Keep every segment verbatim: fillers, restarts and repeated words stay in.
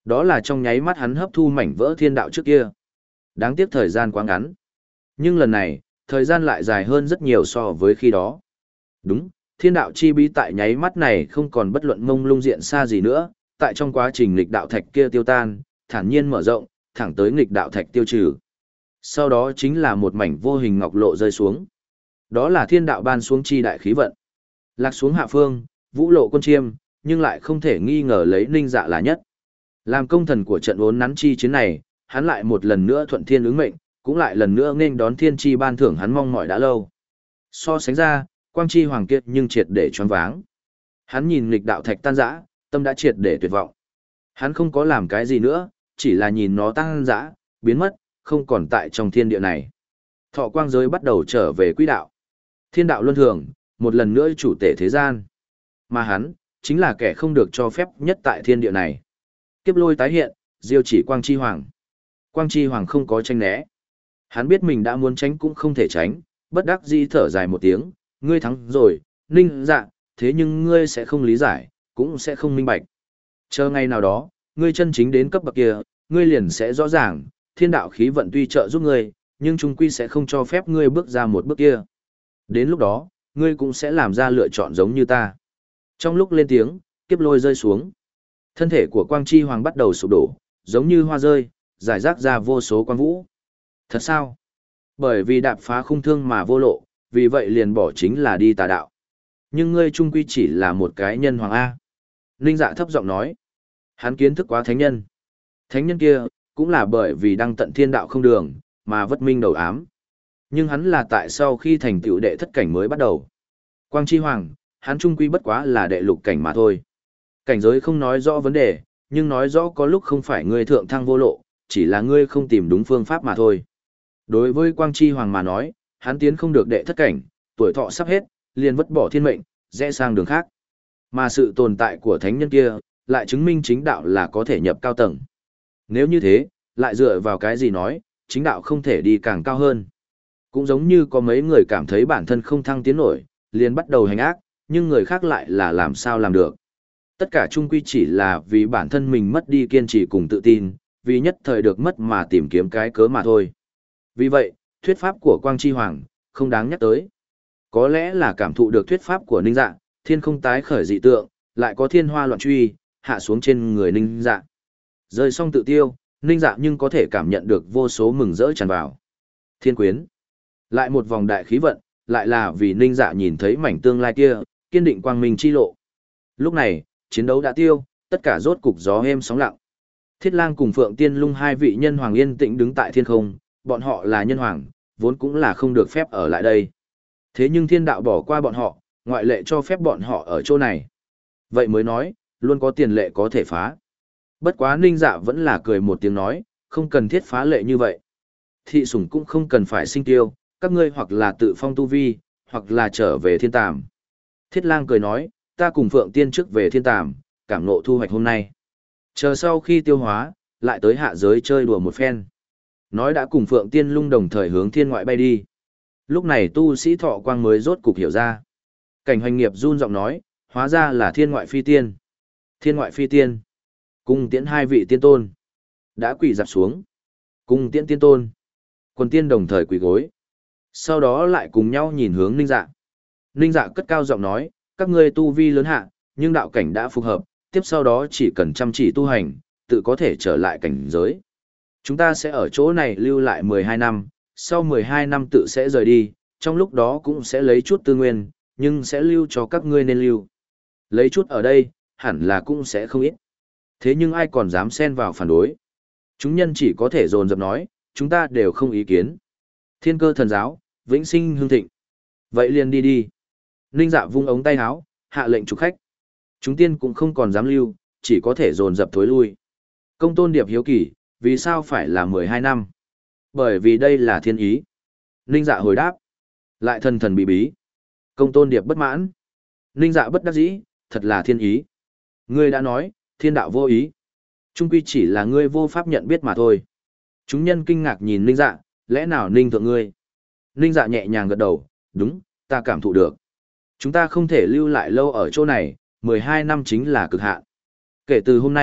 Đó là trong nháy mắt hắn hấp thu mảnh vỡ thiên đạo trước kia. Đáng tiếc thời gian quá ngắn. Nhưng lần này, thời gian lại dài hơn rất nhiều so với khi đó. Đúng, thiên đạo chi bí tại nháy mắt này không còn bất luận mông lung diện xa gì nữa, tại trong quá trình nghịch đạo thạch kia tiêu tan, thản nhiên mở rộng, thẳng tới nghịch đạo thạch tiêu trừ. Sau đó chính là một mảnh vô hình ngọc lộ rơi xuống. Đó là thiên đạo ban xuống chi đại khí vận. Lạc xuống hạ phương, vũ lộ quân chiêm, nhưng lại không thể nghi ngờ lấy Ninh Dạ là nhất. Làm công thần của trận vốn nắn chi chiến này, hắn lại một lần nữa thuận thiên ứng mệnh, cũng lại lần nữa nên đón thiên chi ban thưởng hắn mong mỏi đã lâu. So sánh ra, quang chi hoàng kiệt nhưng triệt để choáng váng. Hắn nhìn nghịch đạo thạch tan rã, tâm đã triệt để tuyệt vọng. Hắn không có làm cái gì nữa, chỉ là nhìn nó tan rã, biến mất, không còn tại trong thiên địa này. Thọ quang giới bắt đầu trở về quỹ đạo. Thiên đạo luân thường, một lần nữa chủ tể thế gian. Mà hắn, chính là kẻ không được cho phép nhất tại thiên địa này. Kiếp lôi tái hiện, diêu chỉ quang chi hoàng. Quang chi hoàng không có tranh né. Hắn biết mình đã muốn tránh cũng không thể tránh, bất đắc dĩ thở dài một tiếng, ngươi thắng rồi, Ninh Dạ, thế nhưng ngươi sẽ không lý giải, cũng sẽ không minh bạch. Chờ ngày nào đó, ngươi chân chính đến cấp bậc kia, ngươi liền sẽ rõ ràng, thiên đạo khí vận tuy trợ giúp ngươi, nhưng chung quy sẽ không cho phép ngươi bước ra một bước kia. Đến lúc đó, ngươi cũng sẽ làm ra lựa chọn giống như ta. Trong lúc lên tiếng, kiếp lôi rơi xuống. Thân thể của Quang Chi Hoàng bắt đầu sụp đổ, giống như hoa rơi, giải rác ra vô số quang vũ. Thật sao? Bởi vì đạp phá khung thương mà vô lộ, vì vậy liền bỏ chính là đi tà đạo. Nhưng ngươi trung quy chỉ là một cái nhân hoàng A. Ninh Dạ thấp giọng nói. Hắn kiến thức quá thánh nhân. Thánh nhân kia, cũng là bởi vì đăng tận thiên đạo không đường, mà vất minh đầu ám. Nhưng hắn là tại sau khi thành tựu đệ thất cảnh mới bắt đầu. Quang Chi Hoàng, hắn trung quy bất quá là đệ lục cảnh mà thôi. Cảnh giới không nói rõ vấn đề, nhưng nói rõ có lúc không phải ngươi thượng thăng vô lộ, chỉ là ngươi không tìm đúng phương pháp mà thôi. Đối với Quang Chi Hoàng mà nói, hắn tiến không được đệ thất cảnh, tuổi thọ sắp hết, liền vứt bỏ thiên mệnh, rẽ sang đường khác. Mà sự tồn tại của thánh nhân kia, lại chứng minh chính đạo là có thể nhập cao tầng. Nếu như thế, lại dựa vào cái gì nói, chính đạo không thể đi càng cao hơn. Cũng giống như có mấy người cảm thấy bản thân không thăng tiến nổi, liền bắt đầu hành ác, nhưng người khác lại là làm sao làm được. Tất cả chung quy chỉ là vì bản thân mình mất đi kiên trì cùng tự tin, vì nhất thời được mất mà tìm kiếm cái cớ mà thôi. Vì vậy, thuyết pháp của Quang Chi Hoàng, không đáng nhắc tới. Có lẽ là cảm thụ được thuyết pháp của Ninh Dạ, thiên không tái khởi dị tượng, lại có thiên hoa loạn truy, hạ xuống trên người Ninh Dạ. Rơi xong tự tiêu, Ninh Dạ nhưng có thể cảm nhận được vô số mừng rỡ tràn vào. Thiên quyến. Lại một vòng đại khí vận, lại là vì Ninh Dạ nhìn thấy mảnh tương lai kia, kiên định quang minh chi lộ. Lúc này, chiến đấu đã tiêu, tất cả rốt cục gió êm sóng lặng. Thiết Lang cùng Phượng Tiên Lung hai vị nhân hoàng yên tĩnh đứng tại thiên không, bọn họ là nhân hoàng, vốn cũng là không được phép ở lại đây. Thế nhưng thiên đạo bỏ qua bọn họ, ngoại lệ cho phép bọn họ ở chỗ này. Vậy mới nói, luôn có tiền lệ có thể phá. Bất quá Ninh Dạ vẫn là cười một tiếng nói, không cần thiết phá lệ như vậy. Thị sủng cũng không cần phải sinh tiêu, các ngươi hoặc là tự phong tu vi, hoặc là trở về thiên tàm. Thiết Lang cười nói, ta cùng Phượng Tiên trước về thiên tàm, cảm ngộ thu hoạch hôm nay. Chờ sau khi tiêu hóa, lại tới hạ giới chơi đùa một phen. Nói đã cùng Phượng Tiên Lung đồng thời hướng thiên ngoại bay đi. Lúc này tu sĩ Thọ Quang mới rốt cục hiểu ra. Cảnh Hoành Nghiệp run giọng nói, hóa ra là thiên ngoại phi tiên. Thiên ngoại phi tiên. Cung tiễn hai vị tiên tôn. Đã quỳ dạp xuống. Cung tiễn tiên tôn. Quần tiên đồng thời quỳ gối. Sau đó lại cùng nhau nhìn hướng Ninh Dạ. Ninh Dạ cất cao giọng nói, các ngươi tu vi lớn hạ, nhưng đạo cảnh đã phù hợp, tiếp sau đó chỉ cần chăm chỉ tu hành, tự có thể trở lại cảnh giới. Chúng ta sẽ ở chỗ này lưu lại mười hai năm, sau mười hai năm tự sẽ rời đi, trong lúc đó cũng sẽ lấy chút tư nguyên, nhưng sẽ lưu cho các ngươi nên lưu. Lấy chút ở đây, hẳn là cũng sẽ không ít. Thế nhưng ai còn dám xen vào phản đối? Chúng nhân chỉ có thể dồn dập nói, chúng ta đều không ý kiến. Thiên Cơ Thần Giáo, vĩnh sinh hương thịnh. Vậy liền đi đi. Ninh Dạ vung ống tay áo, hạ lệnh trục khách. Chúng tiên cũng không còn dám lưu, chỉ có thể dồn dập thối lui. Công Tôn Điệp hiếu kỳ, vì sao phải là mười hai năm? Bởi vì đây là thiên ý. Ninh Dạ hồi đáp. Lại thần thần bí bí. Công Tôn Điệp bất mãn. Ninh Dạ bất đắc dĩ, thật là thiên ý. Ngươi đã nói, thiên đạo vô ý. Trung quy chỉ là ngươi vô pháp nhận biết mà thôi. Chúng nhân kinh ngạc nhìn Ninh Dạ, lẽ nào Ninh thượng ngươi? Ninh Dạ nhẹ nhàng gật đầu, đúng, ta cảm thụ được. Chúng ta không thể lưu lại lâu ở chỗ này, mười hai năm chính là cực hạn. Kể từ hôm nay,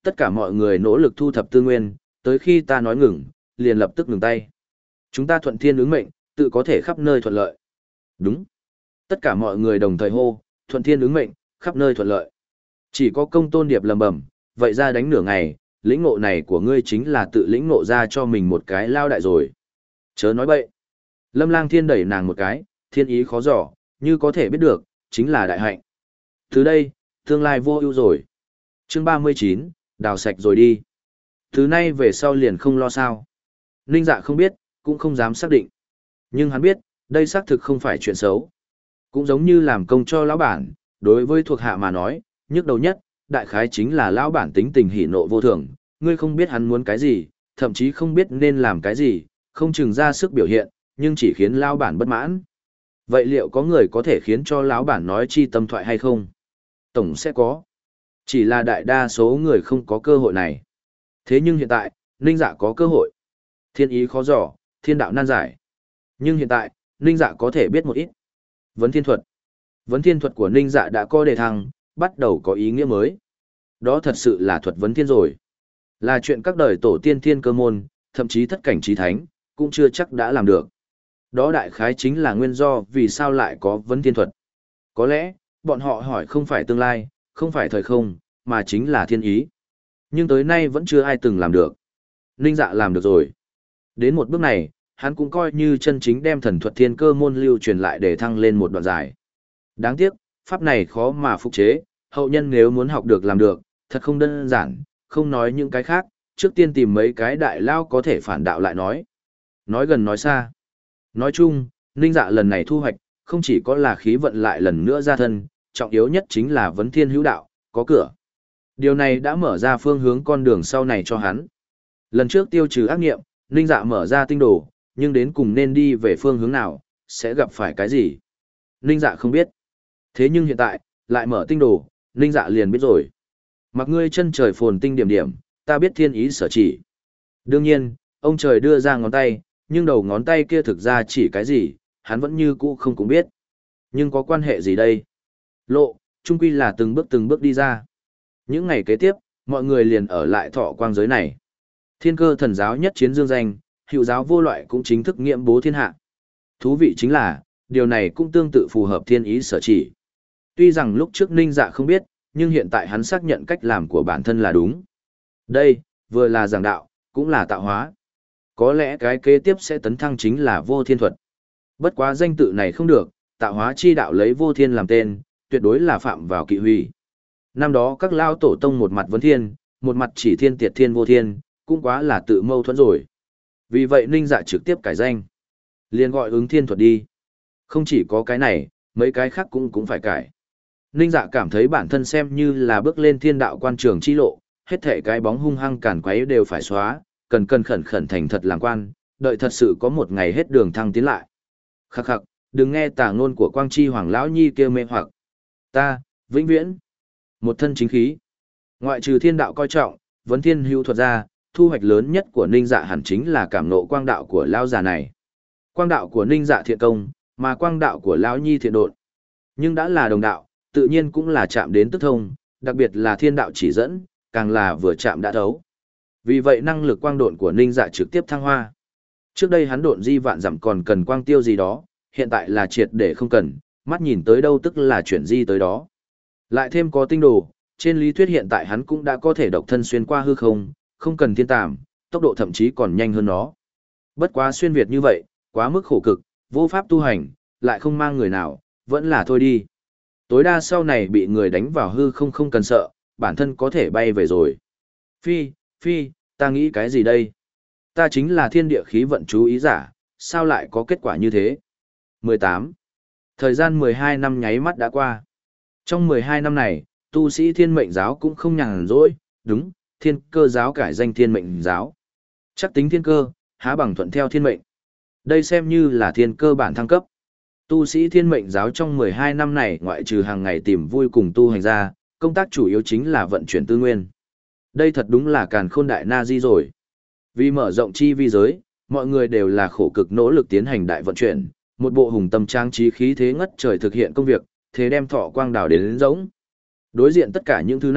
tất cả mọi người nỗ lực thu thập tư nguyên, tới khi ta nói ngừng, liền lập tức ngừng tay. Chúng ta thuận thiên ứng mệnh, tự có thể khắp nơi thuận lợi. Đúng. Tất cả mọi người đồng thời hô, thuận thiên ứng mệnh, khắp nơi thuận lợi. Chỉ có Công Tôn Điệp lầm bầm, vậy ra đánh nửa ngày, lĩnh ngộ này của ngươi chính là tự lĩnh ngộ ra cho mình một cái lao đại rồi. Chớ nói bậy. Lâm Lang Thiên đẩy nàng một cái, thiên ý khó dò, như có thể biết được, chính là đại hạnh. Từ đây, tương lai vô ưu rồi. Chương ba mươi chín, đào sạch rồi đi. Từ nay về sau liền không lo sao. Ninh Dạ không biết, cũng không dám xác định. Nhưng hắn biết, đây xác thực không phải chuyện xấu. Cũng giống như làm công cho lão bản, đối với thuộc hạ mà nói, nhức đầu nhất, đại khái chính là lão bản tính tình hỉ nộ vô thường, ngươi không biết hắn muốn cái gì, thậm chí không biết nên làm cái gì, không chừng ra sức biểu hiện, nhưng chỉ khiến lão bản bất mãn. Vậy liệu có người có thể khiến cho lão bản nói chi tâm thoại hay không? Tổng sẽ có. Chỉ là đại đa số người không có cơ hội này. Thế nhưng hiện tại, Ninh Dạ có cơ hội. Thiên ý khó dò, thiên đạo nan giải. Nhưng hiện tại, Ninh Dạ có thể biết một ít. Vấn thiên thuật. Vấn thiên thuật của Ninh Dạ đã có đề thăng, bắt đầu có ý nghĩa mới. Đó thật sự là thuật vấn thiên rồi. Là chuyện các đời tổ tiên thiên cơ môn, thậm chí thất cảnh trí thánh, cũng chưa chắc đã làm được. Đó đại khái chính là nguyên do vì sao lại có vấn thiên thuật. Có lẽ, bọn họ hỏi không phải tương lai, không phải thời không, mà chính là thiên ý. Nhưng tới nay vẫn chưa ai từng làm được. Ninh Dạ làm được rồi. Đến một bước này, hắn cũng coi như chân chính đem thần thuật thiên cơ môn lưu truyền lại để thăng lên một đoạn dài. Đáng tiếc, pháp này khó mà phục chế, hậu nhân nếu muốn học được làm được, thật không đơn giản, không nói những cái khác, trước tiên tìm mấy cái đại lao có thể phản đạo lại nói. Nói gần nói xa. Nói chung, Ninh Dạ lần này thu hoạch, không chỉ có là khí vận lại lần nữa ra thân, trọng yếu nhất chính là vấn thiên hữu đạo, có cửa. Điều này đã mở ra phương hướng con đường sau này cho hắn. Lần trước tiêu trừ ác nghiệm, Ninh Dạ mở ra tinh đồ, nhưng đến cùng nên đi về phương hướng nào, sẽ gặp phải cái gì? Ninh Dạ không biết. Thế nhưng hiện tại, lại mở tinh đồ, Ninh Dạ liền biết rồi. Mặc ngươi chân trời phồn tinh điểm điểm, ta biết thiên ý sở chỉ. Đương nhiên, ông trời đưa ra ngón tay, nhưng đầu ngón tay kia thực ra chỉ cái gì, hắn vẫn như cũ không cũng biết. Nhưng có quan hệ gì đây? Lộ, chung quy là từng bước từng bước đi ra. Những ngày kế tiếp, mọi người liền ở lại thọ quang giới này. Thiên cơ thần giáo nhất chiến dương danh, hiệu giáo vô loại cũng chính thức nghiệm bố thiên hạ. Thú vị chính là, điều này cũng tương tự phù hợp thiên ý sở chỉ. Tuy rằng lúc trước Ninh Dạ không biết, nhưng hiện tại hắn xác nhận cách làm của bản thân là đúng. Đây, vừa là giảng đạo, cũng là tạo hóa. Có lẽ cái kế tiếp sẽ tấn thăng chính là vô thiên thuật. Bất quá danh tự này không được, tạo hóa chi đạo lấy vô thiên làm tên, tuyệt đối là phạm vào kỵ hủy. Năm đó các lao tổ tông một mặt vấn thiên, một mặt chỉ thiên tiệt thiên vô thiên, cũng quá là tự mâu thuẫn rồi. Vì vậy Ninh Dạ trực tiếp cải danh. Liền gọi ứng thiên thuật đi. Không chỉ có cái này, mấy cái khác cũng cũng phải cải. Ninh Dạ cảm thấy bản thân xem như là bước lên thiên đạo quan trường chi lộ, hết thể cái bóng hung hăng cản quấy đều phải xóa, cần cần khẩn khẩn thành thật làm quan, đợi thật sự có một ngày hết đường thăng tiến lại. Khắc khắc, đừng nghe tà ngôn của Quang Chi Hoàng lão nhi kia mê hoặc. Ta, vĩnh viễn, một thân chính khí. Ngoại trừ thiên đạo coi trọng, vấn thiên hữu thuật ra, thu hoạch lớn nhất của Ninh Dạ hẳn chính là cảm nộ quang đạo của lão già này. Quang đạo của Ninh Dạ thiện công, mà quang đạo của lão nhi thiện độn. Nhưng đã là đồng đạo, tự nhiên cũng là chạm đến tức thông, đặc biệt là thiên đạo chỉ dẫn, càng là vừa chạm đã thấu. Vì vậy năng lực quang độn của Ninh Dạ trực tiếp thăng hoa. Trước đây hắn độn di vạn dặm còn cần quang tiêu gì đó, hiện tại là triệt để không cần, mắt nhìn tới đâu tức là chuyển di tới đó. Lại thêm có tinh đồ, trên lý thuyết hiện tại hắn cũng đã có thể độc thân xuyên qua hư không, không cần thiên tàm, tốc độ thậm chí còn nhanh hơn nó. Bất quá xuyên việt như vậy, quá mức khổ cực, vô pháp tu hành, lại không mang người nào, vẫn là thôi đi. Tối đa sau này bị người đánh vào hư không không cần sợ, bản thân có thể bay về rồi. Phi, phi, ta nghĩ cái gì đây? Ta chính là thiên địa khí vận chú ý giả, sao lại có kết quả như thế? mười tám. Thời gian mười hai năm nháy mắt đã qua. Trong mười hai năm này, tu sĩ thiên mệnh giáo cũng không nhàn rỗi, đúng, thiên cơ giáo cải danh thiên mệnh giáo. Chắc tính thiên cơ, há bằng thuận theo thiên mệnh. Đây xem như là thiên cơ bản thăng cấp. Tu sĩ thiên mệnh giáo trong mười hai năm này ngoại trừ hàng ngày tìm vui cùng tu hành ra, công tác chủ yếu chính là vận chuyển tư nguyên. Đây thật đúng là càn khôn đại na di rồi. Vì mở rộng chi vi giới, mọi người đều là khổ cực nỗ lực tiến hành đại vận chuyển, một bộ hùng tâm trang trí khí thế ngất trời thực hiện công việc, thế đem thọ quang đào đến, đến giống. Đối diện tất cả những thứ này,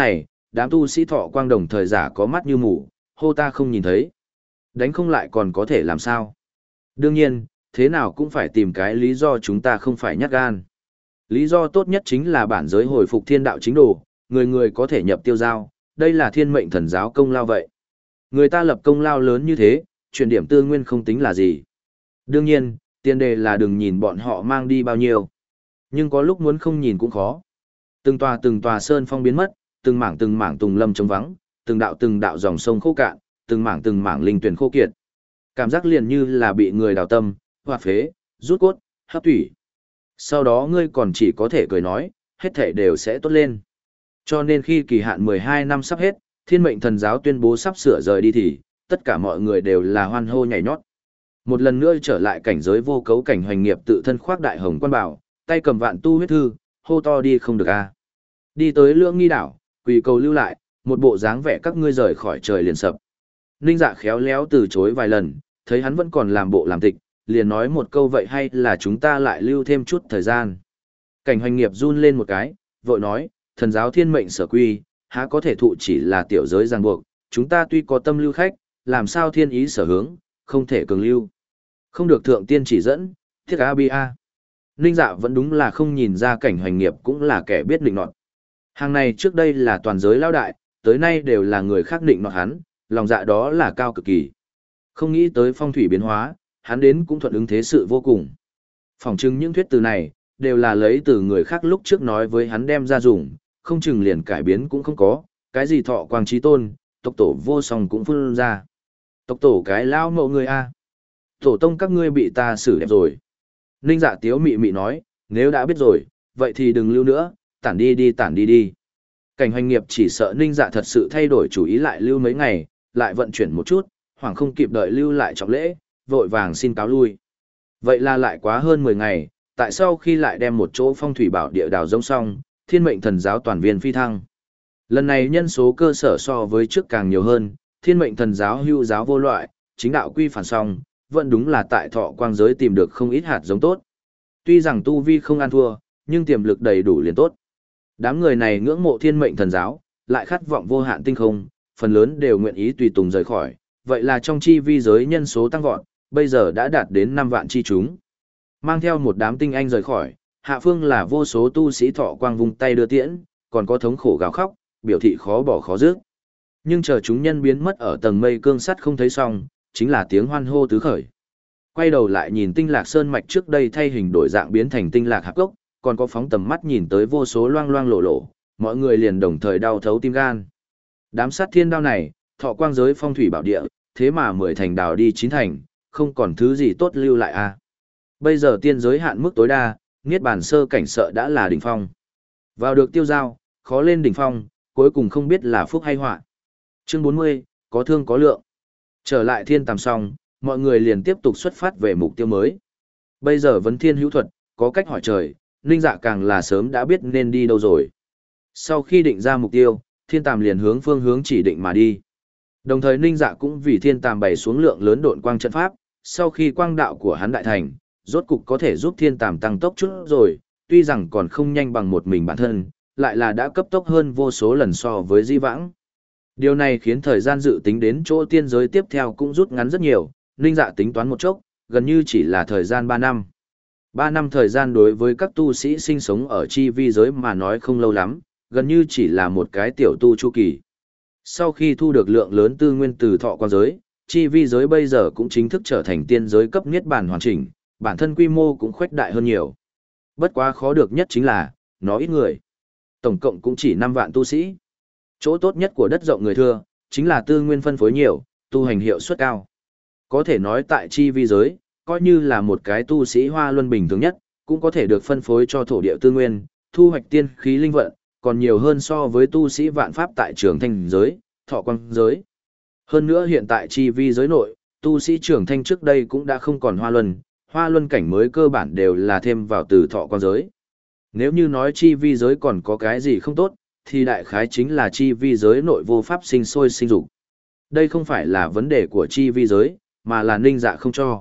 đám tu sĩ thọ quang đồng thời giả có mắt như mù, hô ta không nhìn thấy. Đánh không lại còn có thể làm sao? Đương nhiên, thế nào cũng phải tìm cái lý do chúng ta không phải nhát gan. Lý do tốt nhất chính là bản giới hồi phục thiên đạo chính đồ, người người có thể nhập tiêu giao, đây là thiên mệnh thần giáo công lao vậy. Người ta lập công lao lớn như thế, chuyển điểm tư nguyên không tính là gì. Đương nhiên, tiền đề là đừng nhìn bọn họ mang đi bao nhiêu. Nhưng có lúc muốn không nhìn cũng khó. Từng tòa từng tòa sơn phong biến mất, từng mảng từng mảng tùng lâm trống vắng, từng đạo từng đạo dòng sông khô cạn, từng mảng từng mảng linh tuyển khô kiệt. Cảm giác liền như là bị người đào tâm, hoa phế, rút cốt, hấp thủy. Sau đó ngươi còn chỉ có thể cười nói, hết thể đều sẽ tốt lên. Cho nên khi kỳ hạn mười hai năm sắp hết, thiên mệnh thần giáo tuyên bố sắp sửa rời đi thì, tất cả mọi người đều là hoan hô nhảy nhót. Một lần nữa trở lại cảnh giới vô cấu cảnh hoành nghiệp tự thân khoác đại hồng quan bảo, tay cầm vạn tu huyết thư, hô to đi không được a. Đi tới lưỡng nghi đảo, quỳ cầu lưu lại, một bộ dáng vẻ các ngươi rời khỏi trời liền sập. Ninh Dạ khéo léo từ chối vài lần, thấy hắn vẫn còn làm bộ làm tịch, liền nói một câu vậy hay là chúng ta lại lưu thêm chút thời gian. Cảnh hoành nghiệp run lên một cái, vội nói, thần giáo thiên mệnh sở quy, há có thể thụ chỉ là tiểu giới ràng buộc, chúng ta tuy có tâm lưu khách, làm sao thiên ý sở hướng, không thể cường lưu. Không được thượng tiên chỉ dẫn, thiết a bi a. Ninh Dạ vẫn đúng là không nhìn ra cảnh hoành nghiệp cũng là kẻ biết định nọt. Hàng này trước đây là toàn giới lao đại, tới nay đều là người khác định nọt hắn, lòng dạ đó là cao cực kỳ. Không nghĩ tới phong thủy biến hóa, hắn đến cũng thuận ứng thế sự vô cùng. Phỏng chứng những thuyết từ này, đều là lấy từ người khác lúc trước nói với hắn đem ra dùng, không chừng liền cải biến cũng không có, cái gì thọ quang trí tôn, tộc tổ vô song cũng phun ra. Tộc tổ cái lao mộ người a, tổ tông các ngươi bị ta xử đẹp rồi. Ninh Dạ tiếu mị mị nói, nếu đã biết rồi, vậy thì đừng lưu nữa, tản đi đi tản đi đi. Cảnh hoành nghiệp chỉ sợ Ninh Dạ thật sự thay đổi chủ ý lại lưu mấy ngày, lại vận chuyển một chút, hoảng không kịp đợi lưu lại trọng lễ, vội vàng xin cáo lui. Vậy là lại quá hơn mười ngày, tại sao khi lại đem một chỗ phong thủy bảo địa đào rông xong, thiên mệnh thần giáo toàn viên phi thăng. Lần này nhân số cơ sở so với trước càng nhiều hơn, thiên mệnh thần giáo hưu giáo vô loại, chính đạo quy phản xong, vẫn đúng là tại thọ quang giới tìm được không ít hạt giống tốt. Tuy rằng tu vi không ăn thua, nhưng tiềm lực đầy đủ liền tốt. Đám người này ngưỡng mộ thiên mệnh thần giáo, lại khát vọng vô hạn tinh không, phần lớn đều nguyện ý tùy tùng rời khỏi, vậy là trong chi vi giới nhân số tăng vọt, bây giờ đã đạt đến năm vạn chi chúng. Mang theo một đám tinh anh rời khỏi, hạ phương là vô số tu sĩ thọ quang vung tay đưa tiễn, còn có thống khổ gào khóc, biểu thị khó bỏ khó dứt. Nhưng chờ chúng nhân biến mất ở tầng mây cương sắt không thấy xong, chính là tiếng hoan hô tứ khởi. Quay đầu lại nhìn tinh lạc sơn mạch trước đây thay hình đổi dạng biến thành tinh lạc hạp cốc, còn có phóng tầm mắt nhìn tới vô số loang loang lộ lộ, mọi người liền đồng thời đau thấu tim gan. Đám sát thiên đao này, thọ quang giới phong thủy bảo địa, thế mà mười thành đào đi chín thành, không còn thứ gì tốt lưu lại à. Bây giờ tiên giới hạn mức tối đa, niết bàn sơ cảnh sợ đã là đỉnh phong. Vào được tiêu giao, khó lên đỉnh phong, cuối cùng không biết là phúc hay họa. Chương bốn mươi, có thương có lượng. Trở lại thiên tàm xong, mọi người liền tiếp tục xuất phát về mục tiêu mới. Bây giờ vấn thiên hữu thuật, có cách hỏi trời, Ninh Dạ càng là sớm đã biết nên đi đâu rồi. Sau khi định ra mục tiêu, thiên tàm liền hướng phương hướng chỉ định mà đi. Đồng thời Ninh Dạ cũng vì thiên tàm bày xuống lượng lớn độn quang trận pháp, sau khi quang đạo của hắn đại thành, rốt cục có thể giúp thiên tàm tăng tốc chút rồi, tuy rằng còn không nhanh bằng một mình bản thân, lại là đã cấp tốc hơn vô số lần so với di vãng. Điều này khiến thời gian dự tính đến chỗ tiên giới tiếp theo cũng rút ngắn rất nhiều, Ninh Dạ tính toán một chốc, gần như chỉ là thời gian ba năm. ba năm thời gian đối với các tu sĩ sinh sống ở chi vi giới mà nói không lâu lắm, gần như chỉ là một cái tiểu tu chu kỳ. Sau khi thu được lượng lớn tư nguyên từ thọ quang giới, chi vi giới bây giờ cũng chính thức trở thành tiên giới cấp niết bàn hoàn chỉnh, bản thân quy mô cũng khuếch đại hơn nhiều. Bất quá khó được nhất chính là, nó ít người. Tổng cộng cũng chỉ năm vạn tu sĩ. Chỗ tốt nhất của đất rộng người thưa, chính là tư nguyên phân phối nhiều, tu hành hiệu suất cao. Có thể nói tại chi vi giới, coi như là một cái tu sĩ hoa luân bình thường nhất, cũng có thể được phân phối cho thổ địa tư nguyên, thu hoạch tiên khí linh vận, còn nhiều hơn so với tu sĩ vạn pháp tại trường thanh giới, thọ quang giới. Hơn nữa hiện tại chi vi giới nội, tu sĩ trường thanh trước đây cũng đã không còn hoa luân, hoa luân cảnh mới cơ bản đều là thêm vào từ thọ quang giới. Nếu như nói chi vi giới còn có cái gì không tốt, thì đại khái chính là chi vi giới nội vô pháp sinh sôi sinh dục. Đây không phải là vấn đề của chi vi giới, mà là Ninh Dạ không cho.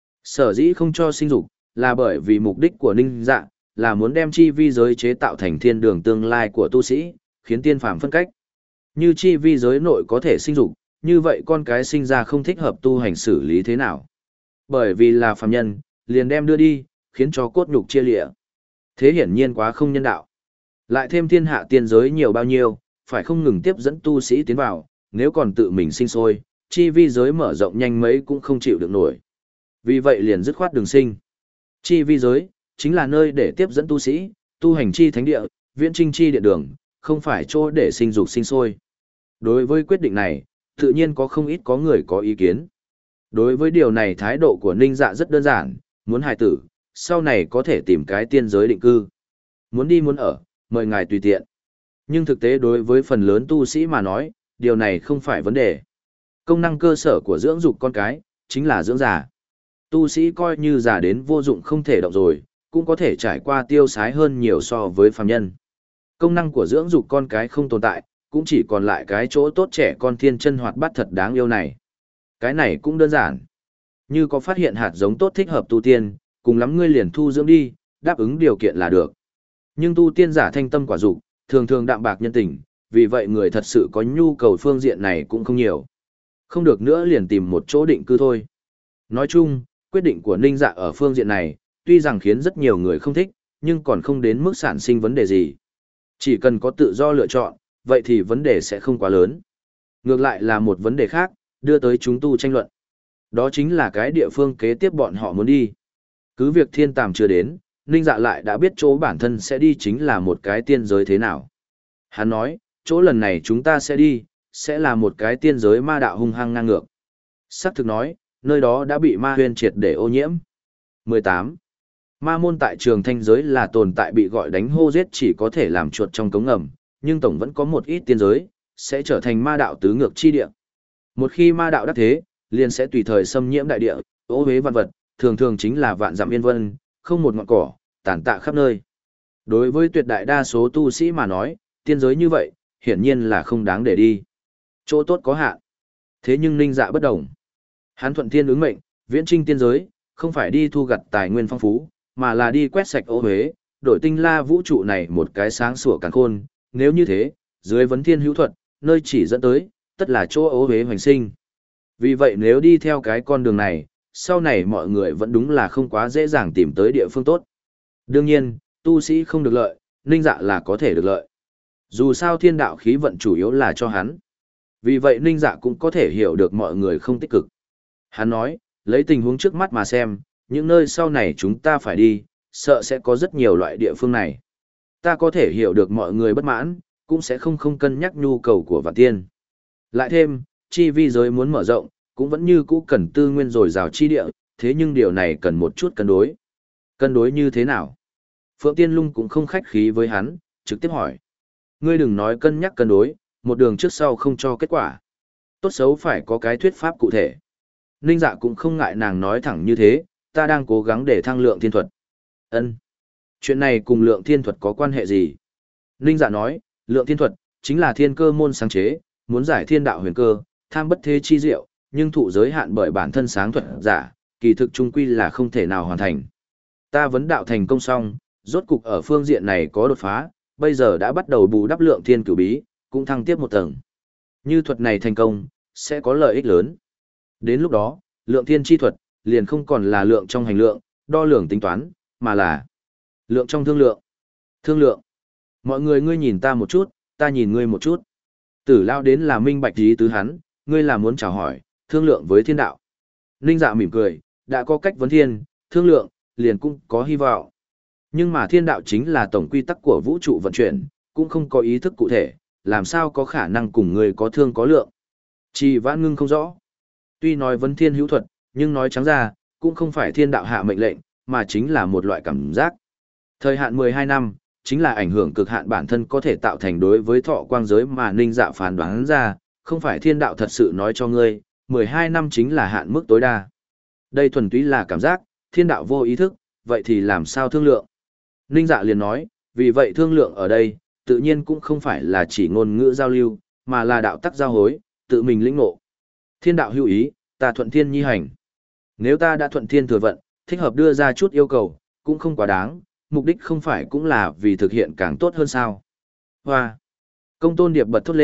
Sở dĩ không cho sinh dục, là bởi vì mục đích của Ninh Dạ, là muốn đem chi vi giới chế tạo thành thiên đường tương lai của tu sĩ, khiến tiên phàm phân cách. Như chi vi giới nội có thể sinh dục, như vậy con cái sinh ra không thích hợp tu hành xử lý thế nào? Bởi vì là phàm nhân, liền đem đưa đi, khiến cho cốt nhục chia lịa. Thế hiển nhiên quá không nhân đạo. Lại thêm thiên hạ tiên giới nhiều bao nhiêu, phải không ngừng tiếp dẫn tu sĩ tiến vào, nếu còn tự mình sinh sôi, chi vi giới mở rộng nhanh mấy cũng không chịu được nổi. Vì vậy liền dứt khoát đường sinh. Chi vi giới, chính là nơi để tiếp dẫn tu sĩ, tu hành chi thánh địa, viễn trinh chi địa đường, không phải chỗ để sinh dục sinh sôi. Đối với quyết định này, tự nhiên có không ít có người có ý kiến. Đối với điều này thái độ của Ninh Dạ rất đơn giản, muốn hài tử, sau này có thể tìm cái tiên giới định cư. Muốn đi muốn ở, mời ngài tùy tiện. Nhưng thực tế đối với phần lớn tu sĩ mà nói, điều này không phải vấn đề. Công năng cơ sở của dưỡng dục con cái, chính là dưỡng già. Tu sĩ coi như già đến vô dụng không thể động rồi, cũng có thể trải qua tiêu sái hơn nhiều so với phàm nhân. Công năng của dưỡng dục con cái không tồn tại, cũng chỉ còn lại cái chỗ tốt trẻ con thiên chân hoạt bát thật đáng yêu này. Cái này cũng đơn giản. Như có phát hiện hạt giống tốt thích hợp tu tiên, cùng lắm ngươi liền thu dưỡng đi, đáp ứng điều kiện là được. Nhưng tu tiên giả thanh tâm quả dục, thường thường đạm bạc nhân tình, vì vậy người thật sự có nhu cầu phương diện này cũng không nhiều. Không được nữa liền tìm một chỗ định cư thôi. Nói chung, quyết định của Ninh Dạ ở phương diện này, tuy rằng khiến rất nhiều người không thích, nhưng còn không đến mức sản sinh vấn đề gì. Chỉ cần có tự do lựa chọn, vậy thì vấn đề sẽ không quá lớn. Ngược lại là một vấn đề khác, đưa tới chúng tu tranh luận. Đó chính là cái địa phương kế tiếp bọn họ muốn đi. Cứ việc thiên tàm chưa đến, Ninh Dạ lại đã biết chỗ bản thân sẽ đi chính là một cái tiên giới thế nào. Hắn nói, chỗ lần này chúng ta sẽ đi, sẽ là một cái tiên giới ma đạo hung hăng ngang ngược. Sắc thực nói, nơi đó đã bị ma huyên triệt để ô nhiễm. mười tám. Ma môn tại trường thanh giới là tồn tại bị gọi đánh hô giết chỉ có thể làm chuột trong cống ngầm, nhưng tổng vẫn có một ít tiên giới, sẽ trở thành ma đạo tứ ngược chi địa. Một khi ma đạo đắc thế, liền sẽ tùy thời xâm nhiễm đại địa, ô huế vạn vật, thường thường chính là vạn dặm yên vân, không một ngọn cỏ, tàn tạ khắp nơi. Đối với tuyệt đại đa số tu sĩ mà nói, tiên giới như vậy, hiển nhiên là không đáng để đi. Chỗ tốt có hạn. Thế nhưng Ninh Dạ bất đồng. Hắn thuận thiên ứng mệnh, viễn trinh tiên giới, không phải đi thu gặt tài nguyên phong phú, mà là đi quét sạch ô huế, đổi tinh la vũ trụ này một cái sáng sủa càn khôn. Nếu như thế, dưới vấn thiên hữu thuật, nơi chỉ dẫn tới, tất là chỗ ô huế hoành sinh. Vì vậy nếu đi theo cái con đường này, sau này mọi người vẫn đúng là không quá dễ dàng tìm tới địa phương tốt. Đương nhiên, tu sĩ không được lợi, Ninh Dạ là có thể được lợi. Dù sao thiên đạo khí vận chủ yếu là cho hắn. Vì vậy Ninh Dạ cũng có thể hiểu được mọi người không tích cực. Hắn nói, lấy tình huống trước mắt mà xem, những nơi sau này chúng ta phải đi, sợ sẽ có rất nhiều loại địa phương này. Ta có thể hiểu được mọi người bất mãn, cũng sẽ không không cân nhắc nhu cầu của vạn tiên. Lại thêm, chi vi giới muốn mở rộng, cũng vẫn như cũ cần tư nguyên dồi dào chi địa, thế nhưng điều này cần một chút cân đối. Cân đối như thế nào? Phượng Tiên Lung cũng không khách khí với hắn, trực tiếp hỏi. Ngươi đừng nói cân nhắc cân đối, một đường trước sau không cho kết quả. Tốt xấu phải có cái thuyết pháp cụ thể. Ninh Dạ cũng không ngại nàng nói thẳng như thế, ta đang cố gắng để thăng lượng thiên thuật. Ân, chuyện này cùng lượng thiên thuật có quan hệ gì? Ninh Dạ nói, lượng thiên thuật, chính là thiên cơ môn sáng chế, muốn giải thiên đạo huyền cơ, tham bất thế chi diệu, nhưng thụ giới hạn bởi bản thân sáng thuật giả, kỳ thực trung quy là không thể nào hoàn thành. Ta vấn đạo thành công xong, rốt cục ở phương diện này có đột phá, bây giờ đã bắt đầu bù đắp lượng thiên cửu bí, cũng thăng tiếp một tầng. Như thuật này thành công, sẽ có lợi ích lớn. Đến lúc đó, lượng thiên chi thuật, liền không còn là lượng trong hành lượng, đo lường tính toán, mà là lượng trong thương lượng. Thương lượng. Mọi người ngươi nhìn ta một chút, ta nhìn ngươi một chút. Tử lao đến là minh bạch ý tứ hắn, ngươi là muốn chào hỏi, thương lượng với thiên đạo. Ninh Dạ mỉm cười, đã có cách vấn thiên, thương lượng, liền cũng có hy vọng. Nhưng mà thiên đạo chính là tổng quy tắc của vũ trụ vận chuyển, cũng không có ý thức cụ thể, làm sao có khả năng cùng người có thương có lượng. Chỉ vãn ngưng không rõ. Tuy nói vấn thiên hữu thuật, nhưng nói trắng ra, cũng không phải thiên đạo hạ mệnh lệnh, mà chính là một loại cảm giác. Thời hạn mười hai năm, chính là ảnh hưởng cực hạn bản thân có thể tạo thành đối với thọ quang giới mà Ninh Dạ phán đoán ra, không phải thiên đạo thật sự nói cho ngươi, mười hai năm chính là hạn mức tối đa. Đây thuần túy là cảm giác, thiên đạo vô ý thức, vậy thì làm sao thương lượng? Ninh Dạ liền nói, vì vậy thương lượng ở đây, tự nhiên cũng không phải là chỉ ngôn ngữ giao lưu, mà là đạo tắc giao hối, tự mình lĩnh ngộ. Thiên đạo hữu ý, ta thuận thiên nhi hành. Nếu ta đã thuận thiên thừa vận, thích hợp đưa ra chút yêu cầu, cũng không quá đáng, mục đích không phải cũng là vì thực hiện càng tốt hơn sao. Hoa! Công tôn điệp bật thốt lên,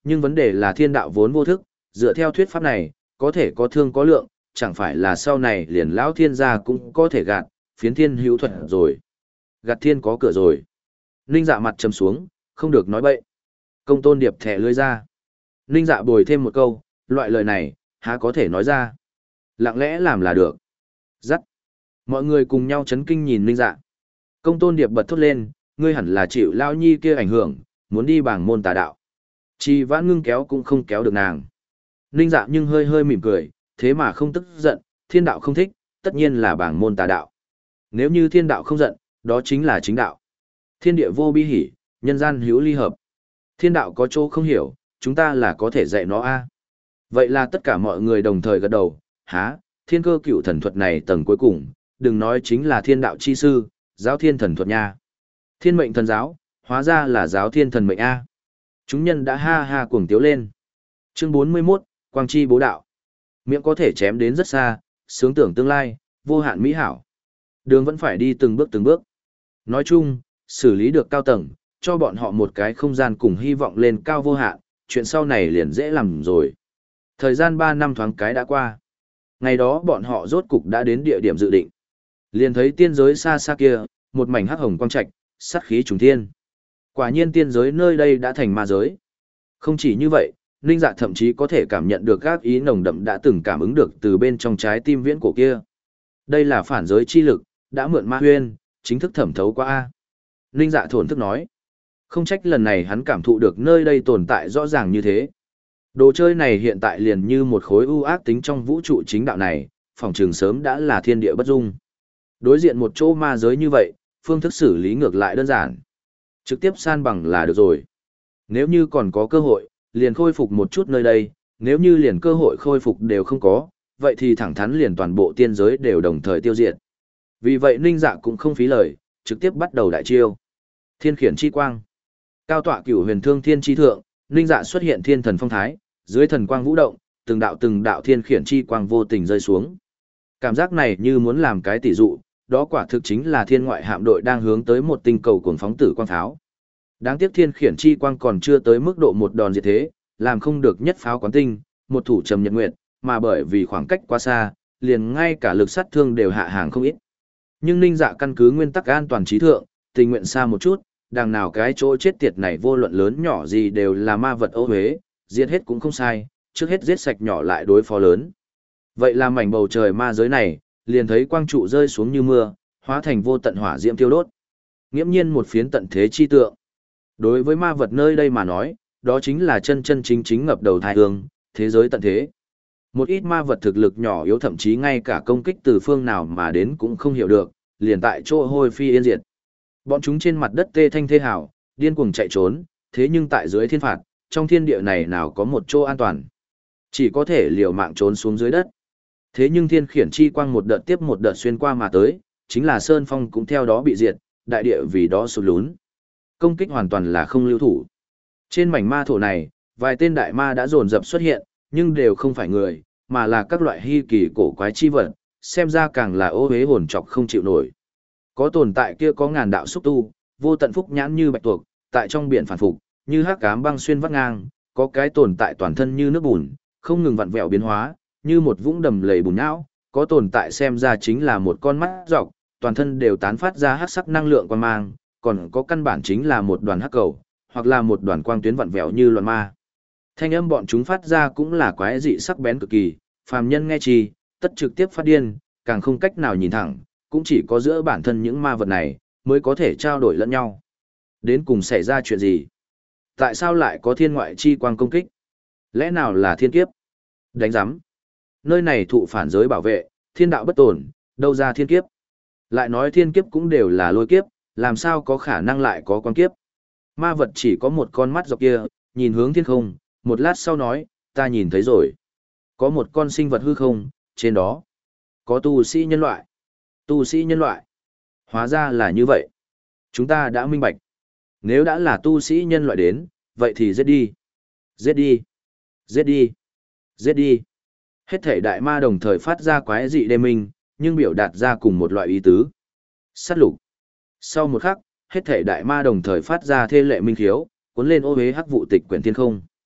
nhưng vấn đề là thiên đạo vốn vô thức, dựa theo thuyết pháp này, có thể có thương có lượng, chẳng phải là sau này liền lão thiên gia cũng có thể gạt, phiến thiên hữu thuật rồi. Gạt thiên có cửa rồi. Ninh Dạ mặt trầm xuống, không được nói bậy. Công Tôn Điệp thẻ lưỡi ra. Ninh Dạ bồi thêm một câu, loại lời này, há có thể nói ra. Lặng lẽ làm là được. Dắt. Mọi người cùng nhau chấn kinh nhìn Ninh Dạ. Công Tôn Điệp bật thốt lên, ngươi hẳn là chịu lao nhi kia ảnh hưởng, muốn đi bảng môn tà đạo. Chi Vãn Ngưng kéo cũng không kéo được nàng. Ninh Dạ nhưng hơi hơi mỉm cười, thế mà không tức giận, thiên đạo không thích, tất nhiên là bảng môn tà đạo. Nếu như thiên đạo không giận, đó chính là chính đạo. Thiên địa vô bi hỉ, nhân gian hữu ly hợp. Thiên đạo có chỗ không hiểu, chúng ta là có thể dạy nó a. Vậy là tất cả mọi người đồng thời gật đầu, há, thiên cơ cựu thần thuật này tầng cuối cùng, đừng nói chính là thiên đạo chi sư, giáo thiên thần thuật nha. Thiên mệnh thần giáo, hóa ra là giáo thiên thần mệnh a. Chúng nhân đã ha ha cuồng tiếu lên. Chương bốn mươi mốt, Quang Chi bố đạo. Miệng có thể chém đến rất xa, sướng tưởng tương lai, vô hạn mỹ hảo. Đường vẫn phải đi từng bước từng bước. Nói chung, xử lý được cao tầng, cho bọn họ một cái không gian cùng hy vọng lên cao vô hạn, chuyện sau này liền dễ làm rồi. Thời gian ba năm thoáng cái đã qua. Ngày đó bọn họ rốt cục đã đến địa điểm dự định. Liền thấy tiên giới xa xa kia, một mảnh hắc hồng quang trạch, sát khí trùng thiên. Quả nhiên tiên giới nơi đây đã thành ma giới. Không chỉ như vậy, Ninh Dạ thậm chí có thể cảm nhận được các ý nồng đậm đã từng cảm ứng được từ bên trong trái tim viễn cổ kia. Đây là phản giới chi lực, đã mượn ma huyên, chính thức thẩm thấu qua A. Ninh Dạ thổn thức nói. Không trách lần này hắn cảm thụ được nơi đây tồn tại rõ ràng như thế. Đồ chơi này hiện tại liền như một khối ưu ác tính trong vũ trụ chính đạo này, phòng trường sớm đã là thiên địa bất dung. Đối diện một chỗ ma giới như vậy, phương thức xử lý ngược lại đơn giản. Trực tiếp san bằng là được rồi. Nếu như còn có cơ hội, liền khôi phục một chút nơi đây, nếu như liền cơ hội khôi phục đều không có, vậy thì thẳng thắn liền toàn bộ tiên giới đều đồng thời tiêu diệt. Vì vậy Ninh Dạ cũng không phí lời, trực tiếp bắt đầu đại chiêu. Thiên khiển chi quang. Cao tọa cửu huyền thương thiên chi thượng, Ninh Dạ xuất hiện thiên thần phong thái, dưới thần quang vũ động, từng đạo từng đạo thiên khiển chi quang vô tình rơi xuống. Cảm giác này như muốn làm cái tỷ dụ, đó quả thực chính là thiên ngoại hạm đội đang hướng tới một tinh cầu cuồng phóng tử quang pháo. Đáng tiếc thiên khiển chi quang còn chưa tới mức độ một đòn diệt thế, làm không được nhất pháo quán tinh, một thủ trầm nhật nguyệt, mà bởi vì khoảng cách quá xa, liền ngay cả lực sát thương đều hạ hàng không ít. Nhưng Ninh Dạ căn cứ nguyên tắc an toàn trí thượng, tình nguyện xa một chút, đằng nào cái chỗ chết tiệt này vô luận lớn nhỏ gì đều là ma vật ô huế, giết hết cũng không sai, trước hết giết sạch nhỏ lại đối phó lớn. Vậy là mảnh bầu trời ma giới này, liền thấy quang trụ rơi xuống như mưa, hóa thành vô tận hỏa diễm tiêu đốt. Nghiễm nhiên một phiến tận thế chi tượng. Đối với ma vật nơi đây mà nói, đó chính là chân chân chính chính ngập đầu thai hương, thế giới tận thế. Một ít ma vật thực lực nhỏ yếu thậm chí ngay cả công kích từ phương nào mà đến cũng không hiểu được, liền tại chỗ hôi phi yên diệt. Bọn chúng trên mặt đất tê thanh thê hào, điên cuồng chạy trốn, thế nhưng tại dưới thiên phạt, trong thiên địa này nào có một chỗ an toàn. Chỉ có thể liều mạng trốn xuống dưới đất. Thế nhưng thiên khiển chi quang một đợt tiếp một đợt xuyên qua mà tới, chính là Sơn Phong cũng theo đó bị diệt, đại địa vì đó sụt lún. Công kích hoàn toàn là không lưu thủ. Trên mảnh ma thổ này, vài tên đại ma đã dồn dập xuất hiện, nhưng đều không phải người, mà là các loại hy kỳ cổ quái chi vật, xem ra càng là ô hế hồn trọc không chịu nổi. Có tồn tại kia có ngàn đạo xúc tu, vô tận phúc nhãn như bạch tuộc, tại trong biển phản phục, như hắc ám băng xuyên vắt ngang, có cái tồn tại toàn thân như nước bùn, không ngừng vặn vẹo biến hóa, như một vũng đầm lầy bùn não, có tồn tại xem ra chính là một con mắt dọc, toàn thân đều tán phát ra hắc sắc năng lượng quan mang, còn có căn bản chính là một đoàn hắc cầu, hoặc là một đoàn quang tuyến vặn vẹo như loạn ma. Thanh âm bọn chúng phát ra cũng là quái dị sắc bén cực kỳ, phàm nhân nghe chi, tất trực tiếp phát điên, càng không cách nào nhìn thẳng, cũng chỉ có giữa bản thân những ma vật này, mới có thể trao đổi lẫn nhau. Đến cùng xảy ra chuyện gì? Tại sao lại có thiên ngoại chi quang công kích? Lẽ nào là thiên kiếp? Đánh giám. Nơi này thụ phản giới bảo vệ, thiên đạo bất tổn, đâu ra thiên kiếp? Lại nói thiên kiếp cũng đều là lôi kiếp, làm sao có khả năng lại có quang kiếp? Ma vật chỉ có một con mắt dọc kia, nhìn hướng thiên không, một lát sau nói, ta nhìn thấy rồi. Có một con sinh vật hư không, trên đó có tu sĩ nhân loại. Tu sĩ nhân loại. Hóa ra là như vậy. Chúng ta đã minh bạch. Nếu đã là tu sĩ nhân loại đến, vậy thì giết đi. Giết đi. Giết đi. Giết đi. Hết thể đại ma đồng thời phát ra quái dị đê minh, nhưng biểu đạt ra cùng một loại ý tứ. Sát lục. Sau một khắc, hết thể đại ma đồng thời phát ra thê lệ minh khiếu, cuốn lên ô hế hắc vụ tịch quyển thiên không.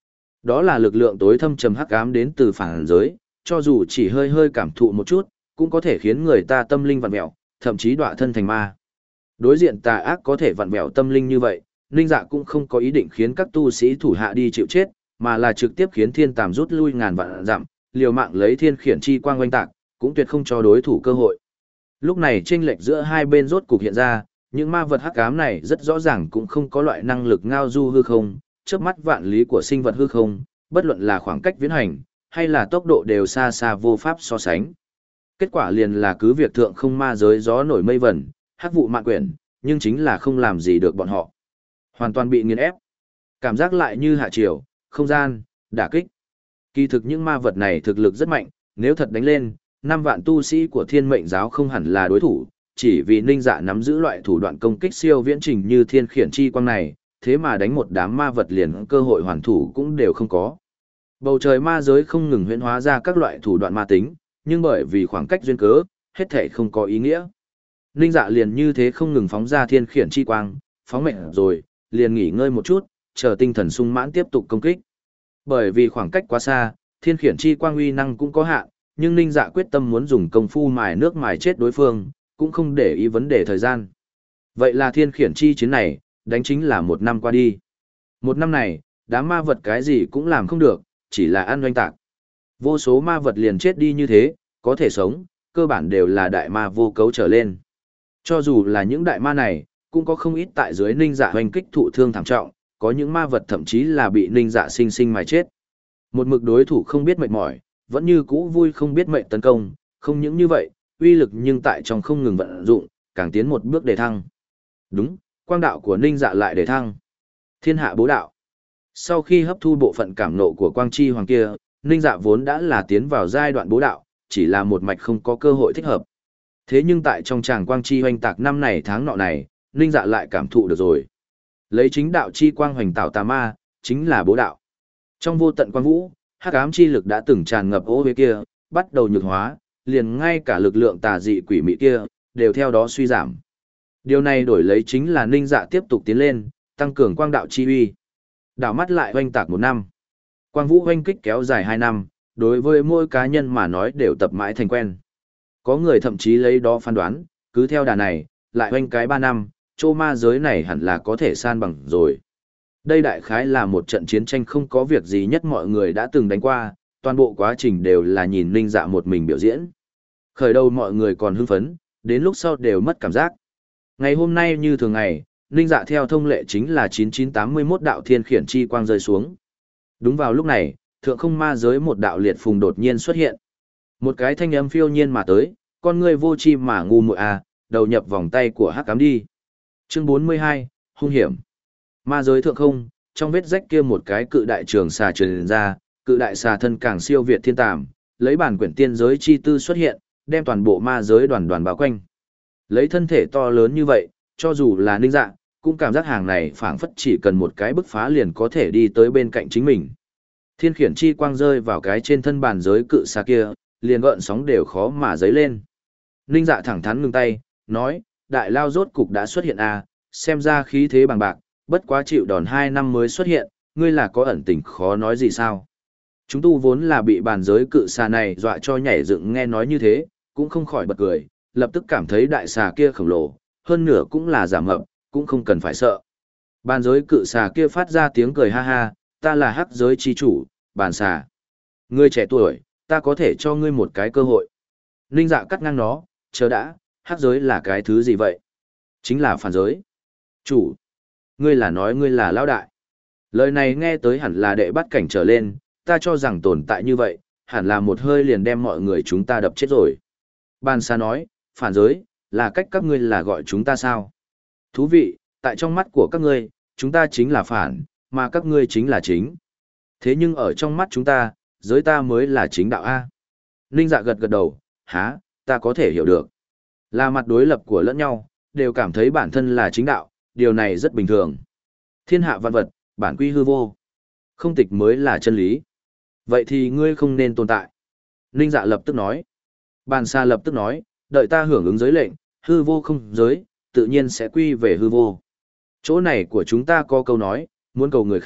Đó là lực lượng tối thâm trầm hắc ám đến từ phản giới, cho dù chỉ hơi hơi cảm thụ một chút, cũng có thể khiến người ta tâm linh vặn vẹo, thậm chí đọa thân thành ma. Đối diện tà ác có thể vặn vẹo tâm linh như vậy, Ninh Dạ cũng không có ý định khiến các tu sĩ thủ hạ đi chịu chết, mà là trực tiếp khiến thiên tàm rút lui ngàn vạn dặm, liều mạng lấy thiên khiển chi quang oanh tạc, cũng tuyệt không cho đối thủ cơ hội. Lúc này chênh lệch giữa hai bên rốt cục hiện ra, những ma vật hắc ám này rất rõ ràng cũng không có loại năng lực ngao du hư không, chớp mắt vạn lý của sinh vật hư không, bất luận là khoảng cách viễn hành, hay là tốc độ đều xa xa vô pháp so sánh. Kết quả liền là cứ việc thượng không ma giới gió nổi mây vẩn, hắc vụ mạn quyển, nhưng chính là không làm gì được bọn họ. Hoàn toàn bị nghiền ép. Cảm giác lại như hạ triều, không gian, đả kích. Kỳ thực những ma vật này thực lực rất mạnh, nếu thật đánh lên, năm vạn tu sĩ của thiên mệnh giáo không hẳn là đối thủ, chỉ vì Ninh Dạ nắm giữ loại thủ đoạn công kích siêu viễn trình như thiên khiển chi quang này, thế mà đánh một đám ma vật liền cơ hội hoàn thủ cũng đều không có. Bầu trời ma giới không ngừng huyễn hóa ra các loại thủ đoạn ma tính, nhưng bởi vì khoảng cách duyên cớ, hết thể không có ý nghĩa. Ninh Dạ liền như thế không ngừng phóng ra thiên khiển chi quang, phóng mệnh rồi, liền nghỉ ngơi một chút, chờ tinh thần sung mãn tiếp tục công kích. Bởi vì khoảng cách quá xa, thiên khiển chi quang uy năng cũng có hạn, nhưng Ninh Dạ quyết tâm muốn dùng công phu mài nước mài chết đối phương, cũng không để ý vấn đề thời gian. Vậy là thiên khiển chi chiến này, đánh chính là một năm qua đi. Một năm này, đám ma vật cái gì cũng làm không được, chỉ là ăn oanh tạc. Vô số ma vật liền chết đi như thế, có thể sống, cơ bản đều là đại ma vô cấu trở lên. Cho dù là những đại ma này, cũng có không ít tại dưới Ninh Dạ hoành kích thụ thương thảm trọng, có những ma vật thậm chí là bị Ninh Dạ sinh sinh mài chết. Một mực đối thủ không biết mệt mỏi, vẫn như cũ vui không biết mệnh tấn công, không những như vậy, uy lực nhưng tại trong không ngừng vận dụng, càng tiến một bước đề thăng. Đúng, quang đạo của Ninh Dạ lại đề thăng. Thiên hạ bố đạo. Sau khi hấp thu bộ phận cảm nộ của quang chi hoàng kia, Ninh Dạ vốn đã là tiến vào giai đoạn bố đạo, chỉ là một mạch không có cơ hội thích hợp. Thế nhưng tại trong tràng quang chi hoành tạc năm này tháng nọ này, Ninh Dạ lại cảm thụ được rồi. Lấy chính đạo chi quang hoành tạo tà ma, chính là bố đạo. Trong vô tận quang vũ, hắc ám chi lực đã từng tràn ngập ô huế kia, bắt đầu nhược hóa, liền ngay cả lực lượng tà dị quỷ mị kia, đều theo đó suy giảm. Điều này đổi lấy chính là Ninh Dạ tiếp tục tiến lên, tăng cường quang đạo chi uy. Đảo mắt lại hoành tạc một năm. Quang vũ hoành kích kéo dài hai năm, đối với mỗi cá nhân mà nói đều tập mãi thành quen. Có người thậm chí lấy đó phán đoán, cứ theo đà này, lại hoành cái ba năm, chỗ ma giới này hẳn là có thể san bằng rồi. Đây đại khái là một trận chiến tranh không có việc gì nhất mọi người đã từng đánh qua, toàn bộ quá trình đều là nhìn Ninh Dạ một mình biểu diễn. Khởi đầu mọi người còn hưng phấn, đến lúc sau đều mất cảm giác. Ngày hôm nay như thường ngày, Ninh Dạ theo thông lệ chính là chín chín tám mươi mốt đạo thiên khiển chi quang rơi xuống. Đúng vào lúc này, thượng không ma giới một đạo liệt phùng đột nhiên xuất hiện. Một cái thanh âm phiêu nhiên mà tới, con ngươi vô chi mà ngu muội à, đầu nhập vòng tay của hắc ám đi. Chương bốn mươi hai, hung hiểm. Ma giới thượng không, trong vết rách kia một cái cự đại trường xà truyền ra, cự đại xà thân càng siêu việt thiên tàm, lấy bản quyển tiên giới chi tư xuất hiện, đem toàn bộ ma giới đoàn đoàn bao quanh. Lấy thân thể to lớn như vậy, cho dù là Ninh Dạ, cũng cảm giác hàng này phảng phất chỉ cần một cái bức phá liền có thể đi tới bên cạnh chính mình. Thiên khiển chi quang rơi vào cái trên thân bàn giới cự xà kia, liền gợn sóng đều khó mà dấy lên. Ninh Dạ thẳng thắn ngừng tay, nói, đại lao rốt cục đã xuất hiện à, xem ra khí thế bằng bạc, bất quá chịu đòn hai năm mới xuất hiện, ngươi là có ẩn tình khó nói gì sao. Chúng tu vốn là bị bàn giới cự xà này dọa cho nhảy dựng nghe nói như thế, cũng không khỏi bật cười, lập tức cảm thấy đại xà kia khổng lồ, hơn nửa cũng là giảm mập, cũng không cần phải sợ. Bàn giới cự xà kia phát ra tiếng cười ha ha, ta là hắc giới chi chủ, bàn xà. Ngươi trẻ tuổi, ta có thể cho ngươi một cái cơ hội. Ninh Dạ cắt ngang nó, chờ đã, hắc giới là cái thứ gì vậy? Chính là phản giới. Chủ, ngươi là nói ngươi là lão đại. Lời này nghe tới hẳn là đệ bắt cảnh trở lên, ta cho rằng tồn tại như vậy, hẳn là một hơi liền đem mọi người chúng ta đập chết rồi. Bàn xà nói, phản giới, là cách các ngươi là gọi chúng ta sao? Thú vị, tại trong mắt của các ngươi, chúng ta chính là phản, mà các ngươi chính là chính. Thế nhưng ở trong mắt chúng ta, giới ta mới là chính đạo A. Ninh Dạ gật gật đầu, há, ta có thể hiểu được. Là mặt đối lập của lẫn nhau, đều cảm thấy bản thân là chính đạo, điều này rất bình thường. Thiên hạ vạn vật, bản quy hư vô. Không tịch mới là chân lý. Vậy thì ngươi không nên tồn tại. Ninh Dạ lập tức nói. Bàn xa lập tức nói, đợi ta hưởng ứng giới lệnh, hư vô không giới, tự nhiên sẽ quy về hư vô. Chỗ này của chúng ta có câu nói, muốn cầu người khác,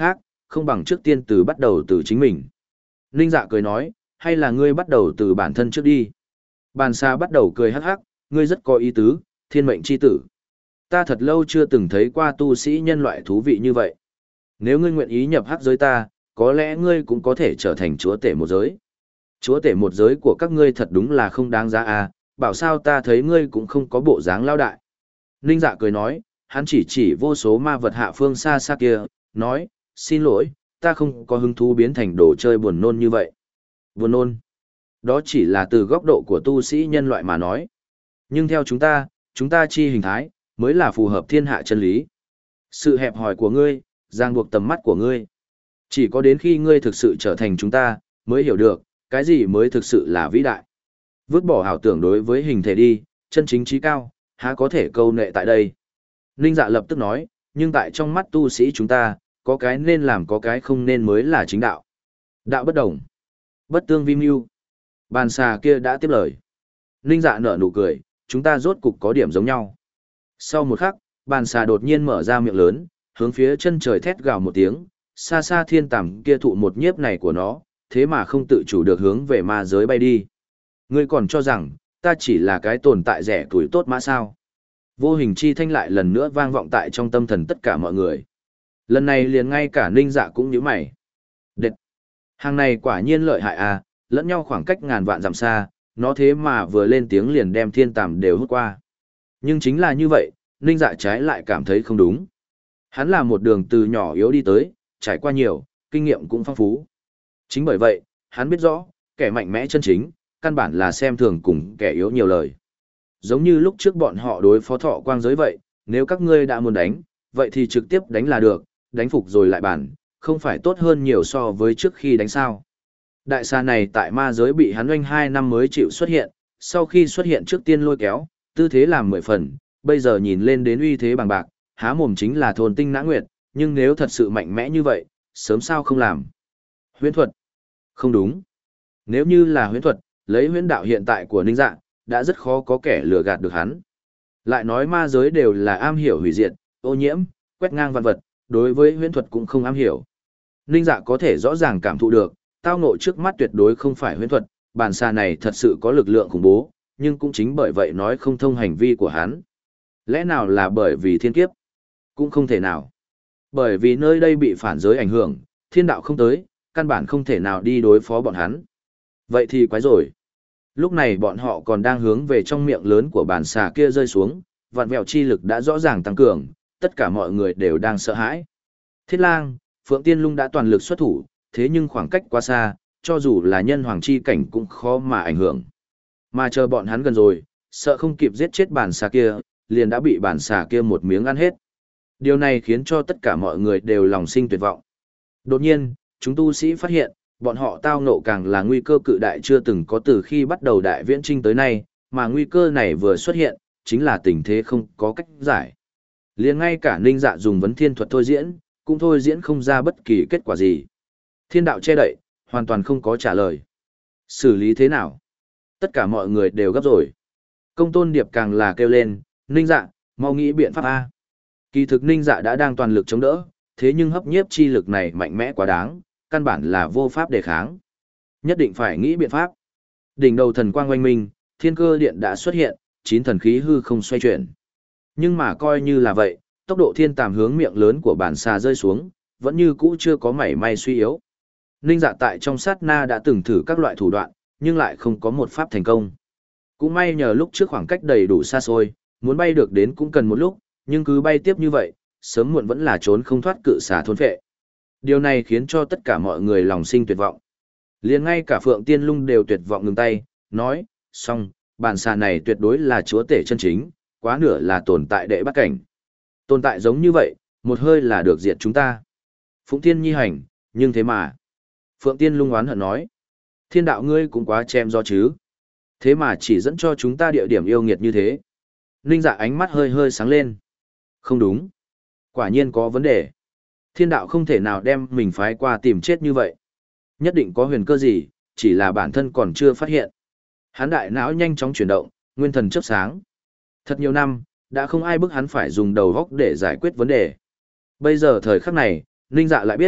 không bằng trước tiên từ bắt đầu từ chính mình. Ninh Dạ cười nói, hay là ngươi bắt đầu từ bản thân trước đi. Bàn xa bắt đầu cười hắc hắc, ngươi rất có ý tứ, thiên mệnh chi tử. Ta thật lâu chưa từng thấy qua tu sĩ nhân loại thú vị như vậy. Nếu ngươi nguyện ý nhập hắc giới ta, có lẽ ngươi cũng có thể trở thành chúa tể một giới. Chúa tể một giới của các ngươi thật đúng là không đáng giá à, bảo sao ta thấy ngươi cũng không có bộ dáng lao đại. Ninh Dạ cười nói, hắn chỉ chỉ vô số ma vật hạ phương xa xa kia, nói, xin lỗi, ta không có hứng thú biến thành đồ chơi buồn nôn như vậy. Buồn nôn. Đó chỉ là từ góc độ của tu sĩ nhân loại mà nói. Nhưng theo chúng ta, chúng ta chi hình thái, mới là phù hợp thiên hạ chân lý. Sự hẹp hòi của ngươi, ràng buộc tầm mắt của ngươi. Chỉ có đến khi ngươi thực sự trở thành chúng ta, mới hiểu được, cái gì mới thực sự là vĩ đại. Vứt bỏ ảo tưởng đối với hình thể đi, chân chính trí cao, há có thể câu nệ tại đây. Ninh Dạ lập tức nói, nhưng tại trong mắt tu sĩ chúng ta, có cái nên làm có cái không nên mới là chính đạo. Đạo bất đồng. Bất tương vi mưu. Bàn xà kia đã tiếp lời. Ninh Dạ nở nụ cười, chúng ta rốt cục có điểm giống nhau. Sau một khắc, bàn xà đột nhiên mở ra miệng lớn, hướng phía chân trời thét gào một tiếng, xa xa thiên tằm kia thụ một nhiếp này của nó, thế mà không tự chủ được hướng về ma giới bay đi. Ngươi còn cho rằng, ta chỉ là cái tồn tại rẻ tuổi tốt mã sao. Vô hình chi thanh lại lần nữa vang vọng tại trong tâm thần tất cả mọi người. Lần này liền ngay cả Ninh Dạ cũng nhíu mày. Đệt! Hàng này quả nhiên lợi hại à, lẫn nhau khoảng cách ngàn vạn dặm xa, nó thế mà vừa lên tiếng liền đem thiên tằm đều hút qua. Nhưng chính là như vậy, Ninh Dạ trái lại cảm thấy không đúng. Hắn là một đường từ nhỏ yếu đi tới, trải qua nhiều, kinh nghiệm cũng phong phú. Chính bởi vậy, hắn biết rõ, kẻ mạnh mẽ chân chính, căn bản là xem thường cùng kẻ yếu nhiều lời. Giống như lúc trước bọn họ đối phó thọ quang giới vậy, nếu các ngươi đã muốn đánh, vậy thì trực tiếp đánh là được, đánh phục rồi lại bản, không phải tốt hơn nhiều so với trước khi đánh sao. Đại xà này tại ma giới bị hắn oanh hai năm mới chịu xuất hiện, sau khi xuất hiện trước tiên lôi kéo, tư thế làm mười phần, bây giờ nhìn lên đến uy thế bằng bạc, há mồm chính là thôn tinh nã nguyệt, nhưng nếu thật sự mạnh mẽ như vậy, sớm sao không làm. Huyễn thuật. Không đúng. Nếu như là huyễn thuật, lấy huyễn đạo hiện tại của Ninh Dạ, đã rất khó có kẻ lừa gạt được hắn. Lại nói ma giới đều là am hiểu hủy diệt, ô nhiễm, quét ngang vạn vật, đối với huyễn thuật cũng không am hiểu. Ninh Dạ có thể rõ ràng cảm thụ được, tao ngộ trước mắt tuyệt đối không phải huyễn thuật, bản xà này thật sự có lực lượng khủng bố, nhưng cũng chính bởi vậy nói không thông hành vi của hắn. Lẽ nào là bởi vì thiên kiếp? Cũng không thể nào. Bởi vì nơi đây bị phản giới ảnh hưởng, thiên đạo không tới, căn bản không thể nào đi đối phó bọn hắn. Vậy thì quái rồi. Lúc này bọn họ còn đang hướng về trong miệng lớn của bản xà kia rơi xuống, vạn vẹo chi lực đã rõ ràng tăng cường, tất cả mọi người đều đang sợ hãi. Thiết Lang, Phượng Tiên Lung đã toàn lực xuất thủ, thế nhưng khoảng cách quá xa, cho dù là nhân hoàng chi cảnh cũng khó mà ảnh hưởng. Mà chờ bọn hắn gần rồi, sợ không kịp giết chết bản xà kia, liền đã bị bản xà kia một miếng ăn hết. Điều này khiến cho tất cả mọi người đều lòng sinh tuyệt vọng. Đột nhiên, chúng tu sĩ phát hiện, bọn họ tao ngộ càng là nguy cơ cự đại chưa từng có từ khi bắt đầu đại viễn trinh tới nay, mà nguy cơ này vừa xuất hiện, chính là tình thế không có cách giải. Liền ngay cả Ninh Dạ dùng vấn thiên thuật thôi diễn, cũng thôi diễn không ra bất kỳ kết quả gì. Thiên đạo che đậy, hoàn toàn không có trả lời. Xử lý thế nào? Tất cả mọi người đều gấp rồi. Công Tôn Điệp càng là kêu lên, Ninh Dạ, mau nghĩ biện pháp A. Kỳ thực Ninh Dạ đã đang toàn lực chống đỡ, thế nhưng hấp nhiếp chi lực này mạnh mẽ quá đáng, căn bản là vô pháp đề kháng. Nhất định phải nghĩ biện pháp. Đỉnh đầu thần quang oanh minh, thiên cơ điện đã xuất hiện, chín thần khí hư không xoay chuyển. Nhưng mà coi như là vậy, tốc độ thiên tàm hướng miệng lớn của bản xà rơi xuống, vẫn như cũ chưa có mảy may suy yếu. Ninh Dạ tại trong sát na đã từng thử các loại thủ đoạn, nhưng lại không có một pháp thành công. Cũng may nhờ lúc trước khoảng cách đầy đủ xa xôi, muốn bay được đến cũng cần một lúc, nhưng cứ bay tiếp như vậy, sớm muộn vẫn là trốn không thoát cự xà thôn phệ. Điều này khiến cho tất cả mọi người lòng sinh tuyệt vọng. Liền ngay cả Phượng Tiên Lung đều tuyệt vọng ngừng tay, nói, xong, bản xà này tuyệt đối là chúa tể chân chính, quá nửa là tồn tại đệ bắt cảnh. Tồn tại giống như vậy, một hơi là được diệt chúng ta. Phụng Tiên nhi hành, nhưng thế mà. Phượng Tiên Lung oán hận nói, thiên đạo ngươi cũng quá chém do chứ. Thế mà chỉ dẫn cho chúng ta địa điểm yêu nghiệt như thế. Ninh Dạ ánh mắt hơi hơi sáng lên. Không đúng. Quả nhiên có vấn đề. Thiên đạo không thể nào đem mình phái qua tìm chết như vậy. Nhất định có huyền cơ gì, chỉ là bản thân còn chưa phát hiện. Hắn đại não nhanh chóng chuyển động, nguyên thần chớp sáng. Thật nhiều năm, đã không ai bức hắn phải dùng đầu góc để giải quyết vấn đề. Bây giờ thời khắc này, Ninh Dạ lại biết,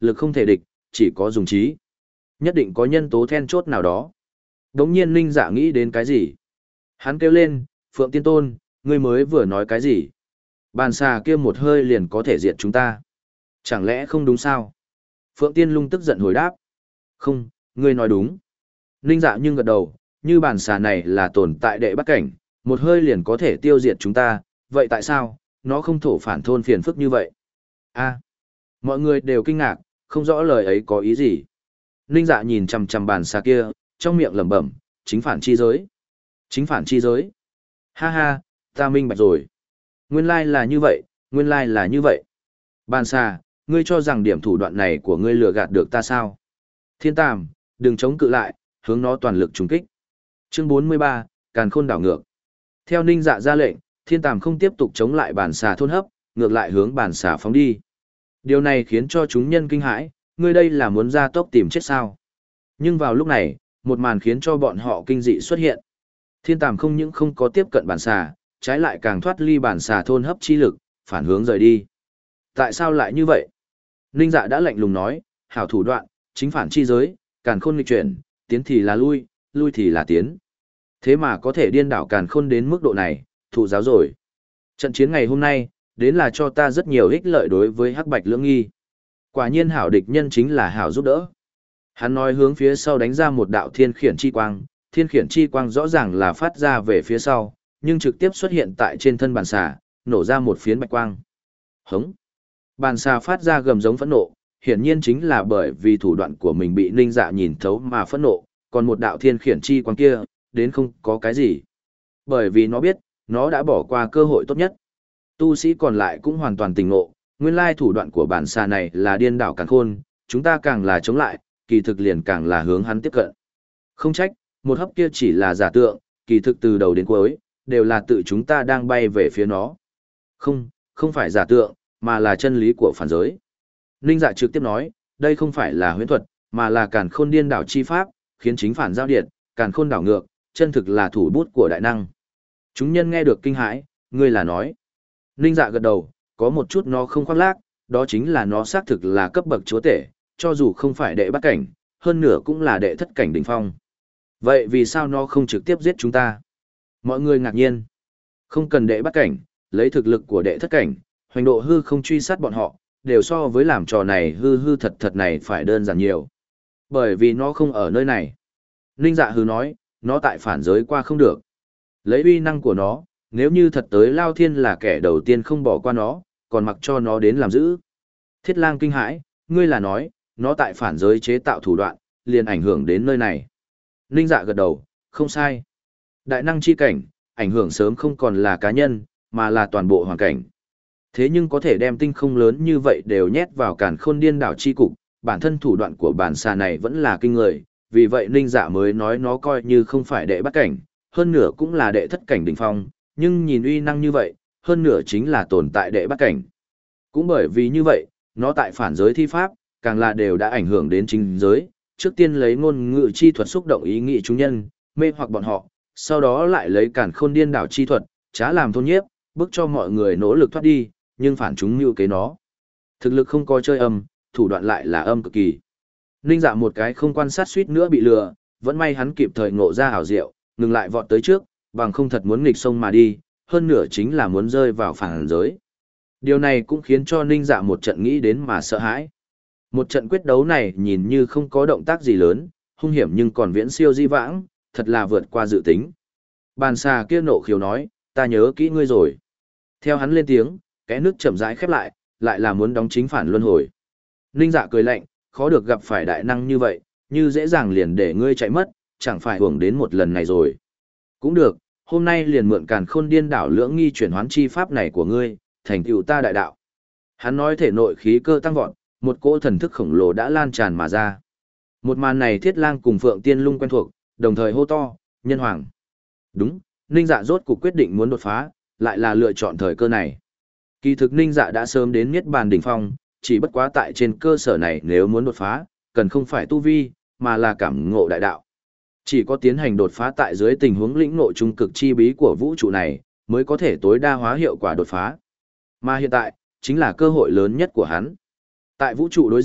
lực không thể địch, chỉ có dùng trí. Nhất định có nhân tố then chốt nào đó. Đống nhiên Ninh Dạ nghĩ đến cái gì? Hắn kêu lên, Phượng Tiên Tôn, ngươi mới vừa nói cái gì? Bàn xà kia một hơi liền có thể diệt chúng ta. Chẳng lẽ không đúng sao? Phượng Tiên Lung tức giận hồi đáp. Không, ngươi nói đúng. Ninh Dạ nhưng gật đầu, như bàn xà này là tồn tại đệ bắt cảnh, một hơi liền có thể tiêu diệt chúng ta, vậy tại sao, nó không thổ phản thôn phiền phức như vậy? A, mọi người đều kinh ngạc, không rõ lời ấy có ý gì. Ninh Dạ nhìn chằm chằm bàn xà kia, trong miệng lẩm bẩm, chính phản chi giới. Chính phản chi giới. Ha ha, ta minh bạch rồi. Nguyên lai là như vậy, nguyên lai là như vậy. Bàn xà, ngươi cho rằng điểm thủ đoạn này của ngươi lừa gạt được ta sao? Thiên Tàm, đừng chống cự lại, hướng nó toàn lực trùng kích. Chương bốn mươi ba, Càn Khôn đảo ngược. Theo Ninh Dạ ra lệnh, Thiên Tàm không tiếp tục chống lại bàn xà thôn hấp, ngược lại hướng bàn xà phóng đi. Điều này khiến cho chúng nhân kinh hãi, ngươi đây là muốn ra tốc tìm chết sao? Nhưng vào lúc này, một màn khiến cho bọn họ kinh dị xuất hiện. Thiên Tàm không những không có tiếp cận bàn xà, trái lại càng thoát ly bàn xà thôn hấp chi lực, phản hướng rời đi. Tại sao lại như vậy? Ninh Dạ đã lạnh lùng nói, hảo thủ đoạn, chính phản chi giới, càn khôn nghịch chuyển, tiến thì là lui, lui thì là tiến. Thế mà có thể điên đảo càn khôn đến mức độ này, thụ giáo rồi. Trận chiến ngày hôm nay, đến là cho ta rất nhiều ích lợi đối với Hắc Bạch Lưỡng Nghi. Quả nhiên hảo địch nhân chính là hảo giúp đỡ. Hắn nói hướng phía sau đánh ra một đạo thiên khiển chi quang, thiên khiển chi quang rõ ràng là phát ra về phía sau, nhưng trực tiếp xuất hiện tại trên thân bàn xà, nổ ra một phiến bạch quang. Hống! Bàn xà phát ra gầm giống phẫn nộ, hiển nhiên chính là bởi vì thủ đoạn của mình bị Ninh Dạ nhìn thấu mà phẫn nộ, còn một đạo thiên khiển chi quang kia, đến không có cái gì. Bởi vì nó biết, nó đã bỏ qua cơ hội tốt nhất. Tu sĩ còn lại cũng hoàn toàn tỉnh ngộ, nguyên lai thủ đoạn của bản xà này là điên đảo càn khôn, chúng ta càng là chống lại, kỳ thực liền càng là hướng hắn tiếp cận. Không trách, một hấp kia chỉ là giả tượng, kỳ thực từ đầu đến cuối, đều là tự chúng ta đang bay về phía nó. Không, không phải giả tượng, mà là chân lý của phản giới. Ninh Dạ trực tiếp nói, đây không phải là huyễn thuật, mà là càn khôn điên đảo chi pháp, khiến chính phản giao điện, càn khôn đảo ngược, chân thực là thủ bút của đại năng. Chúng nhân nghe được kinh hãi, ngươi là nói. Ninh Dạ gật đầu, có một chút nó không khoác lác, đó chính là nó xác thực là cấp bậc chúa tể, cho dù không phải đệ bắt cảnh, hơn nửa cũng là đệ thất cảnh đỉnh phong. Vậy vì sao nó không trực tiếp giết chúng ta? Mọi người ngạc nhiên. Không cần đệ bắt cảnh, lấy thực lực của đệ thất cảnh, hoành độ hư không truy sát bọn họ, đều so với làm trò này hư hư thật thật này phải đơn giản nhiều. Bởi vì nó không ở nơi này. Ninh Dạ hư nói, nó tại phản giới qua không được. Lấy uy năng của nó, nếu như thật tới Lao Thiên là kẻ đầu tiên không bỏ qua nó, còn mặc cho nó đến làm giữ. Thiết Lang kinh hãi, ngươi là nói, nó tại phản giới chế tạo thủ đoạn, liền ảnh hưởng đến nơi này. Ninh Dạ gật đầu, không sai. Đại năng chi cảnh, ảnh hưởng sớm không còn là cá nhân, mà là toàn bộ hoàn cảnh. Thế nhưng có thể đem tinh không lớn như vậy đều nhét vào càn khôn điên đảo chi cục, bản thân thủ đoạn của bản xà này vẫn là kinh người, vì vậy Ninh Dạ mới nói nó coi như không phải đệ bắt cảnh, hơn nửa cũng là đệ thất cảnh đỉnh phong, nhưng nhìn uy năng như vậy, hơn nửa chính là tồn tại đệ bắt cảnh. Cũng bởi vì như vậy, nó tại phản giới thi pháp, càng là đều đã ảnh hưởng đến chính giới, trước tiên lấy ngôn ngữ chi thuật xúc động ý nghĩ chúng nhân, mê hoặc bọn họ, sau đó lại lấy càn khôn điên đảo chi thuật, trá làm thôn nhiếp, bức cho mọi người nỗ lực thoát đi, nhưng phản chúng mưu kế nó. Thực lực không có chơi âm, thủ đoạn lại là âm cực kỳ. Ninh Dạ một cái không quan sát suýt nữa bị lừa, vẫn may hắn kịp thời ngộ ra hảo diệu, ngừng lại vọt tới trước, bằng không thật muốn nghịch sông mà đi, hơn nửa chính là muốn rơi vào phản giới. Điều này cũng khiến cho Ninh Dạ một trận nghĩ đến mà sợ hãi. Một trận quyết đấu này nhìn như không có động tác gì lớn, hung hiểm nhưng còn viễn siêu di vãng, thật là vượt qua dự tính. Bàn xà kia nộ khiếu nói, ta nhớ kỹ ngươi rồi. Theo hắn lên tiếng, cái nước chậm rãi khép lại, lại là muốn đóng chính phản luân hồi. Ninh Dạ cười lạnh, khó được gặp phải đại năng như vậy, như dễ dàng liền để ngươi chạy mất, chẳng phải hưởng đến một lần này rồi. Cũng được, hôm nay liền mượn càn khôn điên đảo lưỡng nghi chuyển hoán chi pháp này của ngươi, thành tựu ta đại đạo. Hắn nói thể nội khí cơ tăng vọt, một cỗ thần thức khổng lồ đã lan tràn mà ra. Một màn này Thiết Lang cùng Phượng Tiên Lung quen thuộc, đồng thời hô to, nhân hoàng. Đúng, Ninh Dạ rốt cuộc quyết định muốn đột phá, lại là lựa chọn thời cơ này. Kỳ thực Ninh Dạ đã sớm đến Niết Bàn đỉnh phong, chỉ bất quá tại trên cơ sở này nếu muốn đột phá, cần không phải tu vi, mà là cảm ngộ đại đạo. Chỉ có tiến hành đột phá tại dưới tình huống lĩnh ngộ trung cực chi bí của vũ trụ này, mới có thể tối đa hóa hiệu quả đột phá. Mà hiện tại, chính là cơ hội lớn nhất của hắn. Tại vũ trụ đối diện,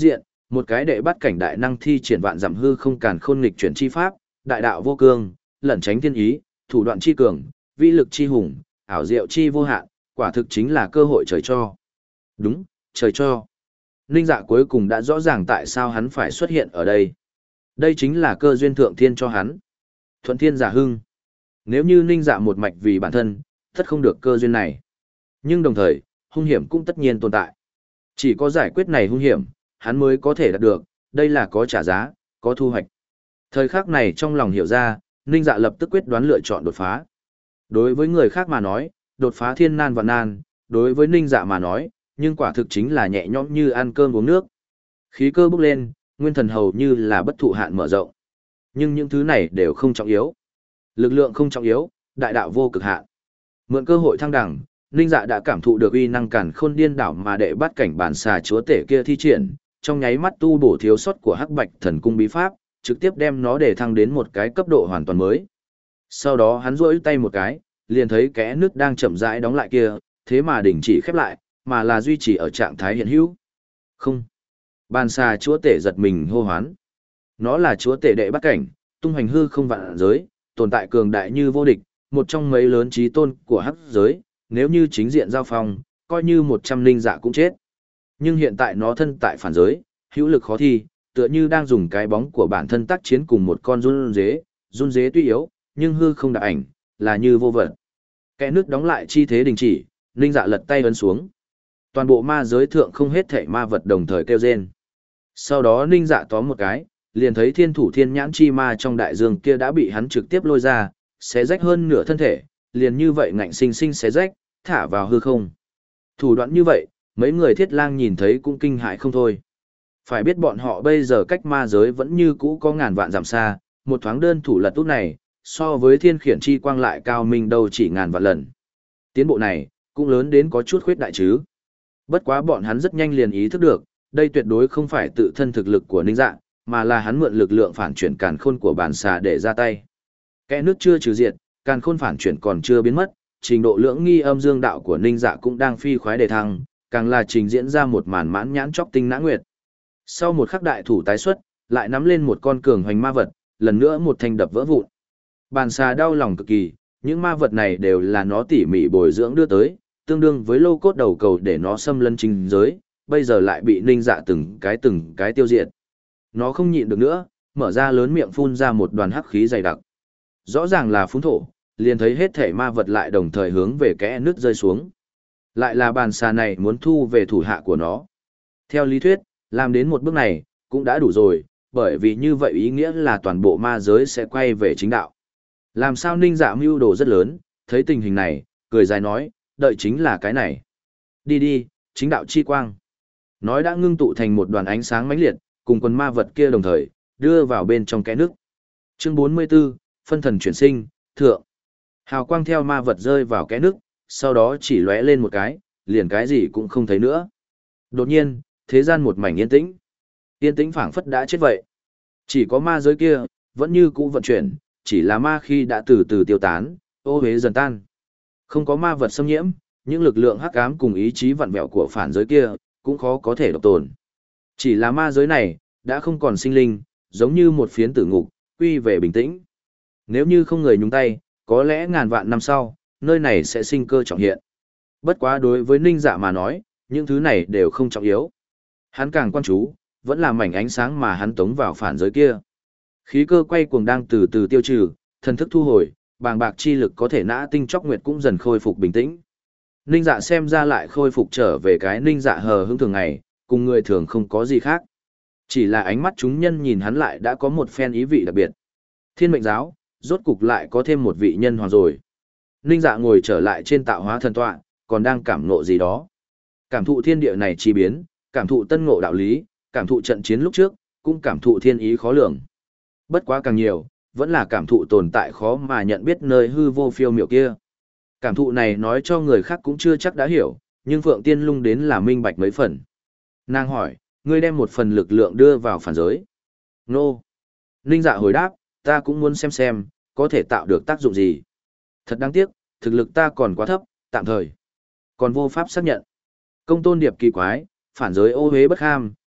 Một cái đệ bắt cảnh đại năng thi triển vạn dặm hư không càn khôn nghịch chuyển chi pháp, đại đạo vô cương, lẩn tránh thiên ý, thủ đoạn chi cường, vĩ lực chi hùng, ảo diệu chi vô hạn, quả thực chính là cơ hội trời cho. Đúng, trời cho. Ninh Dạ cuối cùng đã rõ ràng tại sao hắn phải xuất hiện ở đây. Đây chính là cơ duyên thượng thiên cho hắn. Thuận thiên giả hưng. Nếu như Ninh Dạ một mạch vì bản thân, tất không được cơ duyên này. Nhưng đồng thời, hung hiểm cũng tất nhiên tồn tại. Chỉ có giải quyết này hung hiểm, hắn mới có thể đạt được, đây là có trả giá, có thu hoạch. Thời khắc này trong lòng hiểu ra, Ninh Dạ lập tức quyết đoán lựa chọn đột phá. Đối với người khác mà nói, đột phá thiên nan vạn nan, đối với Ninh Dạ mà nói, nhưng quả thực chính là nhẹ nhõm như ăn cơm uống nước. Khí cơ bốc lên, nguyên thần hầu như là bất thụ hạn mở rộng. Nhưng những thứ này đều không trọng yếu. Lực lượng không trọng yếu, đại đạo vô cực hạn. Mượn cơ hội thăng đẳng, Ninh Dạ đã cảm thụ được uy năng càn khôn điên đảo mà đệ bắt cảnh bản xà chúa tể kia thi triển, trong nháy mắt tu bổ thiếu sót của Hắc Bạch Thần Cung bí pháp, trực tiếp đem nó để thăng đến một cái cấp độ hoàn toàn mới. Sau đó hắn duỗi tay một cái, liền thấy kẽ nước đang chậm rãi đóng lại kia, thế mà đình chỉ khép lại, mà là duy trì ở trạng thái hiện hữu. Không. Bàn xà chúa tể giật mình hô hoán. Nó là chúa tể đệ bắt cảnh, tung hoành hư không vạn giới, tồn tại cường đại như vô địch, một trong mấy lớn trí tôn của hắc giới, nếu như chính diện giao phong, coi như một trăm linh dạ cũng chết. Nhưng hiện tại nó thân tại phản giới, hữu lực khó thi, tựa như đang dùng cái bóng của bản thân tác chiến cùng một con run dế, run dế tuy yếu, nhưng hư không đặc ảnh, là như vô vật. Kẽ nước đóng lại chi thế đình chỉ, linh dạ lật tay ấn xuống. Toàn bộ ma giới thượng không hết thể ma vật đồng thời kêu rên. Sau đó ninh dạ tóm một cái, liền thấy thiên thủ thiên nhãn chi ma trong đại dương kia đã bị hắn trực tiếp lôi ra, xé rách hơn nửa thân thể, liền như vậy ngạnh sinh sinh xé rách, thả vào hư không. Thủ đoạn như vậy, mấy người thiết lang nhìn thấy cũng kinh hại không thôi. Phải biết bọn họ bây giờ cách ma giới vẫn như cũ có ngàn vạn dặm xa, một thoáng đơn thủ lật úp này, so với thiên khiển chi quang lại cao minh đâu chỉ ngàn vạn lần. Tiến bộ này, cũng lớn đến có chút khuyết đại chứ. Bất quá bọn hắn rất nhanh liền ý thức được, đây tuyệt đối không phải tự thân thực lực của ninh dạ, mà là hắn mượn lực lượng phản chuyển càn khôn của bản xà để ra tay. Kẽ nước chưa trừ diệt, càn khôn phản chuyển còn chưa biến mất, trình độ lưỡng nghi âm dương đạo của ninh dạ cũng đang phi khoái đề thăng, càng là trình diễn ra một màn mãn nhãn chóc tinh nã nguyệt. Sau một khắc đại thủ tái xuất, lại nắm lên một con cường hoành ma vật, lần nữa một thanh đập vỡ vụn. Bản xà đau lòng cực kỳ, những ma vật này đều là nó tỉ mỉ bồi dưỡng đưa tới, tương đương với lô cốt đầu cầu để nó xâm lấn chính giới, bây giờ lại bị ninh dạ từng cái từng cái tiêu diệt. Nó không nhịn được nữa, mở ra lớn miệng phun ra một đoàn hắc khí dày đặc. Rõ ràng là phúng thổ, liền thấy hết thể ma vật lại đồng thời hướng về kẽ nước rơi xuống. Lại là bàn xà này muốn thu về thủ hạ của nó. Theo lý thuyết, làm đến một bước này, cũng đã đủ rồi, bởi vì như vậy ý nghĩa là toàn bộ ma giới sẽ quay về chính đạo. Làm sao ninh dạ mưu đồ rất lớn, thấy tình hình này, cười dài nói, đợi chính là cái này. Đi đi, chính đạo chi quang. Nói đã ngưng tụ thành một đoàn ánh sáng mãnh liệt, cùng quần ma vật kia đồng thời, đưa vào bên trong kẽ nước. Chương bốn mươi 44, phân thần chuyển sinh, thượng. Hào quang theo ma vật rơi vào kẽ nước, sau đó chỉ lóe lên một cái, liền cái gì cũng không thấy nữa. Đột nhiên, thế gian một mảnh yên tĩnh. Yên tĩnh phảng phất đã chết vậy. Chỉ có ma giới kia, vẫn như cũ vận chuyển, chỉ là ma khi đã từ từ tiêu tán, ô hế dần tan. Không có ma vật xâm nhiễm, những lực lượng hắc ám cùng ý chí vặn vẹo của phản giới kia, cũng khó có thể độc tồn. Chỉ là ma giới này, đã không còn sinh linh, giống như một phiến tử ngục, quy về bình tĩnh. Nếu như không người nhúng tay, có lẽ ngàn vạn năm sau, nơi này sẽ sinh cơ trọng hiện. Bất quá đối với ninh dạ mà nói, những thứ này đều không trọng yếu. Hắn càng quan chú, vẫn là mảnh ánh sáng mà hắn tống vào phản giới kia. Khí cơ quay cuồng đang từ từ tiêu trừ, thần thức thu hồi, bàng bạc chi lực có thể nã tinh chóc nguyệt cũng dần khôi phục bình tĩnh. Ninh dạ xem ra lại khôi phục trở về cái ninh dạ hờ hững thường ngày, cùng người thường không có gì khác. Chỉ là ánh mắt chúng nhân nhìn hắn lại đã có một phen ý vị đặc biệt. Thiên mệnh giáo, rốt cục lại có thêm một vị nhân hoàng rồi. Ninh dạ ngồi trở lại trên tạo hóa thần tọa, còn đang cảm ngộ gì đó. Cảm thụ thiên địa này chi biến, cảm thụ tân ngộ đạo lý, cảm thụ trận chiến lúc trước, cũng cảm thụ thiên ý khó lường. Bất quá càng nhiều, vẫn là cảm thụ tồn tại khó mà nhận biết nơi hư vô phiêu miểu kia. Cảm thụ này nói cho người khác cũng chưa chắc đã hiểu, nhưng Phượng Tiên Lung đến là minh bạch mấy phần. Nàng hỏi, ngươi đem một phần lực lượng đưa vào phản giới. Nô. Ninh dạ hồi đáp, ta cũng muốn xem xem, có thể tạo được tác dụng gì. Thật đáng tiếc, thực lực ta còn quá thấp, tạm thời. Còn vô pháp xác nhận. Công tôn điệp kỳ quái, phản giới ô hế bất ham,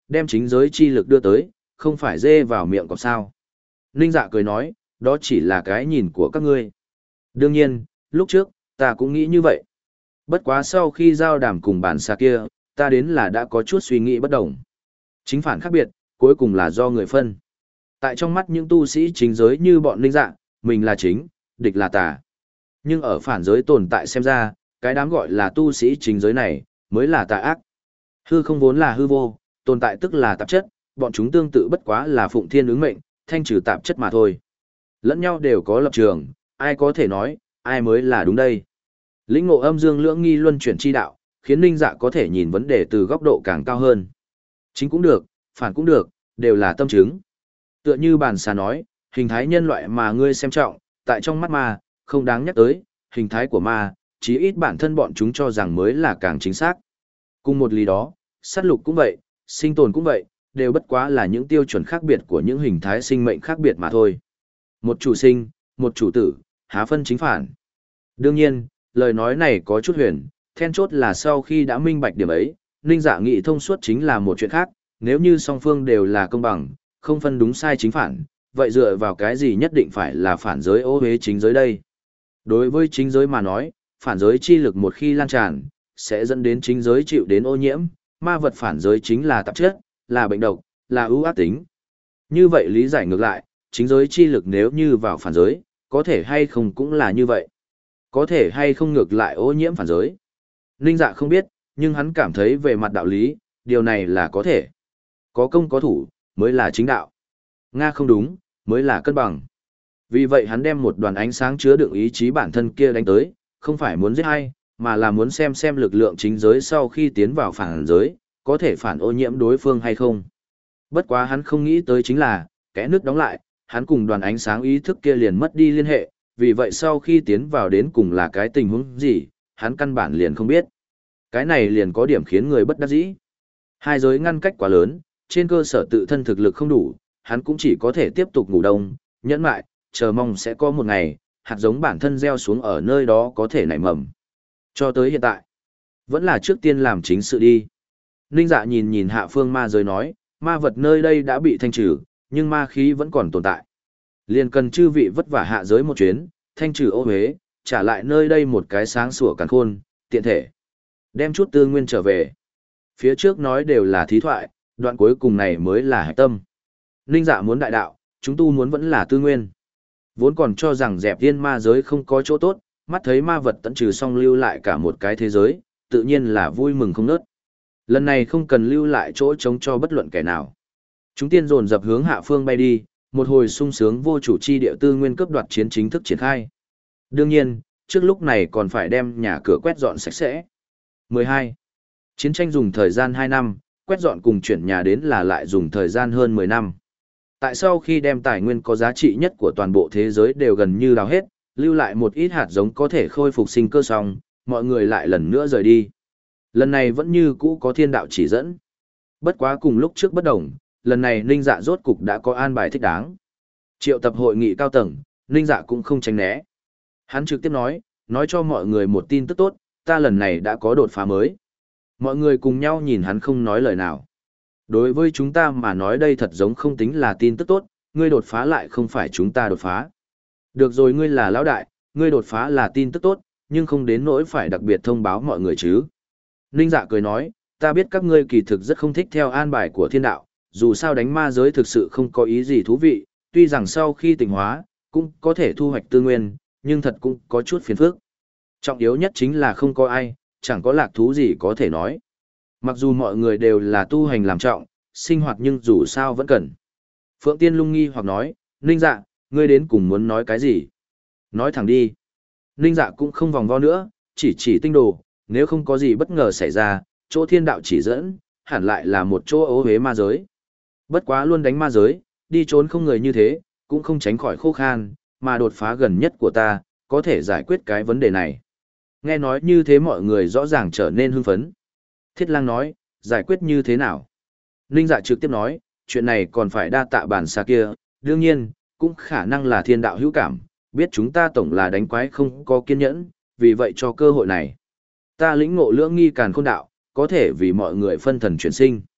đem chính giới chi lực đưa tới, không phải dê vào miệng cọp sao. Ninh Dạ cười nói, đó chỉ là cái nhìn của các ngươi. Đương nhiên, lúc trước, ta cũng nghĩ như vậy. Bất quá sau khi giao đàm cùng bản xa kia, ta đến là đã có chút suy nghĩ bất đồng. Chính phản khác biệt, cuối cùng là do người phân. Tại trong mắt những tu sĩ chính giới như bọn Ninh Dạ, mình là chính, địch là tà. Nhưng ở phản giới tồn tại xem ra, cái đám gọi là tu sĩ chính giới này, mới là tà ác. Hư không vốn là hư vô, tồn tại tức là tạp chất, bọn chúng tương tự bất quá là phụng thiên ứng mệnh, thanh trừ tạp chất mà thôi. Lẫn nhau đều có lập trường, ai có thể nói, ai mới là đúng đây. Lĩnh ngộ âm dương lưỡng nghi luân chuyển chi đạo, khiến Ninh Dạ có thể nhìn vấn đề từ góc độ càng cao hơn. Chính cũng được, phản cũng được, đều là tâm chứng. Tựa như bàn xà nói, hình thái nhân loại mà ngươi xem trọng, tại trong mắt ma, không đáng nhắc tới, hình thái của ma, chí ít bản thân bọn chúng cho rằng mới là càng chính xác. Cùng một lý đó, sát lục cũng vậy, sinh tồn cũng vậy, đều bất quá là những tiêu chuẩn khác biệt của những hình thái sinh mệnh khác biệt mà thôi. Một chủ sinh, một chủ tử, há phân chính phản. Đương nhiên, lời nói này có chút huyền, then chốt là sau khi đã minh bạch điểm ấy, Ninh Dạ nghị thông suốt chính là một chuyện khác, nếu như song phương đều là công bằng, không phân đúng sai chính phản, vậy dựa vào cái gì nhất định phải là phản giới ô hế chính giới đây? Đối với chính giới mà nói, phản giới chi lực một khi lan tràn, sẽ dẫn đến chính giới chịu đến ô nhiễm, ma vật phản giới chính là tạp chất, là bệnh độc, là ưu ác tính. Như vậy lý giải ngược lại, chính giới chi lực nếu như vào phản giới, có thể hay không cũng là như vậy. Có thể hay không ngược lại ô nhiễm phản giới. Ninh Dạ không biết, nhưng hắn cảm thấy về mặt đạo lý, điều này là có thể. Có công có thủ, mới là chính đạo. Nga không đúng, mới là cân bằng. Vì vậy hắn đem một đoàn ánh sáng chứa đựng ý chí bản thân kia đánh tới, không phải muốn giết hay, mà là muốn xem xem lực lượng chính giới sau khi tiến vào phản giới, có thể phản ô nhiễm đối phương hay không. Bất quá hắn không nghĩ tới chính là, kẽ nước đóng lại, hắn cùng đoàn ánh sáng ý thức kia liền mất đi liên hệ, vì vậy sau khi tiến vào đến cùng là cái tình huống gì, hắn căn bản liền không biết. Cái này liền có điểm khiến người bất đắc dĩ. Hai giới ngăn cách quá lớn, trên cơ sở tự thân thực lực không đủ, hắn cũng chỉ có thể tiếp tục ngủ đông, nhẫn mại, chờ mong sẽ có một ngày, hạt giống bản thân gieo xuống ở nơi đó có thể nảy mầm. Cho tới hiện tại, vẫn là trước tiên làm chính sự đi. Ninh Dạ nhìn nhìn hạ phương ma giới nói, ma vật nơi đây đã bị thanh trừ, nhưng ma khí vẫn còn tồn tại. Liền cần chư vị vất vả hạ giới một chuyến, thanh trừ ô uế, trả lại nơi đây một cái sáng sủa càn khôn, tiện thể. Đem chút tư nguyên trở về. Phía trước nói đều là thí thoại, đoạn cuối cùng này mới là hạch tâm. Ninh Dạ muốn đại đạo, chúng tu muốn vẫn là tư nguyên. Vốn còn cho rằng dẹp tiên ma giới không có chỗ tốt, mắt thấy ma vật tận trừ xong lưu lại cả một cái thế giới, tự nhiên là vui mừng không nớt. Lần này không cần lưu lại chỗ trống cho bất luận kẻ nào. Chúng tiên dồn dập hướng hạ phương bay đi, một hồi sung sướng vô chủ chi địa tư nguyên cướp đoạt chiến chính thức triển khai. Đương nhiên, trước lúc này còn phải đem nhà cửa quét dọn sạch sẽ. mười hai. Chiến tranh dùng thời gian hai năm, quét dọn cùng chuyển nhà đến là lại dùng thời gian hơn mười năm. Tại sau khi đem tài nguyên có giá trị nhất của toàn bộ thế giới đều gần như đào hết, lưu lại một ít hạt giống có thể khôi phục sinh cơ xong, mọi người lại lần nữa rời đi. Lần này vẫn như cũ có thiên đạo chỉ dẫn. Bất quá cùng lúc trước bất đồng, lần này Ninh Dạ rốt cục đã có an bài thích đáng. Triệu tập hội nghị cao tầng, Ninh Dạ cũng không tránh né. Hắn trực tiếp nói, nói cho mọi người một tin tức tốt, ta lần này đã có đột phá mới. Mọi người cùng nhau nhìn hắn không nói lời nào. Đối với chúng ta mà nói đây thật giống không tính là tin tức tốt, ngươi đột phá lại không phải chúng ta đột phá. Được rồi, ngươi là lão đại, ngươi đột phá là tin tức tốt, nhưng không đến nỗi phải đặc biệt thông báo mọi người chứ. Ninh Dạ cười nói, ta biết các ngươi kỳ thực rất không thích theo an bài của thiên đạo, dù sao đánh ma giới thực sự không có ý gì thú vị, tuy rằng sau khi tỉnh hóa, cũng có thể thu hoạch tư nguyên, nhưng thật cũng có chút phiền phức. Trọng yếu nhất chính là không có ai, chẳng có lạc thú gì có thể nói. Mặc dù mọi người đều là tu hành làm trọng, sinh hoạt nhưng dù sao vẫn cần. Phượng Tiên lung nghi hoặc nói, Ninh Dạ, ngươi đến cùng muốn nói cái gì? Nói thẳng đi. Ninh Dạ cũng không vòng vo nữa, chỉ chỉ tinh đồ, nếu không có gì bất ngờ xảy ra, chỗ thiên đạo chỉ dẫn, hẳn lại là một chỗ ố huế ma giới. Bất quá luôn đánh ma giới, đi trốn không người như thế, cũng không tránh khỏi khô khan, mà đột phá gần nhất của ta, có thể giải quyết cái vấn đề này. Nghe nói như thế mọi người rõ ràng trở nên hưng phấn. Thiết Lang nói, giải quyết như thế nào? Ninh Dạ trực tiếp nói, chuyện này còn phải đa tạ bản xa kia, đương nhiên, cũng khả năng là thiên đạo hữu cảm, biết chúng ta tổng là đánh quái không có kiên nhẫn, vì vậy cho cơ hội này. Ta lĩnh ngộ lưỡng nghi càn khôn đạo, có thể vì mọi người phân thần chuyển sinh.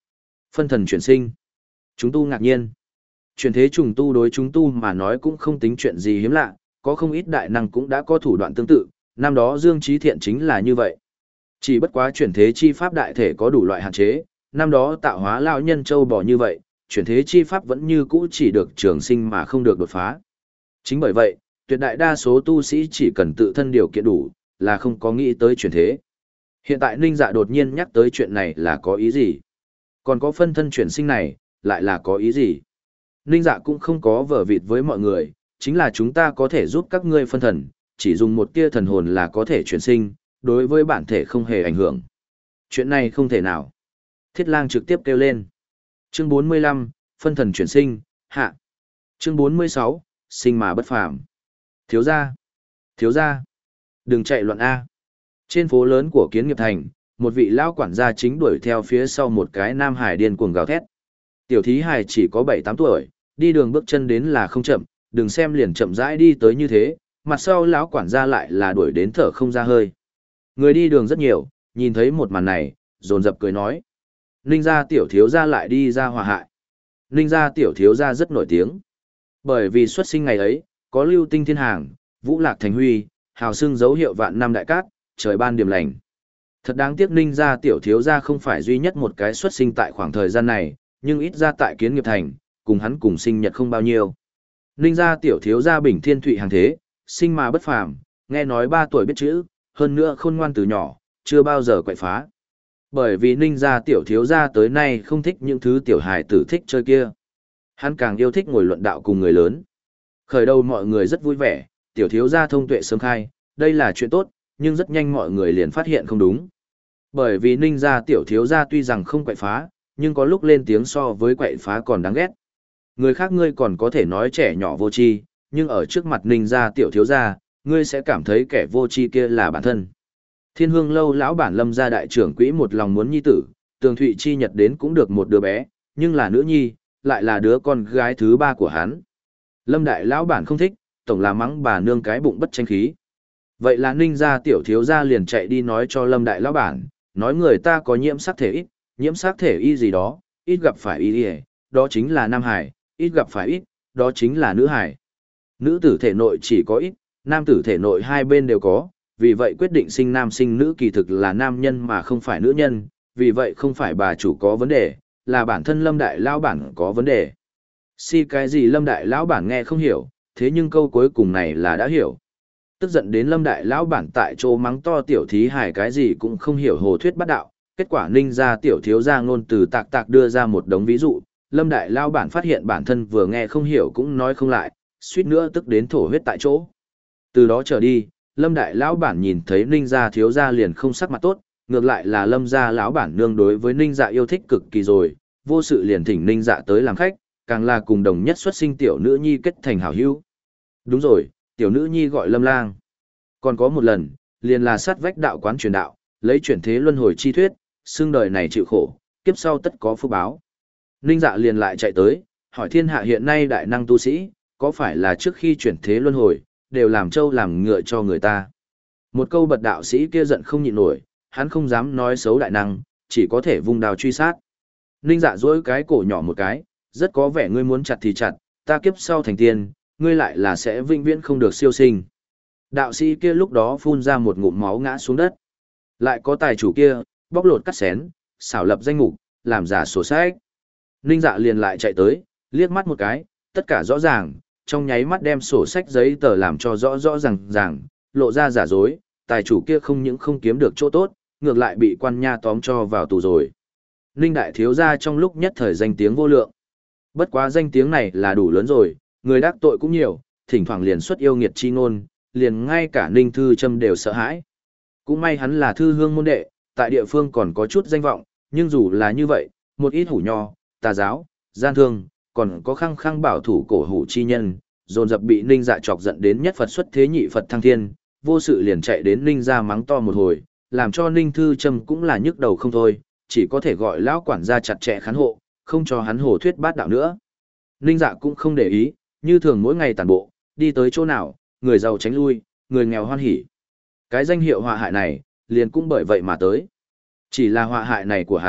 Phân thần chuyển sinh. Chúng tu ngạc nhiên. Chuyển thế trùng tu đối chúng tu mà nói cũng không tính chuyện gì hiếm lạ, có không ít đại năng cũng đã có thủ đoạn tương tự, năm đó Dương Chí Thiện chính là như vậy. Chỉ bất quá chuyển thế chi pháp đại thể có đủ loại hạn chế, năm đó tạo hóa lão nhân châu bò như vậy, chuyển thế chi pháp vẫn như cũ chỉ được trường sinh mà không được đột phá. Chính bởi vậy, tuyệt đại đa số tu sĩ chỉ cần tự thân điều kiện đủ, là không có nghĩ tới chuyển thế. Hiện tại Ninh Dạ đột nhiên nhắc tới chuyện này là có ý gì? Còn có phân thân chuyển sinh này, lại là có ý gì? Ninh Dạ cũng không có vở vịt với mọi người, chính là chúng ta có thể giúp các ngươi phân thần, chỉ dùng một tia thần hồn là có thể chuyển sinh, đối với bản thể không hề ảnh hưởng. Chuyện này không thể nào. Thiết Lang trực tiếp kêu lên. Chương bốn mươi lăm, phân thần chuyển sinh, hạ. Chương bốn mươi sáu, sinh mà bất phàm. Thiếu gia, thiếu gia, đừng chạy loạn A. Trên phố lớn của Kiến Nghiệp Thành, một vị lão quản gia chính đuổi theo phía sau một cái nam hải điên cuồng gào thét. Tiểu thí hải chỉ có bảy tám tuổi, đi đường bước chân đến là không chậm, đừng xem liền chậm rãi đi tới như thế, mặt sau lão quản gia lại là đuổi đến thở không ra hơi. Người đi đường rất nhiều, nhìn thấy một màn này, dồn dập cười nói. Ninh gia tiểu thiếu gia lại đi ra hòa hại. Ninh gia tiểu thiếu gia rất nổi tiếng. Bởi vì xuất sinh ngày ấy, có lưu tinh thiên hàng, vũ lạc thành huy, hào xưng dấu hiệu vạn năm đại cát, trời ban điểm lành. Thật đáng tiếc Ninh gia tiểu thiếu gia không phải duy nhất một cái xuất sinh tại khoảng thời gian này, nhưng ít ra tại Kiến Nghiệp Thành, cùng hắn cùng sinh nhật không bao nhiêu. Ninh gia tiểu thiếu gia bình thiên thụy hàng thế, sinh mà bất phàm, nghe nói ba tuổi biết chữ, hơn nữa khôn ngoan từ nhỏ, chưa bao giờ quậy phá. Bởi vì Ninh gia tiểu thiếu gia tới nay không thích những thứ tiểu hài tử thích chơi kia. Hắn càng yêu thích ngồi luận đạo cùng người lớn. Khởi đầu mọi người rất vui vẻ, tiểu thiếu gia thông tuệ sớm khai, đây là chuyện tốt, nhưng rất nhanh mọi người liền phát hiện không đúng. Bởi vì Ninh gia tiểu thiếu gia tuy rằng không quậy phá, nhưng có lúc lên tiếng so với quậy phá còn đáng ghét. Người khác ngươi còn có thể nói trẻ nhỏ vô tri, nhưng ở trước mặt Ninh gia tiểu thiếu gia, ngươi sẽ cảm thấy kẻ vô tri kia là bản thân. Thiên Hương lâu lão bản Lâm gia đại trưởng quỹ một lòng muốn nhi tử, Tường Thụy chi nhật đến cũng được một đứa bé, nhưng là nữ nhi, lại là đứa con gái thứ ba của hắn. Lâm đại lão bản không thích, tổng là mắng bà nương cái bụng bất tranh khí. Vậy là Ninh gia tiểu thiếu gia liền chạy đi nói cho Lâm đại lão bản, nói người ta có nhiễm sắc thể ít, nhiễm sắc thể y gì đó, ít gặp phải y, đó chính là nam hải, ít gặp phải ít, đó chính là nữ hải. Nữ tử thể nội chỉ có ít, nam tử thể nội hai bên đều có, vì vậy quyết định sinh nam sinh nữ kỳ thực là nam nhân mà không phải nữ nhân, vì vậy không phải bà chủ có vấn đề, là bản thân Lâm đại lão bản có vấn đề. Si cái gì Lâm đại lão bản nghe không hiểu, thế nhưng câu cuối cùng này là đã hiểu. Tức giận đến Lâm đại lão bản tại chỗ mắng to tiểu thí hài cái gì cũng không hiểu hồ thuyết bát đạo, kết quả Ninh gia tiểu thiếu gia ngôn từ tạc tạc đưa ra một đống ví dụ, Lâm đại lão bản phát hiện bản thân vừa nghe không hiểu cũng nói không lại, suýt nữa tức đến thổ huyết tại chỗ. Từ đó trở đi, Lâm đại lão bản nhìn thấy Ninh gia thiếu gia liền không sắc mặt tốt, ngược lại là Lâm gia lão bản nương đối với Ninh dạ yêu thích cực kỳ rồi, vô sự liền thỉnh Ninh dạ tới làm khách, càng là cùng đồng nhất xuất sinh tiểu nữ nhi kết thành hảo hữu. Đúng rồi, tiểu nữ nhi gọi Lâm Lang. Còn có một lần, liền là sát vách đạo quán truyền đạo, lấy chuyển thế luân hồi chi thuyết, xương đời này chịu khổ, kiếp sau tất có phúc báo. Ninh dạ liền lại chạy tới, hỏi thiên hạ hiện nay đại năng tu sĩ, có phải là trước khi chuyển thế luân hồi, đều làm trâu làm ngựa cho người ta. Một câu bật đạo sĩ kia giận không nhịn nổi, hắn không dám nói xấu đại năng, chỉ có thể vung đao truy sát. Ninh dạ dỗi cái cổ nhỏ một cái, rất có vẻ ngươi muốn chặt thì chặt, ta kiếp sau thành tiên, ngươi lại là sẽ vĩnh viễn không được siêu sinh. Đạo sĩ kia lúc đó phun ra một ngụm máu ngã xuống đất. Lại có tài chủ kia, bóc lột cắt xén, xảo lập danh mục, làm giả sổ sách. Ninh dạ liền lại chạy tới, liếc mắt một cái, tất cả rõ ràng, trong nháy mắt đem sổ sách giấy tờ làm cho rõ rõ ràng ràng, lộ ra giả dối, tài chủ kia không những không kiếm được chỗ tốt, ngược lại bị quan nha tóm cho vào tù rồi. Ninh đại thiếu gia trong lúc nhất thời danh tiếng vô lượng. Bất quá danh tiếng này là đủ lớn rồi, người đắc tội cũng nhiều, thỉnh thoảng liền xuất yêu nghiệt chi ngôn, liền ngay cả Ninh Thư Trâm đều sợ hãi. Cũng may hắn là thư hương môn đệ, tại địa phương còn có chút danh vọng, nhưng dù là như vậy, một ít hủ nho, tà giáo, gian thương, còn có khăng khăng bảo thủ cổ hủ chi nhân, dồn dập bị Ninh dạ chọc giận đến nhất Phật xuất thế nhị Phật thăng thiên, vô sự liền chạy đến Ninh gia mắng to một hồi, làm cho Ninh Thư Trâm cũng là nhức đầu không thôi, chỉ có thể gọi lão quản gia chặt chẽ khán hộ, không cho hắn hồ thuyết bát đạo nữa. Ninh dạ cũng không để ý, như thường mỗi ngày tản bộ, đi tới chỗ nào, người giàu tránh lui, người nghèo hoan hỉ. Cái danh hiệu họa hại này, liền cũng bởi vậy mà tới. Chỉ là họa hại này của hắn,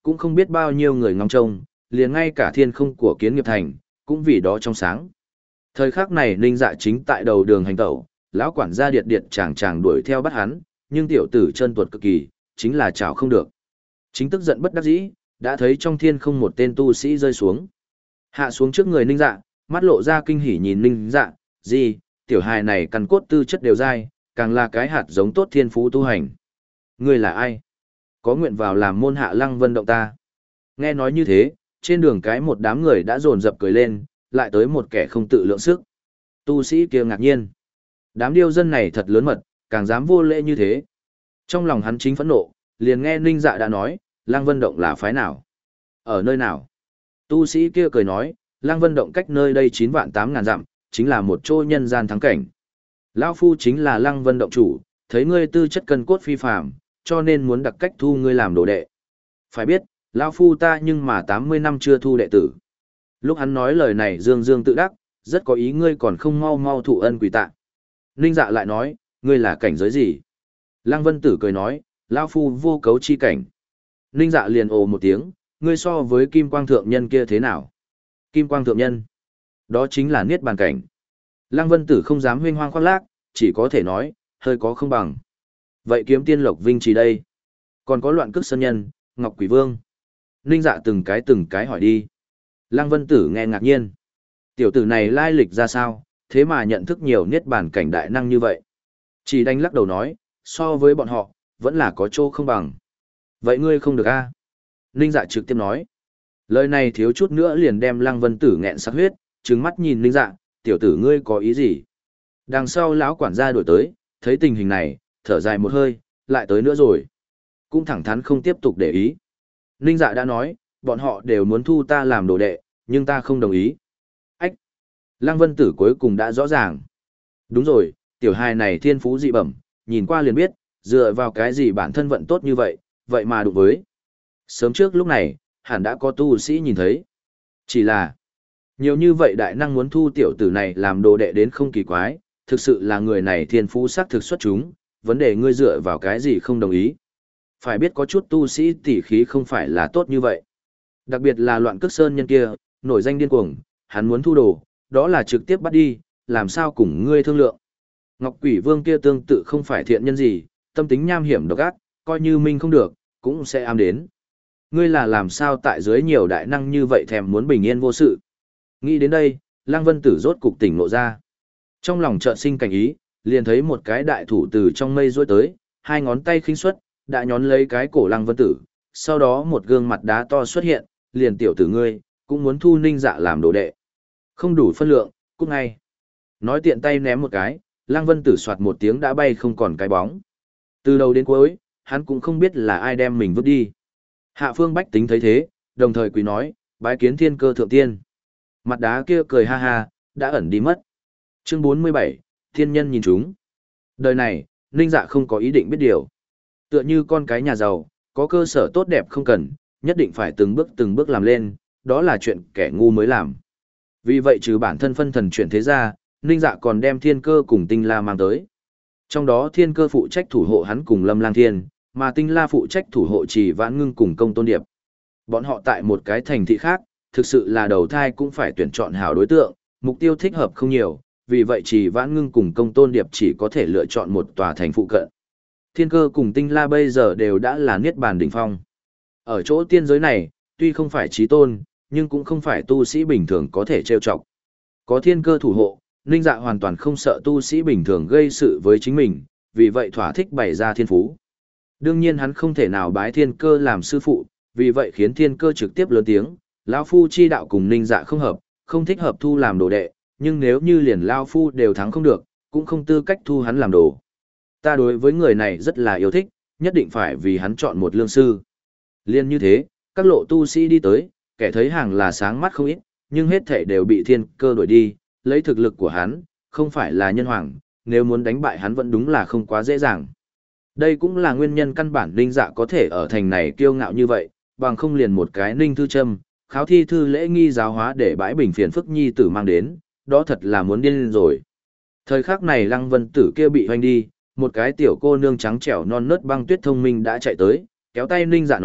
cũng không biết bao nhiêu người ngóng trông, liền ngay cả thiên không của Kiến Nghiệp Thành, cũng vì đó trong sáng. Thời khắc này Ninh Dạ chính tại đầu đường hành tẩu, lão quản gia điệt điệt chàng chàng đuổi theo bắt hắn, nhưng tiểu tử chân tuột cực kỳ, chính là chảo không được. Chính tức giận bất đắc dĩ, đã thấy trong thiên không một tên tu sĩ rơi xuống. Hạ xuống trước người Ninh Dạ, mắt lộ ra kinh hỉ nhìn Ninh Dạ, gì, tiểu hài này căn cốt tư chất đều dai, càng là cái hạt giống tốt thiên phú tu hành. Ngươi là ai? Có nguyện vào làm môn hạ Lăng Vân Động ta? Nghe nói như thế, trên đường cái một đám người đã dồn dập cười lên, lại tới một kẻ không tự lượng sức. Tu sĩ kia ngạc nhiên. Đám điêu dân này thật lớn mật, càng dám vô lễ như thế. Trong lòng hắn chính phẫn nộ, liền nghe Ninh Dạ đã nói, Lăng Vân Động là phái nào? Ở nơi nào? Tu sĩ kia cười nói, Lăng Vân Động cách nơi đây chín vạn tám ngàn dặm, chính là một chỗ nhân gian thắng cảnh. Lão Phu chính là Lăng Vân Động chủ, thấy ngươi tư chất cân cốt phi phàm, cho nên muốn đặc cách thu ngươi làm đồ đệ. Phải biết, Lão Phu ta nhưng mà tám mươi năm chưa thu đệ tử. Lúc hắn nói lời này dương dương tự đắc, rất có ý ngươi còn không mau mau thụ ân quỳ tạ. Ninh Dạ lại nói, ngươi là cảnh giới gì? Lăng Vân Tử cười nói, Lão Phu vô cấu chi cảnh. Ninh Dạ liền ồ một tiếng, ngươi so với Kim Quang Thượng Nhân kia thế nào? Kim Quang Thượng Nhân? Đó chính là Niết Bàn Cảnh. Lăng Vân Tử không dám huynh hoang khoác lác, chỉ có thể nói, hơi có không bằng. Vậy Kiếm Tiên Lộc Vinh chỉ đây. Còn có Loạn Cước Sơn Nhân, Ngọc Quỷ Vương. Ninh Dạ từng cái từng cái hỏi đi. Lăng Vân Tử nghe ngạc nhiên. Tiểu tử này lai lịch ra sao, thế mà nhận thức nhiều Niết Bàn Cảnh đại năng như vậy. Chỉ đánh lắc đầu nói, so với bọn họ, vẫn là có chỗ không bằng. Vậy ngươi không được a? Ninh Dạ trực tiếp nói. Lời này thiếu chút nữa liền đem Lăng Vân Tử nghẹn sắc huyết, trừng mắt nhìn Ninh Dạ, tiểu tử ngươi có ý gì? Đằng sau lão quản gia đổi tới, thấy tình hình này, thở dài một hơi, lại tới nữa rồi. Cũng thẳng thắn không tiếp tục để ý. Ninh Dạ đã nói, bọn họ đều muốn thu ta làm đồ đệ, nhưng ta không đồng ý. Ách! Lăng Vân Tử cuối cùng đã rõ ràng. Đúng rồi, tiểu hài này thiên phú dị bẩm, nhìn qua liền biết, dựa vào cái gì bản thân vận tốt như vậy, vậy mà đụng với. Sớm trước lúc này, hẳn đã có tu sĩ nhìn thấy. Chỉ là, nhiều như vậy đại năng muốn thu tiểu tử này làm đồ đệ đến không kỳ quái, thực sự là người này thiên phú sắc thực xuất chúng, vấn đề ngươi dựa vào cái gì không đồng ý. Phải biết có chút tu sĩ tỉ khí không phải là tốt như vậy. Đặc biệt là Loạn Cước Sơn nhân kia, nổi danh điên cuồng, hắn muốn thu đồ, đó là trực tiếp bắt đi, làm sao cùng ngươi thương lượng. Ngọc Quỷ Vương kia tương tự không phải thiện nhân gì, tâm tính nham hiểm độc ác, coi như minh không được, cũng sẽ ám đến. Ngươi là làm sao tại dưới nhiều đại năng như vậy thèm muốn bình yên vô sự. Nghĩ đến đây, Lăng Vân Tử rốt cục tỉnh ngộ ra. Trong lòng chợt sinh cảnh ý, liền thấy một cái đại thủ từ trong mây rối tới, hai ngón tay khinh suất, đã nhón lấy cái cổ Lăng Vân Tử, sau đó một gương mặt đá to xuất hiện, liền tiểu tử ngươi, cũng muốn thu Ninh Dạ làm đồ đệ. Không đủ phân lượng, cút ngay. Nói tiện tay ném một cái, Lăng Vân Tử soạt một tiếng đã bay không còn cái bóng. Từ đầu đến cuối, hắn cũng không biết là ai đem mình vứt đi. Hạ Phương Bách Tính thấy thế, đồng thời quỳ nói, bái kiến Thiên Cơ Thượng Tiên. Mặt đá kia cười ha ha, đã ẩn đi mất. Chương bốn mươi bảy, Thiên Nhân nhìn chúng. Đời này, Ninh Dạ không có ý định biết điều. Tựa như con cái nhà giàu, có cơ sở tốt đẹp không cần, nhất định phải từng bước từng bước làm lên, đó là chuyện kẻ ngu mới làm. Vì vậy trừ bản thân phân thần chuyển thế ra, Ninh Dạ còn đem Thiên Cơ cùng Tinh La mang tới. Trong đó Thiên Cơ phụ trách thủ hộ hắn cùng Lâm Lang Thiên, mà Tinh La phụ trách thủ hộ Trì Vãn Ngưng cùng Công Tôn Điệp. Bọn họ tại một cái thành thị khác, thực sự là đầu thai cũng phải tuyển chọn hảo đối tượng, mục tiêu thích hợp không nhiều, vì vậy Trì Vãn Ngưng cùng Công Tôn Điệp chỉ có thể lựa chọn một tòa thành phụ cận. Thiên Cơ cùng Tinh La bây giờ đều đã là niết bàn đỉnh phong. Ở chỗ tiên giới này, tuy không phải chí tôn, nhưng cũng không phải tu sĩ bình thường có thể trêu chọc. Có Thiên Cơ thủ hộ, Ninh Dạ hoàn toàn không sợ tu sĩ bình thường gây sự với chính mình, vì vậy thỏa thích bày ra thiên phú. Đương nhiên hắn không thể nào bái Thiên Cơ làm sư phụ, vì vậy khiến Thiên Cơ trực tiếp lớn tiếng, lão phu chi đạo cùng Ninh Dạ không hợp, không thích hợp thu làm đồ đệ, nhưng nếu như liền lão phu đều thắng không được, cũng không tư cách thu hắn làm đồ. Ta đối với người này rất là yêu thích, nhất định phải vì hắn chọn một lương sư. Liên như thế, các lộ tu sĩ đi tới, kẻ thấy hàng là sáng mắt không ít, nhưng hết thảy đều bị Thiên Cơ đuổi đi, lấy thực lực của hắn, không phải là nhân hoàng, nếu muốn đánh bại hắn vẫn đúng là không quá dễ dàng. Đây cũng là nguyên nhân căn bản Ninh Dạ có thể ở thành này kiêu ngạo như vậy, bằng không liền một cái Ninh Thư Trâm, kháo thi thư lễ nghi giáo hóa để bãi bình phiền phức nhi tử mang đến, đó thật là muốn điên lên rồi. Thời khắc này Lăng Vân Tử kia bị hoanh đi, một cái tiểu cô nương trắng trẻo non nớt băng tuyết thông minh đã chạy tới, kéo tay Ninh Dạ nói,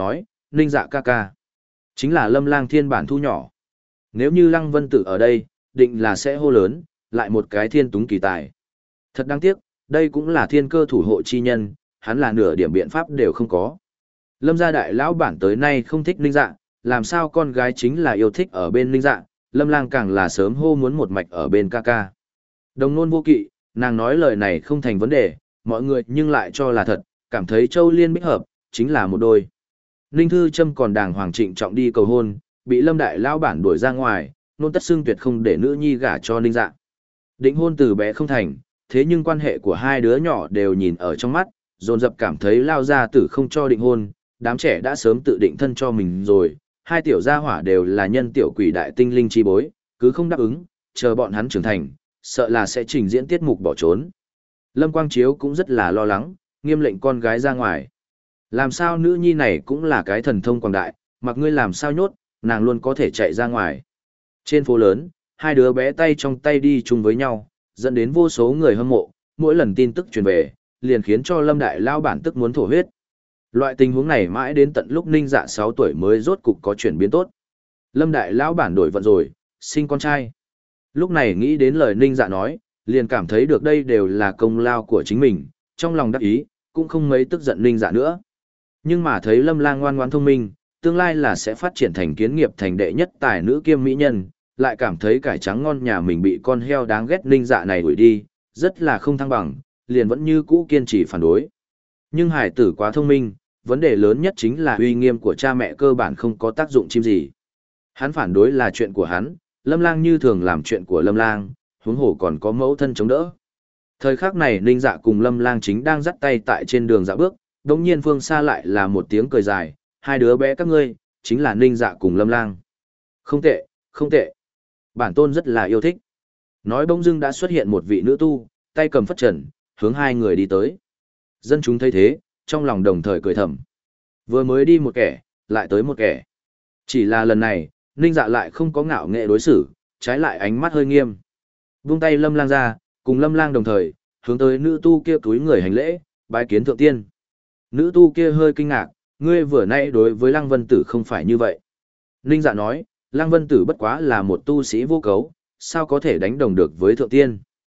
Ninh Dạ ca ca. Chính là Lâm Lang Thiên bản thu nhỏ. Nếu như Lăng Vân Tử ở đây, định là sẽ hô lớn, lại một cái thiên túng kỳ tài. Thật đáng tiếc, đây cũng là thiên cơ thủ hộ chi nhân, hắn là nửa điểm biện pháp đều không có. Lâm gia đại lão bản tới nay không thích Ninh Dạ, làm sao con gái chính là yêu thích ở bên Ninh Dạ, Lâm Lang càng là sớm hô muốn một mạch ở bên ca ca. Đồng nôn vô kỵ, nàng nói lời này không thành vấn đề, mọi người nhưng lại cho là thật, cảm thấy Châu Liên Bích hợp, chính là một đôi. Ninh Thư Trâm còn đàng hoàng trịnh trọng đi cầu hôn, bị Lâm đại lão bản đuổi ra ngoài, nôn tất xưng tuyệt không để nữ nhi gả cho Ninh Dạ. Định hôn từ bé không thành, thế nhưng quan hệ của hai đứa nhỏ đều nhìn ở trong mắt, dồn dập cảm thấy lao gia tử không cho định hôn, đám trẻ đã sớm tự định thân cho mình rồi, hai tiểu gia hỏa đều là nhân tiểu quỷ đại tinh linh chi bối, cứ không đáp ứng, chờ bọn hắn trưởng thành, sợ là sẽ trình diễn tiết mục bỏ trốn. Lâm Quang Chiếu cũng rất là lo lắng, nghiêm lệnh con gái ra ngoài. Làm sao nữ nhi này cũng là cái thần thông quảng đại, mặc ngươi làm sao nhốt, nàng luôn có thể chạy ra ngoài. Trên phố lớn, hai đứa bé tay trong tay đi chung với nhau, dẫn đến vô số người hâm mộ, mỗi lần tin tức truyền về, liền khiến cho Lâm đại lao bản tức muốn thổ huyết. Loại tình huống này mãi đến tận lúc Ninh Dạ sáu tuổi mới rốt cục có chuyển biến tốt. Lâm đại lão bản đổi vận rồi, sinh con trai. Lúc này nghĩ đến lời Ninh Dạ nói, liền cảm thấy được đây đều là công lao của chính mình, trong lòng đắc ý, cũng không mấy tức giận Ninh Dạ nữa. Nhưng mà thấy Lâm Lang ngoan ngoãn thông minh, tương lai là sẽ phát triển thành kiến nghiệp thành đệ nhất tài nữ kiêm mỹ nhân, lại cảm thấy cải trắng ngon nhà mình bị con heo đáng ghét Ninh Dạ này đuổi đi, rất là không thăng bằng, liền vẫn như cũ kiên trì phản đối. Nhưng hải tử quá thông minh, vấn đề lớn nhất chính là uy nghiêm của cha mẹ cơ bản không có tác dụng chim gì. Hắn phản đối là chuyện của hắn, Lâm Lang như thường làm chuyện của Lâm Lang, huống hồ còn có mẫu thân chống đỡ. Thời khắc này Ninh Dạ cùng Lâm Lang chính đang dắt tay tại trên đường dạo bước, đống nhiên phương xa lại là một tiếng cười dài, hai đứa bé các ngươi, chính là Ninh Dạ cùng Lâm Lang. Không tệ, không tệ. Bản tôn rất là yêu thích. Nói bỗng dưng đã xuất hiện một vị nữ tu, tay cầm phất trần, hướng hai người đi tới. Dân chúng thấy thế, trong lòng đồng thời cười thầm. Vừa mới đi một kẻ, lại tới một kẻ. Chỉ là lần này, Ninh Dạ lại không có ngạo nghệ đối xử, trái lại ánh mắt hơi nghiêm. Vung tay Lâm Lang ra, cùng Lâm Lang đồng thời, hướng tới nữ tu kia túi người hành lễ, bái kiến thượng tiên. Nữ tu kia hơi kinh ngạc, ngươi vừa nãy đối với Lăng Vân Tử không phải như vậy. Ninh Dạ nói, Lăng Vân Tử bất quá là một tu sĩ vô cấu, sao có thể đánh đồng được với thượng tiên.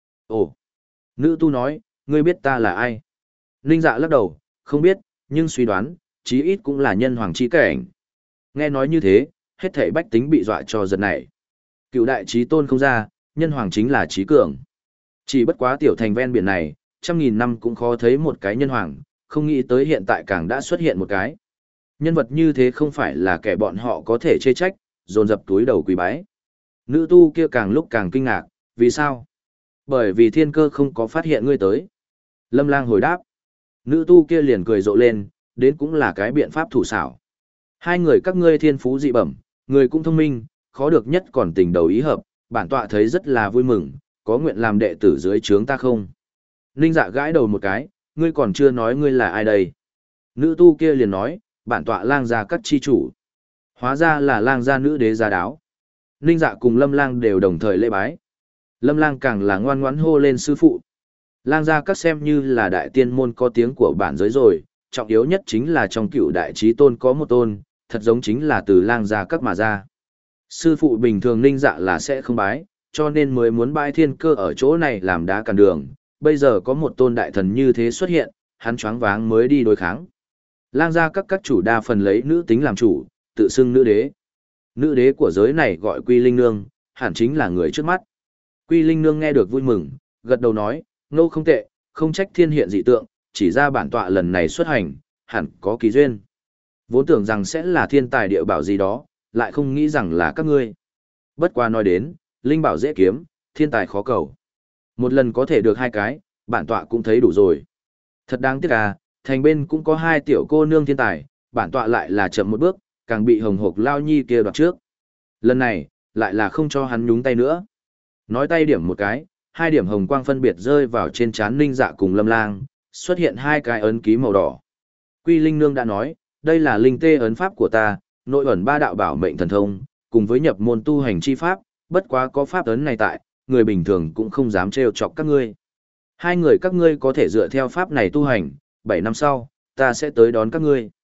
Ồ! Nữ tu nói, ngươi biết ta là ai? Ninh Dạ lắc đầu, không biết, nhưng suy đoán, chí ít cũng là nhân hoàng chi cảnh. Nghe nói như thế, hết thảy bách tính bị dọa cho giật nảy. Cựu đại chí tôn không ra, nhân hoàng chính là chí cường. Chỉ bất quá tiểu thành ven biển này, trăm nghìn năm cũng khó thấy một cái nhân hoàng, không nghĩ tới hiện tại càng đã xuất hiện một cái. Nhân vật như thế không phải là kẻ bọn họ có thể chê trách, dồn dập túi đầu quỳ bái. Nữ tu kia càng lúc càng kinh ngạc, vì sao? Bởi vì thiên cơ không có phát hiện ngươi tới. Lâm Lang hồi đáp. Nữ tu kia liền cười rộ lên, đến cũng là cái biện pháp thủ xảo. Hai người các ngươi thiên phú dị bẩm, người cũng thông minh, khó được nhất còn tình đầu ý hợp, bản tọa thấy rất là vui mừng, có nguyện làm đệ tử dưới trướng ta không? Ninh Dạ gãi đầu một cái, ngươi còn chưa nói ngươi là ai đây? Nữ tu kia liền nói, bản tọa Lang gia các chi chủ. Hóa ra là Lang gia nữ đế gia đáo. Ninh Dạ cùng Lâm Lang đều đồng thời lễ bái. Lâm Lang càng là ngoan ngoãn hô lên sư phụ. Lang gia các xem như là đại tiên môn có tiếng của bản giới rồi, trọng yếu nhất chính là trong cựu đại trí tôn có một tôn, thật giống chính là từ Lang gia các mà ra. Sư phụ bình thường Ninh Dạ là sẽ không bái, cho nên mới muốn bái thiên cơ ở chỗ này làm đá cản đường, bây giờ có một tôn đại thần như thế xuất hiện, hắn choáng váng mới đi đối kháng. Lang gia các các chủ đa phần lấy nữ tính làm chủ, tự xưng nữ đế. Nữ đế của giới này gọi Quy Linh Nương, hẳn chính là người trước mắt. Quy Linh Nương nghe được vui mừng, gật đầu nói, nô không tệ, không trách thiên hiện dị tượng, chỉ ra bản tọa lần này xuất hành, hẳn có kỳ duyên. Vốn tưởng rằng sẽ là thiên tài địa bảo gì đó, lại không nghĩ rằng là các ngươi. Bất qua nói đến, linh bảo dễ kiếm, thiên tài khó cầu. Một lần có thể được hai cái, bản tọa cũng thấy đủ rồi. Thật đáng tiếc à, thành bên cũng có hai tiểu cô nương thiên tài, bản tọa lại là chậm một bước, càng bị hồng hộc lao nhi kia đoạt trước. Lần này, lại là không cho hắn nhúng tay nữa. Nói tay điểm một cái, hai điểm hồng quang phân biệt rơi vào trên trán Ninh Dạ cùng Lâm Lang, xuất hiện hai cái ấn ký màu đỏ. Quy Linh Nương đã nói, đây là linh tê ấn pháp của ta, nội ẩn ba đạo bảo mệnh thần thông, cùng với nhập môn tu hành chi pháp, bất quá có pháp ấn này tại, người bình thường cũng không dám trêu chọc các ngươi. Hai người các ngươi có thể dựa theo pháp này tu hành, bảy năm sau, ta sẽ tới đón các ngươi.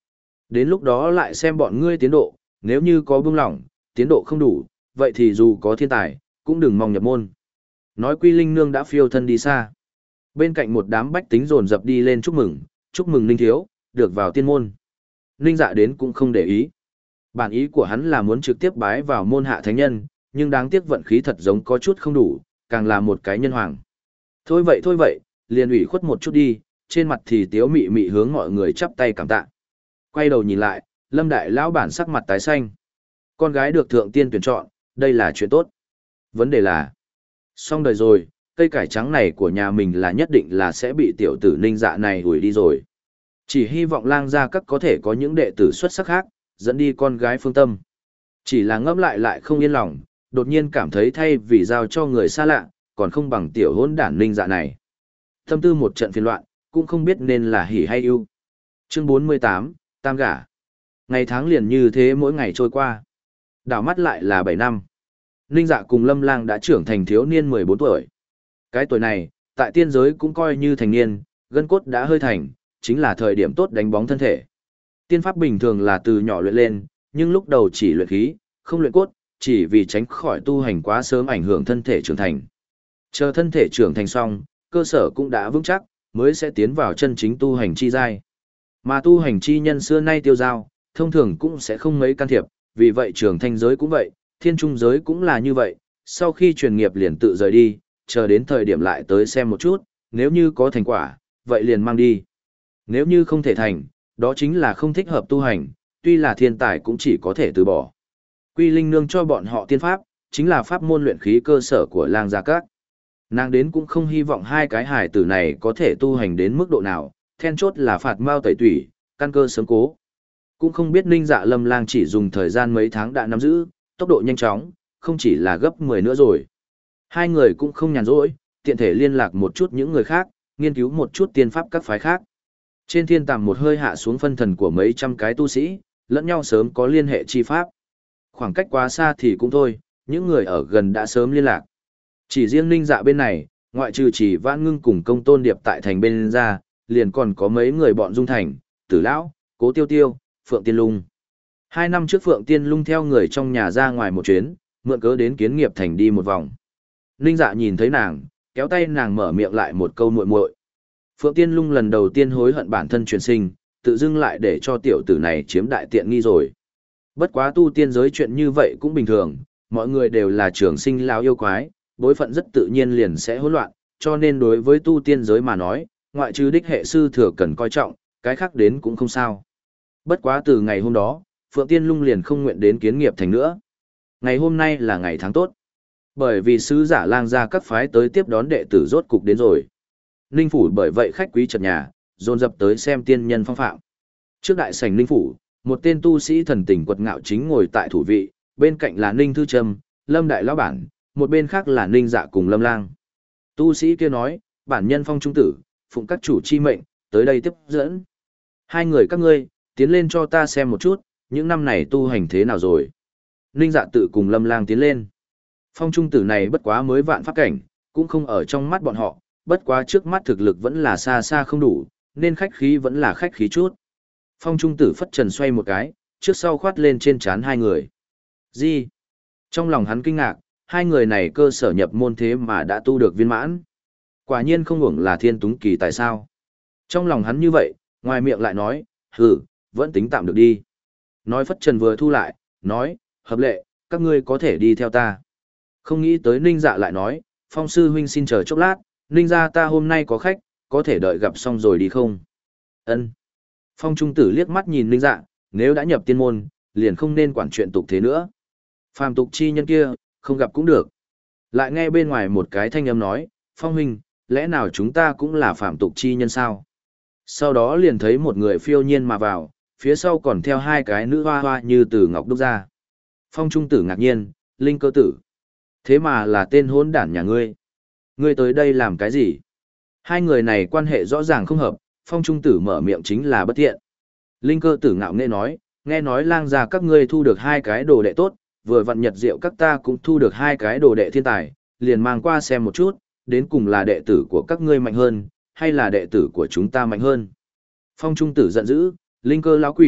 Đến lúc đó lại xem bọn ngươi tiến độ, nếu như có buông lỏng, tiến độ không đủ, vậy thì dù có thiên tài, cũng đừng mong nhập môn. Nói Quy Linh Nương đã phiêu thân đi xa. Bên cạnh một đám bách tính dồn dập đi lên chúc mừng, chúc mừng Ninh Thiếu, được vào tiên môn. Ninh Dạ đến cũng không để ý. Bản ý của hắn là muốn trực tiếp bái vào môn hạ thánh nhân, nhưng đáng tiếc vận khí thật giống có chút không đủ, càng là một cái nhân hoàng. Thôi vậy thôi vậy, liền ủy khuất một chút đi, trên mặt thì tiếu mị mị hướng mọi người chắp tay cảm tạ. Quay đầu nhìn lại, Lâm Đại Lão bản sắc mặt tái xanh. Con gái được thượng tiên tuyển chọn, đây là chuyện tốt. Vấn đề là, xong đời rồi, cây cải trắng này của nhà mình là nhất định là sẽ bị tiểu tử Ninh Dạ này hủy đi rồi. Chỉ hy vọng lang gia các có thể có những đệ tử xuất sắc khác, dẫn đi con gái phương tâm. Chỉ là ngẫm lại lại không yên lòng, đột nhiên cảm thấy thay vì giao cho người xa lạ, còn không bằng tiểu hôn đản Ninh Dạ này. Tâm tư một trận phiền loạn, cũng không biết nên là hỉ hay ưu. Chương bốn mươi tám, Tam gả. Ngày tháng liền như thế mỗi ngày trôi qua. Đảo mắt lại là bảy năm. Ninh Dạ cùng Lâm Lang đã trưởng thành thiếu niên mười bốn tuổi. Cái tuổi này, tại tiên giới cũng coi như thành niên, gân cốt đã hơi thành, chính là thời điểm tốt đánh bóng thân thể. Tiên pháp bình thường là từ nhỏ luyện lên, nhưng lúc đầu chỉ luyện khí, không luyện cốt, chỉ vì tránh khỏi tu hành quá sớm ảnh hưởng thân thể trưởng thành. Chờ thân thể trưởng thành xong, cơ sở cũng đã vững chắc, mới sẽ tiến vào chân chính tu hành chi giai. Mà tu hành chi nhân xưa nay tiêu dao, thông thường cũng sẽ không mấy can thiệp, vì vậy trường thanh giới cũng vậy, thiên trung giới cũng là như vậy, sau khi truyền nghiệp liền tự rời đi, chờ đến thời điểm lại tới xem một chút, nếu như có thành quả, vậy liền mang đi. Nếu như không thể thành, đó chính là không thích hợp tu hành, tuy là thiên tài cũng chỉ có thể từ bỏ. Quy Linh Nương cho bọn họ tiên pháp, chính là pháp môn luyện khí cơ sở của lang gia các. Nàng đến cũng không hy vọng hai cái hài tử này có thể tu hành đến mức độ nào, then chốt là phạt mao tẩy tủy, căn cơ sớm cố. Cũng không biết Ninh Dạ Lâm Lang chỉ dùng thời gian mấy tháng đã nắm giữ, tốc độ nhanh chóng, không chỉ là gấp mười nữa rồi. Hai người cũng không nhàn rỗi, tiện thể liên lạc một chút những người khác, nghiên cứu một chút tiên pháp các phái khác. Trên thiên tàng một hơi hạ xuống phân thần của mấy trăm cái tu sĩ, lẫn nhau sớm có liên hệ chi pháp. Khoảng cách quá xa thì cũng thôi, những người ở gần đã sớm liên lạc. Chỉ riêng Ninh Dạ bên này, ngoại trừ chỉ Vãn Ngưng cùng Công Tôn Điệp tại thành bên ra, liền còn có mấy người bọn Dung Thành, Tử Lão, Cố Tiêu Tiêu, Phượng Tiên Lung. Hai năm trước Phượng Tiên Lung theo người trong nhà ra ngoài một chuyến, mượn cớ đến Kiến Nghiệp thành đi một vòng. Ninh Dạ nhìn thấy nàng, kéo tay nàng mở miệng lại một câu muội muội. Phượng Tiên Lung lần đầu tiên hối hận bản thân truyền sinh, tự dưng lại để cho tiểu tử này chiếm đại tiện nghi rồi. Bất quá tu tiên giới chuyện như vậy cũng bình thường, mọi người đều là trường sinh lão yêu quái, bối phận rất tự nhiên liền sẽ hỗn loạn, cho nên đối với tu tiên giới mà nói, ngoại trừ đích hệ sư thừa cần coi trọng, cái khác đến cũng không sao. Bất quá từ ngày hôm đó, Phượng Tiên Lung liền không nguyện đến Kiến Nghiệp thành nữa. Ngày hôm nay là ngày tháng tốt. Bởi vì sứ giả lang gia các phái tới tiếp đón đệ tử rốt cục đến rồi. Ninh phủ bởi vậy khách quý trật nhà, dồn dập tới xem tiên nhân phong phạm. Trước đại sảnh Ninh phủ, một tên tu sĩ thần tình quật ngạo chính ngồi tại thủ vị, bên cạnh là Ninh Thư Trâm, Lâm Đại Lão bản, một bên khác là Ninh Dạ cùng Lâm Lang. Tu sĩ kia nói, bản nhân Phong trung tử, phụng các chủ chi mệnh, tới đây tiếp dẫn. Hai người các ngươi, tiến lên cho ta xem một chút, những năm này tu hành thế nào rồi. Ninh Dạ tự cùng Lâm Lang tiến lên. Phong trung tử này bất quá mới vạn pháp cảnh, cũng không ở trong mắt bọn họ, bất quá trước mắt thực lực vẫn là xa xa không đủ, nên khách khí vẫn là khách khí chút. Phong trung tử phất trần xoay một cái, trước sau khoát lên trên trán hai người. Gì? Trong lòng hắn kinh ngạc, hai người này cơ sở nhập môn thế mà đã tu được viên mãn. Quả nhiên không hưởng là thiên túng kỳ tại sao? Trong lòng hắn như vậy, ngoài miệng lại nói, hừ, vẫn tính tạm được đi. Nói phất trần vừa thu lại, nói, hợp lệ, các ngươi có thể đi theo ta. Không nghĩ tới Ninh Dạ lại nói, Phong sư huynh xin chờ chốc lát, Ninh gia ta hôm nay có khách, có thể đợi gặp xong rồi đi không? Ân. Phong trung tử liếc mắt nhìn Ninh Dạ, nếu đã nhập tiên môn, liền không nên quản chuyện tục thế nữa. Phàm tục chi nhân kia, không gặp cũng được. Lại nghe bên ngoài một cái thanh âm nói, Phong huynh, lẽ nào chúng ta cũng là phàm tục chi nhân sao? Sau đó liền thấy một người phiêu nhiên mà vào, phía sau còn theo hai cái nữ hoa hoa như từ ngọc đúc ra. Phong trung tử ngạc nhiên, Linh Cơ tử. Thế mà là tên hỗn đản nhà ngươi. Ngươi tới đây làm cái gì? Hai người này quan hệ rõ ràng không hợp, Phong trung tử mở miệng chính là bất thiện. Linh Cơ tử ngạo nghễ nói, nghe nói lang gia các ngươi thu được hai cái đồ đệ tốt, vừa vặn nhật diệu các ta cũng thu được hai cái đồ đệ thiên tài, liền mang qua xem một chút, đến cùng là đệ tử của các ngươi mạnh hơn, hay là đệ tử của chúng ta mạnh hơn. Phong trung tử giận dữ, Linh Cơ lão quỷ,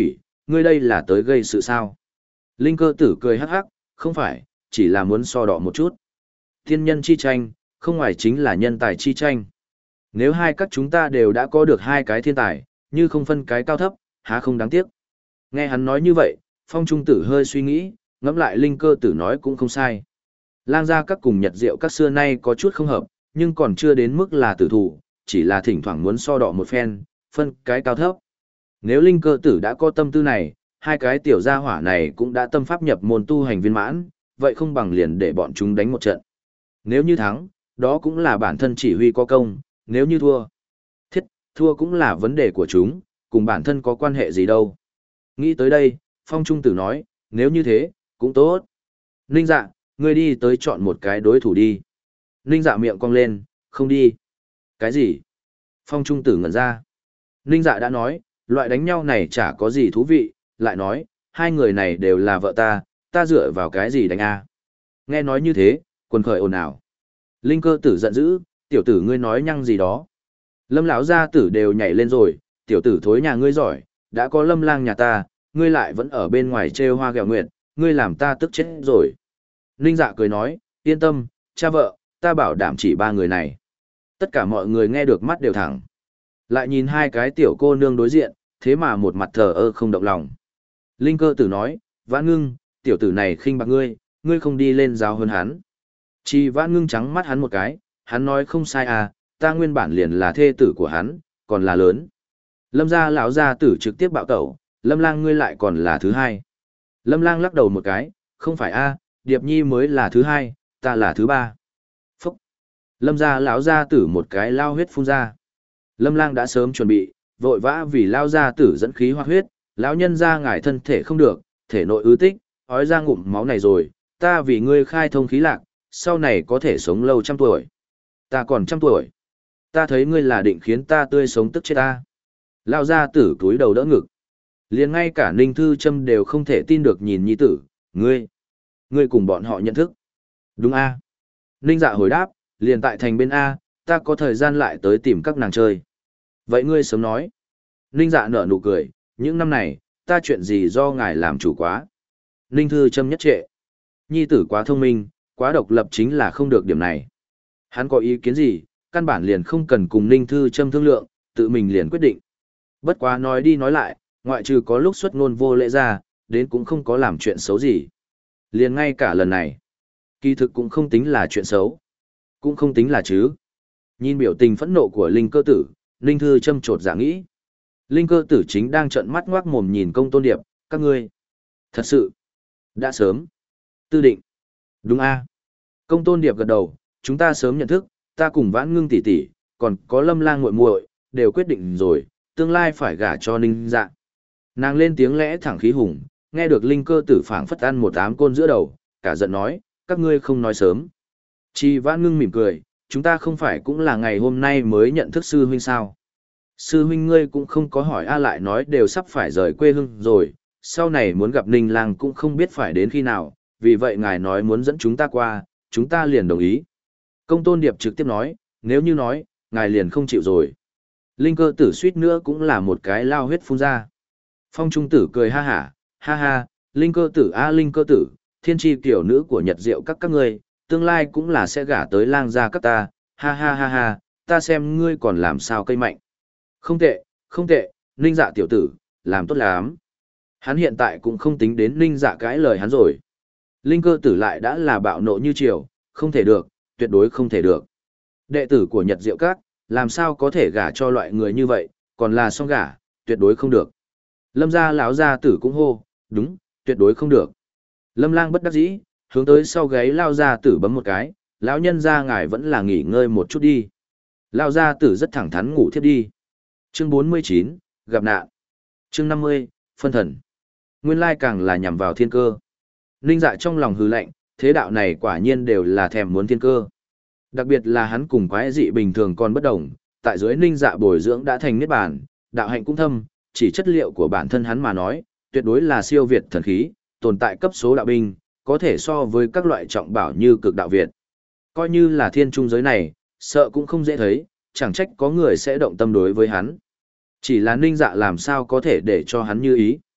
ngươi đây là tới gây sự sao? Linh cơ tử cười hắc hắc, không phải, chỉ là muốn so đọ một chút. Thiên nhân chi tranh, không ngoài chính là nhân tài chi tranh. Nếu hai các chúng ta đều đã có được hai cái thiên tài, như không phân cái cao thấp, há không đáng tiếc. Nghe hắn nói như vậy, phong trung tử hơi suy nghĩ, ngẫm lại linh cơ tử nói cũng không sai. Lang gia các cùng nhật diệu các xưa nay có chút không hợp, nhưng còn chưa đến mức là tử thủ, chỉ là thỉnh thoảng muốn so đọ một phen, phân cái cao thấp. Nếu linh cơ tử đã có tâm tư này, hai cái tiểu gia hỏa này cũng đã tâm pháp nhập môn tu hành viên mãn, vậy không bằng liền để bọn chúng đánh một trận. Nếu như thắng, đó cũng là bản thân chỉ huy có công, nếu như thua. Thiết, thua cũng là vấn đề của chúng, cùng bản thân có quan hệ gì đâu. Nghĩ tới đây, phong trung tử nói, nếu như thế, cũng tốt. Ninh dạ, ngươi đi tới chọn một cái đối thủ đi. Ninh dạ miệng cong lên, không đi. Cái gì? Phong trung tử ngẩn ra. Ninh dạ đã nói, loại đánh nhau này chả có gì thú vị, lại nói, hai người này đều là vợ ta, ta dựa vào cái gì đánh a? Nghe nói như thế, quần khởi ồn ào. Linh cơ tử giận dữ, tiểu tử ngươi nói nhăng gì đó. Lâm lão gia tử đều nhảy lên rồi, tiểu tử thối nhà ngươi giỏi, đã có lâm lang nhà ta, ngươi lại vẫn ở bên ngoài trêu hoa ghẹo nguyệt, ngươi làm ta tức chết rồi. Ninh dạ cười nói, yên tâm, cha vợ, ta bảo đảm chỉ ba người này. Tất cả mọi người nghe được mắt đều thẳng. Lại nhìn hai cái tiểu cô nương đối diện, thế mà một mặt thờ ơ không động lòng. Linh cơ tử nói, Vãn Ngưng, tiểu tử này khinh bạc ngươi, ngươi không đi lên giáo hơn hắn. Chi Vãn Ngưng trắng mắt hắn một cái, hắn nói không sai à, ta nguyên bản liền là thê tử của hắn, còn là lớn. Lâm gia lão gia tử trực tiếp bạo tẩu, Lâm lang ngươi lại còn là thứ hai. Lâm lang lắc đầu một cái, không phải a, Điệp Nhi mới là thứ hai, ta là thứ ba. Phúc! Lâm gia lão gia tử một cái lao huyết phun ra. Lâm lang đã sớm chuẩn bị, vội vã vì lao gia tử dẫn khí hoạt huyết, lão nhân ra ngải thân thể không được, thể nội ứ tích, ói ra ngụm máu này rồi, ta vì ngươi khai thông khí lạc, sau này có thể sống lâu trăm tuổi. Ta còn trăm tuổi. Ta thấy ngươi là định khiến ta tươi sống tức chết ta. Lao gia tử cúi đầu đỡ ngực. Liền ngay cả Ninh Thư Trâm đều không thể tin được nhìn nhi tử, ngươi. Ngươi cùng bọn họ nhận thức. Đúng a. Ninh dạ hồi đáp, liền tại thành bên A, ta có thời gian lại tới tìm các nàng chơi. Vậy ngươi sớm nói. Ninh dạ nở nụ cười, những năm này, ta chuyện gì do ngài làm chủ quá. Ninh Thư Trâm nhất trệ. Nhi tử quá thông minh, quá độc lập chính là không được điểm này. Hắn có ý kiến gì, căn bản liền không cần cùng Ninh Thư Trâm thương lượng, tự mình liền quyết định. Bất quá nói đi nói lại, ngoại trừ có lúc xuất ngôn vô lễ ra, đến cũng không có làm chuyện xấu gì. Liền ngay cả lần này, kỳ thực cũng không tính là chuyện xấu. Cũng không tính là chứ. Nhìn biểu tình phẫn nộ của Linh cơ tử, Ninh Thư Trâm chột dạ nghĩ. Linh cơ tử chính đang trợn mắt ngoác mồm nhìn Công Tôn Điệp, các ngươi. Thật sự, đã sớm. Tư định. Đúng a. Công Tôn Điệp gật đầu, chúng ta sớm nhận thức, ta cùng Vãn Ngưng tỷ tỷ, còn có Lâm lang muội muội, đều quyết định rồi, tương lai phải gả cho Ninh Dạ. Nàng lên tiếng lẽ thẳng khí hùng, nghe được Linh cơ tử phảng phất ăn một ám côn giữa đầu, cả giận nói, các ngươi không nói sớm. Chi Vãn Ngưng mỉm cười, chúng ta không phải cũng là ngày hôm nay mới nhận thức sư huynh sao. Sư huynh ngươi cũng không có hỏi a, lại nói đều sắp phải rời quê hương rồi, sau này muốn gặp Ninh lang cũng không biết phải đến khi nào, vì vậy ngài nói muốn dẫn chúng ta qua, chúng ta liền đồng ý. Công Tôn Điệp trực tiếp nói, nếu như nói, ngài liền không chịu rồi. Linh cơ tử suýt nữa cũng là một cái lao huyết phun ra. Phong trung tử cười ha hả, ha ha, Linh cơ tử a Linh cơ tử, thiên tri tiểu nữ của Nhật Diệu các các ngươi, tương lai cũng là sẽ gả tới lang gia các ta, ha ha ha ha, ta xem ngươi còn làm sao cây mạnh. Không tệ, không tệ, Ninh dạ tiểu tử, làm tốt lắm. Hắn hiện tại cũng không tính đến Ninh dạ cãi lời hắn rồi. Linh cơ tử lại đã là bạo nộ như chiều, không thể được, tuyệt đối không thể được. Đệ tử của Nhật Diệu các, làm sao có thể gả cho loại người như vậy, còn là song gả, tuyệt đối không được. Lâm gia lão gia tử cũng hô, đúng, tuyệt đối không được. Lâm lang bất đắc dĩ, hướng tới sau gáy lao gia tử bấm một cái, lão nhân gia ngài vẫn là nghỉ ngơi một chút đi. Lao gia tử rất thẳng thắn ngủ thiếp đi. Chương bốn mươi chín, gặp nạn. Chương năm mươi, phân thần. Nguyên lai càng là nhằm vào thiên cơ. Ninh dạ trong lòng hừ lạnh, thế đạo này quả nhiên đều là thèm muốn thiên cơ. Đặc biệt là hắn cùng quái dị bình thường còn bất đồng, tại dưới ninh dạ bồi dưỡng đã thành niết bàn, đạo hạnh cũng thâm, chỉ chất liệu của bản thân hắn mà nói, tuyệt đối là siêu việt thần khí, tồn tại cấp số đạo binh, có thể so với các loại trọng bảo như cực đạo Việt. Coi như là thiên trung giới này, sợ cũng không dễ thấy, chẳng trách có người sẽ động tâm đối với hắn. Chỉ là ninh dạ làm sao có thể để cho hắn như ý.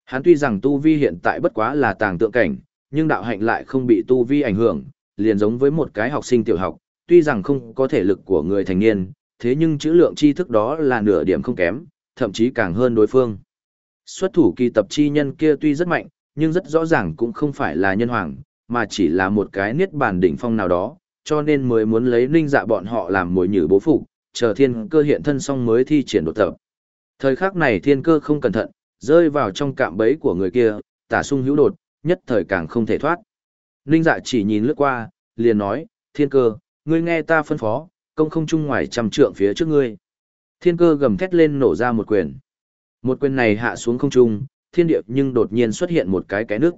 Hắn tuy rằng tu vi hiện tại bất quá là tàng tượng cảnh, nhưng đạo hạnh lại không bị tu vi ảnh hưởng, liền giống với một cái học sinh tiểu học, tuy rằng không có thể lực của người thành niên, thế nhưng chữ lượng tri thức đó là nửa điểm không kém, thậm chí càng hơn đối phương. Xuất thủ kỳ tập chi nhân kia tuy rất mạnh, nhưng rất rõ ràng cũng không phải là nhân hoàng, mà chỉ là một cái niết bàn đỉnh phong nào đó, cho nên mới muốn lấy Ninh Dạ bọn họ làm mồi nhử bố phục, chờ thiên cơ hiện thân xong mới thi triển đột tập. Thời khắc này thiên cơ không cẩn thận, rơi vào trong cạm bẫy của người kia, tả sung hữu đột, nhất thời càng không thể thoát. Ninh Dạ chỉ nhìn lướt qua, liền nói, thiên cơ, ngươi nghe ta phân phó, công không chung ngoài trăm trượng phía trước ngươi. Thiên cơ gầm thét lên nổ ra một quyền. Một quyền này hạ xuống không trung, thiên địa nhưng đột nhiên xuất hiện một cái cái nước.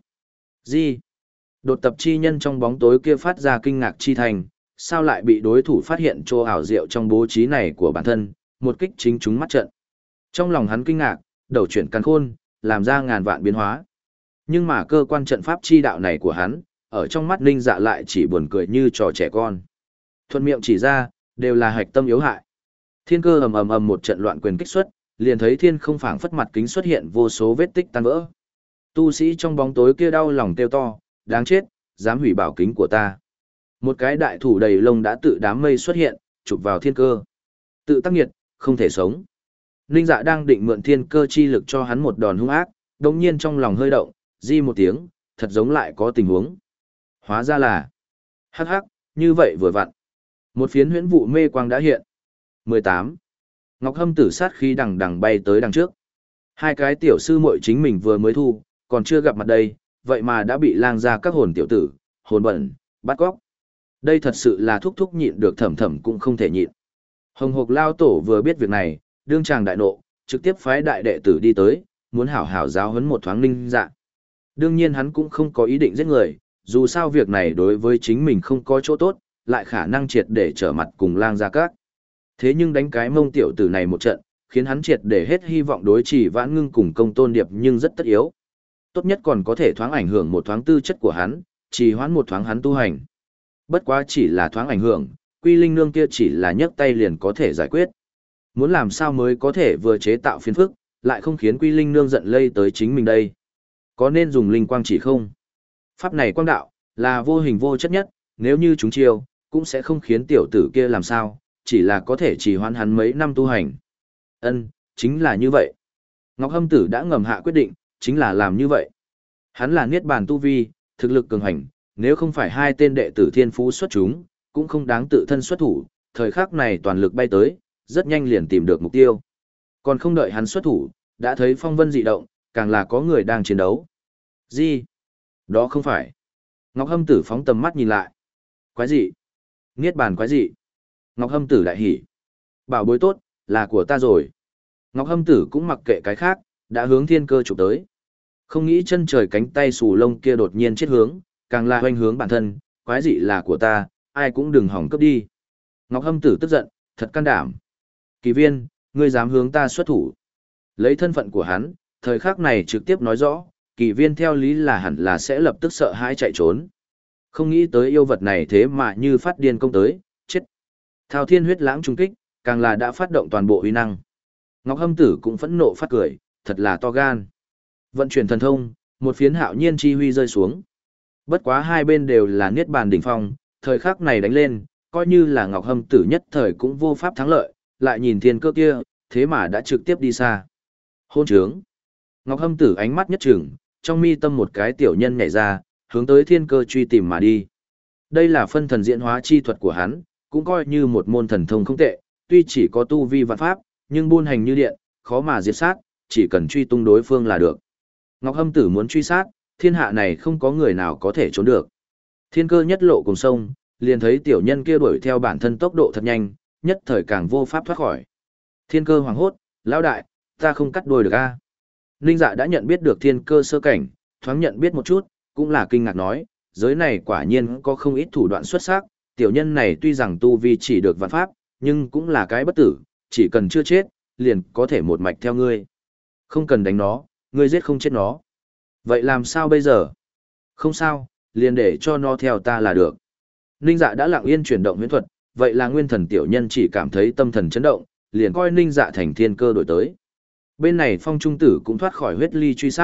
Gì? Đột tập chi nhân trong bóng tối kia phát ra kinh ngạc chi thành, sao lại bị đối thủ phát hiện chỗ ảo diệu trong bố trí này của bản thân, một kích chính chúng mắt trận. Trong lòng hắn kinh ngạc, đầu chuyển càn khôn, làm ra ngàn vạn biến hóa. Nhưng mà cơ quan trận pháp chi đạo này của hắn, ở trong mắt Ninh Dạ lại chỉ buồn cười như trò trẻ con. Thuận miệng chỉ ra, đều là hạch tâm yếu hại. Thiên cơ ầm ầm ầm một trận loạn quyền kích xuất, liền thấy thiên không phảng phất mặt kính xuất hiện vô số vết tích tan vỡ. Tu sĩ trong bóng tối kia đau lòng kêu to, đáng chết, dám hủy bảo kính của ta. Một cái đại thủ đầy lông đã tự đám mây xuất hiện, chụp vào thiên cơ. Tự tác nghiệt, không thể sống. Ninh Dạ đang định mượn thiên cơ chi lực cho hắn một đòn hung ác, đồng nhiên trong lòng hơi động, di một tiếng, thật giống lại có tình huống. Hóa ra là, hắc hắc, như vậy vừa vặn. Một phiến huyễn vụ mê quang đã hiện. mười tám. Ngọc Hâm tử sát khí đằng đằng bay tới đằng trước. Hai cái tiểu sư muội chính mình vừa mới thu, còn chưa gặp mặt đây, vậy mà đã bị lang ra các hồn tiểu tử, hồn bẩn, bắt cóc. Đây thật sự là thúc thúc nhịn được thầm thầm cũng không thể nhịn. Hồng Hộc lao tổ vừa biết việc này, đương tràng đại nộ, trực tiếp phái đại đệ tử đi tới, muốn hảo hảo giáo huấn một thoáng Ninh Dạ. Đương nhiên hắn cũng không có ý định giết người, dù sao việc này đối với chính mình không có chỗ tốt, lại khả năng triệt để trở mặt cùng lang gia các. Thế nhưng đánh cái mông tiểu tử này một trận, khiến hắn triệt để hết hy vọng đối chỉ vãn ngưng cùng công tôn điệp nhưng rất tất yếu. Tốt nhất còn có thể thoáng ảnh hưởng một thoáng tư chất của hắn, trì hoãn một thoáng hắn tu hành. Bất quá chỉ là thoáng ảnh hưởng, Quy Linh Nương kia chỉ là nhấc tay liền có thể giải quyết. Muốn làm sao mới có thể vừa chế tạo phiền phức, lại không khiến Quy Linh Nương giận lây tới chính mình đây. Có nên dùng linh quang chỉ không? Pháp này quang đạo, là vô hình vô chất nhất, nếu như chúng chiêu, cũng sẽ không khiến tiểu tử kia làm sao, chỉ là có thể trì hoãn hắn mấy năm tu hành. Ân, chính là như vậy. Ngọc Hâm tử đã ngầm hạ quyết định, chính là làm như vậy. Hắn là niết bàn tu vi, thực lực cường hành, nếu không phải hai tên đệ tử thiên phú xuất chúng, cũng không đáng tự thân xuất thủ, thời khắc này toàn lực bay tới, rất nhanh liền tìm được mục tiêu. Còn không đợi hắn xuất thủ, đã thấy phong vân dị động, càng là có người đang chiến đấu. Gì? Đó không phải. Ngọc Hâm tử phóng tầm mắt nhìn lại. Quái dị? Niết bàn quái dị? Ngọc Hâm tử đại hỉ. Bảo bối tốt, là của ta rồi. Ngọc Hâm tử cũng mặc kệ cái khác, đã hướng thiên cơ chụp tới. Không nghĩ chân trời cánh tay xù lông kia đột nhiên chết hướng, càng là hoành hướng bản thân, quái dị là của ta, ai cũng đừng hỏng cướp đi. Ngọc Hâm tử tức giận, thật can đảm. Kỳ viên, ngươi dám hướng ta xuất thủ. Lấy thân phận của hắn, thời khắc này trực tiếp nói rõ, kỳ viên theo lý là hẳn là sẽ lập tức sợ hãi chạy trốn. Không nghĩ tới yêu vật này thế mà như phát điên công tới, chết. Thao thiên huyết lãng trung kích, càng là đã phát động toàn bộ uy năng. Ngọc Hâm tử cũng phẫn nộ phát cười, thật là to gan. Vận chuyển thần thông, một phiến hạo nhiên chi huy rơi xuống. Bất quá hai bên đều là niết bàn đỉnh phong, thời khắc này đánh lên, coi như là Ngọc Hâm tử nhất thời cũng vô pháp thắng lợi, lại nhìn thiên cơ kia, thế mà đã trực tiếp đi xa. Hôn trướng. Ngọc Hâm tử ánh mắt nhất trừng, trong mi tâm một cái tiểu nhân nhảy ra, hướng tới thiên cơ truy tìm mà đi. Đây là phân thần diễn hóa chi thuật của hắn, cũng coi như một môn thần thông không tệ, tuy chỉ có tu vi vạn pháp, nhưng buôn hành như điện, khó mà diệt sát, chỉ cần truy tung đối phương là được. Ngọc Hâm tử muốn truy sát, thiên hạ này không có người nào có thể trốn được. Thiên cơ nhất lộ cùng sông, liền thấy tiểu nhân kia đuổi theo bản thân tốc độ thật nhanh, nhất thời càng vô pháp thoát khỏi. Thiên cơ hoảng hốt, lão đại, ta không cắt đuôi được a. Ninh Dạ đã nhận biết được thiên cơ sơ cảnh, thoáng nhận biết một chút, cũng là kinh ngạc nói, giới này quả nhiên có không ít thủ đoạn xuất sắc, tiểu nhân này tuy rằng tu vi chỉ được vạn pháp, nhưng cũng là cái bất tử, chỉ cần chưa chết, liền có thể một mạch theo ngươi. Không cần đánh nó, ngươi giết không chết nó. Vậy làm sao bây giờ? Không sao, liền để cho nó theo ta là được. Ninh Dạ đã lặng yên chuyển động huyễn thuật, vậy là nguyên thần tiểu nhân chỉ cảm thấy tâm thần chấn động, liền coi Ninh Dạ thành thiên cơ đổi tới. Bên này Phong Trung Tử cũng thoát khỏi huyết ly truy sát,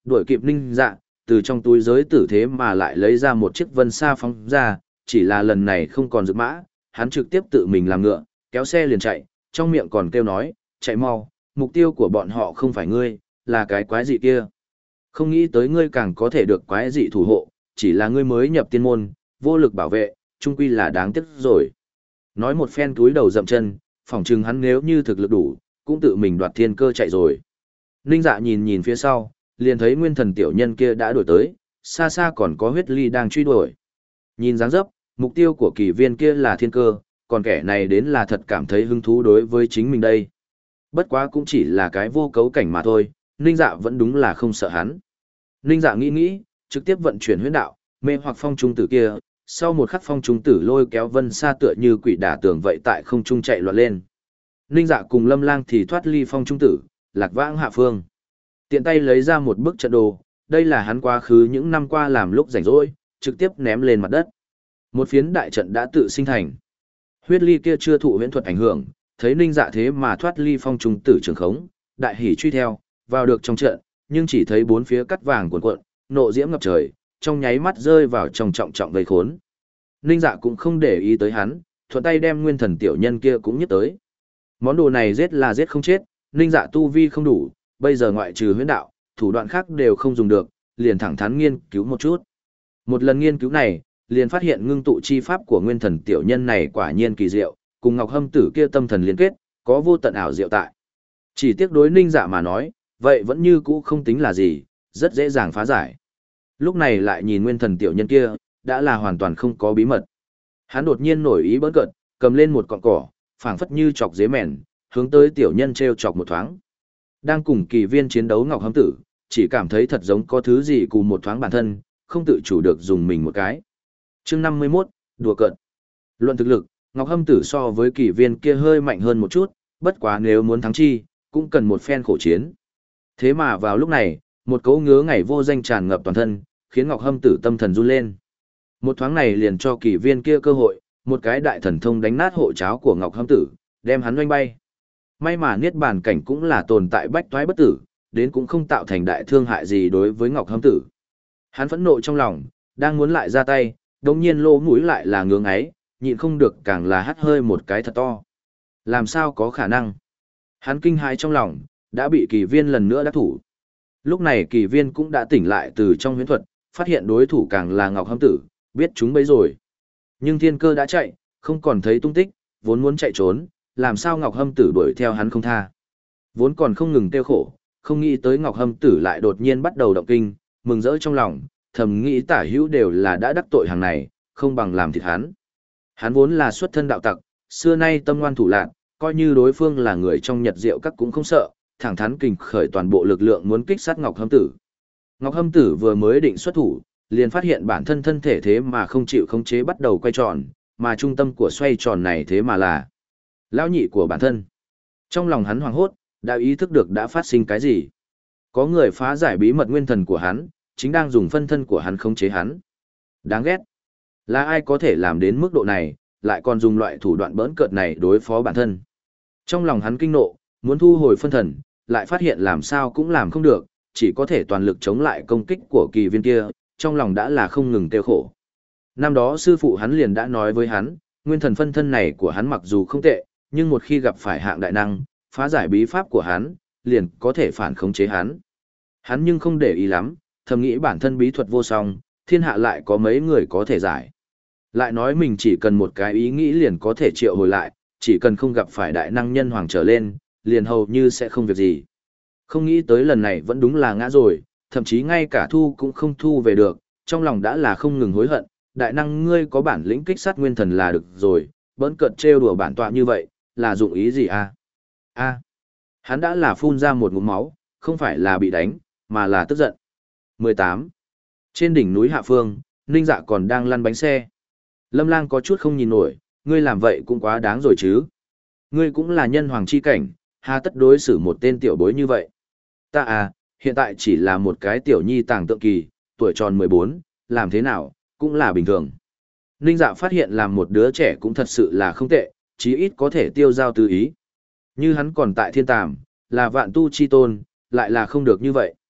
đuổi kịp Ninh Dạ, từ trong túi giới tử thế mà lại lấy ra một chiếc vân sa phóng ra, chỉ là lần này không còn dựng mã, hắn trực tiếp tự mình làm ngựa, kéo xe liền chạy, trong miệng còn kêu nói, chạy mau, mục tiêu của bọn họ không phải ngươi, là cái quái dị kia. Không nghĩ tới ngươi càng có thể được quái dị thủ hộ, chỉ là ngươi mới nhập tiên môn, vô lực bảo vệ, chung quy là đáng tiếc rồi. Nói một phen túi đầu dậm chân, phỏng chừng hắn nếu như thực lực đủ, cũng tự mình đoạt thiên cơ chạy rồi. Ninh Dạ nhìn nhìn phía sau, liền thấy nguyên thần tiểu nhân kia đã đuổi tới, xa xa còn có huyết ly đang truy đuổi. Nhìn dáng dấp, mục tiêu của kỳ viên kia là thiên cơ, còn kẻ này đến là thật cảm thấy hứng thú đối với chính mình đây. Bất quá cũng chỉ là cái vô cấu cảnh mà thôi, Ninh Dạ vẫn đúng là không sợ hắn. Ninh Dạ nghĩ nghĩ, trực tiếp vận chuyển huyết đạo, mê hoặc phong trung tử kia, sau một khắc phong trung tử lôi kéo vân xa tựa như quỷ đả tường vậy tại không trung chạy loạn lên. Ninh Dạ cùng Lâm Lang thì thoát ly phong trung tử, lạc vãng hạ phương. Tiện tay lấy ra một bức trận đồ, đây là hắn quá khứ những năm qua làm lúc rảnh rỗi, trực tiếp ném lên mặt đất. Một phiến đại trận đã tự sinh thành. Huyết ly kia chưa thụ huyễn thuật ảnh hưởng, thấy Ninh Dạ thế mà thoát ly phong trung tử trường khống, đại hỉ truy theo, vào được trong trận, nhưng chỉ thấy bốn phía cắt vàng cuộn cuộn, nộ diễm ngập trời, trong nháy mắt rơi vào trong trọng trọng gây khốn. Ninh Dạ cũng không để ý tới hắn, thuận tay đem nguyên thần tiểu nhân kia cũng nhấc tới. Món đồ này giết là giết không chết, Ninh Dạ tu vi không đủ, bây giờ ngoại trừ huyễn đạo, thủ đoạn khác đều không dùng được, liền thẳng thắn nghiên cứu một chút. Một lần nghiên cứu này, liền phát hiện ngưng tụ chi pháp của nguyên thần tiểu nhân này quả nhiên kỳ diệu, cùng Ngọc Hâm Tử kia tâm thần liên kết, có vô tận ảo diệu tại. Chỉ tiếc đối Ninh Dạ mà nói, vậy vẫn như cũ không tính là gì, rất dễ dàng phá giải. Lúc này lại nhìn nguyên thần tiểu nhân kia, đã là hoàn toàn không có bí mật. Hắn đột nhiên nổi ý bỡn cợt, cầm lên một cọng cỏ, phảng phất như chọc dế mèn, hướng tới tiểu nhân treo chọc một thoáng. Đang cùng kỳ viên chiến đấu Ngọc Hâm Tử, chỉ cảm thấy thật giống có thứ gì cùng một thoáng bản thân, không tự chủ được dùng mình một cái. Chương năm mươi mốt, đùa cợt. Luận thực lực, Ngọc Hâm Tử so với kỳ viên kia hơi mạnh hơn một chút, bất quá nếu muốn thắng chi, cũng cần một phen khổ chiến. Thế mà vào lúc này, một cấu ngứa ngày vô danh tràn ngập toàn thân, khiến Ngọc Hâm Tử tâm thần run lên. Một thoáng này liền cho kỳ viên kia cơ hội, một cái đại thần thông đánh nát hộ cháo của Ngọc Hâm Tử, đem hắn oanh bay. May mà niết bàn cảnh cũng là tồn tại bách toái bất tử, đến cũng không tạo thành đại thương hại gì đối với Ngọc Hâm Tử. Hắn phẫn nộ trong lòng, đang muốn lại ra tay, đồng nhiên lỗ mũi lại là ngưỡng ấy, nhịn không được càng là hắt hơi một cái thật to. Làm sao có khả năng? Hắn kinh hãi trong lòng, đã bị kỳ viên lần nữa đắc thủ. Lúc này kỳ viên cũng đã tỉnh lại từ trong huyễn thuật, phát hiện đối thủ càng là Ngọc Hâm Tử, biết chúng bấy rồi. Nhưng thiên cơ đã chạy, không còn thấy tung tích, vốn muốn chạy trốn, làm sao Ngọc Hâm Tử đuổi theo hắn không tha. Vốn còn không ngừng tiêu khổ, không nghĩ tới Ngọc Hâm Tử lại đột nhiên bắt đầu động kinh, mừng rỡ trong lòng, thầm nghĩ tả hữu đều là đã đắc tội hàng này, không bằng làm thịt hắn. Hắn vốn là xuất thân đạo tặc, xưa nay tâm ngoan thủ lạn, coi như đối phương là người trong Nhật Diệu Các cũng không sợ, thẳng thắn kình khởi toàn bộ lực lượng muốn kích sát Ngọc Hâm Tử. Ngọc Hâm Tử vừa mới định xuất thủ, liền phát hiện bản thân thân thể thế mà không chịu khống chế bắt đầu quay tròn, mà trung tâm của xoay tròn này thế mà là lão nhị của bản thân. Trong lòng hắn hoảng hốt, đã ý thức được đã phát sinh cái gì. Có người phá giải bí mật nguyên thần của hắn, chính đang dùng phân thân của hắn khống chế hắn. Đáng ghét. Là ai có thể làm đến mức độ này, lại còn dùng loại thủ đoạn bỡn cợt này đối phó bản thân. Trong lòng hắn kinh nộ, muốn thu hồi phân thần, lại phát hiện làm sao cũng làm không được, chỉ có thể toàn lực chống lại công kích của kỳ viên kia, trong lòng đã là không ngừng tiêu khổ. Năm đó sư phụ hắn liền đã nói với hắn, nguyên thần phân thân này của hắn mặc dù không tệ, nhưng một khi gặp phải hạng đại năng, phá giải bí pháp của hắn, liền có thể phản khống chế hắn. Hắn nhưng không để ý lắm, thầm nghĩ bản thân bí thuật vô song, thiên hạ lại có mấy người có thể giải. Lại nói mình chỉ cần một cái ý nghĩ liền có thể triệu hồi lại, chỉ cần không gặp phải đại năng nhân hoàng trở lên, liền hầu như sẽ không việc gì. Không nghĩ tới lần này vẫn đúng là ngã rồi, thậm chí ngay cả thu cũng không thu về được, trong lòng đã là không ngừng hối hận, đại năng ngươi có bản lĩnh kích sát nguyên thần là được rồi, bỡn cợt trêu đùa bản tọa như vậy, là dụng ý gì à? A. Hắn đã là phun ra một ngụm máu, không phải là bị đánh, mà là tức giận. mười tám. Trên đỉnh núi Hạ Phương, Ninh Dạ còn đang lăn bánh xe. Lâm Lang có chút không nhìn nổi, ngươi làm vậy cũng quá đáng rồi chứ. Ngươi cũng là nhân hoàng chi cảnh, hà tất đối xử một tên tiểu bối như vậy. Ta à, hiện tại chỉ là một cái tiểu nhi tàng tượng kỳ, tuổi tròn mười bốn, làm thế nào, cũng là bình thường. Ninh Dạ phát hiện làm một đứa trẻ cũng thật sự là không tệ, chí ít có thể tiêu giao tư ý. Như hắn còn tại thiên tàm, là vạn tu chi tôn, lại là không được như vậy.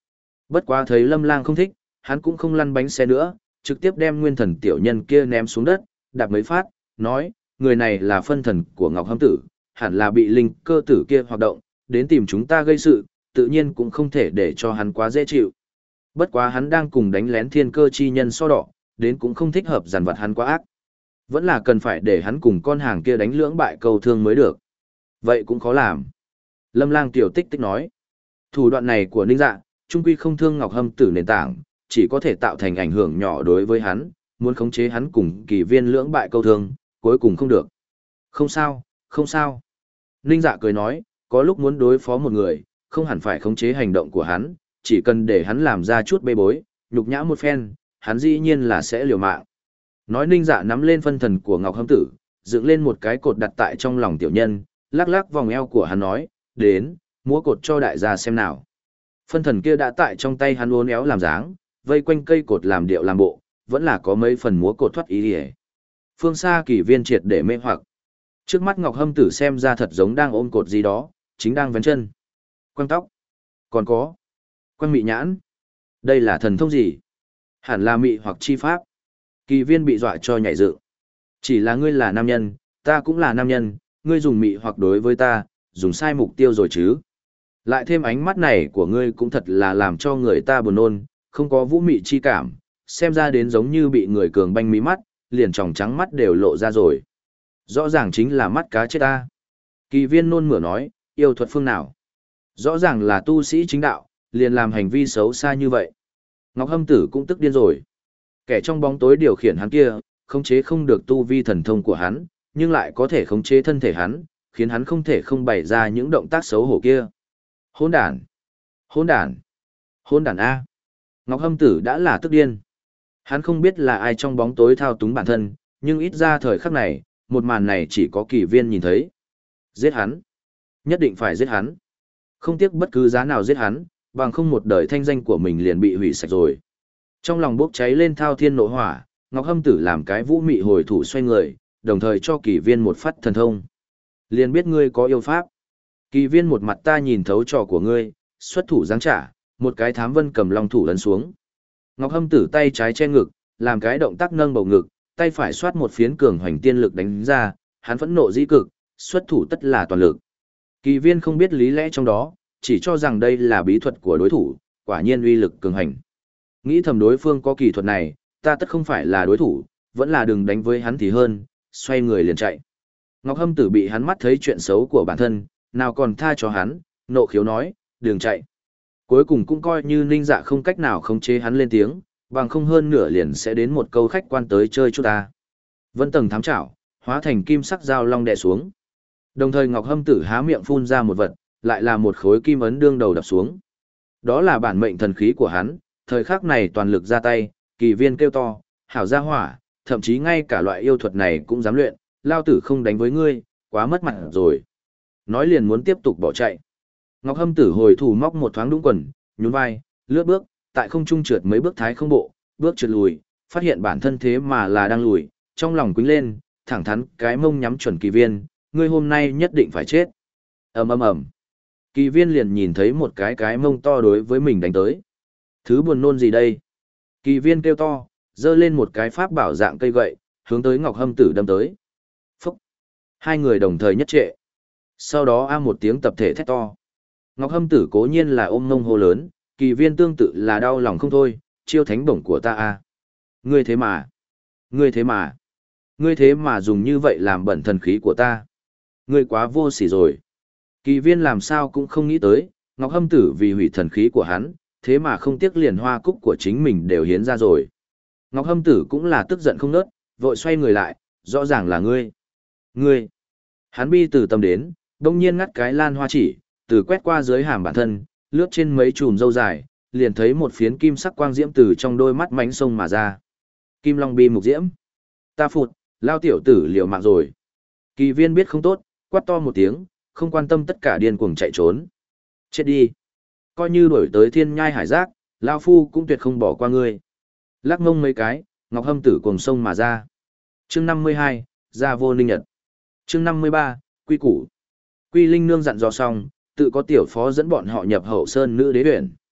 Bất quá thấy Lâm Lang không thích, hắn cũng không lăn bánh xe nữa, trực tiếp đem nguyên thần tiểu nhân kia ném xuống đất, đạp mấy phát, nói, người này là phân thần của Ngọc Hâm Tử, hẳn là bị linh cơ tử kia hoạt động, đến tìm chúng ta gây sự, tự nhiên cũng không thể để cho hắn quá dễ chịu. Bất quá hắn đang cùng đánh lén thiên cơ chi nhân so đỏ, đến cũng không thích hợp giàn vật hắn quá ác. Vẫn là cần phải để hắn cùng con hàng kia đánh lưỡng bại cầu thương mới được. Vậy cũng khó làm. Lâm Lang tiểu tích tích nói, thủ đoạn này của Ninh Dạ, trung quy không thương Ngọc Hâm Tử nền tảng, chỉ có thể tạo thành ảnh hưởng nhỏ đối với hắn, muốn khống chế hắn cùng kỳ viên lưỡng bại câu thương, cuối cùng không được. Không sao, không sao. Ninh Dạ cười nói, có lúc muốn đối phó một người, không hẳn phải khống chế hành động của hắn, chỉ cần để hắn làm ra chút bê bối, nhục nhã một phen, hắn dĩ nhiên là sẽ liều mạng. Nói Ninh Dạ nắm lên phân thần của Ngọc Hâm Tử, dựng lên một cái cột đặt tại trong lòng tiểu nhân, lắc lắc vòng eo của hắn nói, đến, múa cột cho đại gia xem nào. Phân thần kia đã tại trong tay hắn uốn éo làm dáng, vây quanh cây cột làm điệu làm bộ, vẫn là có mấy phần múa cột thoát ý đi. Phương xa kỳ viên triệt để mê hoặc. Trước mắt Ngọc Hâm Tử xem ra thật giống đang ôm cột gì đó, chính đang vén chân. Quăng tóc. Còn có. Quăng mị nhãn. Đây là thần thông gì? Hẳn là mị hoặc chi pháp. Kỳ viên bị dọa cho nhảy dựng. Chỉ là ngươi là nam nhân, ta cũng là nam nhân, ngươi dùng mị hoặc đối với ta, dùng sai mục tiêu rồi chứ. Lại thêm ánh mắt này của ngươi cũng thật là làm cho người ta buồn nôn, không có vũ mị chi cảm, xem ra đến giống như bị người cường banh mí mắt, liền tròng trắng mắt đều lộ ra rồi. Rõ ràng chính là mắt cá chết ta. Kỳ viên nôn mửa nói, yêu thuật phương nào? Rõ ràng là tu sĩ chính đạo, liền làm hành vi xấu xa như vậy. Ngọc Hâm Tử cũng tức điên rồi. Kẻ trong bóng tối điều khiển hắn kia, khống chế không được tu vi thần thông của hắn, nhưng lại có thể khống chế thân thể hắn, khiến hắn không thể không bày ra những động tác xấu hổ kia. Hỗn đản! Hỗn đản! Hỗn đản A! Ngọc Hâm Tử đã là tức điên. Hắn không biết là ai trong bóng tối thao túng bản thân, nhưng ít ra thời khắc này, một màn này chỉ có kỳ viên nhìn thấy. Giết hắn! Nhất định phải giết hắn! Không tiếc bất cứ giá nào giết hắn, bằng không một đời thanh danh của mình liền bị hủy sạch rồi. Trong lòng bốc cháy lên thao thiên nộ hỏa, Ngọc Hâm Tử làm cái vũ mị hồi thủ xoay người, đồng thời cho kỳ viên một phát thần thông. Liền biết ngươi có yêu pháp. Kỳ viên một mặt ta nhìn thấu trò của ngươi, xuất thủ giáng trả, một cái thám vân cầm long thủ lấn xuống. Ngọc Hâm Tử tay trái che ngực, làm cái động tác nâng bầu ngực, tay phải xoát một phiến cường hoành tiên lực đánh ra, hắn phẫn nộ dĩ cực, xuất thủ tất là toàn lực. Kỳ viên không biết lý lẽ trong đó, chỉ cho rằng đây là bí thuật của đối thủ, quả nhiên uy lực cường hành. Nghĩ thầm đối phương có kỳ thuật này, ta tất không phải là đối thủ, vẫn là đừng đánh với hắn thì hơn, xoay người liền chạy. Ngọc Hâm Tử bị hắn mắt thấy chuyện xấu của bản thân, nào còn tha cho hắn, nộ khiếu nói, đường chạy. Cuối cùng cũng coi như Ninh Dạ không cách nào khống chế hắn lên tiếng, bằng không hơn nửa liền sẽ đến một câu khách quan tới chơi chút ta. Vân tầng thám chảo, hóa thành kim sắc dao long đè xuống. Đồng thời Ngọc Hâm Tử há miệng phun ra một vật, lại là một khối kim ấn đương đầu đập xuống. Đó là bản mệnh thần khí của hắn, thời khắc này toàn lực ra tay, kỳ viên kêu to, hảo gia hỏa, thậm chí ngay cả loại yêu thuật này cũng dám luyện, lao tử không đánh với ngươi, quá mất mặt rồi. Nói liền muốn tiếp tục bỏ chạy. Ngọc Hâm Tử hồi thủ móc một thoáng đúng quần, nhún vai, lướt bước, tại không trung trượt mấy bước thái không bộ, bước trượt lùi, phát hiện bản thân thế mà là đang lùi, trong lòng quýnh lên, thẳng thắn cái mông nhắm chuẩn kỳ viên, ngươi hôm nay nhất định phải chết. Ầm ầm ầm. Kỳ viên liền nhìn thấy một cái cái mông to đối với mình đánh tới. Thứ buồn nôn gì đây? Kỳ viên kêu to, giơ lên một cái pháp bảo dạng cây gậy, hướng tới Ngọc Hâm Tử đâm tới. Phúc! Hai người đồng thời nhất trệ. Sau đó a một tiếng tập thể thét to. Ngọc Hâm Tử cố nhiên là ôm ngông hô lớn, kỳ viên tương tự là đau lòng không thôi, chiêu thánh bổng của ta a. Ngươi thế mà! Ngươi thế mà! Ngươi thế mà dùng như vậy làm bẩn thần khí của ta. Ngươi quá vô sỉ rồi. Kỳ viên làm sao cũng không nghĩ tới, Ngọc Hâm Tử vì hủy thần khí của hắn, thế mà không tiếc liền hoa cúc của chính mình đều hiến ra rồi. Ngọc Hâm Tử cũng là tức giận không nớt, vội xoay người lại, rõ ràng là ngươi. Ngươi! Hắn bi từ tâm đến, đông nhiên ngắt cái lan hoa chỉ, từ quét qua dưới hàm bản thân, lướt trên mấy chùm râu dài, liền thấy một phiến kim sắc quang diễm từ trong đôi mắt mánh sông mà ra. Kim Long bi mục diễm. Ta phụt, lao tiểu tử liều mạng rồi. Kỳ viên biết không tốt, quát to một tiếng, không quan tâm tất cả điên cuồng chạy trốn. Chết đi. Coi như đuổi tới thiên nhai hải giác, lao phu cũng tuyệt không bỏ qua ngươi. Lắc ngông mấy cái, Ngọc Hâm Tử cuồng sông mà ra. Chương năm mươi hai, Gia vô ninh nhật. Chương năm mươi ba, Quy củ. Quy Linh nương dặn dò xong, tự có tiểu phó dẫn bọn họ nhập Hậu Sơn nữ đế huyện.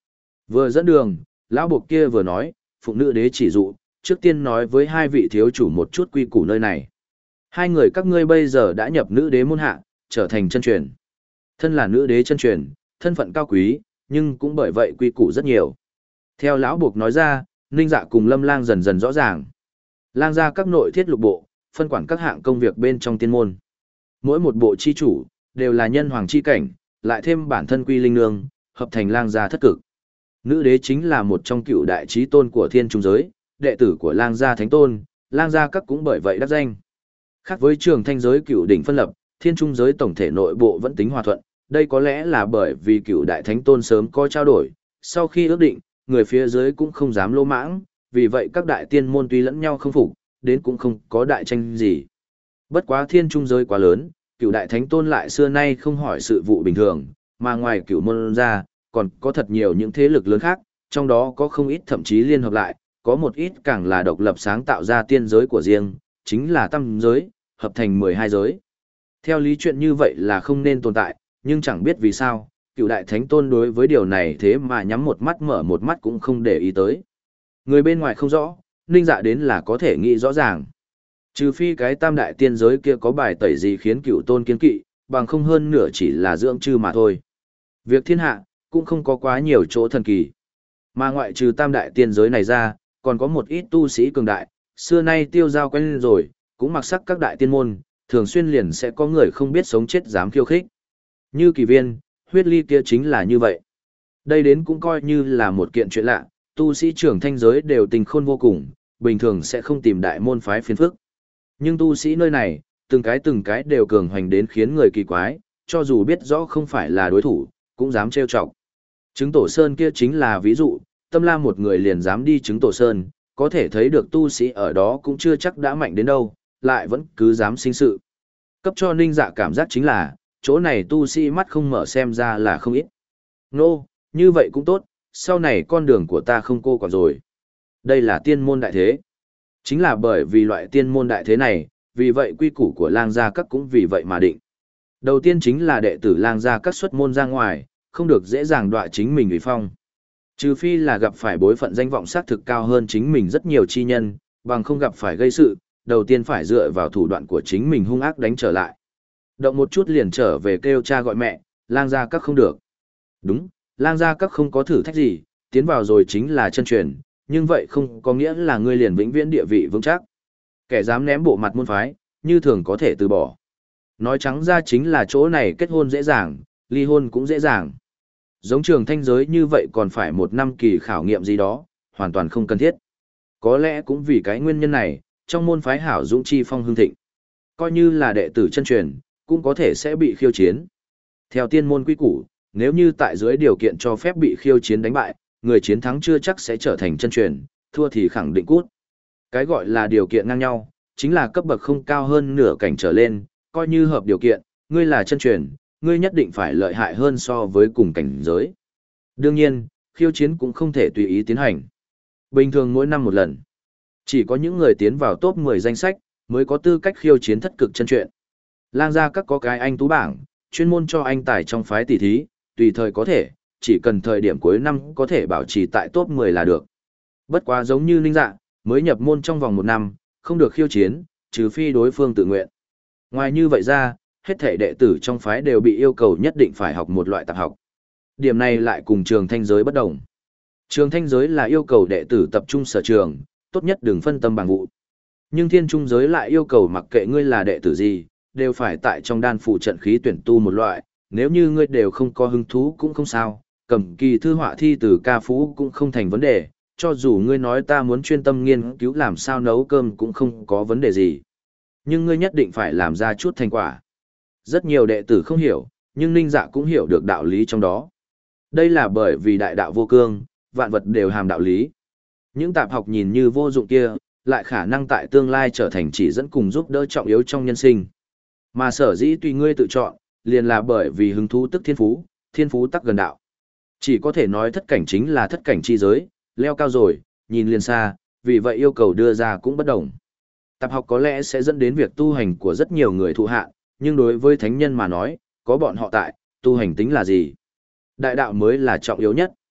Vừa dẫn đường, lão buộc kia vừa nói, phụ nữ đế chỉ dụ, trước tiên nói với hai vị thiếu chủ một chút quy củ nơi này. Hai người các ngươi bây giờ đã nhập nữ đế môn hạ, trở thành chân truyền. Thân là nữ đế chân truyền, thân phận cao quý, nhưng cũng bởi vậy quy củ rất nhiều. Theo lão buộc nói ra, Ninh Dạ cùng Lâm Lang dần dần rõ ràng. Lang gia các nội thiết lục bộ, phân quản các hạng công việc bên trong tiên môn. Mỗi một bộ chi chủ, đều là nhân hoàng chi cảnh, lại thêm bản thân quy linh nương, hợp thành lang gia thất cực. Nữ đế chính là một trong cựu đại chí tôn của thiên trung giới, đệ tử của lang gia thánh tôn, lang gia các cũng bởi vậy đắc danh. Khác với trường thanh giới cựu đỉnh phân lập, thiên trung giới tổng thể nội bộ vẫn tính hòa thuận, đây có lẽ là bởi vì cựu đại thánh tôn sớm có trao đổi, sau khi ước định, người phía dưới cũng không dám lô mãng, vì vậy các đại tiên môn tuy lẫn nhau không phục, đến cũng không có đại tranh gì. Bất quá thiên trung giới quá lớn, cựu đại thánh tôn lại xưa nay không hỏi sự vụ bình thường, mà ngoài cựu môn ra, còn có thật nhiều những thế lực lớn khác, trong đó có không ít thậm chí liên hợp lại, có một ít càng là độc lập sáng tạo ra tiên giới của riêng, chính là tam giới, hợp thành mười hai giới. Theo lý chuyện như vậy là không nên tồn tại, nhưng chẳng biết vì sao, cựu đại thánh tôn đối với điều này thế mà nhắm một mắt mở một mắt cũng không để ý tới. Người bên ngoài không rõ, Ninh Dạ đến là có thể nghĩ rõ ràng. Trừ phi cái tam đại tiên giới kia có bài tẩy gì khiến cựu tôn kiên kỵ, bằng không hơn nửa chỉ là dưỡng chư mà thôi. Việc thiên hạ, cũng không có quá nhiều chỗ thần kỳ. Mà ngoại trừ tam đại tiên giới này ra, còn có một ít tu sĩ cường đại, xưa nay tiêu giao quen lên rồi, cũng mặc sắc các đại tiên môn, thường xuyên liền sẽ có người không biết sống chết dám khiêu khích. Như kỳ viên, huyết ly kia chính là như vậy. Đây đến cũng coi như là một kiện chuyện lạ, tu sĩ trưởng thanh giới đều tình khôn vô cùng, bình thường sẽ không tìm đại môn phái phiền phức. Nhưng tu sĩ nơi này, từng cái từng cái đều cường hoành đến khiến người kỳ quái, cho dù biết rõ không phải là đối thủ, cũng dám trêu chọc. Trứng Tổ Sơn kia chính là ví dụ, Tâm La một người liền dám đi Trứng Tổ Sơn, có thể thấy được tu sĩ ở đó cũng chưa chắc đã mạnh đến đâu, lại vẫn cứ dám sinh sự. Cấp cho Ninh Dạ cảm giác chính là, chỗ này tu sĩ mắt không mở xem ra là không ít. Nô, no, như vậy cũng tốt, sau này con đường của ta không cô quản rồi. Đây là tiên môn đại thế. Chính là bởi vì loại tiên môn đại thế này, vì vậy quy củ của lang gia các cũng vì vậy mà định. Đầu tiên chính là đệ tử lang gia các xuất môn ra ngoài, không được dễ dàng đọa chính mình uy phong. Trừ phi là gặp phải bối phận danh vọng sát thực cao hơn chính mình rất nhiều chi nhân, bằng không gặp phải gây sự, đầu tiên phải dựa vào thủ đoạn của chính mình hung ác đánh trở lại. Động một chút liền trở về kêu cha gọi mẹ, lang gia các không được. Đúng, lang gia các không có thử thách gì, tiến vào rồi chính là chân truyền, nhưng vậy không có nghĩa là ngươi liền vĩnh viễn địa vị vững chắc. Kẻ dám ném bộ mặt môn phái, như thường có thể từ bỏ. Nói trắng ra chính là chỗ này kết hôn dễ dàng, ly hôn cũng dễ dàng. Giống trường thanh giới như vậy còn phải một năm kỳ khảo nghiệm gì đó, hoàn toàn không cần thiết. Có lẽ cũng vì cái nguyên nhân này, trong môn phái hảo dũng chi phong hương thịnh. Coi như là đệ tử chân truyền, cũng có thể sẽ bị khiêu chiến. Theo tiên môn quy củ, nếu như tại dưới điều kiện cho phép bị khiêu chiến đánh bại, người chiến thắng chưa chắc sẽ trở thành chân truyền, thua thì khẳng định cút. Cái gọi là điều kiện ngang nhau, chính là cấp bậc không cao hơn nửa cảnh trở lên, coi như hợp điều kiện, ngươi là chân truyền, ngươi nhất định phải lợi hại hơn so với cùng cảnh giới. Đương nhiên, khiêu chiến cũng không thể tùy ý tiến hành. Bình thường mỗi năm một lần. Chỉ có những người tiến vào top mười danh sách, mới có tư cách khiêu chiến thất cực chân truyền. Lang gia các có cái anh tú bảng, chuyên môn cho anh tài trong phái tỷ thí, tùy thời có thể, chỉ cần thời điểm cuối năm có thể bảo trì tại top mười là được. Bất quá giống như Ninh Dạ, mới nhập môn trong vòng một năm, không được khiêu chiến, trừ phi đối phương tự nguyện. Ngoài như vậy ra, hết thể đệ tử trong phái đều bị yêu cầu nhất định phải học một loại tạp học. Điểm này lại cùng trường thanh giới bất đồng. Trường thanh giới là yêu cầu đệ tử tập trung sở trường, tốt nhất đừng phân tâm bằng vụ. Nhưng thiên trung giới lại yêu cầu mặc kệ ngươi là đệ tử gì, đều phải tại trong đan phụ trận khí tuyển tu một loại, nếu như ngươi đều không có hứng thú cũng không sao, cầm kỳ thư họa thi từ ca phú cũng không thành vấn đề, cho dù ngươi nói ta muốn chuyên tâm nghiên cứu làm sao nấu cơm cũng không có vấn đề gì. Nhưng ngươi nhất định phải làm ra chút thành quả. Rất nhiều đệ tử không hiểu, nhưng Ninh Dạ cũng hiểu được đạo lý trong đó. Đây là bởi vì đại đạo vô cương, vạn vật đều hàm đạo lý. Những tạp học nhìn như vô dụng kia, lại khả năng tại tương lai trở thành chỉ dẫn cùng giúp đỡ trọng yếu trong nhân sinh. Mà sở dĩ tùy ngươi tự chọn, liền là bởi vì hứng thú tức thiên phú, thiên phú tắc gần đạo. Chỉ có thể nói thất cảnh chính là thất cảnh chi giới, leo cao rồi, nhìn liền xa, vì vậy yêu cầu đưa ra cũng bất đồng. Tạp học có lẽ sẽ dẫn đến việc tu hành của rất nhiều người thụ hạ, nhưng đối với thánh nhân mà nói, có bọn họ tại, tu hành tính là gì? Đại đạo mới là trọng yếu nhất.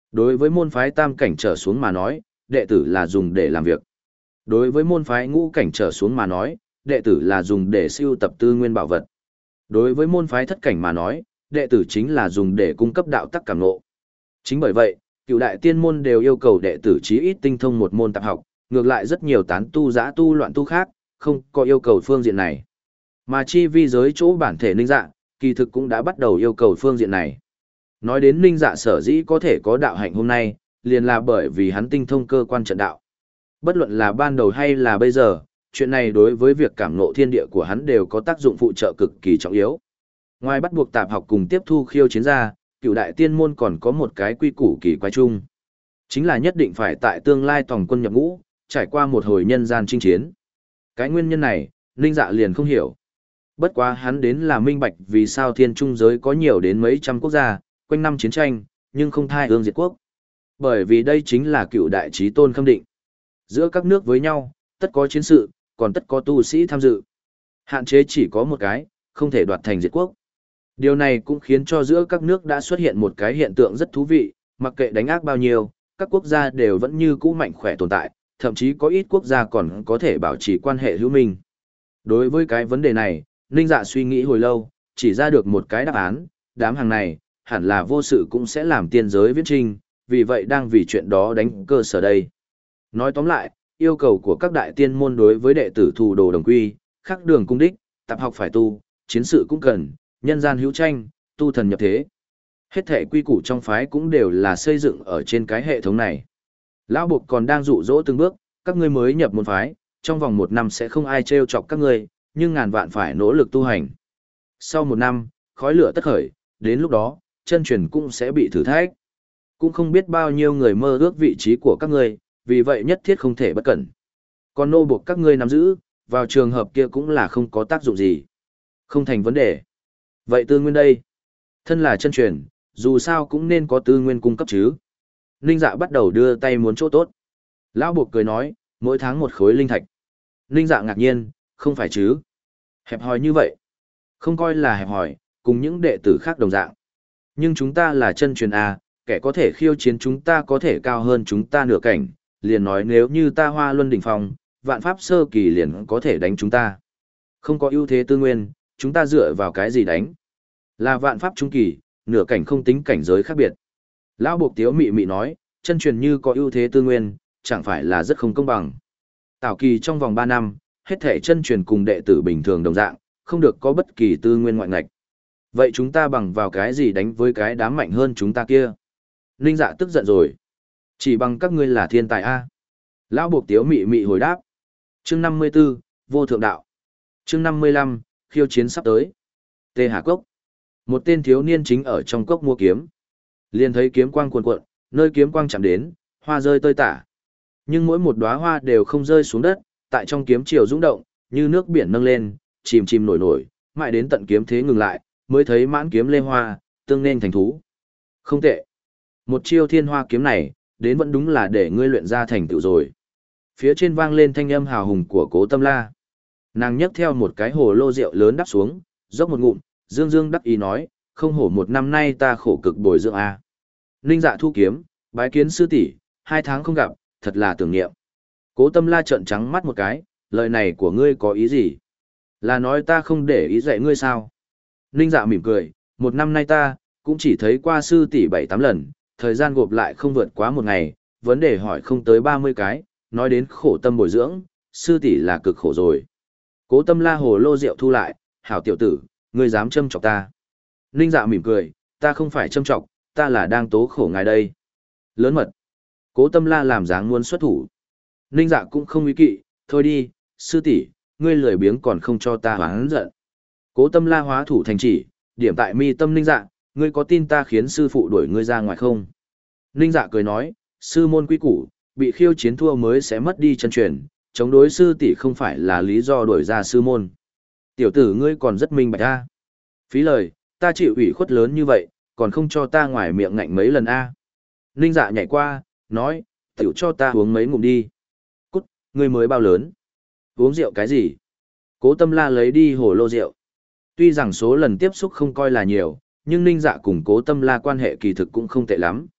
Đối với môn phái tam cảnh trở xuống mà nói, đệ tử là dùng để làm việc. Đối với môn phái ngũ cảnh trở xuống mà nói, đệ tử là dùng để siêu tập tư nguyên bảo vật. Đối với môn phái thất cảnh mà nói, đệ tử chính là dùng để cung cấp đạo tắc cảm ngộ. Chính bởi vậy, cựu đại tiên môn đều yêu cầu đệ tử chí ít tinh thông một môn tạp học, ngược lại rất nhiều tán tu giã tu loạn tu khác, không có yêu cầu phương diện này. Mà chi vi giới chỗ bản thể Ninh Dạ, kỳ thực cũng đã bắt đầu yêu cầu phương diện này. Nói đến Ninh Dạ sở dĩ có thể có đạo hạnh hôm nay, liền là bởi vì hắn tinh thông cơ quan trận đạo. Bất luận là ban đầu hay là bây giờ, chuyện này đối với việc cảm ngộ thiên địa của hắn đều có tác dụng phụ trợ cực kỳ trọng yếu. Ngoài bắt buộc tạp học cùng tiếp thu khiêu chiến ra, cựu đại tiên môn còn có một cái quy củ kỳ quái chung. Chính là nhất định phải tại tương lai tổng quân nhập ngũ, trải qua một hồi nhân gian chinh chiến. Cái nguyên nhân này, Ninh Dạ liền không hiểu. Bất quá hắn đến là minh bạch vì sao thiên trung giới có nhiều đến mấy trăm quốc gia, quanh năm chiến tranh, nhưng không thai ương diệt quốc. Bởi vì đây chính là cựu đại chí tôn khâm định. Giữa các nước với nhau, tất có chiến sự, còn tất có tu sĩ tham dự. Hạn chế chỉ có một cái, không thể đoạt thành diệt quốc. Điều này cũng khiến cho giữa các nước đã xuất hiện một cái hiện tượng rất thú vị, mặc kệ đánh ác bao nhiêu, các quốc gia đều vẫn như cũ mạnh khỏe tồn tại, thậm chí có ít quốc gia còn có thể bảo trì quan hệ hữu minh. Đối với cái vấn đề này, Ninh Dạ suy nghĩ hồi lâu, chỉ ra được một cái đáp án, đám hàng này, hẳn là vô sự cũng sẽ làm tiên giới viễn trinh, vì vậy đang vì chuyện đó đánh cơ sở đây. Nói tóm lại, yêu cầu của các đại tiên môn đối với đệ tử thủ đồ đồng quy, khắc đường cung đích, tạp học phải tu, chiến sự cũng cần, nhân gian hữu tranh, tu thần nhập thế. Hết thể quy củ trong phái cũng đều là xây dựng ở trên cái hệ thống này. Lão Bộc còn đang dụ dỗ từng bước, các ngươi mới nhập môn phái, trong vòng một năm sẽ không ai trêu chọc các ngươi, nhưng ngàn vạn phải nỗ lực tu hành. Sau một năm, khói lửa tất khởi, đến lúc đó, chân truyền cũng sẽ bị thử thách. Cũng không biết bao nhiêu người mơ ước vị trí của các ngươi, vì vậy nhất thiết không thể bất cẩn. Còn nô buộc các ngươi nắm giữ, vào trường hợp kia cũng là không có tác dụng gì. Không thành vấn đề. Vậy tư nguyên đây? Thân là chân truyền, dù sao cũng nên có tư nguyên cung cấp chứ. Ninh Dạ bắt đầu đưa tay muốn chỗ tốt. Lão buộc cười nói, mỗi tháng một khối linh thạch. Ninh Dạ ngạc nhiên, không phải chứ? Hẹp hòi như vậy. Không coi là hẹp hòi, cùng những đệ tử khác đồng dạng. Nhưng chúng ta là chân truyền A, kẻ có thể khiêu chiến chúng ta có thể cao hơn chúng ta nửa cảnh, liền nói nếu như ta Hoa Luân đỉnh phong, vạn pháp sơ kỳ liền có thể đánh chúng ta. Không có ưu thế tư nguyên, chúng ta dựa vào cái gì đánh? Là vạn pháp trung kỳ, nửa cảnh không tính cảnh giới khác biệt. Lão Bộc Tiếu mị mị nói, chân truyền như có ưu thế tư nguyên, chẳng phải là rất không công bằng. Tảo kỳ trong vòng ba năm, hết thể chân truyền cùng đệ tử bình thường đồng dạng, không được có bất kỳ tư nguyên ngoại ngạch. Vậy chúng ta bằng vào cái gì đánh với cái đám mạnh hơn chúng ta kia? Ninh Dạ tức giận rồi. Chỉ bằng các ngươi là thiên tài A. Lão Bộc Tiếu mị mị hồi đáp. Chương năm mươi 54, Vô Thượng Đạo. Chương năm mươi lăm, khiêu chiến sắp tới. Tê Hà Cốc. Một tên thiếu niên chính ở trong cốc mua kiếm. Liền thấy kiếm quang cuồn cuộn, nơi kiếm quang chạm đến, hoa rơi tơi tả. Nhưng mỗi một đóa hoa đều không rơi xuống đất, tại trong kiếm chiều rung động, như nước biển nâng lên, chìm chìm nổi nổi, mãi đến tận kiếm thế ngừng lại, mới thấy mãn kiếm lê hoa, tương nên thành thú. Không tệ. Một chiêu thiên hoa kiếm này, đến vẫn đúng là để ngươi luyện ra thành tựu rồi. Phía trên vang lên thanh âm hào hùng của Cố Tâm La. Nàng nhấc theo một cái hồ lô rượu lớn đắp xuống, dốc một ngụm, dương dương đắc ý nói, không hổ một năm nay ta khổ cực bồi dưỡng a. Ninh Dạ thu kiếm, bái kiến sư tỷ, hai tháng không gặp, thật là tưởng niệm. Cố Tâm La trợn trắng mắt một cái, lời này của ngươi có ý gì? Là nói ta không để ý dạy ngươi sao? Ninh Dạ mỉm cười, một năm nay ta, cũng chỉ thấy qua sư tỷ bảy tám lần, thời gian gộp lại không vượt quá một ngày, vấn đề hỏi không tới ba mươi cái, nói đến khổ tâm bồi dưỡng, sư tỷ là cực khổ rồi. Cố Tâm La hồ lô rượu thu lại, hảo tiểu tử, ngươi dám châm chọc ta. Ninh Dạ mỉm cười, ta không phải châm chọc, ta là đang tố khổ ngài đây. Lớn mật. Cố Tâm La làm dáng muốn xuất thủ. Ninh Dạ cũng không ý kỵ, thôi đi, sư tỷ, ngươi lười biếng còn không cho ta hoáng giận. Cố Tâm La hóa thủ thành chỉ, điểm tại mi tâm Ninh Dạ, ngươi có tin ta khiến sư phụ đuổi ngươi ra ngoài không? Ninh Dạ cười nói, sư môn quý củ, bị khiêu chiến thua mới sẽ mất đi chân truyền, chống đối sư tỷ không phải là lý do đuổi ra sư môn. Tiểu tử ngươi còn rất minh bạch a. Phí lời, ta chịu ủy khuất lớn như vậy, còn không cho ta ngoài miệng ngạnh mấy lần a. Ninh Dạ nhảy qua, nói, tiểu cho ta uống mấy ngụm đi. Cút, ngươi mới bao lớn? Uống rượu cái gì? Cố Tâm La lấy đi hồ lô rượu. Tuy rằng số lần tiếp xúc không coi là nhiều, nhưng Ninh Dạ cùng Cố Tâm La quan hệ kỳ thực cũng không tệ lắm.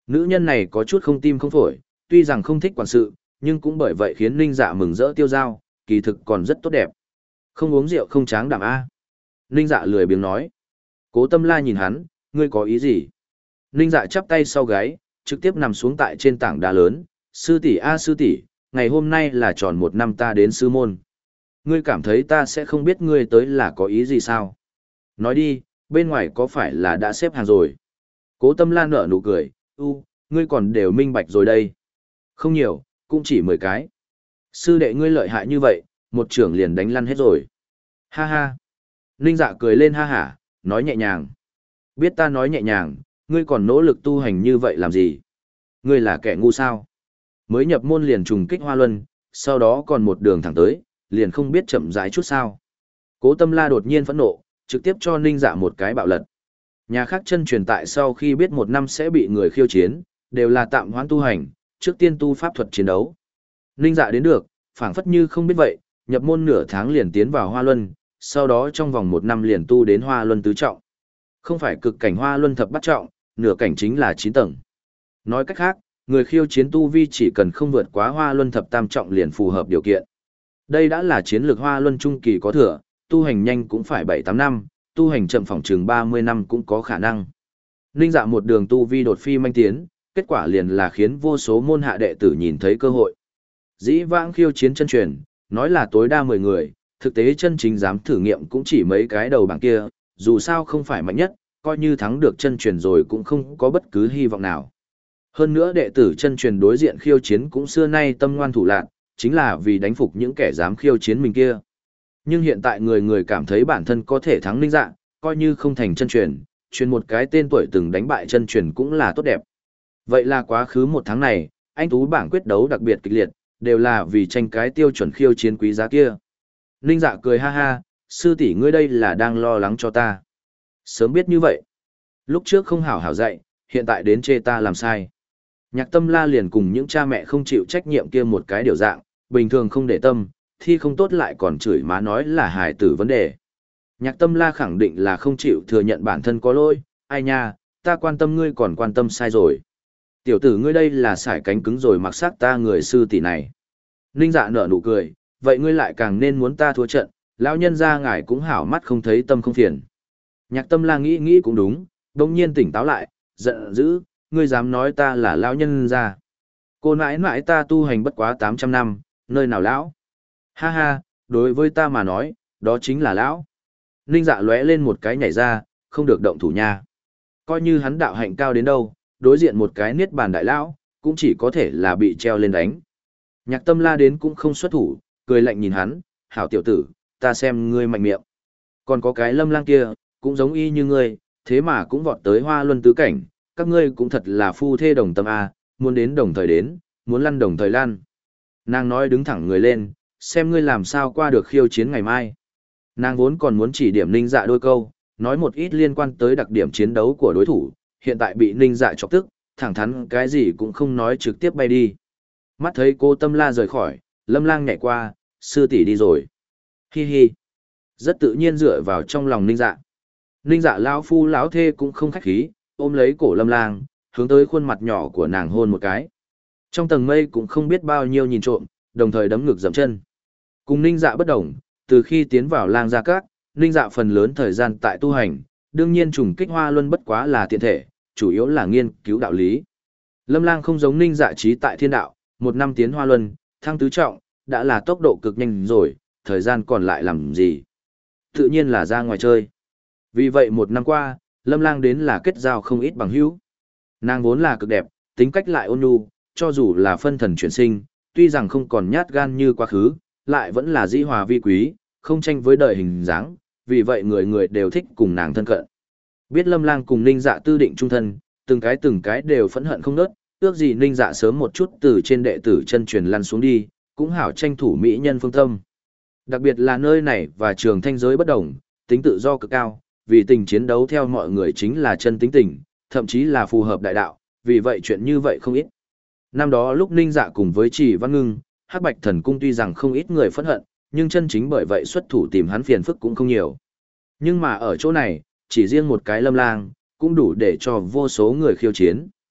Nữ nhân này có chút không tim không phổi, tuy rằng không thích quản sự, nhưng cũng bởi vậy khiến Ninh Dạ mừng rỡ tiêu dao, kỳ thực còn rất tốt đẹp. Không uống rượu không tráng đảm A. Ninh Dạ lười biếng nói. Cố Tâm La nhìn hắn, ngươi có ý gì? Ninh Dạ chắp tay sau gáy, trực tiếp nằm xuống tại trên tảng đá lớn. Sư tỷ A sư tỷ, ngày hôm nay là tròn một năm ta đến sư môn. Ngươi cảm thấy ta sẽ không biết ngươi tới là có ý gì sao? Nói đi, bên ngoài có phải là đã xếp hàng rồi? Cố Tâm La nở nụ cười, u, ngươi còn đều minh bạch rồi đây. Không nhiều, cũng chỉ mười cái. Sư đệ ngươi lợi hại như vậy, một trưởng liền đánh lăn hết rồi. Ha ha. Ninh Dạ cười lên ha hả, nói nhẹ nhàng. Biết ta nói nhẹ nhàng, ngươi còn nỗ lực tu hành như vậy làm gì? Ngươi là kẻ ngu sao? Mới nhập môn liền trùng kích Hoa Luân, sau đó còn một đường thẳng tới, liền không biết chậm rãi chút sao. Cố Tâm La đột nhiên phẫn nộ, trực tiếp cho Ninh Dạ một cái bạo lật. Nhà khác chân truyền tại sau khi biết một năm sẽ bị người khiêu chiến, đều là tạm hoãn tu hành, trước tiên tu pháp thuật chiến đấu. Ninh Dạ đến được, phảng phất như không biết vậy, nhập môn nửa tháng liền tiến vào Hoa Luân, sau đó trong vòng một năm liền tu đến Hoa Luân tứ trọng. Không phải cực cảnh Hoa Luân thập bát trọng, nửa cảnh chính là chín tầng. Nói cách khác, người khiêu chiến tu vi chỉ cần không vượt quá Hoa Luân thập tam trọng liền phù hợp điều kiện. Đây đã là chiến lược Hoa Luân trung kỳ có thừa, tu hành nhanh cũng phải bảy tám năm, tu hành chậm phỏng chừng ba mươi năm cũng có khả năng. Ninh Dạ một đường tu vi đột phi manh tiến, kết quả liền là khiến vô số môn hạ đệ tử nhìn thấy cơ hội. Dĩ vãng khiêu chiến chân truyền, nói là tối đa mười người, thực tế chân chính dám thử nghiệm cũng chỉ mấy cái đầu bảng kia, dù sao không phải mạnh nhất, coi như thắng được chân truyền rồi cũng không có bất cứ hy vọng nào. Hơn nữa đệ tử chân truyền đối diện khiêu chiến cũng xưa nay tâm ngoan thủ lạn, chính là vì đánh phục những kẻ dám khiêu chiến mình kia. Nhưng hiện tại người người cảm thấy bản thân có thể thắng Ninh Dạ, coi như không thành chân truyền, truyền một cái tên tuổi từng đánh bại chân truyền cũng là tốt đẹp. Vậy là quá khứ một tháng này, anh tú bảng quyết đấu đặc biệt kịch liệt, đều là vì tranh cái tiêu chuẩn khiêu chiến quý giá kia. Ninh Dạ cười ha ha, sư tỷ ngươi đây là đang lo lắng cho ta. Sớm biết như vậy. Lúc trước không hảo hảo dạy, hiện tại đến chê ta làm sai. Nhạc Tâm La liền cùng những cha mẹ không chịu trách nhiệm kia một cái điều dạng, bình thường không để tâm, thi không tốt lại còn chửi má nói là hài tử vấn đề. Nhạc Tâm La khẳng định là không chịu thừa nhận bản thân có lỗi, ai nha, ta quan tâm ngươi còn quan tâm sai rồi. Tiểu tử ngươi đây là sải cánh cứng rồi mặc xác ta người sư tỷ này. Ninh Dạ nở nụ cười, vậy ngươi lại càng nên muốn ta thua trận, lão nhân ra ngài cũng hảo mắt không thấy tâm không phiền. Nhạc Tâm La nghĩ nghĩ cũng đúng, đồng nhiên tỉnh táo lại, giận dữ, ngươi dám nói ta là lão nhân ra. Cô nãi nãi ta tu hành bất quá tám trăm năm, nơi nào lão? Ha ha, đối với ta mà nói, đó chính là lão. Ninh Dạ lóe lên một cái nhảy ra, không được động thủ nha. Coi như hắn đạo hạnh cao đến đâu, đối diện một cái niết bàn đại lão, cũng chỉ có thể là bị treo lên đánh. Nhạc Tâm La đến cũng không xuất thủ, cười lạnh nhìn hắn, hảo tiểu tử, ta xem ngươi mạnh miệng. Còn có cái Lâm Lang kia, cũng giống y như ngươi, thế mà cũng vọt tới Hoa Luân tứ cảnh, các ngươi cũng thật là phu thê đồng tâm a, muốn đến đồng thời đến, muốn lăn đồng thời lăn. Nàng nói đứng thẳng người lên, xem ngươi làm sao qua được khiêu chiến ngày mai. Nàng vốn còn muốn chỉ điểm Ninh Dạ đôi câu, nói một ít liên quan tới đặc điểm chiến đấu của đối thủ, hiện tại bị Ninh Dạ chọc tức, thẳng thắn cái gì cũng không nói trực tiếp bay đi. Mắt thấy cô Tâm La rời khỏi, Lâm Lang nhảy qua, sư tỷ đi rồi. Hi hi. Rất tự nhiên dựa vào trong lòng Ninh Dạ. Ninh Dạ lão phu lão thê cũng không khách khí, ôm lấy cổ Lâm Lang, hướng tới khuôn mặt nhỏ của nàng hôn một cái. Trong tầng mây cũng không biết bao nhiêu nhìn trộm, đồng thời đấm ngực dậm chân. Cùng Ninh Dạ bất đồng, từ khi tiến vào Lang Gia Các, Ninh Dạ phần lớn thời gian tại tu hành, đương nhiên trùng kích Hoa Luân bất quá là tiện thể, chủ yếu là nghiên cứu đạo lý. Lâm Lang không giống Ninh Dạ trí tại thiên đạo, một năm tiến Hoa Luân, thăng tứ trọng, đã là tốc độ cực nhanh rồi, thời gian còn lại làm gì? Tự nhiên là ra ngoài chơi. Vì vậy một năm qua, Lâm Lang đến là kết giao không ít bằng hữu. Nàng vốn là cực đẹp, tính cách lại ôn nhu, cho dù là phân thần chuyển sinh, tuy rằng không còn nhát gan như quá khứ, lại vẫn là dĩ hòa vi quý, không tranh với đời hình dáng, vì vậy người người đều thích cùng nàng thân cận. Biết Lâm Lang cùng Ninh Dạ tư định trung thân, từng cái từng cái đều phẫn hận không nớt, ước gì Ninh Dạ sớm một chút từ trên đệ tử chân truyền lăn xuống đi, cũng hảo tranh thủ mỹ nhân phương tâm. Đặc biệt là nơi này và trường thanh giới bất đồng, tính tự do cực cao, vì tình chiến đấu theo mọi người chính là chân tính tình, thậm chí là phù hợp đại đạo, vì vậy chuyện như vậy không ít. Năm đó lúc Ninh Dạ cùng với Trì Văn Ngưng, Hắc Bạch Thần Cung tuy rằng không ít người phẫn hận, nhưng chân chính bởi vậy xuất thủ tìm hắn phiền phức cũng không nhiều. Nhưng mà ở chỗ này, chỉ riêng một cái Lâm Lang, cũng đủ để cho vô số người khiêu chiến.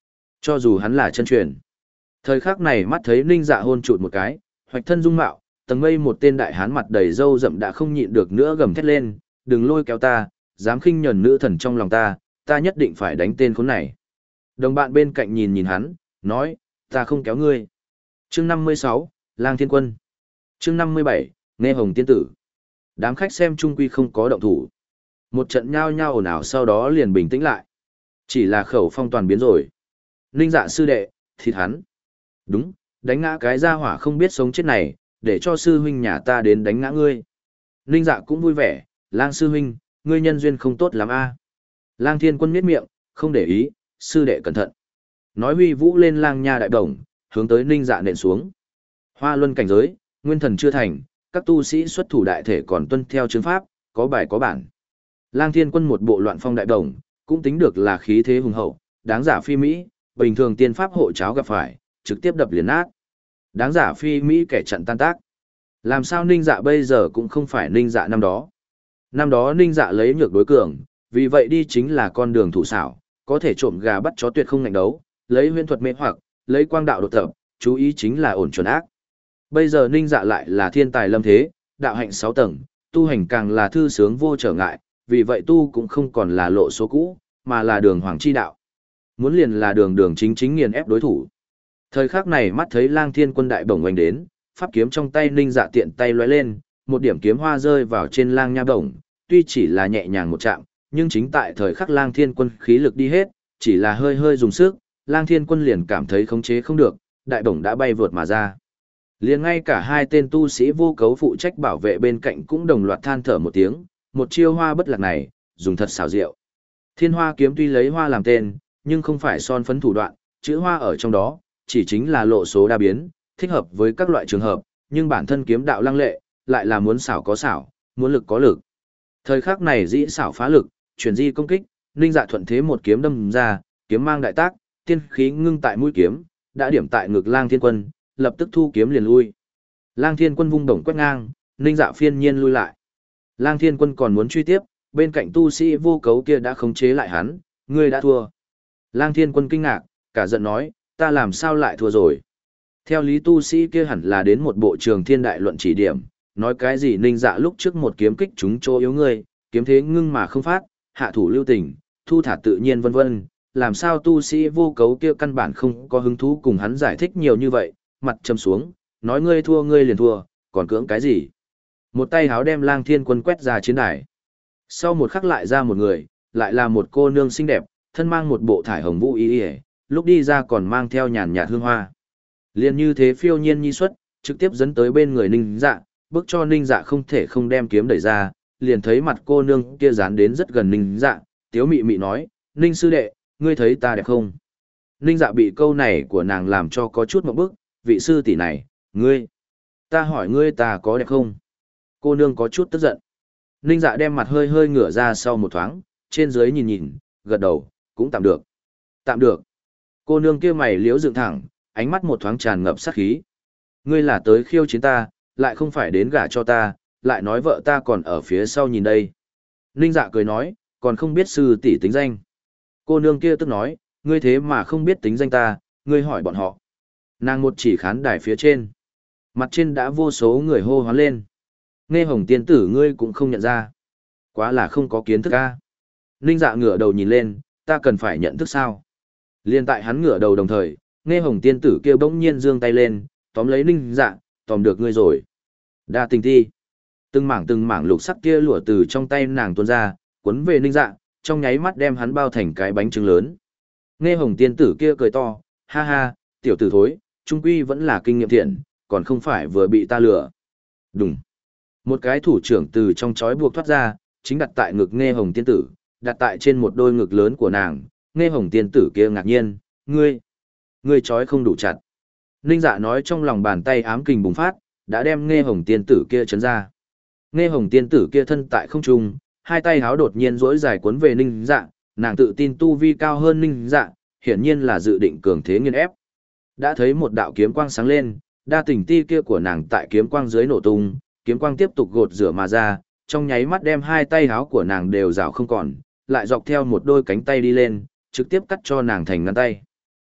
Cho dù hắn là chân truyền. Thời khắc này mắt thấy Ninh Dạ hôn chụt một cái, hoạch thân dung mạo, tầng mây một tên đại hán mặt đầy râu rậm đã không nhịn được nữa gầm thét lên, đừng lôi kéo ta, dám khinh nhẫn nữ thần trong lòng ta, ta nhất định phải đánh tên khốn này. Đồng bạn bên cạnh nhìn nhìn hắn, nói, ta không kéo ngươi. Chương năm mươi sáu, Lang Thiên Quân. Chương năm mươi bảy, Nghe Hồng Tiên Tử. Đám khách xem trung quy không có động thủ. Một trận nhao nhao ồn ào sau đó liền bình tĩnh lại. Chỉ là khẩu phong toàn biến rồi. Ninh Dạ sư đệ, thịt hắn. Đúng, đánh ngã cái gia hỏa không biết sống chết này, để cho sư huynh nhà ta đến đánh ngã ngươi. Ninh Dạ cũng vui vẻ, Lang sư huynh, ngươi nhân duyên không tốt lắm a. Lang Thiên Quân miết miệng, không để ý, sư đệ cẩn thận. Nói huy vũ lên lang nha đại đồng, hướng tới Ninh Dạ nện xuống. Hoa luân cảnh giới, nguyên thần chưa thành, các tu sĩ xuất thủ đại thể còn tuân theo chứng pháp, có bài có bản. Lang Thiên Quân một bộ loạn phong đại đồng, cũng tính được là khí thế hùng hậu, đáng giả phi Mỹ, bình thường tiên pháp hộ cháo gặp phải, trực tiếp đập liền nát. Đáng giả phi Mỹ kẻ trận tan tác. Làm sao Ninh Dạ bây giờ cũng không phải Ninh Dạ năm đó. Năm đó Ninh Dạ lấy nhược đối cường, vì vậy đi chính là con đường thủ xảo, có thể trộm gà bắt chó tuyệt không ngạnh đấu, lấy huyễn thuật mê hoặc, lấy quang đạo đột tập, chú ý chính là ổn chuẩn ác. Bây giờ Ninh Dạ lại là thiên tài lâm thế, đạo hạnh sáu tầng, tu hành càng là thư sướng vô trở ngại, vì vậy tu cũng không còn là lộ số cũ, mà là đường hoàng chi đạo. Muốn liền là đường đường chính chính nghiền ép đối thủ. Thời khắc này mắt thấy Lang Thiên Quân đại bổng oanh đến, pháp kiếm trong tay Ninh Dạ tiện tay lóe lên, một điểm kiếm hoa rơi vào trên Lang Nha bổng, tuy chỉ là nhẹ nhàng một chạm, nhưng chính tại thời khắc Lang Thiên Quân khí lực đi hết, chỉ là hơi hơi dùng sức, Lang Thiên Quân liền cảm thấy khống chế không được, đại bổng đã bay vượt mà ra. Liền ngay cả hai tên tu sĩ vô cấu phụ trách bảo vệ bên cạnh cũng đồng loạt than thở một tiếng, một chiêu hoa bất lạc này, dùng thật xảo diệu. Thiên Hoa kiếm tuy lấy hoa làm tên, nhưng không phải son phấn thủ đoạn, chữ hoa ở trong đó, chỉ chính là lộ số đa biến, thích hợp với các loại trường hợp, nhưng bản thân kiếm đạo lăng lệ, lại là muốn xảo có xảo, muốn lực có lực. Thời khắc này dĩ xảo phá lực, chuyển di công kích, Ninh Dạ thuận thế một kiếm đâm ra, kiếm mang đại tác, tiên khí ngưng tại mũi kiếm, đã điểm tại ngực Lang Thiên Quân, lập tức thu kiếm liền lui. Lang Thiên Quân vung đồng quét ngang, Ninh Dạ phiên nhiên lui lại. Lang Thiên Quân còn muốn truy tiếp, bên cạnh tu sĩ vô cấu kia đã khống chế lại hắn, ngươi đã thua. Lang Thiên Quân kinh ngạc, cả giận nói, ta làm sao lại thua rồi. Theo lý tu sĩ kia hẳn là đến một bộ trường thiên đại luận chỉ điểm, nói cái gì Ninh Dạ lúc trước một kiếm kích chúng chỗ yếu ngươi, kiếm thế ngưng mà không phát, hạ thủ lưu tình, thu thả tự nhiên vân vân. Làm sao tu sĩ vô cấu kia căn bản không có hứng thú cùng hắn giải thích nhiều như vậy, mặt trầm xuống, nói ngươi thua ngươi liền thua, còn cưỡng cái gì. Một tay háo đem Lang Thiên Quân quét ra chiến đài. Sau một khắc lại ra một người, lại là một cô nương xinh đẹp, thân mang một bộ thải hồng vũ y y, lúc đi ra còn mang theo nhàn nhạt hương hoa. Liền như thế phiêu nhiên nhi xuất, trực tiếp dẫn tới bên người Ninh Dạ, bước cho Ninh Dạ không thể không đem kiếm đẩy ra, liền thấy mặt cô nương kia dán đến rất gần Ninh Dạ, tiếu mị mị nói, Ninh sư đệ, ngươi thấy ta đẹp không? Ninh Dạ bị câu này của nàng làm cho có chút một bức, vị sư tỷ này, ngươi, ta hỏi ngươi ta có đẹp không? Cô nương có chút tức giận. Ninh Dạ đem mặt hơi hơi ngửa ra sau một thoáng, trên dưới nhìn nhìn, gật đầu, cũng tạm được. Tạm được. Cô nương kia mày liếu dựng thẳng, ánh mắt một thoáng tràn ngập sát khí. Ngươi là tới khiêu chiến ta, lại không phải đến gả cho ta, lại nói vợ ta còn ở phía sau nhìn đây. Ninh Dạ cười nói, còn không biết sư tỷ tính danh. Cô nương kia tức nói, ngươi thế mà không biết tính danh ta, ngươi hỏi bọn họ. Nàng một chỉ khán đài phía trên. Mặt trên đã vô số người hô hoán lên. Nghe Hồng tiên tử ngươi cũng không nhận ra. Quá là không có kiến thức a. Ninh Dạ ngửa đầu nhìn lên, ta cần phải nhận thức sao? Liên tại hắn ngửa đầu đồng thời, Nghe Hồng tiên tử kia bỗng nhiên giương tay lên, tóm lấy Ninh Dạ, tóm được ngươi rồi. Đa tình thi. Từng mảng từng mảng lục sắc kia lụa từ trong tay nàng tuôn ra, cuốn về Ninh Dạ, trong nháy mắt đem hắn bao thành cái bánh trứng lớn. Nghe Hồng tiên tử kia cười to, ha ha, tiểu tử thối, trung quy vẫn là kinh nghiệm thiện, còn không phải vừa bị ta lừa. Đúng. Một cái thủ trưởng từ trong chói buộc thoát ra, chính đặt tại ngực Nghe Hồng tiên tử, đặt tại trên một đôi ngực lớn của nàng. Nghe Hồng tiên tử kia ngạc nhiên, ngươi, ngươi chói không đủ chặt. Ninh Dạ nói trong lòng bàn tay ám kình bùng phát, đã đem Nghe Hồng tiên tử kia chấn ra. Nghe Hồng tiên tử kia thân tại không trung, hai tay háo đột nhiên rỗi dài cuốn về Ninh Dạ, nàng tự tin tu vi cao hơn Ninh Dạ, hiển nhiên là dự định cường thế nghiền ép. Đã thấy một đạo kiếm quang sáng lên, đa tình ti kia của nàng tại kiếm quang dưới nổ tung, kiếm quang tiếp tục gột rửa mà ra, trong nháy mắt đem hai tay háo của nàng đều rào không còn, lại dọc theo một đôi cánh tay đi lên, trực tiếp cắt cho nàng thành ngón tay.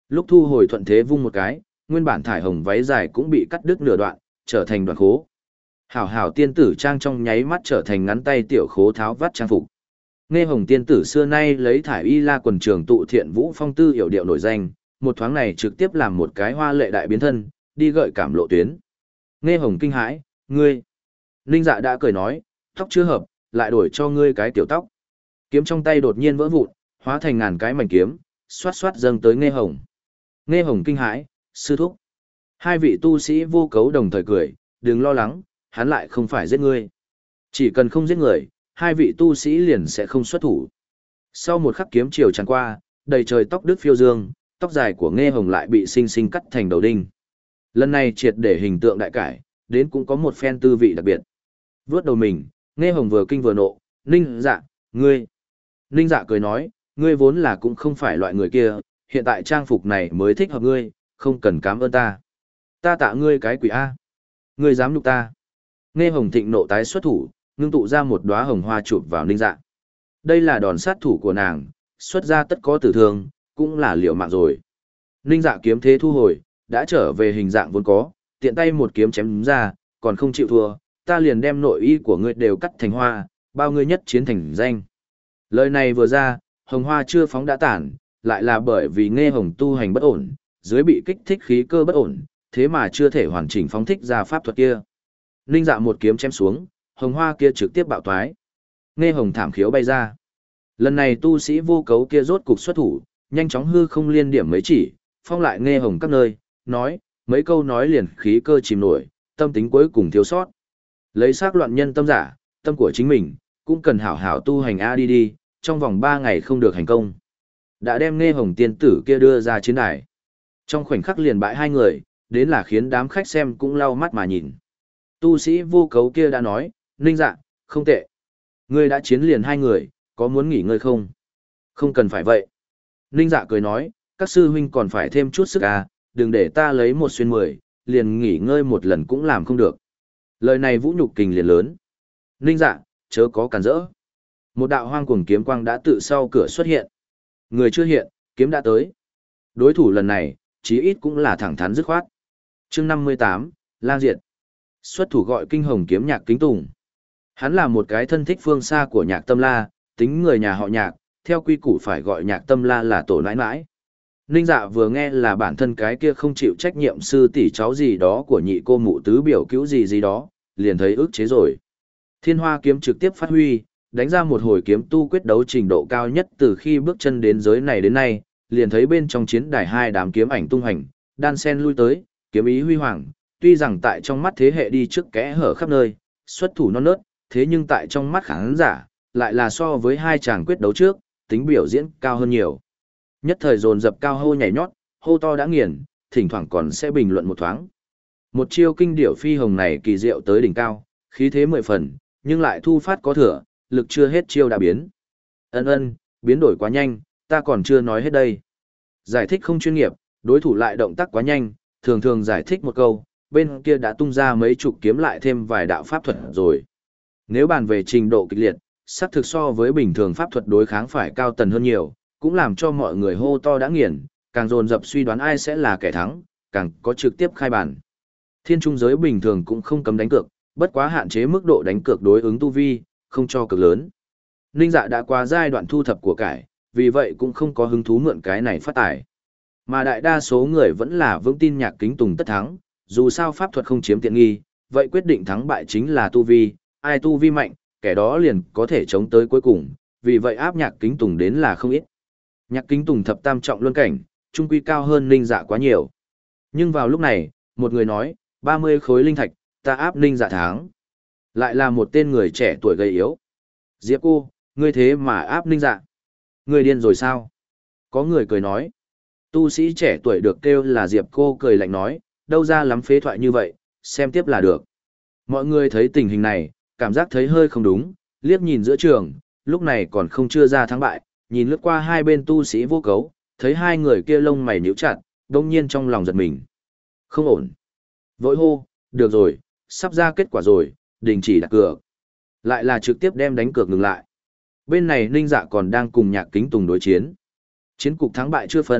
Lúc thu hồi thuận thế vung một cái, nguyên bản thải hồng váy dài cũng bị cắt đứt nửa đoạn, trở thành đoạn khố. Hảo hảo tiên tử trang trong nháy mắt trở thành ngắn tay tiểu khố tháo vắt trang phục. Nghe hồng tiên tử xưa nay lấy thải y la quần trường tụ thiện vũ phong tư hiểu điệu nổi danh, một thoáng này trực tiếp làm một cái hoa lệ đại biến thân, đi gợi cảm lộ tuyến. Nghe hồng kinh hãi, ngươi. Ninh Dạ đã cười nói, tóc chưa hợp, lại đổi cho ngươi cái tiểu tóc. Kiếm trong tay đột nhiên vỡ vụn, hóa thành ngàn cái mảnh kiếm, xoát xoát dâng tới Nghe hồng. Nghe hồng kinh hãi, sư thúc. Hai vị tu sĩ vô cấu đồng thời cười, đừng lo lắng, hắn lại không phải giết ngươi. Chỉ cần không giết người, hai vị tu sĩ liền sẽ không xuất thủ. Sau một khắc kiếm chiều tràn qua, đầy trời tóc đứt phiêu dương, tóc dài của Nghe hồng lại bị sinh sinh cắt thành đầu đinh. Lần này triệt để hình tượng đại cải, đến cũng có một phen tư vị đặc biệt. Vướt đầu mình, Nghe hồng vừa kinh vừa nộ, Ninh Dạ, ngươi. Ninh Dạ cười nói, ngươi vốn là cũng không phải loại người kia, hiện tại trang phục này mới thích hợp ngươi, không cần cảm ơn ta. Ta tạ ngươi cái quỷ A. Ngươi dám nhục ta. Nghe hồng thịnh nộ tái xuất thủ, ngưng tụ ra một đóa hồng hoa chụp vào Ninh Dạ. Đây là đòn sát thủ của nàng, xuất ra tất có tử thương, cũng là liều mạng rồi. Ninh Dạ kiếm thế thu hồi, đã trở về hình dạng vốn có, tiện tay một kiếm chém ra, còn không chịu thua, ta liền đem nội y của ngươi đều cắt thành hoa, bao ngươi nhất chiến thành danh. Lời này vừa ra, hồng hoa chưa phóng đã tản, lại là bởi vì Nghe hồng tu hành bất ổn, dưới bị kích thích khí cơ bất ổn, thế mà chưa thể hoàn chỉnh phóng thích ra pháp thuật kia. Ninh Dạ một kiếm chém xuống, hồng hoa kia trực tiếp bạo toái. Nghe hồng thảm khiếu bay ra. Lần này tu sĩ vô cấu kia rốt cục xuất thủ, nhanh chóng hư không liên điểm mấy chỉ, phong lại Nghe hồng các nơi, nói, mấy câu nói liền khí cơ chìm nổi, tâm tính cuối cùng thiếu sót. Lấy xác loạn nhân tâm giả, tâm của chính mình, cũng cần hảo hảo tu hành A đi đi, trong vòng ba ngày không được hành công. Đã đem Nghe hồng tiên tử kia đưa ra chiến đài. Trong khoảnh khắc liền bãi hai người, đến là khiến đám khách xem cũng lau mắt mà nhìn. Tu sĩ vô cấu kia đã nói, Ninh Dạ, không tệ. Ngươi đã chiến liền hai người, có muốn nghỉ ngơi không? Không cần phải vậy. Ninh Dạ cười nói, các sư huynh còn phải thêm chút sức à, đừng để ta lấy một xuyên mười, liền nghỉ ngơi một lần cũng làm không được. Lời này vũ nhục kình liền lớn. Ninh Dạ, chớ có cản rỡ. Một đạo hoang cuồng kiếm quang đã tự sau cửa xuất hiện. Người chưa hiện, kiếm đã tới. Đối thủ lần này, chí ít cũng là thẳng thắn dứt khoát. Chương năm mươi tám, Lang Diệt. Xuất thủ gọi kinh hồng kiếm Nhạc Kính Tùng. Hắn là một cái thân thích phương xa của Nhạc Tâm La, tính người nhà họ Nhạc, theo quy củ phải gọi Nhạc Tâm La là tổ nãi nãi. Ninh Dạ vừa nghe là bản thân cái kia không chịu trách nhiệm sư tỷ cháu gì đó của nhị cô mụ tứ biểu cứu gì gì đó, liền thấy ức chế rồi. Thiên Hoa kiếm trực tiếp phát huy, đánh ra một hồi kiếm tu quyết đấu trình độ cao nhất từ khi bước chân đến giới này đến nay, liền thấy bên trong chiến đài hai đám kiếm ảnh tung hành, đan sen lui tới, kiếm ý huy hoàng, tuy rằng tại trong mắt thế hệ đi trước kẽ hở khắp nơi, xuất thủ non nớt, thế nhưng tại trong mắt khán giả, lại là so với hai chàng quyết đấu trước, tính biểu diễn cao hơn nhiều. Nhất thời dồn dập cao hô nhảy nhót, hô to đã nghiền, thỉnh thoảng còn sẽ bình luận một thoáng. Một chiêu kinh điểu phi hồng này kỳ diệu tới đỉnh cao, khí thế mười phần, nhưng lại thu phát có thừa, lực chưa hết chiêu đã biến. Ân ân, biến đổi quá nhanh, ta còn chưa nói hết đây. Giải thích không chuyên nghiệp, đối thủ lại động tác quá nhanh, thường thường giải thích một câu, bên kia đã tung ra mấy chục kiếm lại thêm vài đạo pháp thuật rồi. Nếu bàn về trình độ kịch liệt, xác thực so với bình thường pháp thuật đối kháng phải cao tần hơn nhiều, cũng làm cho mọi người hô to đã nghiền, càng dồn dập suy đoán ai sẽ là kẻ thắng, càng có trực tiếp khai bàn. Thiên trung giới bình thường cũng không cấm đánh cược, bất quá hạn chế mức độ đánh cược đối ứng tu vi, không cho cực lớn. Ninh Dạ đã qua giai đoạn thu thập của cải, vì vậy cũng không có hứng thú mượn cái này phát tài. Mà đại đa số người vẫn là vững tin Nhạc Kính Tùng tất thắng, dù sao pháp thuật không chiếm tiện nghi, vậy quyết định thắng bại chính là tu vi, ai tu vi mạnh, kẻ đó liền có thể chống tới cuối cùng, vì vậy áp Nhạc Kính Tùng đến là không ít. Nhạc Kính Tùng thập tam trọng luân cảnh, trung quy cao hơn Ninh Dạ quá nhiều. Nhưng vào lúc này, một người nói, ba mươi khối linh thạch, ta áp Ninh Dạ thắng. Lại là một tên người trẻ tuổi gầy yếu. Diệp cô, ngươi thế mà áp Ninh Dạ. Ngươi điên rồi sao? Có người cười nói. Tu sĩ trẻ tuổi được kêu là Diệp cô cười lạnh nói, đâu ra lắm phế thoại như vậy, xem tiếp là được. Mọi người thấy tình hình này, cảm giác thấy hơi không đúng, liếc nhìn giữa trường, lúc này còn không chưa ra thắng bại, nhìn lướt qua hai bên tu sĩ vô cấu, thấy hai người kia lông mày nhíu chặt, đông nhiên trong lòng giật mình. Không ổn. Vội hô, được rồi, sắp ra kết quả rồi, đình chỉ đặt cược. Lại là trực tiếp đem đánh cược ngừng lại. Bên này Ninh Dạ còn đang cùng Nhạc Kính Tùng đối chiến. Chiến cục thắng bại chưa phân,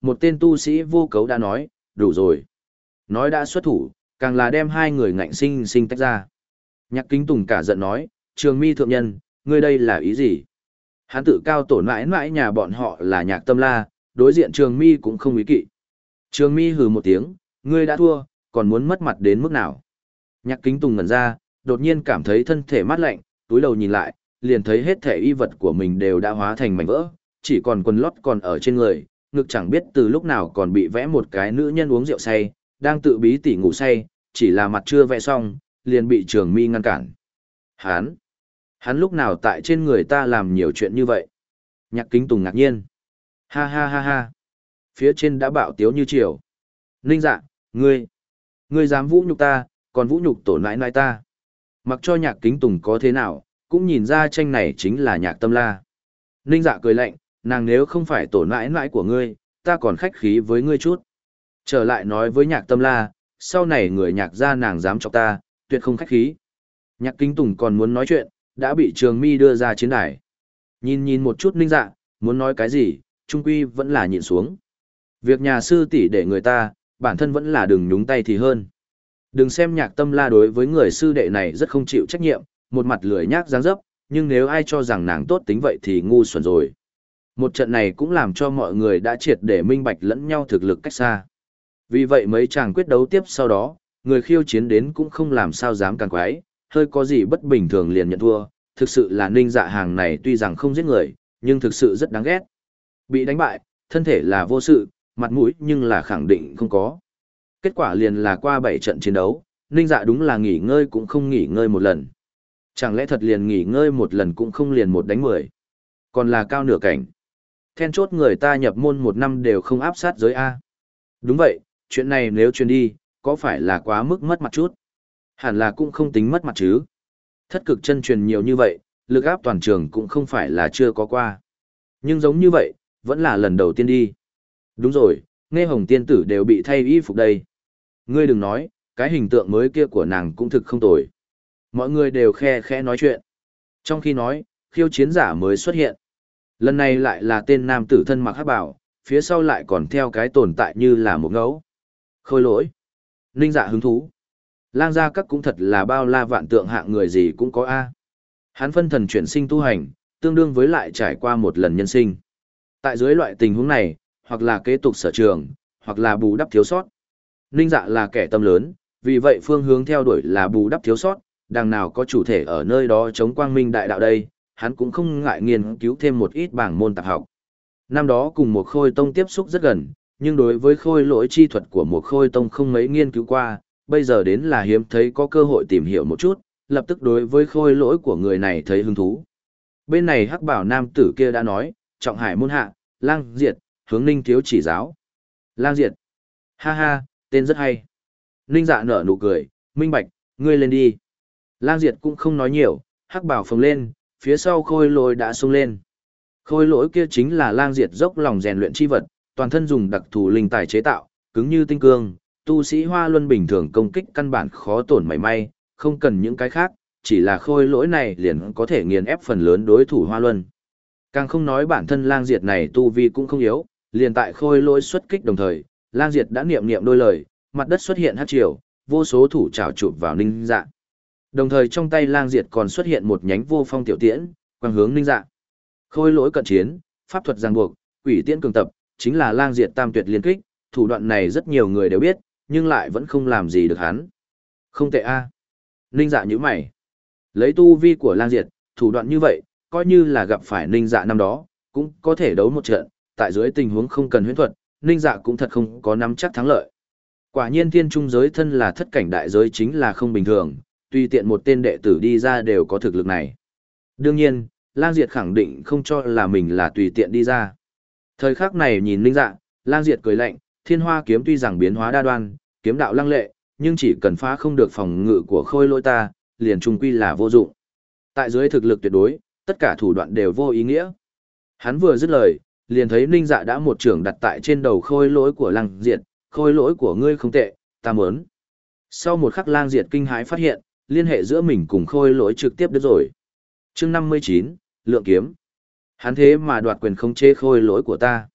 Một tên tu sĩ vô cấu đã nói, đủ rồi. Nói đã xuất thủ, càng là đem hai người ngạnh sinh sinh tách ra. Nhạc Kính Tùng cả giận nói, Trường Mi thượng nhân, ngươi đây là ý gì? Hắn tự cao tổ mãi mãi nhà bọn họ là Nhạc Tâm La, đối diện Trường Mi cũng không ý kỵ. Trường Mi hừ một tiếng, ngươi đã thua, còn muốn mất mặt đến mức nào? Nhạc Kính Tùng ngẩn ra, đột nhiên cảm thấy thân thể mát lạnh, túi đầu nhìn lại, liền thấy hết thể y vật của mình đều đã hóa thành mảnh vỡ, chỉ còn quần lót còn ở trên người, ngực chẳng biết từ lúc nào còn bị vẽ một cái nữ nhân uống rượu say, đang tự bí tỉ ngủ say, chỉ là mặt chưa vẽ xong, liền bị Trường Mi ngăn cản. Hắn, hắn lúc nào tại trên người ta làm nhiều chuyện như vậy? Nhạc Kính Tùng ngạc nhiên. Ha ha ha ha. Phía trên đã bạo tiếu như chiều. Ninh Dạ, ngươi, ngươi dám vũ nhục ta, còn vũ nhục tổ nãi nãi ta. Mặc cho Nhạc Kính Tùng có thế nào, cũng nhìn ra tranh này chính là Nhạc Tâm La. Ninh Dạ cười lạnh, nàng nếu không phải tổ nãi nãi của ngươi, ta còn khách khí với ngươi chút. Trở lại nói với Nhạc Tâm La, sau này người Nhạc gia nàng dám chọc ta, tuyệt không khách khí. Nhạc Kính Tùng còn muốn nói chuyện, đã bị Trường Mi đưa ra chiến đài. Nhìn nhìn một chút Ninh Dạ, muốn nói cái gì, trung quy vẫn là nhịn xuống. Việc nhà sư tỷ để người ta, bản thân vẫn là đừng nhúng tay thì hơn. Đừng xem Nhạc Tâm La đối với người sư đệ này rất không chịu trách nhiệm, một mặt lười nhác dáng dấp, nhưng nếu ai cho rằng nàng tốt tính vậy thì ngu xuẩn rồi. Một trận này cũng làm cho mọi người đã triệt để minh bạch lẫn nhau thực lực cách xa. Vì vậy mấy chàng quyết đấu tiếp sau đó, người khiêu chiến đến cũng không làm sao dám càng quái, hơi có gì bất bình thường liền nhận thua, thực sự là Ninh Dạ hàng này tuy rằng không giết người, nhưng thực sự rất đáng ghét. Bị đánh bại, thân thể là vô sự, mặt mũi nhưng là khẳng định không có. Kết quả liền là qua bảy trận chiến đấu, Ninh Dạ đúng là nghỉ ngơi cũng không nghỉ ngơi một lần. Chẳng lẽ thật liền nghỉ ngơi một lần cũng không liền một đánh mười. Còn là cao nửa cảnh. Then chốt người ta nhập môn một năm đều không áp sát giới A. Đúng vậy, chuyện này nếu truyền đi, có phải là quá mức mất mặt chút? Hẳn là cũng không tính mất mặt chứ. Thất cực chân truyền nhiều như vậy, lực áp toàn trường cũng không phải là chưa có qua. Nhưng giống như vậy, vẫn là lần đầu tiên đi. Đúng rồi, nghe hồng tiên tử đều bị thay y phục đây. Ngươi đừng nói, cái hình tượng mới kia của nàng cũng thực không tồi. Mọi người đều khe khẽ nói chuyện. Trong khi nói, khiêu chiến giả mới xuất hiện. Lần này lại là tên nam tử thân mặc hắc bào, phía sau lại còn theo cái tồn tại như là một ngẫu. Khôi lỗi. Ninh Dạ hứng thú. Lang gia các cũng thật là bao la vạn tượng hạng người gì cũng có A. Hắn phân thần chuyển sinh tu hành, tương đương với lại trải qua một lần nhân sinh. Tại dưới loại tình huống này, hoặc là kế tục sở trường, hoặc là bù đắp thiếu sót. Ninh Dạ là kẻ tâm lớn, vì vậy phương hướng theo đuổi là bù đắp thiếu sót, đằng nào có chủ thể ở nơi đó chống quang minh đại đạo đây, hắn cũng không ngại nghiên cứu thêm một ít bảng môn tạp học. Năm đó cùng một khôi tông tiếp xúc rất gần, nhưng đối với khôi lỗi chi thuật của một khôi tông không mấy nghiên cứu qua, bây giờ đến là hiếm thấy có cơ hội tìm hiểu một chút, lập tức đối với khôi lỗi của người này thấy hứng thú. Bên này hắc bảo nam tử kia đã nói, trọng hải môn hạ, lang diệt, hướng Ninh thiếu chỉ giáo. Lang diệt. Ha ha, tên rất hay. Ninh Dạ nở nụ cười, minh bạch, ngươi lên đi. Lang diệt cũng không nói nhiều, hắc bảo phồng lên, phía sau khôi lỗi đã xông lên. Khôi lỗi kia chính là lang diệt dốc lòng rèn luyện chi vật, toàn thân dùng đặc thù linh tài chế tạo, cứng như tinh cương, tu sĩ Hoa Luân bình thường công kích căn bản khó tổn mảy may, không cần những cái khác, chỉ là khôi lỗi này liền có thể nghiền ép phần lớn đối thủ Hoa Luân. Càng không nói bản thân lang diệt này tu vi cũng không yếu, liền tại khôi lỗi xuất kích đồng thời, lang diệt đã niệm niệm đôi lời, mặt đất xuất hiện hắc triều, vô số thủ trảo chụp vào Ninh Dạ. Đồng thời trong tay lang diệt còn xuất hiện một nhánh vô phong tiểu tiễn, quang hướng Ninh Dạ. Khôi lỗi cận chiến, pháp thuật giằng buộc, quỷ tiễn cường tập, chính là lang diệt tam tuyệt liên kích, thủ đoạn này rất nhiều người đều biết, nhưng lại vẫn không làm gì được hắn. Không tệ a. Ninh Dạ nhíu mày. Lấy tu vi của lang diệt, thủ đoạn như vậy, coi như là gặp phải Ninh Dạ năm đó, cũng có thể đấu một trận, tại dưới tình huống không cần huyễn thuật, Ninh Dạ cũng thật không có nắm chắc thắng lợi. Quả nhiên thiên trung giới thân là thất cảnh đại giới chính là không bình thường, tùy tiện một tên đệ tử đi ra đều có thực lực này. Đương nhiên, Lang Diệt khẳng định không cho là mình là tùy tiện đi ra. Thời khắc này nhìn Ninh Dạ, Lang Diệt cười lạnh, Thiên Hoa kiếm tuy rằng biến hóa đa đoan, kiếm đạo lăng lệ, nhưng chỉ cần phá không được phòng ngự của khôi lỗi ta, liền trung quy là vô dụng. Tại dưới thực lực tuyệt đối, tất cả thủ đoạn đều vô ý nghĩa. Hắn vừa dứt lời, liền thấy Ninh Dạ đã một trường đặt tại trên đầu khôi lỗi của Lang Diệt, khôi lỗi của ngươi không tệ, ta muốn. Sau một khắc Lang Diệt kinh hãi phát hiện, liên hệ giữa mình cùng khôi lỗi trực tiếp đứt rồi. Chương năm mươi chín, Lượng kiếm. Hắn thế mà đoạt quyền khống chế khôi lỗi của ta.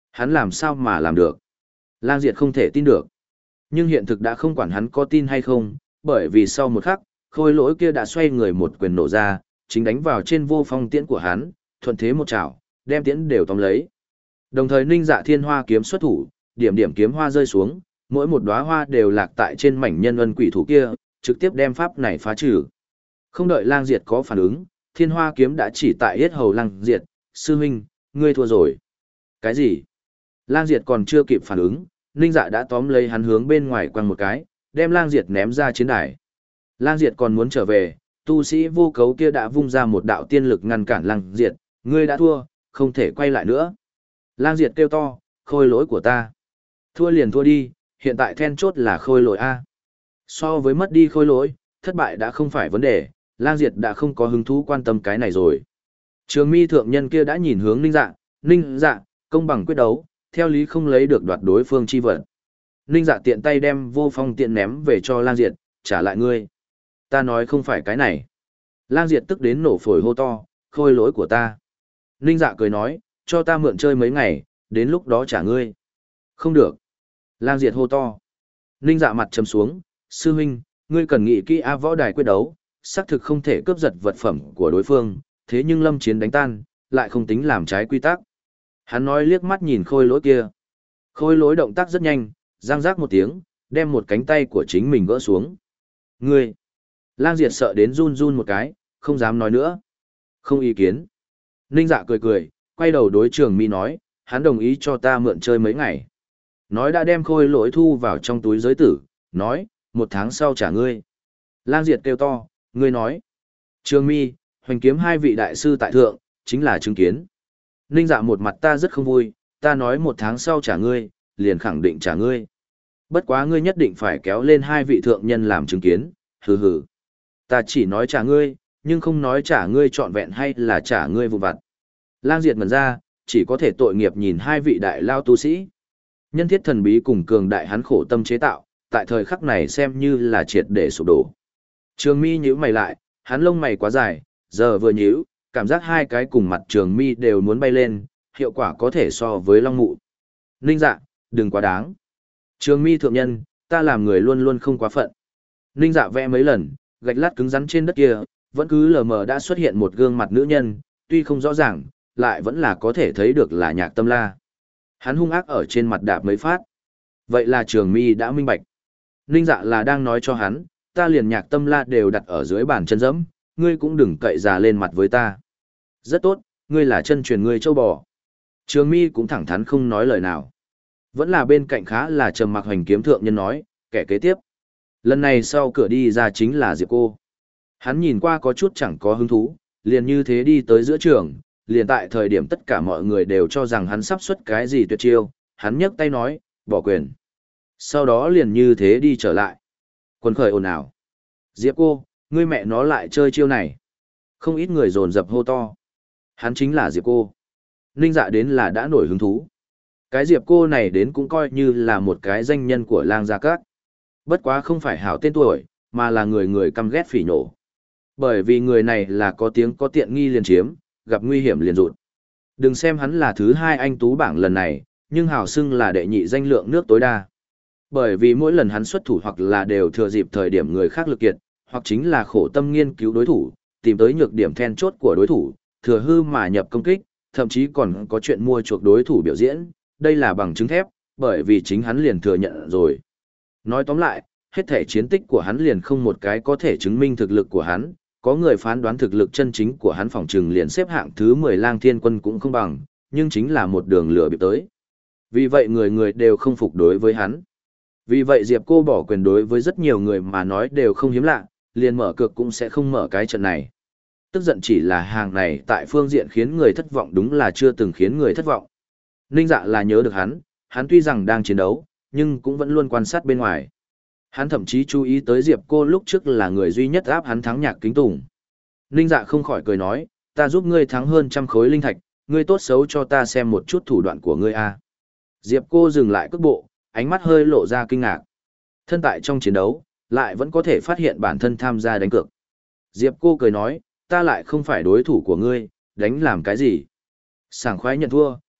Hắn làm sao mà làm được? Lang Diệt không thể tin được. Nhưng hiện thực đã không quản hắn có tin hay không, bởi vì sau một khắc, khôi lỗi kia đã xoay người một quyền nổ ra, chính đánh vào trên vô phong tiễn của hắn, thuận thế một chảo, đem tiễn đều tóm lấy. Đồng thời Ninh Dạ Thiên Hoa kiếm xuất thủ, điểm điểm kiếm hoa rơi xuống, mỗi một đóa hoa đều lạc tại trên mảnh nhân ân quỷ thủ kia, trực tiếp đem pháp này phá trừ. Không đợi Lang Diệt có phản ứng, Thiên Hoa kiếm đã chỉ tại yết hầu Lang Diệt, sư huynh, ngươi thua rồi. Cái gì? Lang Diệt còn chưa kịp phản ứng, Ninh Dạ đã tóm lấy hắn hướng bên ngoài quăng một cái, đem Lang Diệt ném ra chiến đài. Lang Diệt còn muốn trở về, tu sĩ vô cấu kia đã vung ra một đạo tiên lực ngăn cản Lang Diệt, ngươi đã thua, không thể quay lại nữa. Lang Diệt kêu to, khôi lỗi của ta. Thua liền thua đi, hiện tại then chốt là khôi lỗi A. So với mất đi khôi lỗi, thất bại đã không phải vấn đề, Lang Diệt đã không có hứng thú quan tâm cái này rồi. Trường mi thượng nhân kia đã nhìn hướng Ninh Dạ, Ninh Dạ, công bằng quyết đấu, theo lý không lấy được đoạt đối phương chi vật. Ninh Dạ tiện tay đem vô phong tiện ném về cho Lang Diệt, trả lại ngươi. Ta nói không phải cái này. Lang Diệt tức đến nổ phổi hô to, khôi lỗi của ta. Ninh Dạ cười nói, cho ta mượn chơi mấy ngày, đến lúc đó trả ngươi. Không được. Lang Diệt hô to. Ninh Dạ mặt trầm xuống, sư huynh, ngươi cần nghĩ kỹ A võ đài quyết đấu, xác thực không thể cướp giật vật phẩm của đối phương, thế nhưng lâm chiến đánh tan, lại không tính làm trái quy tắc. Hắn nói liếc mắt nhìn khôi lỗi kia. Khôi lỗi động tác rất nhanh, giang giác một tiếng, đem một cánh tay của chính mình gỡ xuống. Ngươi! Lang Diệt sợ đến run run một cái, không dám nói nữa. Không ý kiến. Ninh Dạ cười cười, quay đầu đối Trường Mi nói, hắn đồng ý cho ta mượn chơi mấy ngày. Nói đã đem khôi lỗi thu vào trong túi giới tử, nói, một tháng sau trả ngươi. Lang Diệt kêu to, ngươi nói. Trường Mi, hoành kiếm hai vị đại sư tại thượng, chính là chứng kiến. Ninh Dạ một mặt ta rất không vui, ta nói một tháng sau trả ngươi, liền khẳng định trả ngươi. Bất quá ngươi nhất định phải kéo lên hai vị thượng nhân làm chứng kiến, hừ hừ. Ta chỉ nói trả ngươi, nhưng không nói trả ngươi trọn vẹn hay là trả ngươi vụn vặt. Lang Diệt ngẩn ra, chỉ có thể tội nghiệp nhìn hai vị đại lao tu sĩ. Nhân thiết thần bí cùng cường đại hắn khổ tâm chế tạo, tại thời khắc này xem như là triệt để sụp đổ. Trường Mi nhíu mày lại, hắn lông mày quá dài, giờ vừa nhíu, cảm giác hai cái cùng mặt Trường Mi đều muốn bay lên, hiệu quả có thể so với long mụ. Ninh Dạ, đừng quá đáng. Trường Mi thượng nhân, ta làm người luôn luôn không quá phận. Ninh Dạ vẽ mấy lần, gạch lát cứng rắn trên đất kia, vẫn cứ lờ mờ đã xuất hiện một gương mặt nữ nhân, tuy không rõ ràng, lại vẫn là có thể thấy được là Nhạc Tâm La. Hắn hung ác ở trên mặt đạp mấy phát. Vậy là Trường Mi đã minh bạch. Ninh Dạ là đang nói cho hắn, ta liền Nhạc Tâm La đều đặt ở dưới bàn chân dẫm, ngươi cũng đừng cậy già lên mặt với ta. Rất tốt, ngươi là chân truyền ngươi châu bò. Trường Mi cũng thẳng thắn không nói lời nào. Vẫn là bên cạnh khá là trầm mặc hoành kiếm thượng nhân nói, kẻ kế tiếp. Lần này sau cửa đi ra chính là Diệp cô. Hắn nhìn qua có chút chẳng có hứng thú, liền như thế đi tới giữa trường, liền tại thời điểm tất cả mọi người đều cho rằng hắn sắp xuất cái gì tuyệt chiêu, hắn nhấc tay nói, bỏ quyền. Sau đó liền như thế đi trở lại. Quần khởi ồn ào. Diệp cô, ngươi mẹ nó lại chơi chiêu này. Không ít người dồn dập hô to. Hắn chính là Diệp cô. Ninh Dạ đến là đã nổi hứng thú. Cái Diệp cô này đến cũng coi như là một cái danh nhân của Lang Gia Các. Bất quá không phải hảo tên tuổi, mà là người người căm ghét phỉ nổ. Bởi vì người này là có tiếng có tiện nghi liền chiếm, gặp nguy hiểm liền rụt. Đừng xem hắn là thứ hai anh tú bảng lần này, nhưng hảo xưng là đệ nhị danh lượng nước tối đa. Bởi vì mỗi lần hắn xuất thủ hoặc là đều thừa dịp thời điểm người khác lực kiệt, hoặc chính là khổ tâm nghiên cứu đối thủ, tìm tới nhược điểm then chốt của đối thủ, thừa hư mà nhập công kích, thậm chí còn có chuyện mua chuộc đối thủ biểu diễn, đây là bằng chứng thép, bởi vì chính hắn liền thừa nhận rồi. Nói tóm lại, hết thể chiến tích của hắn liền không một cái có thể chứng minh thực lực của hắn, có người phán đoán thực lực chân chính của hắn phòng trừng liền xếp hạng thứ mười Lang Thiên Quân cũng không bằng, nhưng chính là một đường lửa bịp tới. Vì vậy người người đều không phục đối với hắn. Vì vậy Diệp cô bỏ quyền đối với rất nhiều người mà nói đều không hiếm lạ, liền mở cược cũng sẽ không mở cái trận này. Tức giận chỉ là hàng này tại phương diện khiến người thất vọng đúng là chưa từng khiến người thất vọng. Ninh Dạ là nhớ được hắn, hắn tuy rằng đang chiến đấu, nhưng cũng vẫn luôn quan sát bên ngoài. Hắn thậm chí chú ý tới Diệp cô lúc trước là người duy nhất áp hắn thắng Nhạc Kính Tùng. Ninh Dạ không khỏi cười nói, ta giúp ngươi thắng hơn trăm khối linh thạch, ngươi tốt xấu cho ta xem một chút thủ đoạn của ngươi a. Diệp cô dừng lại cước bộ, ánh mắt hơi lộ ra kinh ngạc. Thân tại trong chiến đấu, lại vẫn có thể phát hiện bản thân tham gia đánh cược. Diệp cô cười nói, ta lại không phải đối thủ của ngươi, đánh làm cái gì. Sảng khoái nhận thua,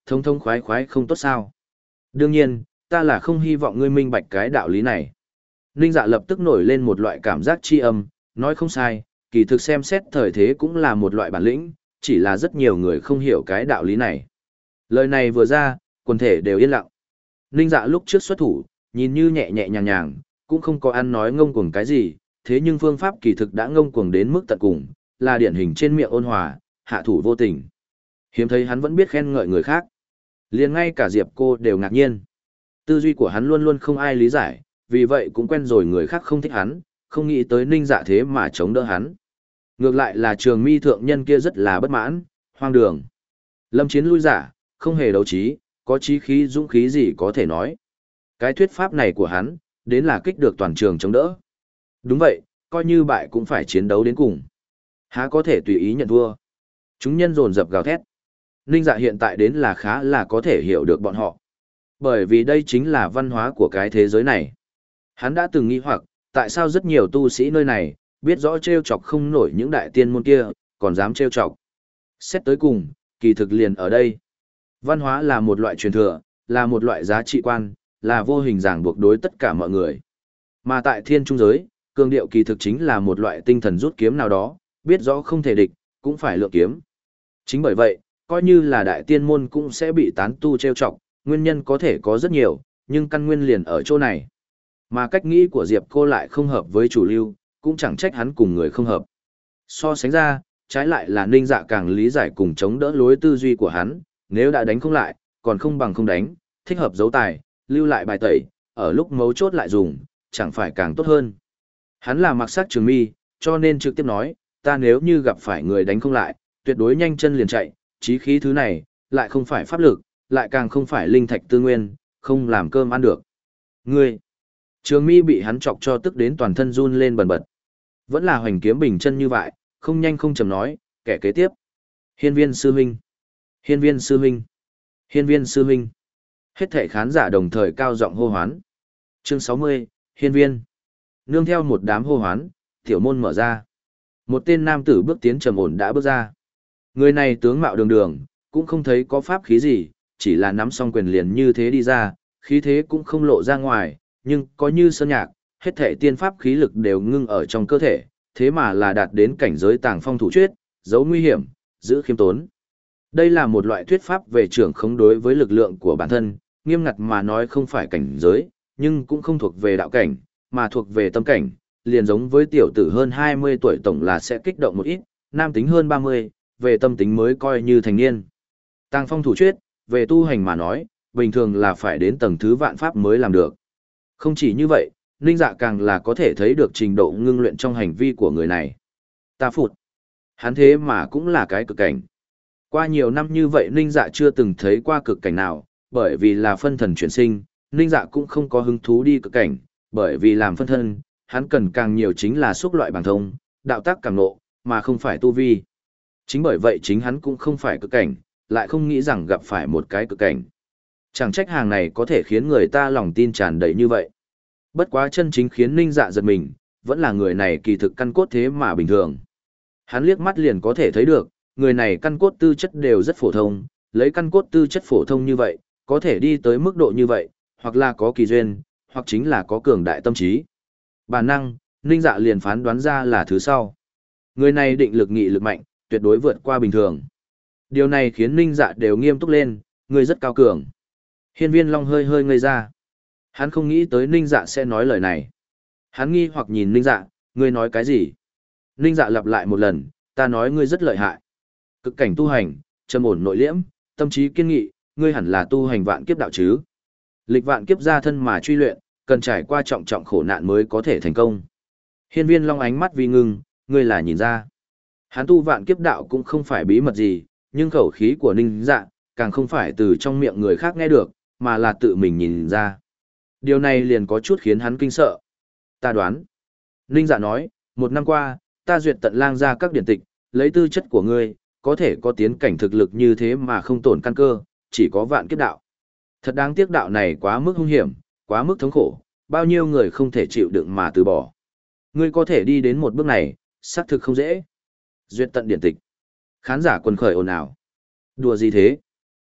thông thông khoái khoái không tốt sao? Đương nhiên, ta là không hy vọng ngươi minh bạch cái đạo lý này. Ninh Dạ lập tức nổi lên một loại cảm giác tri âm, nói không sai, kỳ thực xem xét thời thế cũng là một loại bản lĩnh, chỉ là rất nhiều người không hiểu cái đạo lý này. Lời này vừa ra, quần thể đều yên lặng. Ninh Dạ lúc trước xuất thủ, nhìn như nhẹ nhẹ nhàng nhàng, cũng không có ăn nói ngông cuồng cái gì, thế nhưng phương pháp kỳ thực đã ngông cuồng đến mức tận cùng, là điển hình trên miệng ôn hòa, hạ thủ vô tình. Hiếm thấy hắn vẫn biết khen ngợi người khác. Liền ngay cả Diệp cô đều ngạc nhiên. Tư duy của hắn luôn luôn không ai lý giải, vì vậy cũng quen rồi người khác không thích hắn, không nghĩ tới Ninh Dạ thế mà chống đỡ hắn. Ngược lại là Trường Mi thượng nhân kia rất là bất mãn, hoang đường. Lâm chiến lui giả, không hề đấu trí, có chí khí dũng khí gì có thể nói. Cái thuyết pháp này của hắn, đến là kích được toàn trường chống đỡ. Đúng vậy, coi như bại cũng phải chiến đấu đến cùng. Há có thể tùy ý nhận thua. Chúng nhân dồn dập gào thét. Ninh Dạ hiện tại đến là khá là có thể hiểu được bọn họ. Bởi vì đây chính là văn hóa của cái thế giới này. Hắn đã từng nghi hoặc, tại sao rất nhiều tu sĩ nơi này, biết rõ trêu chọc không nổi những đại tiên môn kia, còn dám trêu chọc. Xét tới cùng, kỳ thực liền ở đây. Văn hóa là một loại truyền thừa, là một loại giá trị quan, là vô hình ràng buộc đối tất cả mọi người. Mà tại thiên trung giới, cường điệu kỳ thực chính là một loại tinh thần rút kiếm nào đó, biết rõ không thể địch, cũng phải lựa kiếm. Chính bởi vậy, coi như là đại tiên môn cũng sẽ bị tán tu trêu chọc, nguyên nhân có thể có rất nhiều, nhưng căn nguyên liền ở chỗ này. Mà cách nghĩ của Diệp cô lại không hợp với chủ lưu, cũng chẳng trách hắn cùng người không hợp. So sánh ra, trái lại là Ninh Dạ càng lý giải cùng chống đỡ lối tư duy của hắn, nếu đã đánh không lại, còn không bằng không đánh, thích hợp giấu tài, lưu lại bài tẩy, ở lúc mấu chốt lại dùng, chẳng phải càng tốt hơn. Hắn là mặc sắc Trường Mi, cho nên trực tiếp nói, ta nếu như gặp phải người đánh không lại, tuyệt đối nhanh chân liền chạy, chí khí thứ này, lại không phải pháp lực, lại càng không phải linh thạch tư nguyên, không làm cơm ăn được. Ngươi! Trường Mi bị hắn chọc cho tức đến toàn thân run lên bần bật. Vẫn là hoành kiếm bình chân như vậy, không nhanh không chậm nói, kẻ kế tiếp. Hiên viên sư huynh. Hiên viên sư huynh. Hiên viên sư huynh. Hết thảy khán giả đồng thời cao giọng hô hoán. Chương sáu mươi, Hiên viên. Nương theo một đám hô hoán, tiểu môn mở ra. Một tên nam tử bước tiến trầm ổn đã bước ra. Người này tướng mạo đường đường, cũng không thấy có pháp khí gì, chỉ là nắm song quyền liền như thế đi ra, khí thế cũng không lộ ra ngoài, nhưng có như sơn nhạc, hết thảy tiên pháp khí lực đều ngưng ở trong cơ thể, thế mà là đạt đến cảnh giới tàng phong thủ chuyết, giấu nguy hiểm, giữ khiêm tốn. Đây là một loại thuyết pháp về trưởng khống đối với lực lượng của bản thân, nghiêm ngặt mà nói không phải cảnh giới, nhưng cũng không thuộc về đạo cảnh, mà thuộc về tâm cảnh, liền giống với tiểu tử hơn hai mươi tuổi tổng là sẽ kích động một ít, nam tính hơn ba mươi, về tâm tính mới coi như thành niên. Tàng phong thủ chuyết, về tu hành mà nói, bình thường là phải đến tầng thứ vạn pháp mới làm được. Không chỉ như vậy, Ninh Dạ càng là có thể thấy được trình độ ngưng luyện trong hành vi của người này. Ta phụt. Hắn thế mà cũng là cái cực cảnh. Qua nhiều năm như vậy Ninh Dạ chưa từng thấy qua cực cảnh nào, bởi vì là phân thần chuyển sinh, Ninh Dạ cũng không có hứng thú đi cực cảnh, bởi vì làm phân thân, hắn cần càng nhiều chính là xúc loại bằng thông, đạo tác càng nộ, mà không phải tu vi. Chính bởi vậy chính hắn cũng không phải cực cảnh, lại không nghĩ rằng gặp phải một cái cực cảnh. Chẳng trách hàng này có thể khiến người ta lòng tin tràn đầy như vậy. Bất quá chân chính khiến Ninh Dạ giật mình, vẫn là người này kỳ thực căn cốt thế mà bình thường. Hắn liếc mắt liền có thể thấy được, người này căn cốt tư chất đều rất phổ thông, lấy căn cốt tư chất phổ thông như vậy, có thể đi tới mức độ như vậy, hoặc là có kỳ duyên, hoặc chính là có cường đại tâm trí. Bản năng, Ninh Dạ liền phán đoán ra là thứ sau. Người này định lực nghị lực mạnh, tuyệt đối vượt qua bình thường. Điều này khiến Ninh Dạ đều nghiêm túc lên, người rất cao cường. Hiên viên Long hơi hơi ngây ra. Hắn không nghĩ tới Ninh Dạ sẽ nói lời này. Hắn nghi hoặc nhìn Ninh Dạ, ngươi nói cái gì? Ninh Dạ lặp lại một lần, ta nói ngươi rất lợi hại. Cực cảnh tu hành, trầm ổn nội liễm, tâm trí kiên nghị, ngươi hẳn là tu hành vạn kiếp đạo chứ. Lịch vạn kiếp ra thân mà truy luyện, cần trải qua trọng trọng khổ nạn mới có thể thành công. Hiên viên Long ánh mắt vi ngưng, ngươi là nhìn ra. Hắn tu vạn kiếp đạo cũng không phải bí mật gì, nhưng khẩu khí của Ninh Dạ, càng không phải từ trong miệng người khác nghe được, mà là tự mình nhìn ra. Điều này liền có chút khiến hắn kinh sợ. Ta đoán. Ninh Dạ nói, một năm qua, ta duyệt tận lang ra các điển tịch, lấy tư chất của ngươi, có thể có tiến cảnh thực lực như thế mà không tổn căn cơ, chỉ có vạn kiếp đạo. Thật đáng tiếc đạo này quá mức hung hiểm, quá mức thống khổ, bao nhiêu người không thể chịu đựng mà từ bỏ. Ngươi có thể đi đến một bước này, xác thực không dễ. Duyệt tận điển tịch. Khán giả quần khởi ồn ào. Đùa gì thế?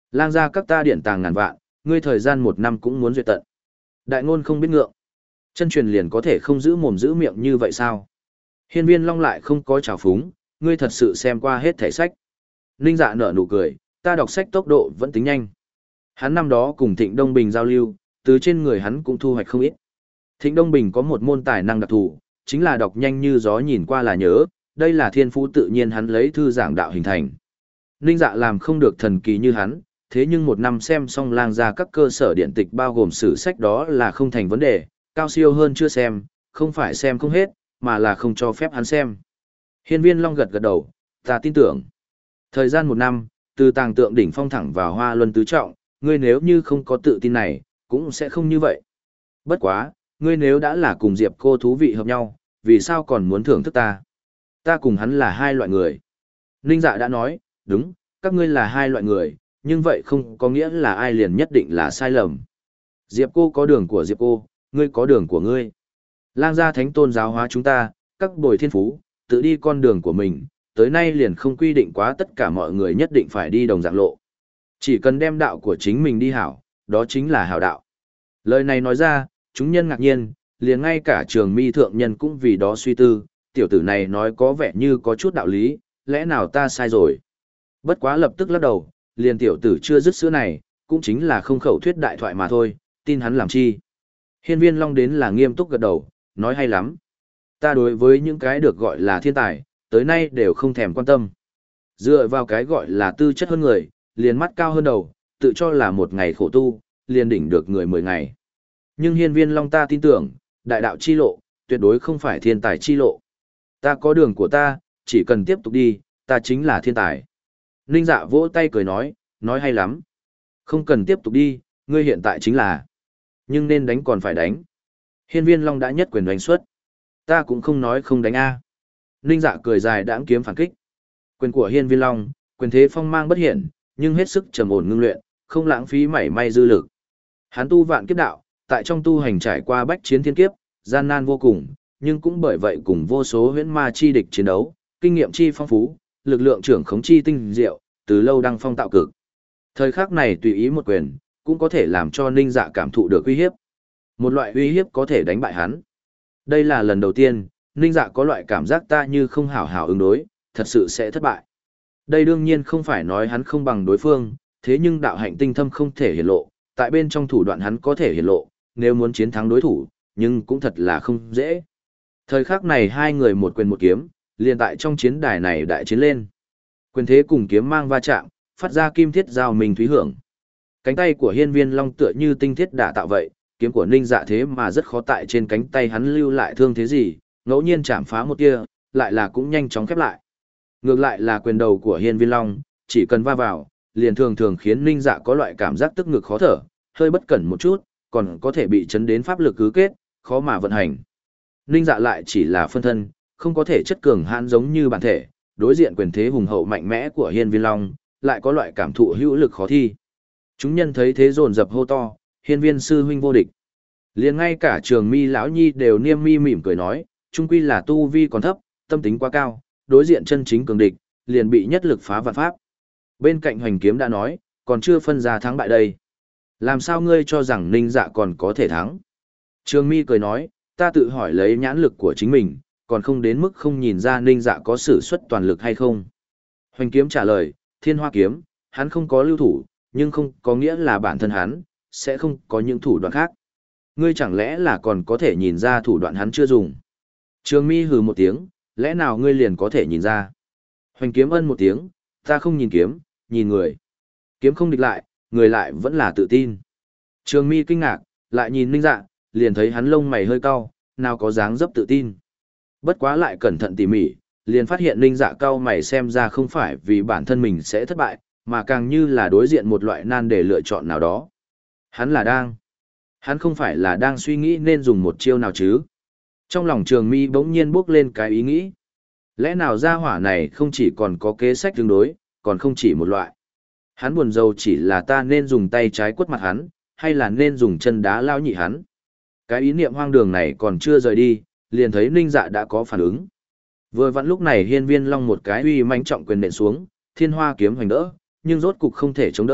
Lang gia các ta điển tàng ngàn vạn, ngươi thời gian một năm cũng muốn duyệt tận. Đại ngôn không biết ngượng. Chân truyền liền có thể không giữ mồm giữ miệng như vậy sao? Hiên Viên Long lại không có trào phúng, ngươi thật sự xem qua hết thảy sách. Ninh Dạ nở nụ cười, ta đọc sách tốc độ vẫn tính nhanh. Hắn năm đó cùng Thịnh Đông Bình giao lưu, từ trên người hắn cũng thu hoạch không ít. Thịnh Đông Bình có một môn tài năng đặc thù, chính là đọc nhanh như gió nhìn qua là nhớ, đây là thiên phú tự nhiên hắn lấy thư giảng đạo hình thành. Ninh Dạ làm không được thần kỳ như hắn, thế nhưng một năm xem xong Lang gia các cơ sở điện tịch bao gồm sử sách đó là không thành vấn đề, cao siêu hơn chưa xem, không phải xem không hết, mà là không cho phép hắn xem. Hiên Viên Long gật gật đầu, ta tin tưởng. Thời gian một năm, từ tàng tượng đỉnh phong thẳng vào hoa luân tứ trọng, ngươi nếu như không có tự tin này, cũng sẽ không như vậy. Bất quá, ngươi nếu đã là cùng Diệp cô thú vị hợp nhau, vì sao còn muốn thưởng thức ta? Ta cùng hắn là hai loại người. Ninh Dạ đã nói, đúng, các ngươi là hai loại người, nhưng vậy không có nghĩa là ai liền nhất định là sai lầm. Diệp cô có đường của Diệp cô, ngươi có đường của ngươi. Lang gia thánh tôn giáo hóa chúng ta, các bồi thiên phú, tự đi con đường của mình, tới nay liền không quy định quá tất cả mọi người nhất định phải đi đồng dạng lộ. Chỉ cần đem đạo của chính mình đi hảo, đó chính là hảo đạo. Lời này nói ra, chúng nhân ngạc nhiên, liền ngay cả Trường Mi thượng nhân cũng vì đó suy tư, tiểu tử này nói có vẻ như có chút đạo lý, lẽ nào ta sai rồi. Bất quá lập tức lắc đầu, liền tiểu tử chưa dứt sữa này, cũng chính là không khẩu thuyết đại thoại mà thôi, tin hắn làm chi. Hiên Viên Long đến là nghiêm túc gật đầu, nói hay lắm. Ta đối với những cái được gọi là thiên tài, tới nay đều không thèm quan tâm. Dựa vào cái gọi là tư chất hơn người, liền mắt cao hơn đầu, tự cho là một ngày khổ tu, liền đỉnh được người mười ngày. Nhưng Hiên Viên Long ta tin tưởng, đại đạo chi lộ, tuyệt đối không phải thiên tài chi lộ. Ta có đường của ta, chỉ cần tiếp tục đi, ta chính là thiên tài. Ninh Dạ vỗ tay cười nói, nói hay lắm. Không cần tiếp tục đi, ngươi hiện tại chính là. Nhưng nên đánh còn phải đánh. Hiên Viên Long đã nhất quyền đánh suất. Ta cũng không nói không đánh a. Ninh Dạ cười dài đãng kiếm phản kích. Quyền của Hiên Viên Long, quyền thế phong mang bất hiển, nhưng hết sức trầm ổn ngưng luyện, không lãng phí mảy may dư lực. Hắn tu vạn kiếp đạo, tại trong tu hành trải qua bách chiến thiên kiếp, gian nan vô cùng, nhưng cũng bởi vậy cùng vô số huyễn ma chi địch chiến đấu, kinh nghiệm chi phong phú, lực lượng trưởng khống chi tinh diệu, từ lâu đăng phong tạo cực. Thời khắc này tùy ý một quyền, cũng có thể làm cho Ninh Dạ cảm thụ được uy hiếp. Một loại uy hiếp có thể đánh bại hắn. Đây là lần đầu tiên, Ninh Dạ có loại cảm giác ta như không hảo hảo ứng đối, thật sự sẽ thất bại. Đây đương nhiên không phải nói hắn không bằng đối phương, thế nhưng đạo hạnh tinh thâm không thể hiển lộ, tại bên trong thủ đoạn hắn có thể hiển lộ, nếu muốn chiến thắng đối thủ, nhưng cũng thật là không dễ. Thời khắc này hai người một quyền một kiếm, liền tại trong chiến đài này đại chiến lên. Quyền thế cùng kiếm mang va chạm, phát ra kim thiết giao mình thúy hưởng. Cánh tay của Hiên Viên Long tựa như tinh thiết đã tạo vậy, kiếm của Ninh Dạ thế mà rất khó tại trên cánh tay hắn lưu lại thương thế gì, ngẫu nhiên chạm phá một tia, lại là cũng nhanh chóng khép lại. Ngược lại là quyền đầu của Hiên Viên Long, chỉ cần va vào, liền thường thường khiến Ninh Dạ có loại cảm giác tức ngực khó thở, hơi bất cẩn một chút, còn có thể bị chấn đến pháp lực cứ kết, khó mà vận hành. Ninh Dạ lại chỉ là phân thân, không có thể chất cường hãn giống như bản thể, đối diện quyền thế hùng hậu mạnh mẽ của Hiên Viên Long, lại có loại cảm thụ hữu lực khó thi. Chúng nhân thấy thế dồn dập hô to, Hiên Viên sư huynh vô địch. Liền ngay cả Trường Mi lão nhi đều niêm mi mỉm cười nói, chung quy là tu vi còn thấp, tâm tính quá cao, đối diện chân chính cường địch, liền bị nhất lực phá vạn pháp. Bên cạnh Hoành Kiếm đã nói, còn chưa phân ra thắng bại đây. Làm sao ngươi cho rằng Ninh Dạ còn có thể thắng? Trường Mi cười nói, ta tự hỏi lấy nhãn lực của chính mình, còn không đến mức không nhìn ra Ninh Dạ có sử xuất toàn lực hay không. Hoành Kiếm trả lời, Thiên Hoa Kiếm, hắn không có lưu thủ, nhưng không có nghĩa là bản thân hắn, sẽ không có những thủ đoạn khác. Ngươi chẳng lẽ là còn có thể nhìn ra thủ đoạn hắn chưa dùng? Trường Mi hừ một tiếng, lẽ nào ngươi liền có thể nhìn ra? Hoành Kiếm ân một tiếng, ta không nhìn kiếm, nhìn người. Kiếm không địch lại, người lại vẫn là tự tin. Trường Mi kinh ngạc, lại nhìn Ninh Dạ, liền thấy hắn lông mày hơi cau, nào có dáng dấp tự tin. Bất quá lại cẩn thận tỉ mỉ, liền phát hiện Ninh Dạ cau mày xem ra không phải vì bản thân mình sẽ thất bại, mà càng như là đối diện một loại nan để lựa chọn nào đó. Hắn là đang. Hắn không phải là đang suy nghĩ nên dùng một chiêu nào chứ. Trong lòng Trường Mi bỗng nhiên bước lên cái ý nghĩ. Lẽ nào gia hỏa này không chỉ còn có kế sách tương đối, còn không chỉ một loại. Hắn buồn rầu chỉ là ta nên dùng tay trái quất mặt hắn, hay là nên dùng chân đá lao nhị hắn. Cái ý niệm hoang đường này còn chưa rời đi, liền thấy Ninh Dạ đã có phản ứng. Vừa vặn lúc này Hiên Viên Long một cái uy mãnh trọng quyền nện xuống, Thiên Hoa Kiếm hoành đỡ, nhưng rốt cục không thể chống đỡ,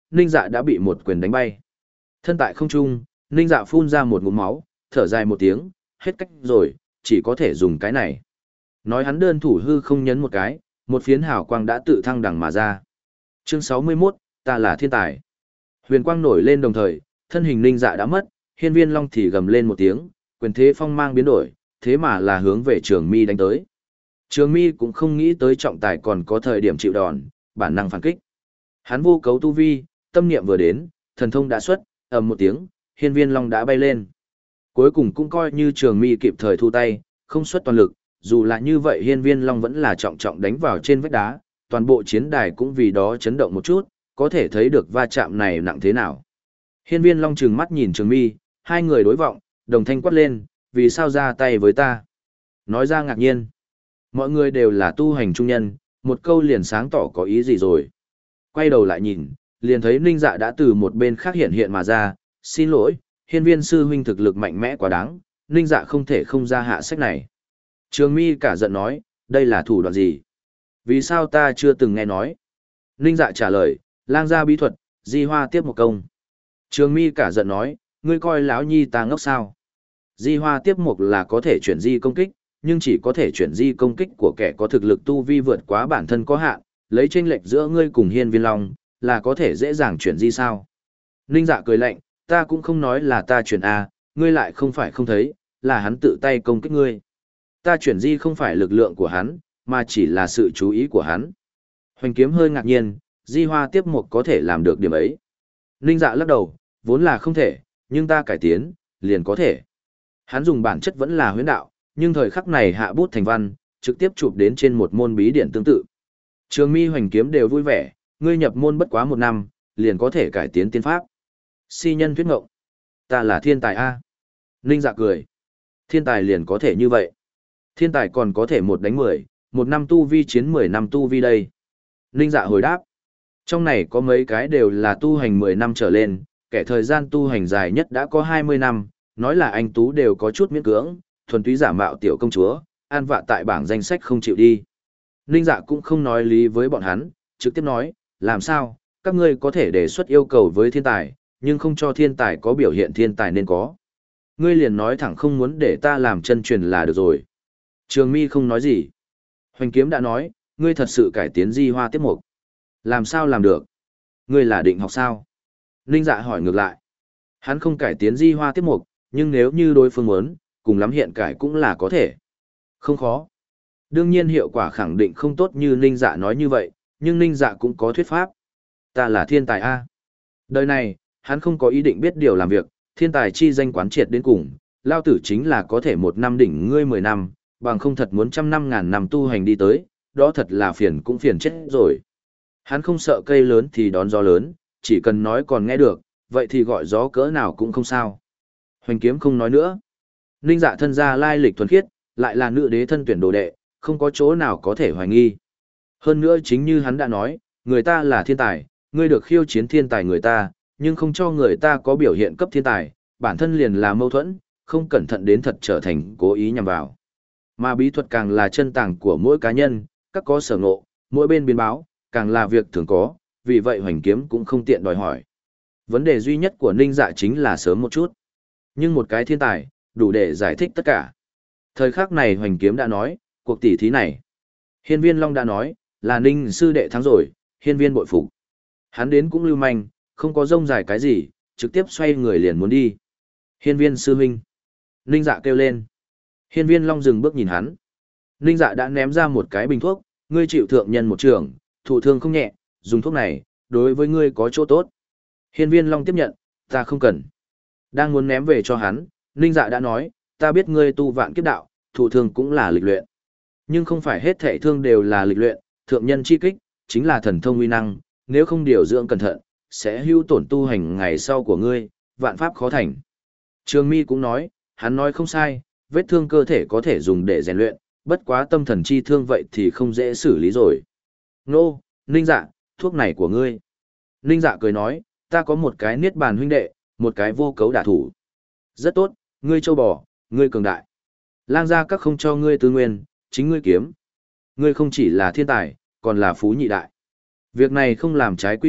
Ninh Dạ đã bị một quyền đánh bay. Thân tại không trung, Ninh Dạ phun ra một ngụm máu, thở dài một tiếng, hết cách rồi, chỉ có thể dùng cái này. Nói hắn đơn thủ hư không nhấn một cái, một phiến hào quang đã tự thăng đằng mà ra. Chương sáu mươi mốt, ta là thiên tài. Huyền quang nổi lên đồng thời, thân hình Ninh Dạ đã mất, Hiên Viên Long thì gầm lên một tiếng, quyền thế phong mang biến đổi, thế mà là hướng về Trường Mi đánh tới. Trường Mi cũng không nghĩ tới trọng tài còn có thời điểm chịu đòn, bản năng phản kích. Hắn vô cấu tu vi, tâm niệm vừa đến, thần thông đã xuất, ầm một tiếng, Hiên Viên Long đã bay lên. Cuối cùng cũng coi như Trường Mi kịp thời thu tay, không xuất toàn lực, dù là như vậy Hiên Viên Long vẫn là trọng trọng đánh vào trên vách đá, toàn bộ chiến đài cũng vì đó chấn động một chút, có thể thấy được va chạm này nặng thế nào. Hiên Viên Long trừng mắt nhìn Trường Mi, hai người đối vọng, đồng thanh quát lên, vì sao ra tay với ta? Nói ra ngạc nhiên. Mọi người đều là tu hành trung nhân, một câu liền sáng tỏ có ý gì rồi. Quay đầu lại nhìn, liền thấy Ninh Dạ đã từ một bên khác hiện hiện mà ra, xin lỗi, Hiên Viên sư huynh thực lực mạnh mẽ quá đáng, Ninh Dạ không thể không ra hạ sách này. Trường Mi cả giận nói, đây là thủ đoạn gì? Vì sao ta chưa từng nghe nói? Ninh Dạ trả lời, lang gia bí thuật, di hoa tiếp một công. Trường Mi cả giận nói, ngươi coi lão nhi ta ngốc sao? Di hoa tiếp một là có thể chuyển di công kích, nhưng chỉ có thể chuyển di công kích của kẻ có thực lực tu vi vượt quá bản thân có hạn, lấy chênh lệch giữa ngươi cùng Hiên Viên Long, là có thể dễ dàng chuyển di sao? Ninh Dạ cười lạnh, ta cũng không nói là ta chuyển A, ngươi lại không phải không thấy, là hắn tự tay công kích ngươi. Ta chuyển di không phải lực lượng của hắn, mà chỉ là sự chú ý của hắn. Hoành Kiếm hơi ngạc nhiên, di hoa tiếp một có thể làm được điểm ấy. Ninh Dạ lắc đầu, vốn là không thể, nhưng ta cải tiến, liền có thể. Hắn dùng bản chất vẫn là huyễn đạo, nhưng thời khắc này hạ bút thành văn, trực tiếp chụp đến trên một môn bí điển tương tự. Trường Mi Hoành Kiếm đều vui vẻ, ngươi nhập môn bất quá một năm, liền có thể cải tiến tiên pháp. Si nhân thuyết ngộng. Ta là thiên tài A. Ninh Dạ cười. Thiên tài liền có thể như vậy. Thiên tài còn có thể một đánh mười, một năm tu vi chiến mười năm tu vi đây. Ninh Dạ hồi đáp. Trong này có mấy cái đều là tu hành mười năm trở lên, kẻ thời gian tu hành dài nhất đã có hai mươi năm, nói là anh Tú đều có chút miễn cưỡng, thuần túy giả mạo tiểu công chúa, an vạ tại bảng danh sách không chịu đi. Ninh Dạ cũng không nói lý với bọn hắn, trực tiếp nói, làm sao, các ngươi có thể đề xuất yêu cầu với thiên tài, nhưng không cho thiên tài có biểu hiện thiên tài nên có. Ngươi liền nói thẳng không muốn để ta làm chân truyền là được rồi. Trường Mi không nói gì. Hoành Kiếm đã nói, ngươi thật sự cải tiến di hoa tiếp mục. Làm sao làm được? Ngươi là định học sao? Ninh Dạ hỏi ngược lại. Hắn không cải tiến di hoa tiếp mục, nhưng nếu như đối phương muốn, cùng lắm hiện cải cũng là có thể. Không khó. Đương nhiên hiệu quả khẳng định không tốt như Ninh Dạ nói như vậy, nhưng Ninh Dạ cũng có thuyết pháp. Ta là thiên tài A. Đời này, hắn không có ý định biết điều làm việc, thiên tài chi danh quán triệt đến cùng, lao tử chính là có thể một năm đỉnh ngươi mười năm, bằng không thật muốn trăm năm ngàn năm tu hành đi tới, đó thật là phiền cũng phiền chết rồi. Hắn không sợ cây lớn thì đón gió lớn, chỉ cần nói còn nghe được, vậy thì gọi gió cỡ nào cũng không sao. Hoành Kiếm không nói nữa. Ninh Dạ thân gia lai lịch thuần khiết, lại là nữ đế thân tuyển đồ đệ, không có chỗ nào có thể hoài nghi. Hơn nữa chính như hắn đã nói, người ta là thiên tài, ngươi được khiêu chiến thiên tài người ta, nhưng không cho người ta có biểu hiện cấp thiên tài, bản thân liền là mâu thuẫn, không cẩn thận đến thật trở thành cố ý nhằm vào. Mà bí thuật càng là chân tàng của mỗi cá nhân, các có sở ngộ, mỗi bên biến báo, càng là việc thường có, vì vậy Hoành Kiếm cũng không tiện đòi hỏi. Vấn đề duy nhất của Ninh Dạ chính là sớm một chút. Nhưng một cái thiên tài, đủ để giải thích tất cả. Thời khắc này Hoành Kiếm đã nói, cuộc tỷ thí này. Hiên Viên Long đã nói, là Ninh sư đệ thắng rồi, hiên viên bội phục. Hắn đến cũng lưu manh, không có rông dài cái gì, trực tiếp xoay người liền muốn đi. Hiên viên sư huynh. Ninh Dạ kêu lên. Hiên viên Long dừng bước nhìn hắn. Ninh Dạ đã ném ra một cái bình thuốc, ngươi chịu thượng nhân một trường, thụ thương không nhẹ, dùng thuốc này, đối với ngươi có chỗ tốt. Hiên viên Long tiếp nhận, ta không cần. Đang muốn ném về cho hắn, Ninh Dạ đã nói, ta biết ngươi tu vạn kiếp đạo, thụ thương cũng là lịch luyện. Nhưng không phải hết thảy thương đều là lịch luyện, thượng nhân chi kích, chính là thần thông uy năng, nếu không điều dưỡng cẩn thận, sẽ hưu tổn tu hành ngày sau của ngươi, vạn pháp khó thành. Trường Mi cũng nói, hắn nói không sai, vết thương cơ thể có thể dùng để rèn luyện, bất quá tâm thần chi thương vậy thì không dễ xử lý rồi. Nô, Ninh Dạ, thuốc này của ngươi. Ninh Dạ cười nói, ta có một cái niết bàn huynh đệ, một cái vô cấu đả thủ. Rất tốt, ngươi châu bò, ngươi cường đại. Lang gia các không cho ngươi tư nguyên, chính ngươi kiếm. Ngươi không chỉ là thiên tài, còn là phú nhị đại. Việc này không làm trái quy tắc,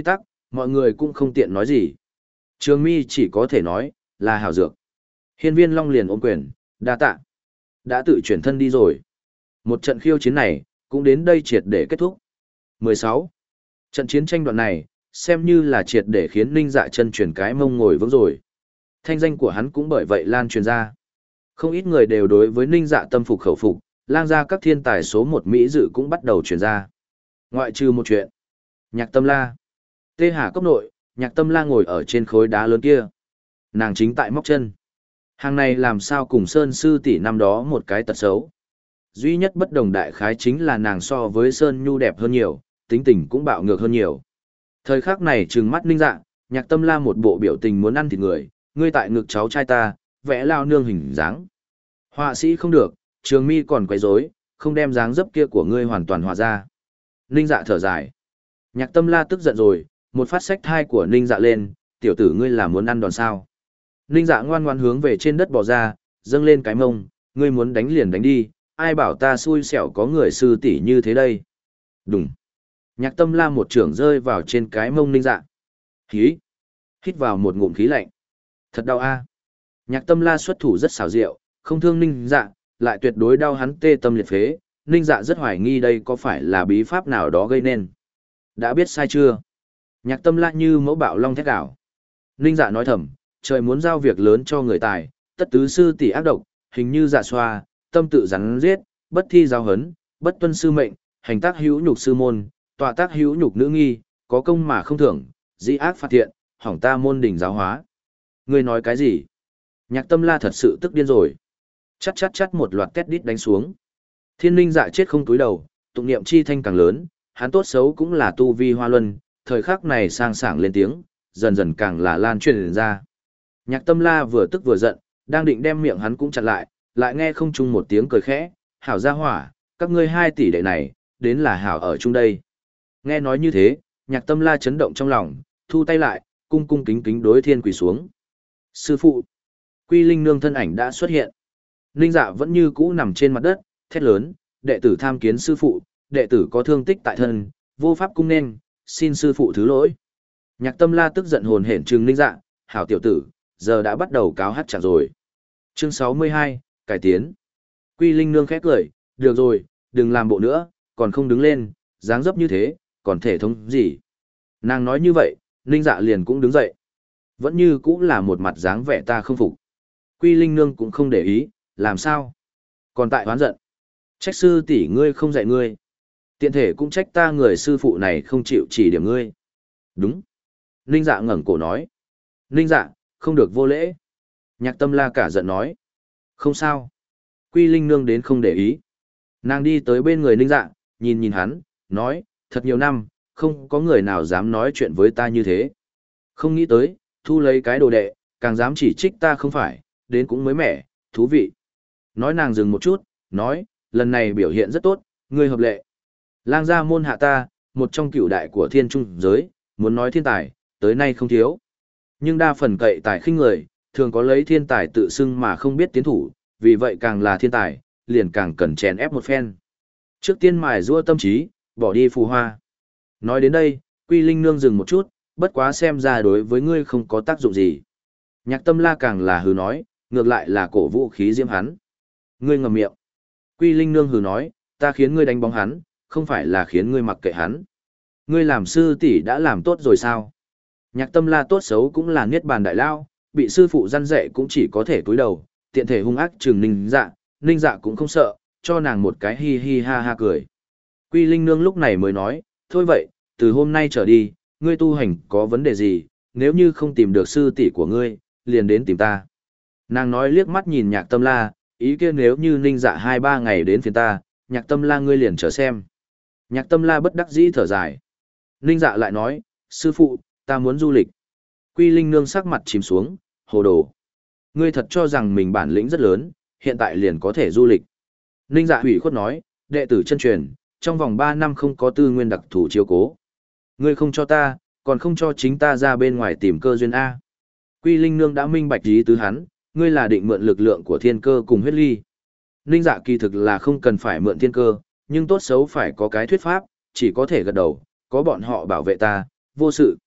mọi người cũng không tiện nói gì. Trường Mi chỉ có thể nói, là hảo dược. Hiên Viên Long liền ôm quyền, đa tạ. Đã tự chuyển thân đi rồi. Một trận khiêu chiến này, cũng đến đây triệt để kết thúc. mười sáu. Trận chiến tranh đoạn này, xem như là triệt để khiến Ninh Dạ chân chuyển cái mông ngồi vững rồi. Thanh danh của hắn cũng bởi vậy lan truyền ra. Không ít người đều đối với Ninh Dạ tâm phục khẩu phục, lang ra các thiên tài số một Mỹ dự cũng bắt đầu truyền ra. Ngoại trừ một chuyện. Nhạc Tâm La. Tê Hà Cốc nội, Nhạc Tâm La ngồi ở trên khối đá lớn kia. Nàng chính tại móc chân. Hàng này làm sao cùng Sơn Sư tỷ năm đó một cái tật xấu. Duy nhất bất đồng đại khái chính là nàng so với Sơn Nhu đẹp hơn nhiều, tính tình cũng bạo ngược hơn nhiều. Thời khắc này trừng mắt Ninh Dạ, Nhạc Tâm La một bộ biểu tình muốn ăn thịt người, ngươi tại ngực cháu trai ta, vẽ lao nương hình dáng. Họa sĩ không được, Trường Mi còn quấy rối, không đem dáng dấp kia của ngươi hoàn toàn hòa ra. Ninh Dạ thở dài. Nhạc Tâm La tức giận rồi, một phát xách thai của Ninh Dạ lên, tiểu tử ngươi là muốn ăn đòn sao. Ninh Dạ ngoan ngoan hướng về trên đất bò ra, dâng lên cái mông, ngươi muốn đánh liền đánh đi, ai bảo ta xui xẻo có người sư tỷ như thế đây. Đúng. Nhạc Tâm La một trưởng rơi vào trên cái mông Ninh Dạ. Hí. Hít vào một ngụm khí lạnh. Thật đau a. Nhạc Tâm La xuất thủ rất xảo diệu, không thương Ninh Dạ, lại tuyệt đối đau hắn tê tâm liệt phế. Ninh Dạ rất hoài nghi đây có phải là bí pháp nào đó gây nên. Đã biết sai chưa? Nhạc Tâm La như mẫu bạo long thét đảo. Ninh Dạ nói thầm, trời muốn giao việc lớn cho người tài, tất tứ sư tỷ ác độc, hình như dạ xoa, tâm tự rắn giết, bất thi giáo hấn, bất tuân sư mệnh, hành tác hữu nhục sư môn, tọa tác hữu nhục nữ nghi, có công mà không thưởng, dĩ ác phạt thiện, hỏng ta môn đỉnh giáo hóa. Ngươi nói cái gì? Nhạc Tâm La thật sự tức điên rồi. Chắt chắt chắt một loạt két đít đánh xuống. Thiên Ninh Dạ chết không túi đầu, tụng niệm chi thanh càng lớn, hắn tốt xấu cũng là tu vi hoa luân, thời khắc này sang sảng lên tiếng, dần dần càng là lan truyền ra. Nhạc Tâm La vừa tức vừa giận, đang định đem miệng hắn cũng chặn lại, lại nghe không chung một tiếng cười khẽ, hảo gia hỏa, các ngươi hai tỷ đệ này, đến là hảo ở chung đây. Nghe nói như thế, Nhạc Tâm La chấn động trong lòng, thu tay lại, cung cung kính kính đối thiên quỳ xuống. Sư phụ, Quy Linh nương thân ảnh đã xuất hiện. Ninh Dạ vẫn như cũ nằm trên mặt đất, thét lớn, đệ tử tham kiến sư phụ, đệ tử có thương tích tại thân, vô pháp cung nên, xin sư phụ thứ lỗi. Nhạc Tâm La tức giận hồn hển trừng Ninh Dạ, hảo tiểu tử, giờ đã bắt đầu cáo hát chặt rồi. Chương sáu mươi hai, cải tiến. Quy Linh nương khẽ cười, được rồi, đừng làm bộ nữa, còn không đứng lên, dáng dấp như thế, còn thể thống gì. Nàng nói như vậy, Ninh Dạ liền cũng đứng dậy. Vẫn như cũng là một mặt dáng vẻ ta không phục. Quy Linh nương cũng không để ý, làm sao? Còn tại hoán giận. Trách sư tỷ ngươi không dạy ngươi. Tiện thể cũng trách ta người sư phụ này không chịu chỉ điểm ngươi. Đúng. Ninh Dạ ngẩng cổ nói. Ninh Dạ, không được vô lễ. Nhạc Tâm La cả giận nói. Không sao. Quy Linh nương đến không để ý. Nàng đi tới bên người Ninh Dạ, nhìn nhìn hắn, nói, thật nhiều năm, không có người nào dám nói chuyện với ta như thế. Không nghĩ tới, thu lấy cái đồ đệ, càng dám chỉ trích ta không phải, đến cũng mới mẻ, thú vị. Nói nàng dừng một chút, nói, lần này biểu hiện rất tốt, ngươi hợp lệ. Lang gia môn hạ ta, một trong cửu đại của thiên trung giới, muốn nói thiên tài, tới nay không thiếu. Nhưng đa phần cậy tài khinh người, thường có lấy thiên tài tự xưng mà không biết tiến thủ, vì vậy càng là thiên tài, liền càng cần chèn ép một phen. Trước tiên mài giũa tâm trí, bỏ đi phù hoa. Nói đến đây, Quy Linh nương dừng một chút, bất quá xem ra đối với ngươi không có tác dụng gì. Nhạc Tâm La càng là hừ nói, ngược lại là cổ vũ khí diễm hắn. Ngươi ngậm miệng. Quy Linh nương hừ nói, ta khiến ngươi đánh bóng hắn, không phải là khiến ngươi mặc kệ hắn. Ngươi làm sư tỷ đã làm tốt rồi sao? Nhạc Tâm La tốt xấu cũng là niết bàn đại lao, bị sư phụ răn dạy cũng chỉ có thể cúi đầu, tiện thể hung ác trừng Ninh Dạ, Ninh Dạ cũng không sợ, cho nàng một cái hi hi ha ha cười. Quy Linh nương lúc này mới nói, thôi vậy, từ hôm nay trở đi, ngươi tu hành có vấn đề gì, nếu như không tìm được sư tỷ của ngươi, liền đến tìm ta. Nàng nói liếc mắt nhìn Nhạc Tâm La, ý kia nếu như Ninh Dạ hai ba ngày đến phiền ta, Nhạc Tâm La ngươi liền chờ xem. Nhạc Tâm La bất đắc dĩ thở dài. Ninh Dạ lại nói, sư phụ, ta muốn du lịch. Quy Linh nương sắc mặt chìm xuống, hồ đồ. Ngươi thật cho rằng mình bản lĩnh rất lớn, hiện tại liền có thể du lịch. Ninh Dạ hủy khuất nói, đệ tử chân truyền, trong vòng ba năm không có tư nguyên đặc thù chiếu cố. Ngươi không cho ta, còn không cho chính ta ra bên ngoài tìm cơ duyên A. Quy Linh nương đã minh bạch ý tứ hắn, ngươi là định mượn lực lượng của thiên cơ cùng huyết ly. Ninh Dạ kỳ thực là không cần phải mượn thiên cơ, nhưng tốt xấu phải có cái thuyết pháp, chỉ có thể gật đầu, có bọn họ bảo vệ ta, vô sự.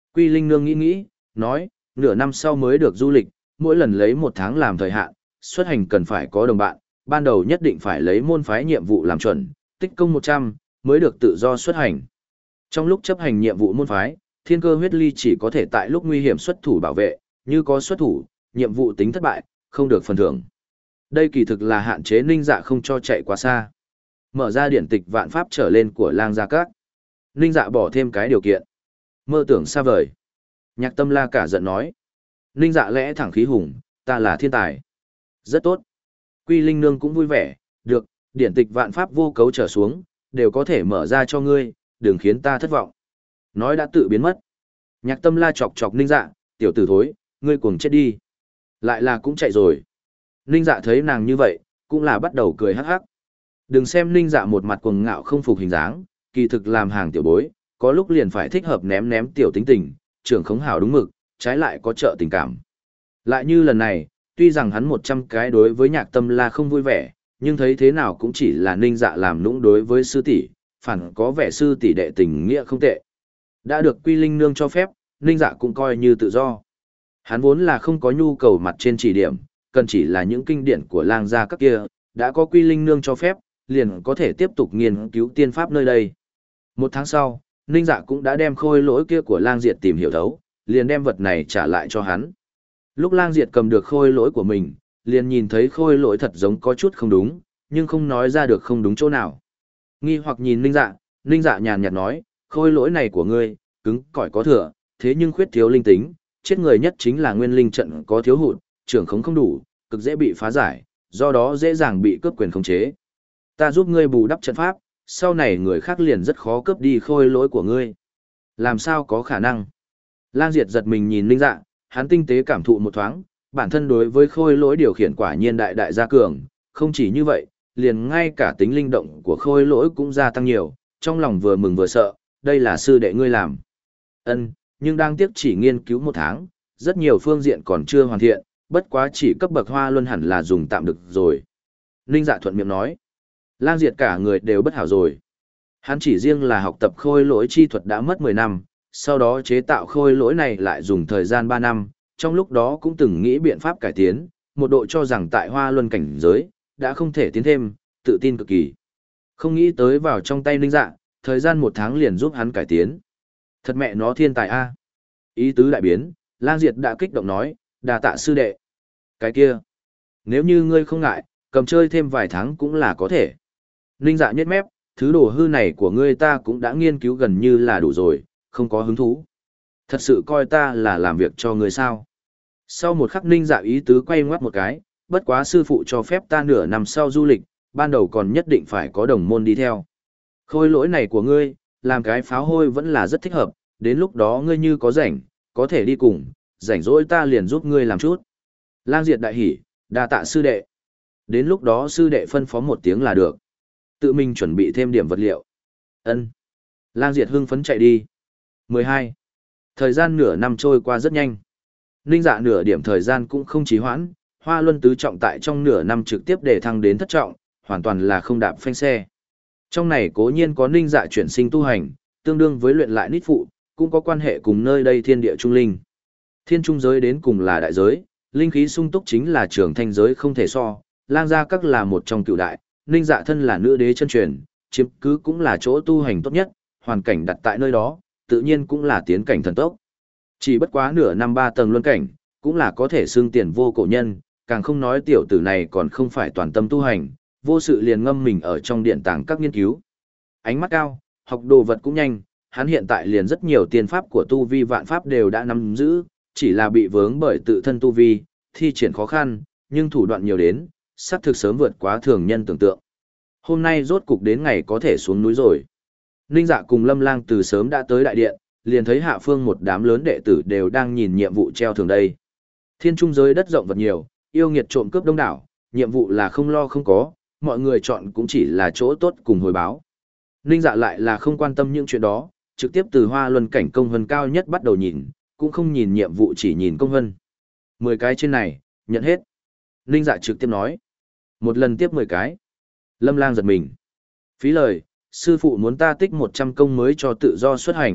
Quy Linh Nương nghĩ nghĩ, nói, nửa năm sau mới được du lịch, mỗi lần lấy một tháng làm thời hạn, xuất hành cần phải có đồng bạn, ban đầu nhất định phải lấy môn phái nhiệm vụ làm chuẩn, tích công một trăm, mới được tự do xuất hành. Trong lúc chấp hành nhiệm vụ môn phái, thiên cơ huyết ly chỉ có thể tại lúc nguy hiểm xuất thủ bảo vệ, như có xuất thủ, nhiệm vụ tính thất bại, không được phần thưởng. Đây kỳ thực là hạn chế Ninh Dạ không cho chạy quá xa. Mở ra điển tịch vạn pháp trở lên của Lang Gia Các. Ninh Dạ bỏ thêm cái điều kiện. Mơ tưởng xa vời. Nhạc Tâm La cả giận nói. Ninh Dạ lẽ thẳng khí hùng, ta là thiên tài. Rất tốt. Quy Linh Nương cũng vui vẻ, được, điển tịch vạn pháp vô cấu trở xuống, đều có thể mở ra cho ngươi, đừng khiến ta thất vọng. Nói đã tự biến mất. Nhạc Tâm La chọc chọc Ninh Dạ, tiểu tử thối, ngươi cuồng chết đi. Lại là cũng chạy rồi. Ninh Dạ thấy nàng như vậy, cũng là bắt đầu cười hắc hắc. Đừng xem Ninh Dạ một mặt cuồng ngạo không phục hình dáng, kỳ thực làm hàng tiểu bối, có lúc liền phải thích hợp ném ném tiểu tính tình, trưởng khống hảo đúng mực, trái lại có trợ tình cảm. Lại như lần này, tuy rằng hắn một trăm cái đối với Nhạc Tâm La không vui vẻ, nhưng thấy thế nào cũng chỉ là Ninh Dạ làm nũng đối với sư tỷ, phản có vẻ sư tỷ đệ tình nghĩa không tệ. Đã được Quy Linh Nương cho phép, Ninh Dạ cũng coi như tự do. Hắn vốn là không có nhu cầu mặt trên chỉ điểm, cần chỉ là những kinh điển của Lang Gia Các kia, đã có Quy Linh Nương cho phép, liền có thể tiếp tục nghiên cứu tiên pháp nơi đây. Một tháng sau, Ninh Dạ cũng đã đem khôi lỗi kia của Lang Diệt tìm hiểu thấu, liền đem vật này trả lại cho hắn. Lúc Lang Diệt cầm được khôi lỗi của mình, liền nhìn thấy khôi lỗi thật giống có chút không đúng, nhưng không nói ra được không đúng chỗ nào. Nghi hoặc nhìn Ninh Dạ, Ninh Dạ nhàn nhạt nói, khôi lỗi này của ngươi, cứng cỏi có thừa, thế nhưng khuyết thiếu linh tính, chết người nhất chính là nguyên linh trận có thiếu hụt, trưởng khống không đủ, cực dễ bị phá giải, do đó dễ dàng bị cướp quyền khống chế. Ta giúp ngươi bù đắp trận pháp, sau này người khác liền rất khó cướp đi khôi lỗi của ngươi. Làm sao có khả năng? Lang Diệt giật mình nhìn Ninh Dạ, hắn tinh tế cảm thụ một thoáng, bản thân đối với khôi lỗi điều khiển quả nhiên đại đại gia cường, không chỉ như vậy, liền ngay cả tính linh động của khôi lỗi cũng gia tăng nhiều, trong lòng vừa mừng vừa sợ, đây là sư đệ ngươi làm. Ân, nhưng đang tiếc chỉ nghiên cứu một tháng, rất nhiều phương diện còn chưa hoàn thiện, bất quá chỉ cấp bậc hoa luân hẳn là dùng tạm được rồi. Ninh Dạ thuận miệng nói. Lang Diệt cả người đều bất hảo rồi. Hắn chỉ riêng là học tập khôi lỗi chi thuật đã mất mười năm, sau đó chế tạo khôi lỗi này lại dùng thời gian ba năm, trong lúc đó cũng từng nghĩ biện pháp cải tiến, một độ cho rằng tại hoa luân cảnh giới, đã không thể tiến thêm, tự tin cực kỳ. Không nghĩ tới vào trong tay Ninh Dạ, thời gian một tháng liền giúp hắn cải tiến. Thật mẹ nó thiên tài a. Ý tứ đại biến, Lang Diệt đã kích động nói, đà tạ sư đệ. Cái kia, nếu như ngươi không ngại, cầm chơi thêm vài tháng cũng là có thể. Ninh Dạ nhếch mép, thứ đồ hư này của ngươi ta cũng đã nghiên cứu gần như là đủ rồi, không có hứng thú. Thật sự coi ta là làm việc cho ngươi sao? Sau một khắc Ninh Dạ ý tứ quay ngoắt một cái, bất quá sư phụ cho phép ta nửa năm sau du lịch, ban đầu còn nhất định phải có đồng môn đi theo. Khôi lỗi này của ngươi, làm cái pháo hôi vẫn là rất thích hợp, đến lúc đó ngươi như có rảnh, có thể đi cùng, rảnh rỗi ta liền giúp ngươi làm chút. Lang Diệt đại hỉ, đa tạ sư đệ. Đến lúc đó sư đệ phân phó một tiếng là được. Tự mình chuẩn bị thêm điểm vật liệu. Ân. Lang Diệt hưng phấn chạy đi. mười hai. Thời gian nửa năm trôi qua rất nhanh. Ninh Dạ nửa điểm thời gian cũng không trì hoãn, Hoa Luân tứ trọng tại trong nửa năm trực tiếp để thăng đến thất trọng, hoàn toàn là không đạp phanh xe. Trong này cố nhiên có Ninh Dạ chuyển sinh tu hành, tương đương với luyện lại nít phụ, cũng có quan hệ cùng nơi đây thiên địa trung linh. Thiên trung giới đến cùng là đại giới, linh khí sung túc chính là trường thanh giới không thể so, Lang Gia Các là một trong cựu đại, Ninh Dạ thân là nữ đế chân truyền, chiếm cứ cũng là chỗ tu hành tốt nhất, hoàn cảnh đặt tại nơi đó, tự nhiên cũng là tiến cảnh thần tốc. Chỉ bất quá nửa năm ba tầng luân cảnh, cũng là có thể xưng tiền vô cổ nhân, càng không nói tiểu tử này còn không phải toàn tâm tu hành, vô sự liền ngâm mình ở trong điện tàng các nghiên cứu. Ánh mắt cao, học đồ vật cũng nhanh, hắn hiện tại liền rất nhiều tiên pháp của tu vi vạn pháp đều đã nắm giữ, chỉ là bị vướng bởi tự thân tu vi, thi triển khó khăn, nhưng thủ đoạn nhiều đến, sắp thực sớm vượt quá thường nhân tưởng tượng. Hôm nay rốt cục đến ngày có thể xuống núi rồi. Ninh Dạ cùng Lâm Lang từ sớm đã tới đại điện, liền thấy hạ phương một đám lớn đệ tử đều đang nhìn nhiệm vụ treo thường đây. Thiên trung giới đất rộng vật nhiều, yêu nghiệt trộm cướp đông đảo, nhiệm vụ là không lo không có, mọi người chọn cũng chỉ là chỗ tốt cùng hồi báo. Ninh Dạ lại là không quan tâm những chuyện đó, trực tiếp từ Hoa Luân cảnh công vân cao nhất bắt đầu nhìn, cũng không nhìn nhiệm vụ chỉ nhìn công vân. Mười cái trên này, nhận hết. Ninh Dạ trực tiếp nói. Một lần tiếp mười cái. Lâm Lang giật mình. Phí lời, sư phụ muốn ta tích một trăm công mới cho tự do xuất hành,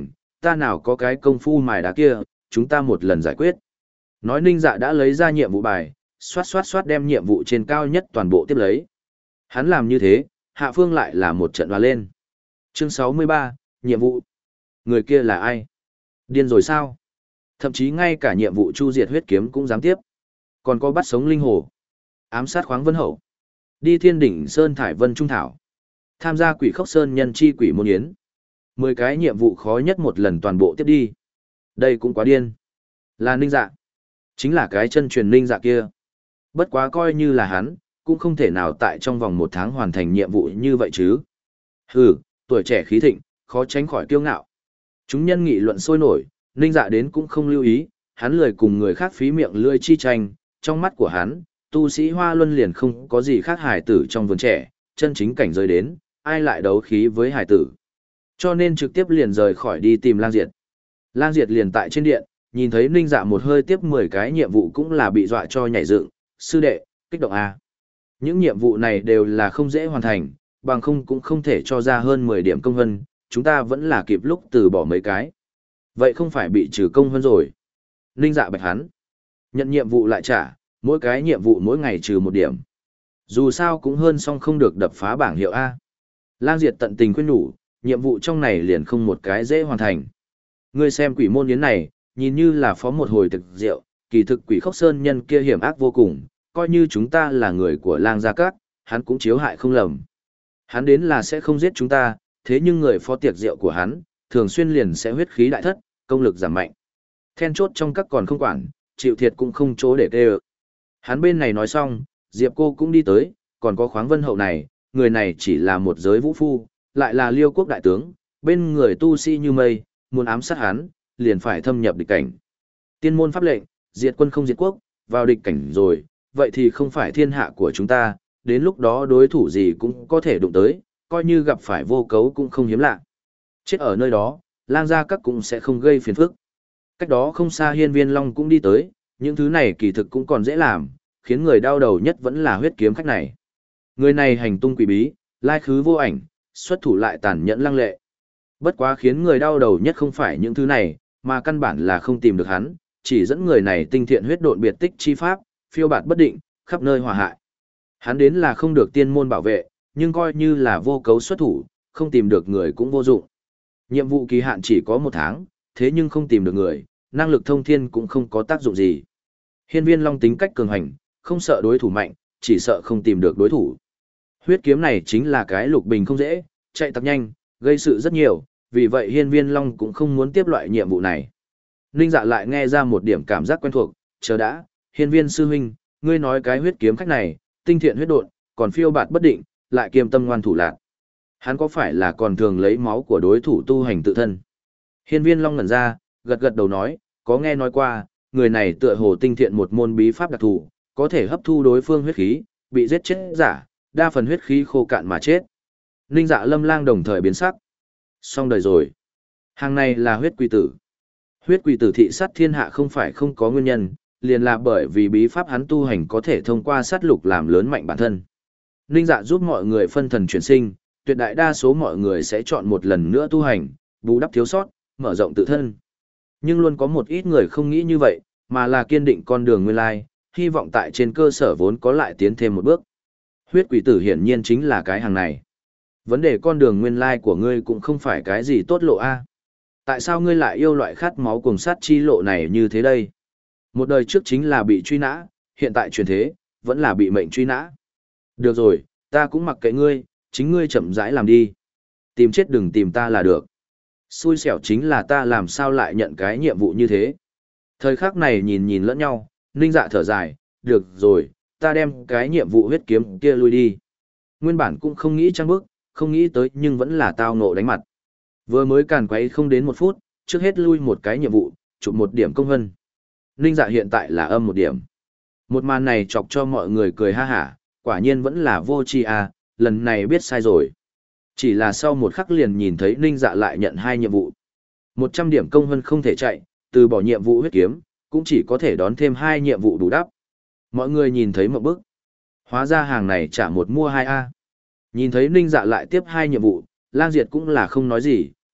ta nào có cái công phu mài đá kia, chúng ta một lần giải quyết. Nói Ninh Dạ đã lấy ra nhiệm vụ bài, xoát xoát xoát đem nhiệm vụ trên cao nhất toàn bộ tiếp lấy. Hắn làm như thế, hạ phương lại là một trận hòa lên. Chương sáu mươi ba, nhiệm vụ. Người kia là ai? Điên rồi sao? Thậm chí ngay cả nhiệm vụ chu diệt huyết kiếm cũng dám tiếp. Còn có bắt sống linh hồ, ám sát khoáng vân hậu, đi thiên đỉnh sơn thải vân trung thảo, tham gia quỷ khốc sơn nhân chi quỷ môn yến. Mười cái nhiệm vụ khó nhất một lần toàn bộ tiếp đi. Đây cũng quá điên. Là Ninh Dạ. Chính là cái chân truyền Ninh Dạ kia. Bất quá coi như là hắn, cũng không thể nào tại trong vòng một tháng hoàn thành nhiệm vụ như vậy chứ. Hừ, tuổi trẻ khí thịnh, khó tránh khỏi kiêu ngạo. Chúng nhân nghị luận sôi nổi, Ninh Dạ đến cũng không lưu ý, hắn lười cùng người khác phí miệng lưỡi chi tranh, trong mắt của hắn, tu sĩ Hoa Luân liền không có gì khác hài tử trong vườn trẻ, chân chính cảnh giới đến, ai lại đấu khí với hài tử. Cho nên trực tiếp liền rời khỏi đi tìm Lang Diệt. Lang Diệt liền tại trên điện, nhìn thấy Ninh Dạ một hơi tiếp mười cái nhiệm vụ cũng là bị dọa cho nhảy dựng, sư đệ, kích động a. Những nhiệm vụ này đều là không dễ hoàn thành, bằng không cũng không thể cho ra hơn mười điểm công vân, chúng ta vẫn là kịp lúc từ bỏ mấy cái. Vậy không phải bị trừ công vân rồi. Ninh Dạ bạch hắn. Nhận nhiệm vụ lại trả, mỗi cái nhiệm vụ mỗi ngày trừ một điểm. Dù sao cũng hơn song không được đập phá bảng hiệu A. Lang Diệt tận tình khuyên nhủ, nhiệm vụ trong này liền không một cái dễ hoàn thành. Ngươi xem quỷ môn yến này, nhìn như là phó một hồi thực rượu, kỳ thực quỷ khốc sơn nhân kia hiểm ác vô cùng, coi như chúng ta là người của Lang Gia Cát, hắn cũng chiếu hại không lầm. Hắn đến là sẽ không giết chúng ta, thế nhưng người phó tiệc rượu của hắn, thường xuyên liền sẽ huyết khí đại thất, công lực giảm mạnh. Then chốt trong các còn không quản, chịu thiệt cũng không chỗ để tê ơ. Hắn bên này nói xong, Diệp cô cũng đi tới, còn có khoáng vân hậu này, người này chỉ là một giới vũ phu, lại là liêu quốc đại tướng, bên người tu sĩ như mây, muốn ám sát hắn, liền phải thâm nhập địch cảnh. Tiên môn pháp lệnh, diệt quân không diệt quốc, vào địch cảnh rồi, vậy thì không phải thiên hạ của chúng ta, đến lúc đó đối thủ gì cũng có thể đụng tới, coi như gặp phải vô cấu cũng không hiếm lạ. Chết ở nơi đó, Lang Gia Các cũng sẽ không gây phiền phức. Cách đó không xa Hiên Viên Long cũng đi tới, những thứ này kỳ thực cũng còn dễ làm, khiến người đau đầu nhất vẫn là huyết kiếm khách này. Người này hành tung quỷ bí, lai khứ vô ảnh, xuất thủ lại tàn nhẫn lăng lệ. Bất quá khiến người đau đầu nhất không phải những thứ này, mà căn bản là không tìm được hắn, chỉ dẫn người này tinh thiện huyết độn biệt tích chi pháp, phiêu bạt bất định, khắp nơi hỏa hại. Hắn đến là không được tiên môn bảo vệ, nhưng coi như là vô cấu xuất thủ, không tìm được người cũng vô dụng. Nhiệm vụ kỳ hạn chỉ có một tháng, thế nhưng không tìm được người, năng lực thông thiên cũng không có tác dụng gì. Hiên Viên Long tính cách cường hành, không sợ đối thủ mạnh, chỉ sợ không tìm được đối thủ. Huyết kiếm này chính là cái lục bình không dễ, chạy tặc nhanh, gây sự rất nhiều, vì vậy Hiên Viên Long cũng không muốn tiếp loại nhiệm vụ này. Ninh Dạ lại nghe ra một điểm cảm giác quen thuộc, chờ đã, Hiên Viên sư huynh, ngươi nói cái huyết kiếm khách này, tinh thiện huyết độn, còn phiêu bạt bất định, lại kiêm tâm ngoan thủ lạc. Hắn có phải là còn thường lấy máu của đối thủ tu hành tự thân? Hiên Viên Long ngẩn ra, gật gật đầu nói, có nghe nói qua, người này tựa hồ tinh thiện một môn bí pháp đặc thù, có thể hấp thu đối phương huyết khí, bị giết chết giả, đa phần huyết khí khô cạn mà chết. Ninh Dạ Lâm Lang đồng thời biến sắc. Xong đời rồi. Hàng này là huyết quỷ tử. Huyết quỷ tử thị sát thiên hạ không phải không có nguyên nhân, liền là bởi vì bí pháp hắn tu hành có thể thông qua sát lục làm lớn mạnh bản thân. Ninh Dạ giúp mọi người phân thần chuyển sinh, tuyệt đại đa số mọi người sẽ chọn một lần nữa tu hành, bù đắp thiếu sót, mở rộng tự thân. Nhưng luôn có một ít người không nghĩ như vậy, mà là kiên định con đường nguyên lai, hy vọng tại trên cơ sở vốn có lại tiến thêm một bước. Huyết quỷ tử hiển nhiên chính là cái hàng này. Vấn đề con đường nguyên lai của ngươi cũng không phải cái gì tốt lộ a. Tại sao ngươi lại yêu loại khát máu cùng sát chi lộ này như thế đây? Một đời trước chính là bị truy nã, hiện tại truyền thế, vẫn là bị mệnh truy nã. Được rồi, ta cũng mặc kệ ngươi, chính ngươi chậm rãi làm đi. Tìm chết đừng tìm ta là được. Xui xẻo chính là ta làm sao lại nhận cái nhiệm vụ như thế. Thời khắc này nhìn nhìn lẫn nhau, Ninh Dạ thở dài, được rồi, ta đem cái nhiệm vụ huyết kiếm kia lui đi. Nguyên bản cũng không nghĩ trăng bước, không nghĩ tới nhưng vẫn là tao ngộ đánh mặt. Vừa mới càn quấy không đến một phút, trước hết lui một cái nhiệm vụ, chụp một điểm công vân. Ninh Dạ hiện tại là âm một điểm. Một màn này chọc cho mọi người cười ha hả, quả nhiên vẫn là vô tri à, lần này biết sai rồi. Chỉ là sau một khắc liền nhìn thấy Ninh Dạ lại nhận hai nhiệm vụ. một trăm điểm công vân không thể chạy, từ bỏ nhiệm vụ huyết kiếm, cũng chỉ có thể đón thêm hai nhiệm vụ đủ đắp. Mọi người nhìn thấy một bức. Hóa ra hàng này trả một mua hai a. Nhìn thấy Ninh Dạ lại tiếp hai nhiệm vụ, Lang Diệt cũng là không nói gì,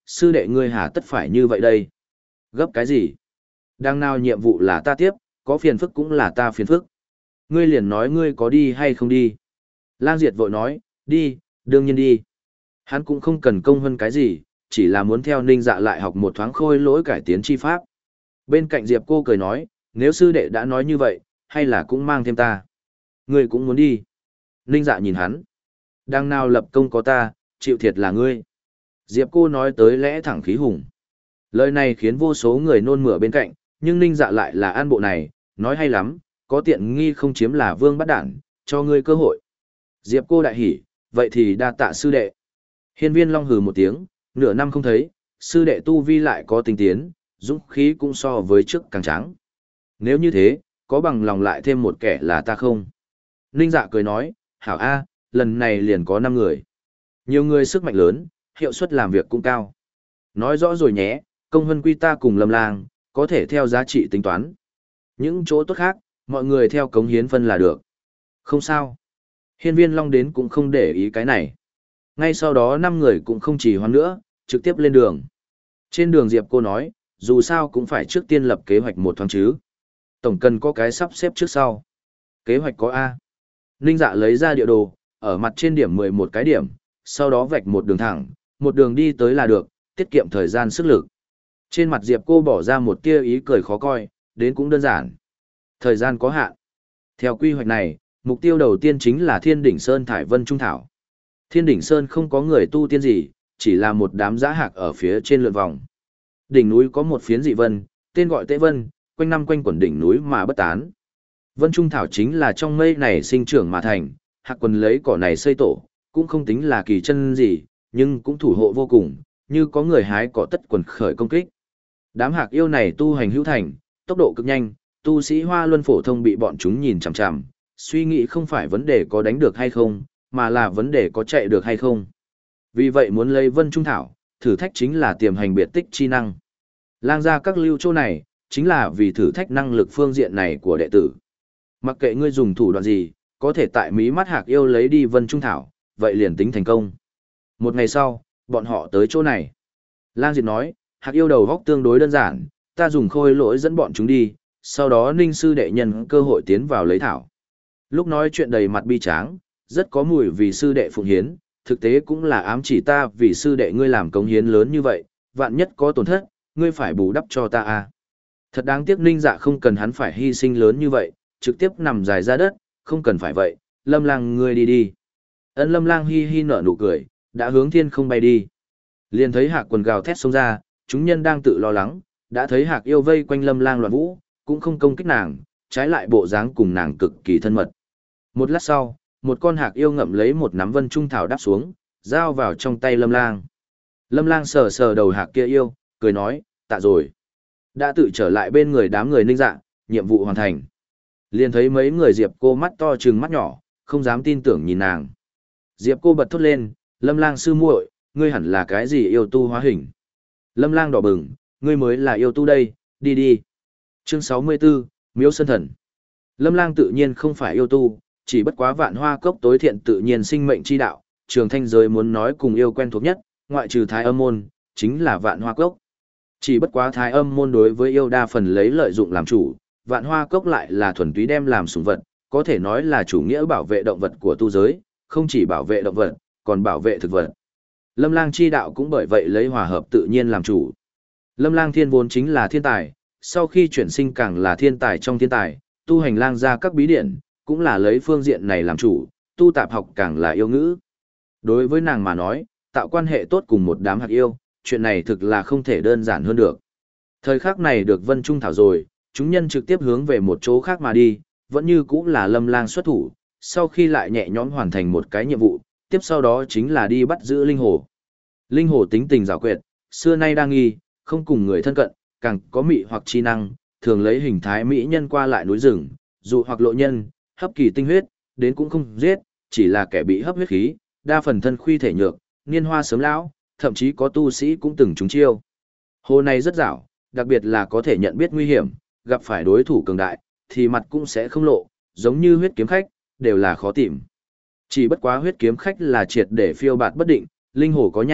sư đệ ngươi hà tất phải như vậy đây? Gấp cái gì? Đang nào nhiệm vụ là ta tiếp, có phiền phức cũng là ta phiền phức. Ngươi liền nói ngươi có đi hay không đi. Lang Diệt vội nói, đi, đương nhiên đi. Hắn cũng không cần công hơn cái gì, chỉ là muốn theo Ninh Dạ lại học một thoáng khôi lỗi cải tiến chi pháp. Bên cạnh Diệp cô cười nói, nếu sư đệ đã nói như vậy, hay là cũng mang thêm ta. Ngươi cũng muốn đi. Ninh Dạ nhìn hắn. Đang nào lập công có ta, chịu thiệt là ngươi. Diệp cô nói tới lẽ thẳng khí hùng. Lời này khiến vô số người nôn mửa bên cạnh, nhưng Ninh Dạ lại là an bộ này, nói hay lắm, có tiện nghi không chiếm là vương bắt đản, cho ngươi cơ hội. Diệp cô đại hỉ, vậy thì đa tạ sư đệ. Hiên Viên Long hừ một tiếng, nửa năm không thấy, sư đệ tu vi lại có tinh tiến, dũng khí cũng so với trước càng trắng. Nếu như thế, có bằng lòng lại thêm một kẻ là ta không? Ninh Dạ cười nói, hảo A, lần này liền có năm người. Nhiều người sức mạnh lớn, hiệu suất làm việc cũng cao. Nói rõ rồi nhé, công hân quy ta cùng Lâm Lang, có thể theo giá trị tính toán. Những chỗ tốt khác, mọi người theo cống hiến phân là được. Không sao. Hiên Viên Long đến cũng không để ý cái này. Ngay sau đó năm người cũng không chỉ hoãn nữa, trực tiếp lên đường. Trên đường Diệp cô nói, dù sao cũng phải trước tiên lập kế hoạch một thoáng chứ. Tổng cần có cái sắp xếp trước sau. Kế hoạch có A. Ninh Dạ lấy ra địa đồ, ở mặt trên điểm mười một cái điểm, sau đó vạch một đường thẳng, một đường đi tới là được, tiết kiệm thời gian sức lực. Trên mặt Diệp cô bỏ ra một tia ý cười khó coi, đến cũng đơn giản. Thời gian có hạn. Theo quy hoạch này, mục tiêu đầu tiên chính là Thiên Đỉnh Sơn thải vân trung thảo. Thiên Đỉnh Sơn không có người tu tiên gì, chỉ là một đám dã hạc ở phía trên lượn vòng. Đỉnh núi có một phiến dị vân, tên gọi Tế Vân, quanh năm quanh quẩn đỉnh núi mà bất tán. Vân trung thảo chính là trong mây này sinh trưởng mà thành, hạc quần lấy cỏ này xây tổ, cũng không tính là kỳ chân gì, nhưng cũng thủ hộ vô cùng, như có người hái cỏ tất quần khởi công kích. Đám hạc yêu này tu hành hữu thành, tốc độ cực nhanh, tu sĩ Hoa Luân phổ thông bị bọn chúng nhìn chằm chằm, suy nghĩ không phải vấn đề có đánh được hay không, mà là vấn đề có chạy được hay không. Vì vậy muốn lấy Vân Trung Thảo, thử thách chính là tiềm hành biệt tích chi năng. Lang ra các lưu châu này, chính là vì thử thách năng lực phương diện này của đệ tử. Mặc kệ ngươi dùng thủ đoạn gì, có thể tại mí mắt hạc yêu lấy đi Vân Trung Thảo, vậy liền tính thành công. Một ngày sau, bọn họ tới chỗ này. Lang Diệt nói, hạc yêu đầu góc tương đối đơn giản, ta dùng khôi lỗi dẫn bọn chúng đi, sau đó Ninh sư đệ nhân cơ hội tiến vào lấy thảo. Lúc nói chuyện đầy mặt bi tráng, rất có mùi vì sư đệ phụng hiến, thực tế cũng là ám chỉ ta vì sư đệ ngươi làm công hiến lớn như vậy, vạn nhất có tổn thất, ngươi phải bù đắp cho ta à. Thật đáng tiếc Ninh Dạ không cần hắn phải hy sinh lớn như vậy, trực tiếp nằm dài ra đất, không cần phải vậy, Lâm Lang ngươi đi đi. Ân Lâm Lang hi hi nở nụ cười, đã hướng thiên không bay đi. Liền thấy hạc quần gào thét xông ra, chúng nhân đang tự lo lắng, đã thấy hạc yêu vây quanh Lâm Lang loạn vũ, cũng không công kích nàng, trái lại bộ dáng cùng nàng cực kỳ thân mật. Một lát sau, một con hạc yêu ngậm lấy một nắm vân trung thảo đáp xuống, giao vào trong tay Lâm Lang. Lâm Lang sờ sờ đầu hạc kia yêu, cười nói, tạ rồi. Đã tự trở lại bên người đám người Ninh Dạ, nhiệm vụ hoàn thành. Liền thấy mấy người Diệp cô mắt to trừng mắt nhỏ, không dám tin tưởng nhìn nàng. Diệp cô bật thốt lên, Lâm Lang sư muội, ngươi hẳn là cái gì yêu tu hóa hình. Lâm Lang đỏ bừng, ngươi mới là yêu tu đây, đi đi. Chương sáu mươi tư, Miếu Sơn Thần. Lâm Lang tự nhiên không phải yêu tu, chỉ bất quá Vạn Hoa Cốc tối thiện tự nhiên sinh mệnh chi đạo, Trường Thanh giới muốn nói cùng yêu quen thuộc nhất, ngoại trừ Thái Âm môn, chính là Vạn Hoa Cốc. Chỉ bất quá Thái Âm môn đối với yêu đa phần lấy lợi dụng làm chủ, Vạn Hoa Cốc lại là thuần túy đem làm sủng vật, có thể nói là chủ nghĩa bảo vệ động vật của tu giới, không chỉ bảo vệ động vật, còn bảo vệ thực vật. Lâm Lang chi đạo cũng bởi vậy lấy hòa hợp tự nhiên làm chủ. Lâm Lang thiên vốn chính là thiên tài, sau khi chuyển sinh càng là thiên tài trong thiên tài, tu hành lang ra các bí điển, cũng là lấy phương diện này làm chủ, tu tạp học càng là yêu ngữ. Đối với nàng mà nói, tạo quan hệ tốt cùng một đám hạc yêu, chuyện này thực là không thể đơn giản hơn được. Thời khắc này được Vân Trung Thảo rồi, chúng nhân trực tiếp hướng về một chỗ khác mà đi, vẫn như cũng là Lâm Lang xuất thủ, sau khi lại nhẹ nhõm hoàn thành một cái nhiệm vụ, tiếp sau đó chính là đi bắt giữ Linh Hồ. Linh Hồ tính tình giảo quyệt, xưa nay đa nghi, không cùng người thân cận, càng có mị hoặc chi năng, thường lấy hình thái mỹ nhân qua lại núi rừng, dụ hoặc lộ nhân, hấp kỳ tinh huyết, đến cũng không giết, chỉ là kẻ bị hấp huyết khí, đa phần thân khuy thể nhược, niên hoa sớm lão, thậm chí có tu sĩ cũng từng trúng chiêu. Hồ này rất giảo, đặc biệt là có thể nhận biết nguy hiểm, gặp phải đối thủ cường đại, thì mặt cũng sẽ không lộ, giống như huyết kiếm khách, đều là khó tìm. Chỉ bất quá huyết kiếm khách là triệt để phiêu bạt bất định, Linh Hồ có nhà,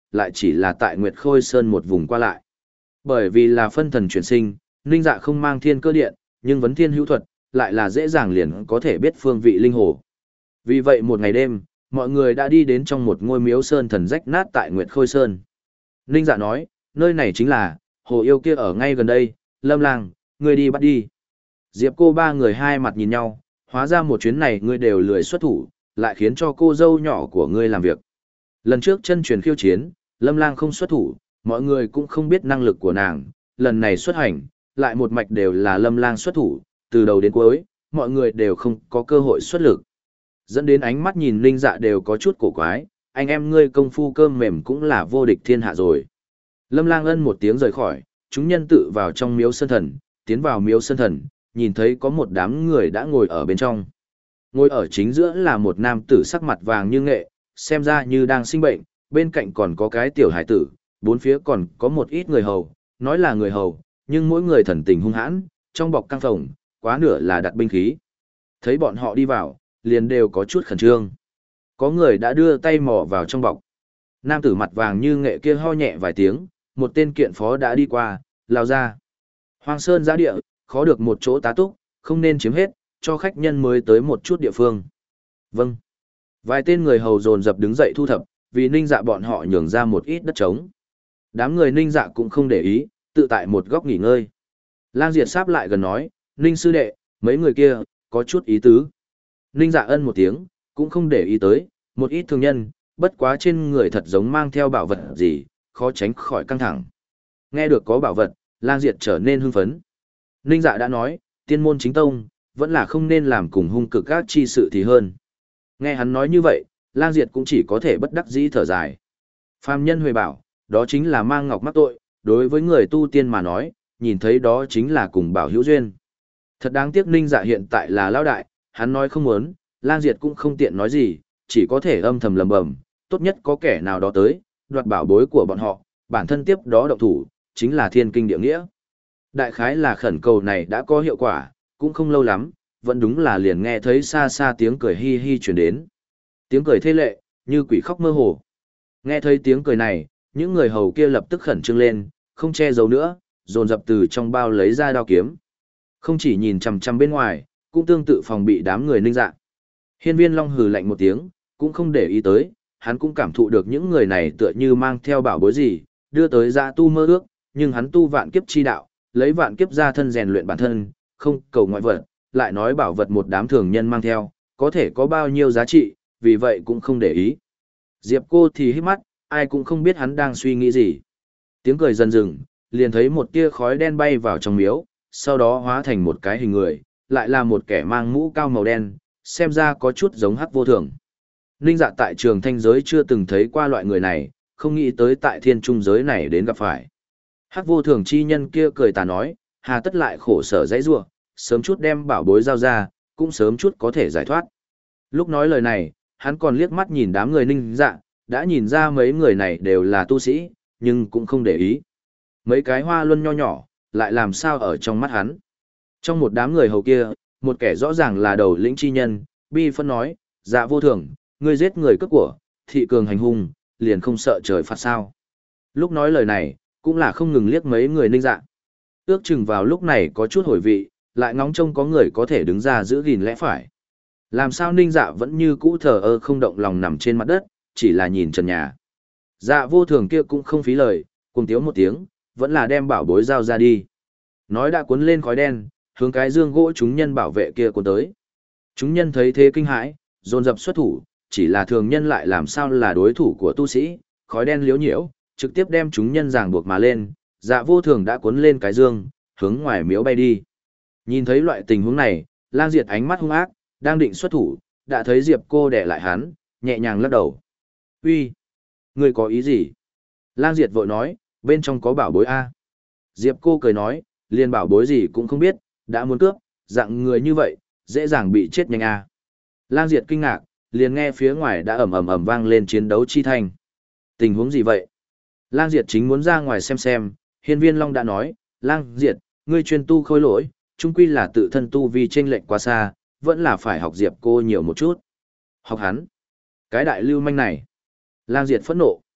lại chỉ là tại Nguyệt Khôi Sơn một vùng qua lại. Bởi vì là phân thần chuyển sinh, Ninh Dạ không mang thiên cơ điện, nhưng vấn thiên hữu thuật, lại là dễ dàng liền có thể biết phương vị linh hồ. Vì vậy một ngày đêm, mọi người đã đi đến trong một ngôi miếu sơn thần rách nát tại Nguyệt Khôi Sơn. Ninh Dạ nói, nơi này chính là, hồ yêu kia ở ngay gần đây, Lâm Lang, ngươi đi bắt đi. Diệp cô ba người hai mặt nhìn nhau, hóa ra một chuyến này ngươi đều lười xuất thủ, lại khiến cho cô dâu nhỏ của ngươi làm việc. Lần trước chân truyền khiêu chiến, Lâm Lang không xuất thủ, mọi người cũng không biết năng lực của nàng, lần này xuất hành, lại một mạch đều là Lâm Lang xuất thủ, từ đầu đến cuối, mọi người đều không có cơ hội xuất lực. Dẫn đến ánh mắt nhìn Ninh Dạ đều có chút cổ quái, anh em ngươi công phu cơm mềm cũng là vô địch thiên hạ rồi. Lâm Lang ân một tiếng rời khỏi, chúng nhân tự vào trong miếu sơn thần, tiến vào miếu sơn thần, nhìn thấy có một đám người đã ngồi ở bên trong. Ngồi ở chính giữa là một nam tử sắc mặt vàng như nghệ, xem ra như đang sinh bệnh, bên cạnh còn có cái tiểu hải tử, bốn phía còn có một ít người hầu, nói là người hầu, nhưng mỗi người thần tình hung hãn, trong bọc căng phòng, quá nửa là đặt binh khí. Thấy bọn họ đi vào, liền đều có chút khẩn trương. Có người đã đưa tay mò vào trong bọc. Nam tử mặt vàng như nghệ kia ho nhẹ vài tiếng, một tên kiện phó đã đi qua, lao ra. Hoang sơn giã địa, khó được một chỗ tá túc, không nên chiếm hết, cho khách nhân mới tới một chút địa phương. Vâng. Vài tên người hầu dồn dập đứng dậy thu thập, vì Ninh Dạ bọn họ nhường ra một ít đất trống. Đám người Ninh Dạ cũng không để ý, tự tại một góc nghỉ ngơi. Lang Diệt sáp lại gần nói, Ninh sư đệ, mấy người kia, có chút ý tứ. Ninh Dạ ân một tiếng, cũng không để ý tới, một ít thương nhân, bất quá trên người thật giống mang theo bảo vật gì, khó tránh khỏi căng thẳng. Nghe được có bảo vật, Lang Diệt trở nên hưng phấn. Ninh Dạ đã nói, tiên môn chính tông, vẫn là không nên làm cùng hung cực các chi sự thì hơn. Nghe hắn nói như vậy, Lang Diệt cũng chỉ có thể bất đắc dĩ thở dài. Phàm nhân huề bảo, đó chính là mang ngọc mắc tội, đối với người tu tiên mà nói, nhìn thấy đó chính là cùng bảo hữu duyên. Thật đáng tiếc Ninh Dạ hiện tại là lão đại, hắn nói không muốn, Lang Diệt cũng không tiện nói gì, chỉ có thể âm thầm lầm bầm, tốt nhất có kẻ nào đó tới, đoạt bảo bối của bọn họ, bản thân tiếp đó động thủ, chính là thiên kinh địa nghĩa. Đại khái là khẩn cầu này đã có hiệu quả, cũng không lâu lắm, vẫn đúng là liền nghe thấy xa xa tiếng cười hi hi truyền đến. Tiếng cười thê lệ, như quỷ khóc mơ hồ. Nghe thấy tiếng cười này, những người hầu kia lập tức khẩn trương lên, không che giấu nữa, dồn dập từ trong bao lấy ra đao kiếm. Không chỉ nhìn chằm chằm bên ngoài, cũng tương tự phòng bị đám người Ninh Dạ. Hiên Viên Long hừ lạnh một tiếng, cũng không để ý tới, hắn cũng cảm thụ được những người này tựa như mang theo bảo bối gì, đưa tới dạ tu mơ ước, nhưng hắn tu vạn kiếp chi đạo, lấy vạn kiếp ra thân rèn luyện bản thân, không cầu ngoại vật, lại nói bảo vật một đám thường nhân mang theo, có thể có bao nhiêu giá trị, vì vậy cũng không để ý. Diệp cô thì hít mắt, ai cũng không biết hắn đang suy nghĩ gì. Tiếng cười dần dừng, liền thấy một tia khói đen bay vào trong miếu, sau đó hóa thành một cái hình người, lại là một kẻ mang mũ cao màu đen, xem ra có chút giống Hắc Vô Thường. Ninh Dạ tại trường thanh giới chưa từng thấy qua loại người này, không nghĩ tới tại thiên trung giới này đến gặp phải. Hắc Vô Thường chi nhân kia cười tà nói, hà tất lại khổ sở dãy rủa, sớm chút đem bảo bối giao ra, cũng sớm chút có thể giải thoát. Lúc nói lời này, hắn còn liếc mắt nhìn đám người Ninh Dạ, đã nhìn ra mấy người này đều là tu sĩ, nhưng cũng không để ý. Mấy cái hoa luân nho nhỏ, lại làm sao ở trong mắt hắn. Trong một đám người hầu kia, một kẻ rõ ràng là đầu lĩnh chi nhân, bi phân nói, Dạ Vô Thường, ngươi giết người cướp của, thị cường hành hung, liền không sợ trời phạt sao. Lúc nói lời này, cũng là không ngừng liếc mấy người Ninh Dạ. Ước chừng vào lúc này có chút hồi vị, lại ngóng trông có người có thể đứng ra giữ gìn lẽ phải. Làm sao Ninh Dạ vẫn như cũ thờ ơ không động lòng nằm trên mặt đất, chỉ là nhìn trần nhà. Dạ Vô Thường kia cũng không phí lời, cùng tiếu một tiếng, vẫn là đem bảo bối giao ra đi. Nói đã cuốn lên khói đen, hướng cái dương gỗ chúng nhân bảo vệ kia cuốn tới. Chúng nhân thấy thế kinh hãi, dồn dập xuất thủ, chỉ là thường nhân lại làm sao là đối thủ của tu sĩ, khói đen liếu nhiễu, trực tiếp đem chúng nhân ràng buộc mà lên, Dạ Vô Thường đã cuốn lên cái dương, hướng ngoài miếu bay đi. Nhìn thấy loại tình huống này, Lang Diệt ánh mắt hung ác, đang định xuất thủ, đã thấy Diệp cô đè lại hắn, nhẹ nhàng lắc đầu. Uy, ngươi có ý gì? Lang Diệt vội nói, bên trong có bảo bối A. Diệp cô cười nói, liền bảo bối gì cũng không biết, đã muốn cướp, dạng người như vậy, dễ dàng bị chết nhanh A. Lang Diệt kinh ngạc, liền nghe phía ngoài đã ầm ầm ầm vang lên chiến đấu chi thành. Tình huống gì vậy? Lang Diệt chính muốn ra ngoài xem xem, Hiên Viên Long đã nói, Lang Diệt, ngươi chuyên tu khôi lỗi, chung quy là tự thân tu vi chênh lệch quá xa, vẫn là phải học Diệp cô nhiều một chút. Học hắn. Cái đại lưu manh này. Lang Diệt phẫn nộ.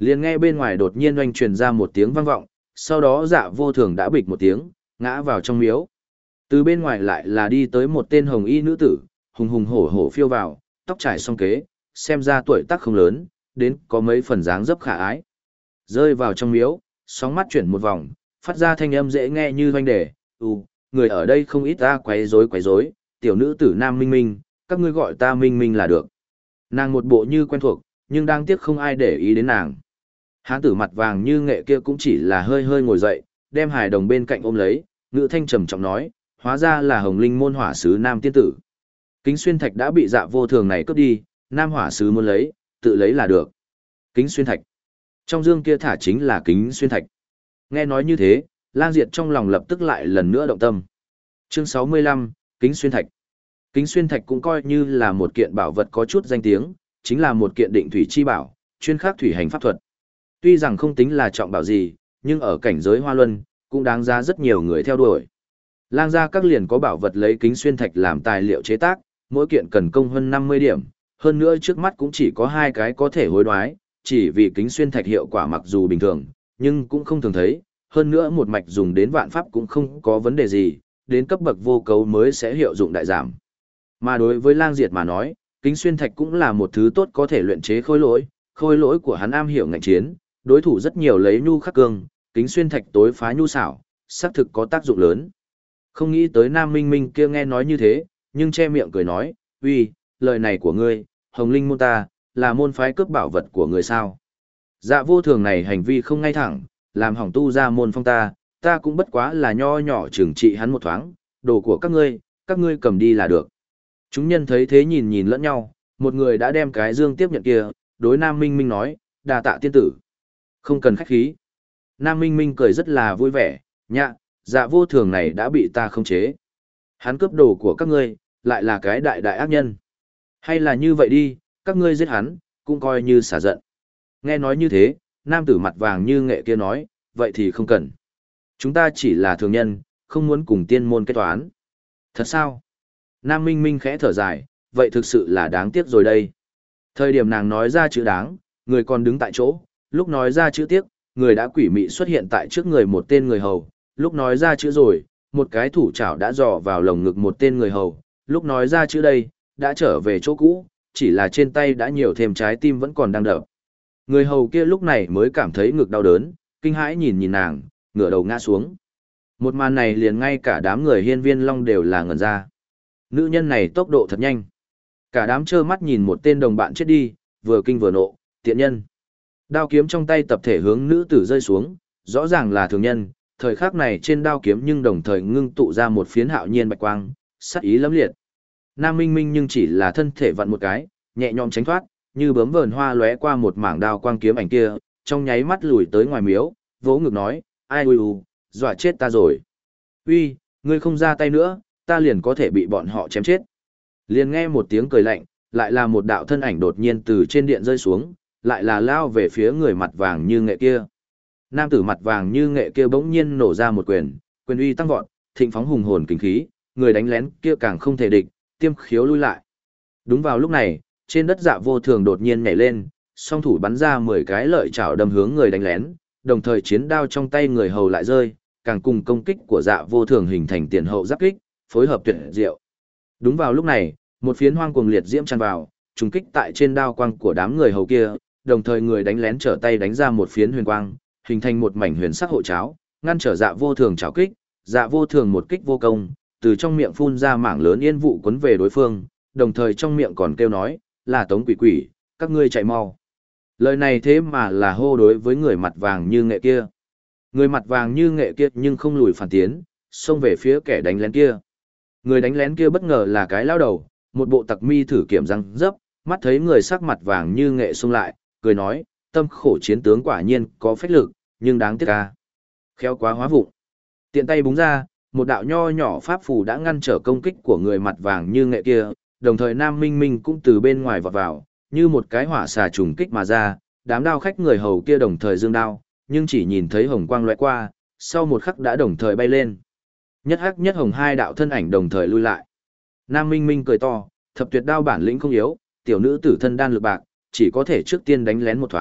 Liền nghe bên ngoài đột nhiên oanh truyền ra một tiếng vang vọng, sau đó Dạ Vô Thường đã bịch một tiếng, ngã vào trong miếu. Từ bên ngoài lại là đi tới một tên hồng y nữ tử, hùng hùng hổ hổ phiêu vào, tóc trải song kế, xem ra tuổi tác không lớn, đến có mấy phần dáng dấp khả ái. Rơi vào trong miếu, sóng mắt chuyển một vòng, phát ra thanh âm dễ nghe như hoanh đề, "Ừ, người ở đây không ít ta quấy rối quấy rối, tiểu nữ tử Nam Minh Minh, các ngươi gọi ta Minh Minh là được." Nàng một bộ như quen thuộc, nhưng đáng tiếc không ai để ý đến nàng. Hán tử mặt vàng như nghệ kia cũng chỉ là hơi hơi ngồi dậy, đem hài đồng bên cạnh ôm lấy, ngữ thanh trầm trọng nói, hóa ra là Hồng Linh môn hỏa sứ Nam tiên tử. Kính xuyên thạch đã bị Dạ Vô Thường này cướp đi, Nam hỏa sứ muốn lấy, tự lấy là được. Kính xuyên thạch. Trong dương kia thả chính là kính xuyên thạch. Nghe nói như thế, Lang Diệt trong lòng lập tức lại lần nữa động tâm. Chương sáu mươi lăm, Kính xuyên thạch. Kính xuyên thạch cũng coi như là một kiện bảo vật có chút danh tiếng, chính là một kiện định thủy chi bảo, chuyên khắc thủy hành pháp thuật. Tuy rằng không tính là trọng bảo gì, nhưng ở cảnh giới Hoa Luân, cũng đáng giá rất nhiều người theo đuổi. Lang gia các liền có bảo vật lấy kính xuyên thạch làm tài liệu chế tác, mỗi kiện cần công hơn năm mươi điểm, hơn nữa trước mắt cũng chỉ có hai cái có thể hối đoái, chỉ vì kính xuyên thạch hiệu quả mặc dù bình thường, nhưng cũng không thường thấy, hơn nữa một mạch dùng đến vạn pháp cũng không có vấn đề gì, đến cấp bậc vô cấu mới sẽ hiệu dụng đại giảm. Mà đối với Lang Diệt mà nói, kính xuyên thạch cũng là một thứ tốt có thể luyện chế khôi lỗi, khôi lỗi của hắn am hiểu ngạnh chiến, đối thủ rất nhiều lấy nhu khắc cương, kính xuyên thạch tối phá nhu xảo, xác thực có tác dụng lớn. Không nghĩ tới Nam Minh Minh kia nghe nói như thế, nhưng che miệng cười nói, uy, lời này của ngươi, Hồng Linh môn ta, là môn phái cướp bảo vật của người sao. Dạ Vô Thường này hành vi không ngay thẳng, làm hỏng tu ra môn phong ta, ta cũng bất quá là nho nhỏ trừng trị hắn một thoáng, đồ của các ngươi, các ngươi cầm đi là được. Chúng nhân thấy thế nhìn nhìn lẫn nhau, một người đã đem cái dương tiếp nhận kia, đối Nam Minh Minh nói, đà tạ tiên tử. Không cần khách khí. Nam Minh Minh cười rất là vui vẻ, nhạ, Dạ Vô Thường này đã bị ta khống chế. Hắn cướp đồ của các ngươi, lại là cái đại đại ác nhân. Hay là như vậy đi, các ngươi giết hắn, cũng coi như xả giận. Nghe nói như thế, nam tử mặt vàng như nghệ kia nói, vậy thì không cần. Chúng ta chỉ là thường nhân, không muốn cùng tiên môn kết toán. Thật sao? Nam Minh Minh khẽ thở dài, vậy thực sự là đáng tiếc rồi đây. Thời điểm nàng nói ra chữ đáng, người còn đứng tại chỗ, lúc nói ra chữ tiếc, người đã quỷ mị xuất hiện tại trước người một tên người hầu, lúc nói ra chữ rồi, một cái thủ chảo đã dò vào lồng ngực một tên người hầu, lúc nói ra chữ đây, đã trở về chỗ cũ, chỉ là trên tay đã nhiều thêm trái tim vẫn còn đang đập. Người hầu kia lúc này mới cảm thấy ngực đau đớn, kinh hãi nhìn nhìn nàng, ngửa đầu ngã xuống. Một màn này liền ngay cả đám người hiên viên long đều là ngẩn ra. Nữ nhân này tốc độ thật nhanh. Cả đám trơ mắt nhìn một tên đồng bạn chết đi, vừa kinh vừa nộ, tiện nhân. Đao kiếm trong tay tập thể hướng nữ tử rơi xuống, rõ ràng là thường nhân, thời khắc này trên đao kiếm nhưng đồng thời ngưng tụ ra một phiến hạo nhiên bạch quang, sát ý lẫm liệt. Nam Minh Minh nhưng chỉ là thân thể vặn một cái, nhẹ nhõm tránh thoát, như bướm vờn hoa lóe qua một mảng đao quang kiếm ảnh kia, trong nháy mắt lùi tới ngoài miếu, vỗ ngực nói, ai ui u, dọa chết ta rồi. Uy, ngươi không ra tay nữa, ta liền có thể bị bọn họ chém chết. Liền nghe một tiếng cười lạnh, lại là một đạo thân ảnh đột nhiên từ trên điện rơi xuống, lại là lao về phía người mặt vàng như nghệ kia. Nam tử mặt vàng như nghệ kia bỗng nhiên nổ ra một quyền, quyền uy tăng vọt, thịnh phóng hùng hồn kinh khí, người đánh lén kia càng không thể địch, tiêm khiếu lui lại. Đúng vào lúc này, trên đất Dạ Vô Thường đột nhiên nhảy lên, song thủ bắn ra mười cái lợi chảo đâm hướng người đánh lén, đồng thời chiến đao trong tay người hầu lại rơi, càng cùng công kích của Dạ Vô Thường hình thành tiền hậu giáp kích, phối hợp tuyệt diệu. Đúng vào lúc này, một phiến hoang cuồng liệt diễm tràn vào, trùng kích tại trên đao quang của đám người hầu kia, đồng thời người đánh lén trở tay đánh ra một phiến huyền quang, hình thành một mảnh huyền sắc hộ cháo, ngăn trở Dạ Vô Thường chảo kích, Dạ Vô Thường một kích vô công, từ trong miệng phun ra mảng lớn yên vụ cuốn về đối phương, đồng thời trong miệng còn kêu nói, là Tống quỷ quỷ, các ngươi chạy mau. Lời này thế mà là hô đối với người mặt vàng như nghệ kia. Người mặt vàng như nghệ kia nhưng không lùi phản tiến, xông về phía kẻ đánh lén kia. Người đánh lén kia bất ngờ là cái lao đầu, một bộ tặc mi thử kiểm răng dấp, mắt thấy người sắc mặt vàng như nghệ xông lại, cười nói, tâm khổ chiến tướng quả nhiên có phách lực, nhưng đáng tiếc ca. Khéo quá hóa vụng. Tiện tay búng ra, một đạo nho nhỏ pháp phù đã ngăn trở công kích của người mặt vàng như nghệ kia, đồng thời Nam Minh Minh cũng từ bên ngoài vọt vào, như một cái hỏa xà trùng kích mà ra, đám đao khách người hầu kia đồng thời dương đao, nhưng chỉ nhìn thấy hồng quang lóe qua, sau một khắc đã đồng thời bay lên. Nhất hắc nhất hồng hai đạo thân ảnh đồng thời lui lại. Nam Minh Minh cười to, thập tuyệt đao bản lĩnh không yếu, tiểu nữ tử thân đan lực bạc, chỉ có thể trước tiên đánh lén một thoáng,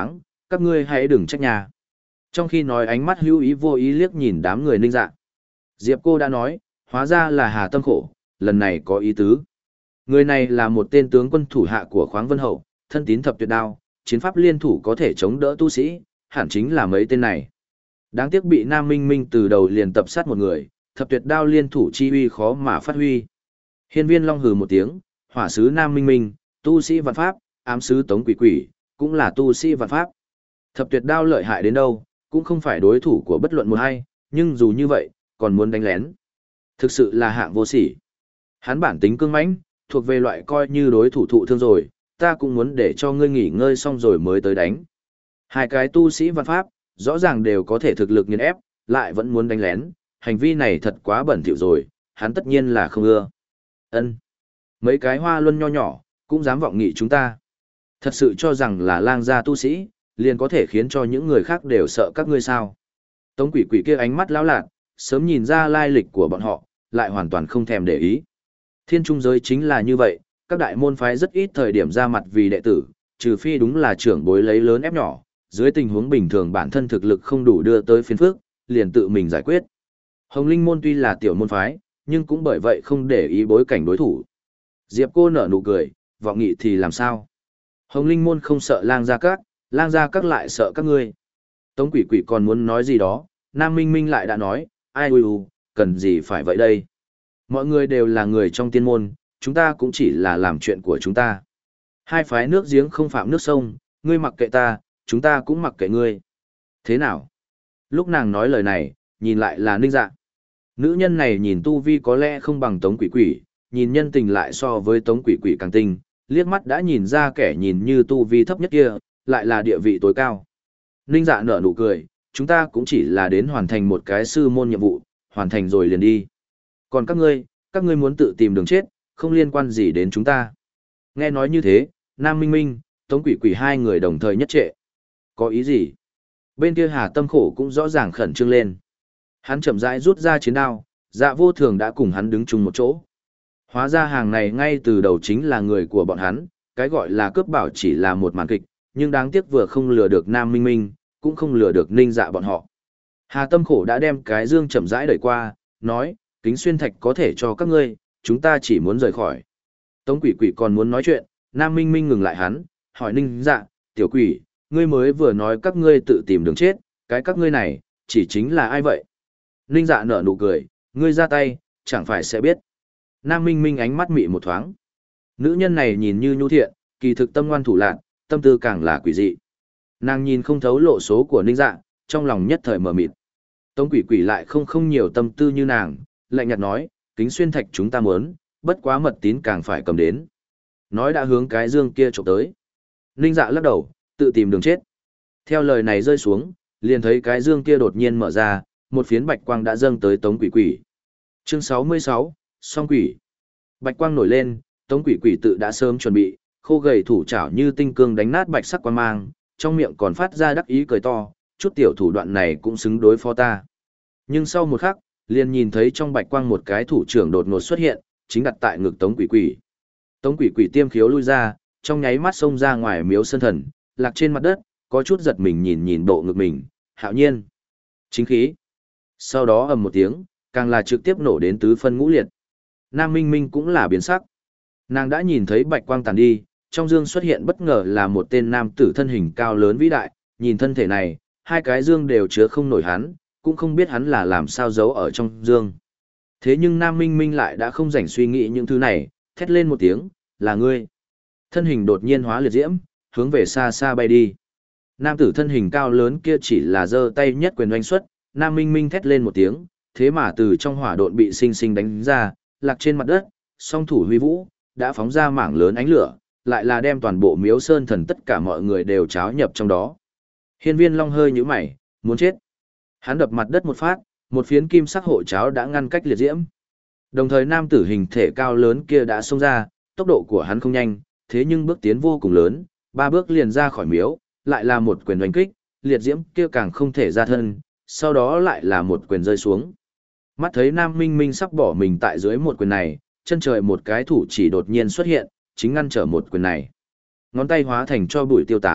các ngươi hãy đừng trách nhà. Trong khi nói ánh mắt hữu ý vô ý liếc nhìn đám người Ninh Dạ. Diệp cô đã nói, hóa ra là Hà Tâm Khổ, lần này có ý tứ. Người này là một tên tướng quân thủ hạ của Khoáng Vân Hậu, thân tín thập tuyệt đao, chiến pháp liên thủ có thể chống đỡ tu sĩ, hẳn chính là mấy tên này. Đáng tiếc bị Nam Minh Minh từ đầu liền tập sát một người, thập tuyệt đao liên thủ chi uy khó mà phát huy. Hiên Viên Long hừ một tiếng, hỏa sứ Nam Minh Minh, tu sĩ vạn pháp, ám sứ Tống Quỷ Quỷ, cũng là tu sĩ vạn pháp. Thập tuyệt đao lợi hại đến đâu, cũng không phải đối thủ của bất luận một hay, nhưng dù như vậy, còn muốn đánh lén. Thực sự là hạng vô sỉ. Hắn bản tính cương mãnh, thuộc về loại coi như đối thủ thụ thương rồi, ta cũng muốn để cho ngươi nghỉ ngơi xong rồi mới tới đánh. Hai cái tu sĩ vạn pháp, rõ ràng đều có thể thực lực nghiền ép, lại vẫn muốn đánh lén, hành vi này thật quá bẩn thỉu rồi, hắn tất nhiên là không ưa. Ân, mấy cái hoa luân nho nhỏ, cũng dám vọng nghị chúng ta. Thật sự cho rằng là lang gia tu sĩ, liền có thể khiến cho những người khác đều sợ các ngươi sao. Tống Quỷ Quỷ kia ánh mắt lão lạt, sớm nhìn ra lai lịch của bọn họ, lại hoàn toàn không thèm để ý. Thiên trung giới chính là như vậy, các đại môn phái rất ít thời điểm ra mặt vì đệ tử, trừ phi đúng là trưởng bối lấy lớn ép nhỏ, dưới tình huống bình thường bản thân thực lực không đủ đưa tới phiền phức, liền tự mình giải quyết. Hồng Linh môn tuy là tiểu môn phái, nhưng cũng bởi vậy không để ý bối cảnh đối thủ. Diệp cô nở nụ cười, vọng nghị thì làm sao? Hồng Linh môn không sợ lang gia các, lang gia các lại sợ các ngươi. Tống Quỷ Quỷ còn muốn nói gì đó, Nam Minh Minh lại đã nói, ai ui u, cần gì phải vậy đây? Mọi người đều là người trong tiên môn, chúng ta cũng chỉ là làm chuyện của chúng ta. Hai phái nước giếng không phạm nước sông, ngươi mặc kệ ta, chúng ta cũng mặc kệ ngươi. Thế nào? Lúc nàng nói lời này, nhìn lại là Ninh Dạ. Nữ nhân này nhìn tu vi có lẽ không bằng Tống Quỷ Quỷ, nhìn nhân tình lại so với Tống Quỷ Quỷ càng tinh, liếc mắt đã nhìn ra kẻ nhìn như tu vi thấp nhất kia, lại là địa vị tối cao. Ninh Dạ nở nụ cười, chúng ta cũng chỉ là đến hoàn thành một cái sư môn nhiệm vụ, hoàn thành rồi liền đi. Còn các ngươi, các ngươi muốn tự tìm đường chết, không liên quan gì đến chúng ta. Nghe nói như thế, Nam Minh Minh, Tống Quỷ Quỷ hai người đồng thời nhất trệ. Có ý gì? Bên kia Hà Tâm Khổ cũng rõ ràng khẩn trương lên. Hắn chậm rãi rút ra chiến đao, Dạ Vô Thường đã cùng hắn đứng chung một chỗ. Hóa ra hàng này ngay từ đầu chính là người của bọn hắn, cái gọi là cướp bảo chỉ là một màn kịch, nhưng đáng tiếc vừa không lừa được Nam Minh Minh, cũng không lừa được Ninh Dạ bọn họ. Hà Tâm Khổ đã đem cái dương chậm rãi đẩy qua, nói, kính xuyên thạch có thể cho các ngươi, chúng ta chỉ muốn rời khỏi. Tống Quỷ Quỷ còn muốn nói chuyện, Nam Minh Minh ngừng lại hắn, hỏi Ninh Dạ, tiểu quỷ, ngươi mới vừa nói các ngươi tự tìm đường chết, cái các ngươi này, chỉ chính là ai vậy? Ninh Dạ nở nụ cười, ngươi ra tay, chẳng phải sẽ biết. Nam Minh Minh ánh mắt mị một thoáng. Nữ nhân này nhìn như nhu thiện, kỳ thực tâm ngoan thủ lạn, tâm tư càng là quỷ dị. Nàng nhìn không thấu lộ số của Ninh Dạ, trong lòng nhất thời mờ mịt. Tống Quỷ Quỷ lại không không nhiều tâm tư như nàng, lạnh nhạt nói, kính xuyên thạch chúng ta muốn, bất quá mật tín càng phải cầm đến. Nói đã hướng cái dương kia chụp tới. Ninh Dạ lắc đầu, tự tìm đường chết. Theo lời này rơi xuống, liền thấy cái dương kia đột nhiên mở ra, một phiến bạch quang đã dâng tới Tống Quỷ Quỷ. Chương sáu mươi sáu, Song Quỷ. Bạch quang nổi lên, Tống Quỷ Quỷ tự đã sớm chuẩn bị, khô gầy thủ chảo như tinh cương đánh nát bạch sắc quang mang, trong miệng còn phát ra đắc ý cười to, chút tiểu thủ đoạn này cũng xứng đối phó ta. Nhưng sau một khắc, liền nhìn thấy trong bạch quang một cái thủ trưởng đột ngột xuất hiện, chính đặt tại ngực Tống Quỷ Quỷ. Tống Quỷ Quỷ tiêm khiếu lui ra, trong nháy mắt xông ra ngoài miếu sơn thần, lạc trên mặt đất, có chút giật mình nhìn nhìn bộ ngực mình, hạo nhiên. Chính khí. Sau đó ầm một tiếng, càng là trực tiếp nổ đến tứ phân ngũ liệt. Nam Minh Minh cũng là biến sắc. Nàng đã nhìn thấy bạch quang tàn đi, trong dương xuất hiện bất ngờ là một tên nam tử thân hình cao lớn vĩ đại, nhìn thân thể này, hai cái dương đều chứa không nổi hắn, cũng không biết hắn là làm sao giấu ở trong dương. Thế nhưng Nam Minh Minh lại đã không rảnh suy nghĩ những thứ này, thét lên một tiếng, là ngươi. Thân hình đột nhiên hóa liệt diễm, hướng về xa xa bay đi. Nam tử thân hình cao lớn kia chỉ là giơ tay nhất quyền oanh xuất, Nam Minh Minh thét lên một tiếng, thế mà từ trong hỏa độn bị sinh sinh đánh ra, lạc trên mặt đất, song thủ huy vũ, đã phóng ra mảng lớn ánh lửa, lại là đem toàn bộ miếu sơn thần tất cả mọi người đều cháo nhập trong đó. Hiên Viên Long hơi nhíu mày, muốn chết. Hắn đập mặt đất một phát, một phiến kim sắc hộ cháo đã ngăn cách liệt diễm. Đồng thời nam tử hình thể cao lớn kia đã xông ra, tốc độ của hắn không nhanh, thế nhưng bước tiến vô cùng lớn, ba bước liền ra khỏi miếu, lại là một quyền đánh kích, liệt diễm kia càng không thể ra thân, sau đó lại là một quyền rơi xuống. Mắt thấy Nam Minh Minh sắp bỏ mình tại dưới một quyền này, chân trời một cái thủ chỉ đột nhiên xuất hiện, chính ngăn trở một quyền này. Ngón tay hóa thành cho bụi tiêu tán,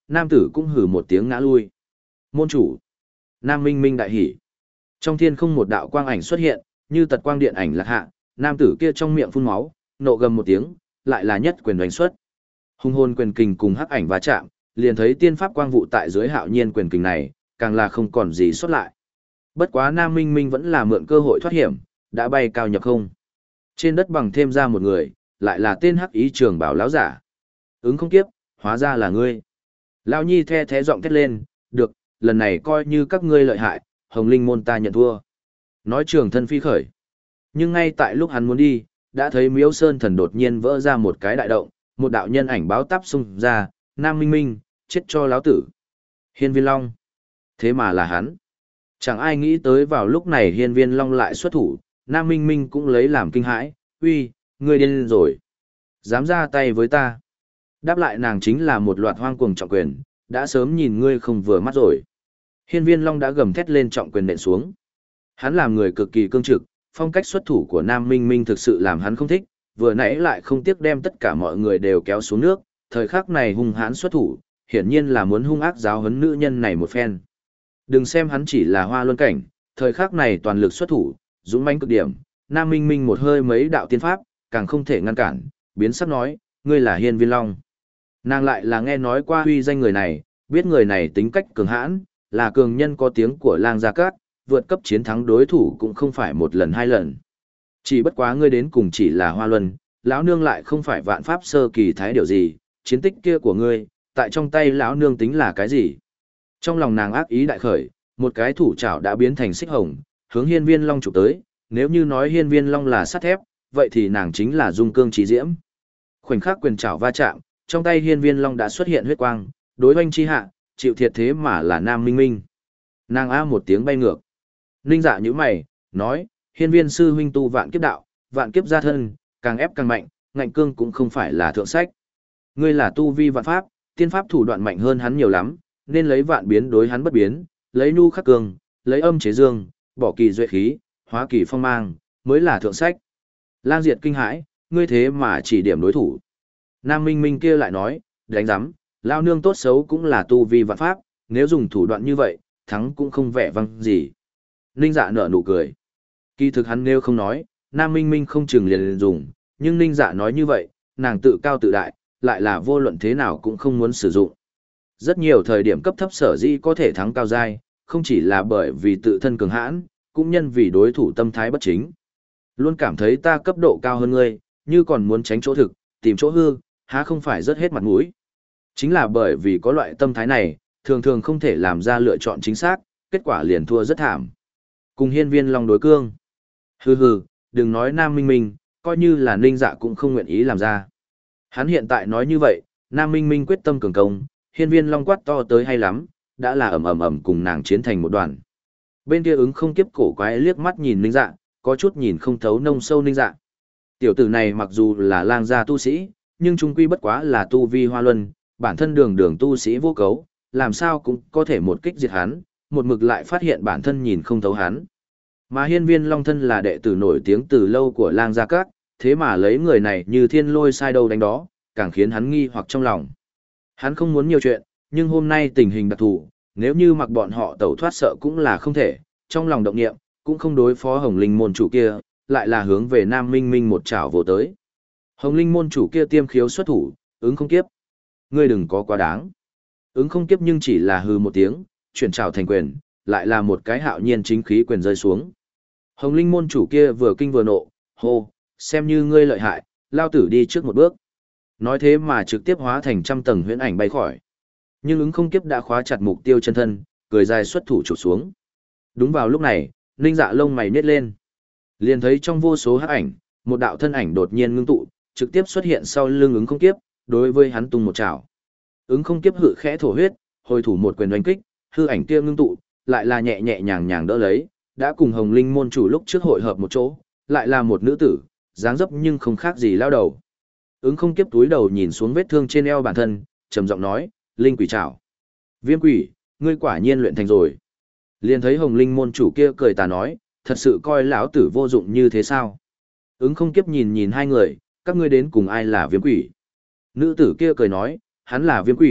nam tử cũng hừ một tiếng ngã lui. Môn chủ. Nam Minh Minh đại hỉ. Trong thiên không một đạo quang ảnh xuất hiện, như tật quang điện ảnh lạc hạ, nam tử kia trong miệng phun máu, nộ gầm một tiếng, lại là nhất quyền đánh xuất. Hung hồn quyền kình cùng hắc ảnh va chạm, liền thấy tiên pháp quang vụ tại dưới hạo nhiên quyền kình này, càng là không còn gì xuất lại. Bất quá Nam Minh Minh vẫn là mượn cơ hội thoát hiểm, đã bay cao nhập không. Trên đất bằng thêm ra một người, lại là tên hắc ý trường bảo lão giả. Ứng không kiếp, hóa ra là ngươi. Lão Nhi the thế giọng thét lên, được, lần này coi như các ngươi lợi hại, Hồng Linh môn ta nhận thua. Nói trường thân phi khởi. Nhưng ngay tại lúc hắn muốn đi, đã thấy Miếu Sơn Thần đột nhiên vỡ ra một cái đại động, một đạo nhân ảnh báo táp xung ra, Nam Minh Minh, chết cho lão tử. Hiên Viên Long. Thế mà là hắn. Chẳng ai nghĩ tới vào lúc này Hiên Viên Long lại xuất thủ, Nam Minh Minh cũng lấy làm kinh hãi, uy, ngươi điên rồi. Dám ra tay với ta. Đáp lại nàng chính là một loạt hoang cuồng trọng quyền, đã sớm nhìn ngươi không vừa mắt rồi. Hiên Viên Long đã gầm thét lên trọng quyền nện xuống. Hắn làm người cực kỳ cương trực, phong cách xuất thủ của Nam Minh Minh thực sự làm hắn không thích, vừa nãy lại không tiếc đem tất cả mọi người đều kéo xuống nước, thời khắc này hung hãn xuất thủ, hiển nhiên là muốn hung ác giáo huấn nữ nhân này một phen. Đừng xem hắn chỉ là hoa luân cảnh, thời khắc này toàn lực xuất thủ, dũng mãnh cực điểm, Nam Minh Minh một hơi mấy đạo tiên pháp, càng không thể ngăn cản, biến sắc nói, ngươi là Hiên Viên Long. Nàng lại là nghe nói qua huy danh người này, biết người này tính cách cường hãn, là cường nhân có tiếng của Lang Gia Cát, vượt cấp chiến thắng đối thủ cũng không phải một lần hai lần. Chỉ bất quá ngươi đến cùng chỉ là hoa luân, lão nương lại không phải vạn pháp sơ kỳ thái điều gì, chiến tích kia của ngươi, tại trong tay lão nương tính là cái gì? Trong lòng nàng ác ý đại khởi, một cái thủ trảo đã biến thành xích hồng, hướng Hiên Viên Long chụp tới, nếu như nói Hiên Viên Long là sắt thép, vậy thì nàng chính là dung cương trí diễm. Khoảnh khắc quyền trảo va chạm, trong tay Hiên Viên Long đã xuất hiện huyết quang, đối oanh chi hạ, chịu thiệt thế mà là Nam Minh Minh. Nàng a một tiếng bay ngược. Ninh Dạ nhíu mày, nói, Hiên Viên sư huynh tu vạn kiếp đạo, vạn kiếp gia thân, càng ép càng mạnh, ngạnh cương cũng không phải là thượng sách. Ngươi là tu vi vạn pháp, tiên pháp thủ đoạn mạnh hơn hắn nhiều lắm, nên lấy vạn biến đối hắn bất biến, lấy nhu khắc cường, lấy âm chế dương, bỏ kỳ duệ khí, hóa kỳ phong mang, mới là thượng sách. Lang Diệt kinh hãi, ngươi thế mà chỉ điểm đối thủ. Nam Minh Minh kia lại nói, đánh giám, lao nương tốt xấu cũng là tu vi vạn pháp, nếu dùng thủ đoạn như vậy, thắng cũng không vẻ vang gì. Ninh Dạ nở nụ cười. Kỳ thực hắn nếu không nói, Nam Minh Minh không chừng liền liền dùng, nhưng Ninh Dạ nói như vậy, nàng tự cao tự đại, lại là vô luận thế nào cũng không muốn sử dụng. Rất nhiều thời điểm cấp thấp sở dĩ có thể thắng cao giai, không chỉ là bởi vì tự thân cường hãn, cũng nhân vì đối thủ tâm thái bất chính. Luôn cảm thấy ta cấp độ cao hơn ngươi, như còn muốn tránh chỗ thực, tìm chỗ hư, há không phải rất hết mặt mũi. Chính là bởi vì có loại tâm thái này, thường thường không thể làm ra lựa chọn chính xác, kết quả liền thua rất thảm. Cùng Hiên Viên Long đối cương. Hừ hừ, đừng nói Nam Minh Minh, coi như là Ninh Dạ cũng không nguyện ý làm ra. Hắn hiện tại nói như vậy, Nam Minh Minh quyết tâm cường công, Hiên Viên Long quát to tới hay lắm, đã là ầm ầm ầm cùng nàng chiến thành một đoàn. Bên kia ứng không kiếp cổ quái liếc mắt nhìn Ninh Dạ, có chút nhìn không thấu nông sâu Ninh Dạ. Tiểu tử này mặc dù là lang gia tu sĩ, nhưng trung quy bất quá là tu vi hoa luân, bản thân đường đường tu sĩ vô cấu, làm sao cũng có thể một kích diệt hắn, một mực lại phát hiện bản thân nhìn không thấu hắn. Mà Hiên Viên Long thân là đệ tử nổi tiếng từ lâu của Lang Gia Các, thế mà lấy người này như thiên lôi sai đâu đánh đó, càng khiến hắn nghi hoặc trong lòng. Hắn không muốn nhiều chuyện, nhưng hôm nay tình hình đặc thù, nếu như mặc bọn họ tẩu thoát sợ cũng là không thể, trong lòng động niệm, cũng không đối phó Hồng Linh môn chủ kia, lại là hướng về Nam Minh Minh một chảo vồ tới. Hồng Linh môn chủ kia tiêm khiếu xuất thủ, ứng không kiếp. Ngươi đừng có quá đáng. Ứng không kiếp nhưng chỉ là hừ một tiếng, chuyển trảo thành quyền, lại là một cái hạo nhiên chính khí quyền rơi xuống. Hồng Linh môn chủ kia vừa kinh vừa nộ, hô, xem như ngươi lợi hại, lao tử đi trước một bước. Nói thế mà trực tiếp hóa thành trăm tầng huyễn ảnh bay khỏi. Nhưng ứng không kiếp đã khóa chặt mục tiêu chân thân, cười dài xuất thủ chụp xuống. Đúng vào lúc này, Ninh Dạ lông mày nhếch lên. Liền thấy trong vô số hắc ảnh, một đạo thân ảnh đột nhiên ngưng tụ, trực tiếp xuất hiện sau lưng ứng không kiếp, đối với hắn tung một chảo. Ứng không kiếp hự khẽ thổ huyết, hồi thủ một quyền đánh kích, hư ảnh kia ngưng tụ, lại là nhẹ nhẹ nhàng nhàng đỡ lấy, đã cùng Hồng Linh môn chủ lúc trước hội hợp một chỗ, lại là một nữ tử, dáng dấp nhưng không khác gì lao đầu. Ứng không kiếp túi đầu nhìn xuống vết thương trên eo bản thân, trầm giọng nói, linh quỷ trảo. Viêm quỷ, ngươi quả nhiên luyện thành rồi. Liền thấy Hồng Linh môn chủ kia cười tà nói, thật sự coi lão tử vô dụng như thế sao? Ứng không kiếp nhìn nhìn hai người, các ngươi đến cùng ai là viêm quỷ? Nữ tử kia cười nói, hắn là viêm quỷ,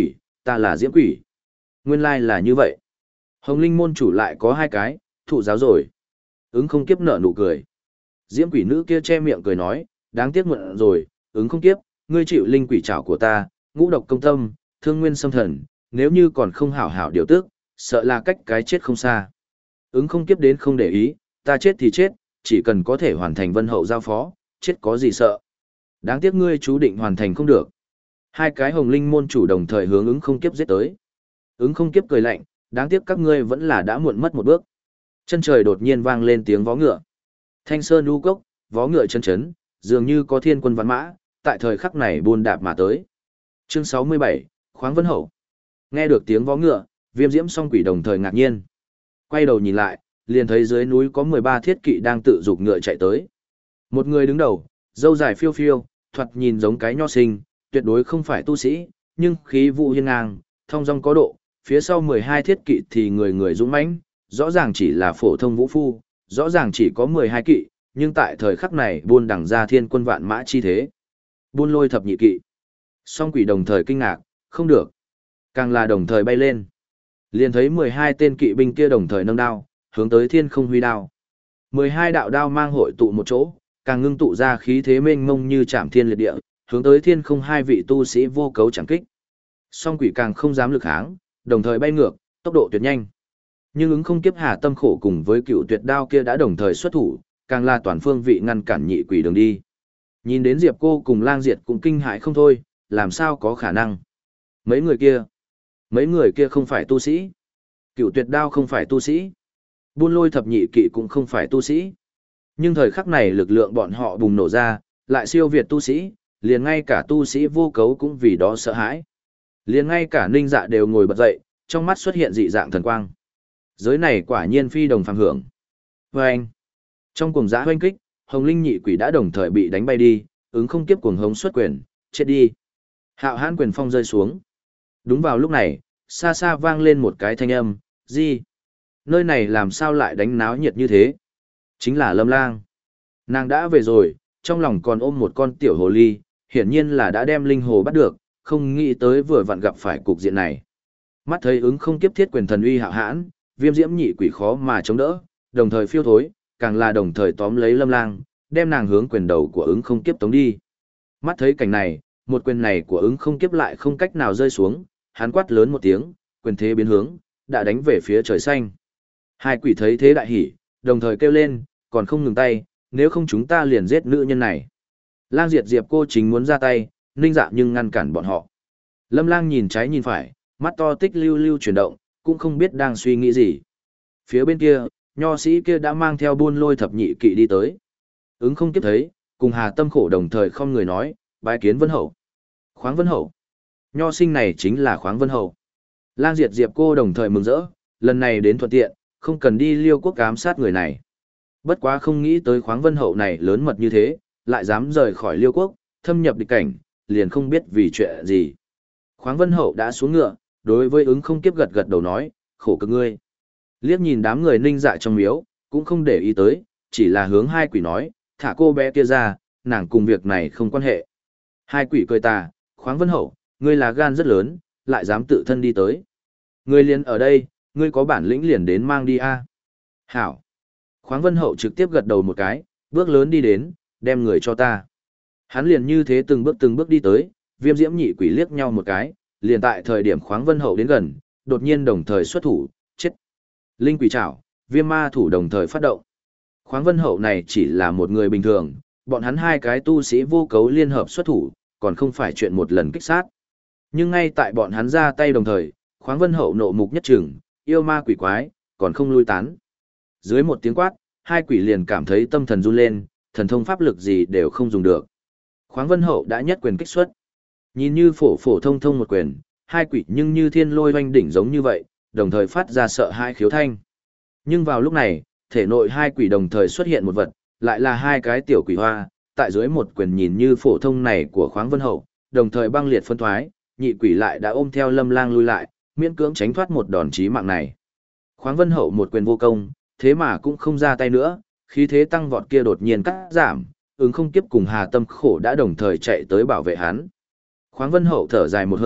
ta là Diễm Quỷ. Nguyên lai là như vậy. Hồng Linh môn chủ lại có hai cái, thụ giáo rồi. Ứng không kiếp nở nụ cười. Diễm Quỷ nữ kia che miệng cười nói, đáng tiếc muộn rồi, ứng không kiếp, ngươi chịu linh quỷ trảo của ta, ngũ độc công tâm, thương nguyên xâm thần, nếu như còn không hảo hảo điều tức, sợ là cách cái chết không xa. Ứng không kiếp đến không để ý, ta chết thì chết, chỉ cần có thể hoàn thành vân hậu giao phó, chết có gì sợ. Đáng tiếc ngươi chú định hoàn thành không được. Hai cái hồng linh môn chủ đồng thời hướng ứng không kiếp giết tới. Ứng không kiếp cười lạnh, đáng tiếc các ngươi vẫn là đã muộn mất một bước. Chân trời đột nhiên vang lên tiếng vó ngựa. Thanh sơn lưu cốc, vó ngựa chân chấn, dường như có thiên quân văn mã, tại thời khắc này buôn đạp mà tới. Chương sáu mươi bảy, Khoáng Vân Hậu. Nghe được tiếng vó ngựa, Viêm Diễm Song Quỷ đồng thời ngạc nhiên. Quay đầu nhìn lại, liền thấy dưới núi có mười ba thiết kỵ đang tự dục ngựa chạy tới. Một người đứng đầu, râu dài phiêu phiêu, thoạt nhìn giống cái nho sinh, tuyệt đối không phải tu sĩ, nhưng khí vũ hiên ngang, thông dong có độ, phía sau mười hai thiết kỵ thì người người dũng mãnh, rõ ràng chỉ là phổ thông vũ phu, rõ ràng chỉ có mười hai kỵ, nhưng tại thời khắc này buôn đằng ra thiên quân vạn mã chi thế. Buôn lôi thập nhị kỵ. Song quỷ đồng thời kinh ngạc, không được. Càng là đồng thời bay lên. Liền thấy mười hai tên kỵ binh kia đồng thời nâng đao, hướng tới thiên không huy đao. mười hai đạo đao mang hội tụ một chỗ, càng ngưng tụ ra khí thế mênh mông như chạm thiên liệt địa, hướng tới thiên không hai vị tu sĩ vô cấu chẳng kích. Song quỷ càng không dám lực kháng, đồng thời bay ngược, tốc độ tuyệt nhanh. Nhưng ứng không kiếp hà tâm khổ cùng với cựu tuyệt đao kia đã đồng thời xuất thủ, càng là toàn phương vị ngăn cản nhị quỷ đường đi. Nhìn đến Diệp cô cùng Lang Diệt cũng kinh hãi không thôi, làm sao có khả năng. Mấy người kia, mấy người kia không phải tu sĩ. Cựu tuyệt đao không phải tu sĩ. Buôn lôi thập nhị kỵ cũng không phải tu sĩ. Nhưng thời khắc này lực lượng bọn họ bùng nổ ra, lại siêu việt tu sĩ, liền ngay cả tu sĩ vô cấu cũng vì đó sợ hãi. Liền ngay cả Ninh Dạ đều ngồi bật dậy, trong mắt xuất hiện dị dạng thần quang. Giới này quả nhiên phi đồng phàm hưởng. Vâng! Trong cuồng dã hoanh kích, Hồng Linh nhị quỷ đã đồng thời bị đánh bay đi, ứng không kiếp cuồng hống xuất quyền, chết đi. Hạo hãn quyền phong rơi xuống. Đúng vào lúc này, xa xa vang lên một cái thanh âm, gì? Nơi này làm sao lại đánh náo nhiệt như thế? Chính là Lâm Lang. Nàng đã về rồi, trong lòng còn ôm một con tiểu hồ ly, hiển nhiên là đã đem linh hồ bắt được, không nghĩ tới vừa vặn gặp phải cục diện này. Mắt thấy ứng không kiếp thiết quyền thần uy hạo hãn, Viêm Diễm nhị quỷ khó mà chống đỡ, đồng thời phiêu thối, càng là đồng thời tóm lấy Lâm Lang, đem nàng hướng quyền đầu của ứng không kiếp tống đi. Mắt thấy cảnh này, một quyền này của ứng không kiếp lại không cách nào rơi xuống, hắn quát lớn một tiếng, quyền thế biến hướng, đã đánh về phía trời xanh. Hai quỷ thấy thế đại hỉ, đồng thời kêu lên, còn không ngừng tay, nếu không chúng ta liền giết nữ nhân này. Lang Diệt Diệp cô chính muốn ra tay, Ninh Dạ nhưng ngăn cản bọn họ. Lâm Lang nhìn trái nhìn phải, mắt to tích lưu lưu chuyển động, cũng không biết đang suy nghĩ gì. Phía bên kia, nho sĩ kia đã mang theo buôn lôi thập nhị kỵ đi tới. Ứng không kiếp thấy, cùng Hà Tâm khổ đồng thời không người nói, bái kiến Vân Hậu. Khoáng Vân Hậu. Nho sinh này chính là Khoáng Vân Hậu. Lang Diệt Diệp cô đồng thời mừng rỡ, lần này đến thuận tiện, không cần đi Liêu quốc ám sát người này. Bất quá không nghĩ tới Khoáng Vân Hậu này lớn mật như thế, lại dám rời khỏi Liêu quốc, thâm nhập địch cảnh, liền không biết vì chuyện gì. Khoáng Vân Hậu đã xuống ngựa, đối với ứng không kiếp gật gật đầu nói, khổ cực ngươi. Liếc nhìn đám người Ninh Dạ trong miếu, cũng không để ý tới, chỉ là hướng hai quỷ nói, thả cô bé kia ra, nàng cùng việc này không quan hệ. Hai quỷ cười tà, Khoáng Vân Hậu, ngươi là gan rất lớn, lại dám tự thân đi tới. Ngươi liền ở đây, ngươi có bản lĩnh liền đến mang đi a. Hảo. Khoáng Vân Hậu trực tiếp gật đầu một cái, bước lớn đi đến, đem người cho ta. Hắn liền như thế từng bước từng bước đi tới, Viêm Diễm nhị quỷ liếc nhau một cái, liền tại thời điểm Khoáng Vân Hậu đến gần, đột nhiên đồng thời xuất thủ, chết. Linh quỷ trảo, Viêm ma thủ đồng thời phát động. Khoáng Vân Hậu này chỉ là một người bình thường, bọn hắn hai cái tu sĩ vô cấu liên hợp xuất thủ, còn không phải chuyện một lần kích sát. Nhưng ngay tại bọn hắn ra tay đồng thời, Khoáng Vân Hậu nộ mục nhất trừng, yêu ma quỷ quái, còn không lui tán. Dưới một tiếng quát, hai quỷ liền cảm thấy tâm thần run lên, thần thông pháp lực gì đều không dùng được. Khoáng Vân Hậu đã nhất quyền kích xuất. Nhìn như phổ phổ thông thông một quyền, hai quỷ nhưng như thiên lôi oanh đỉnh giống như vậy, đồng thời phát ra sợ hai khiếu thanh. Nhưng vào lúc này, thể nội hai quỷ đồng thời xuất hiện một vật, lại là hai cái tiểu quỷ hoa, tại dưới một quyền nhìn như phổ thông này của Khoáng Vân Hậu, đồng thời băng liệt phân thoái, nhị quỷ lại đã ôm theo Lâm Lang lui lại, miễn cưỡng tránh thoát một đòn chí mạng này. Khoáng Vân Hậu một quyền vô công, thế mà cũng không ra tay nữa, khí thế tăng vọt kia đột nhiên cắt giảm, ứng không kiếp cùng Hà Tâm khổ đã đồng thời chạy tới bảo vệ hắn. Khoáng Vân Hậu thở dài một hơi,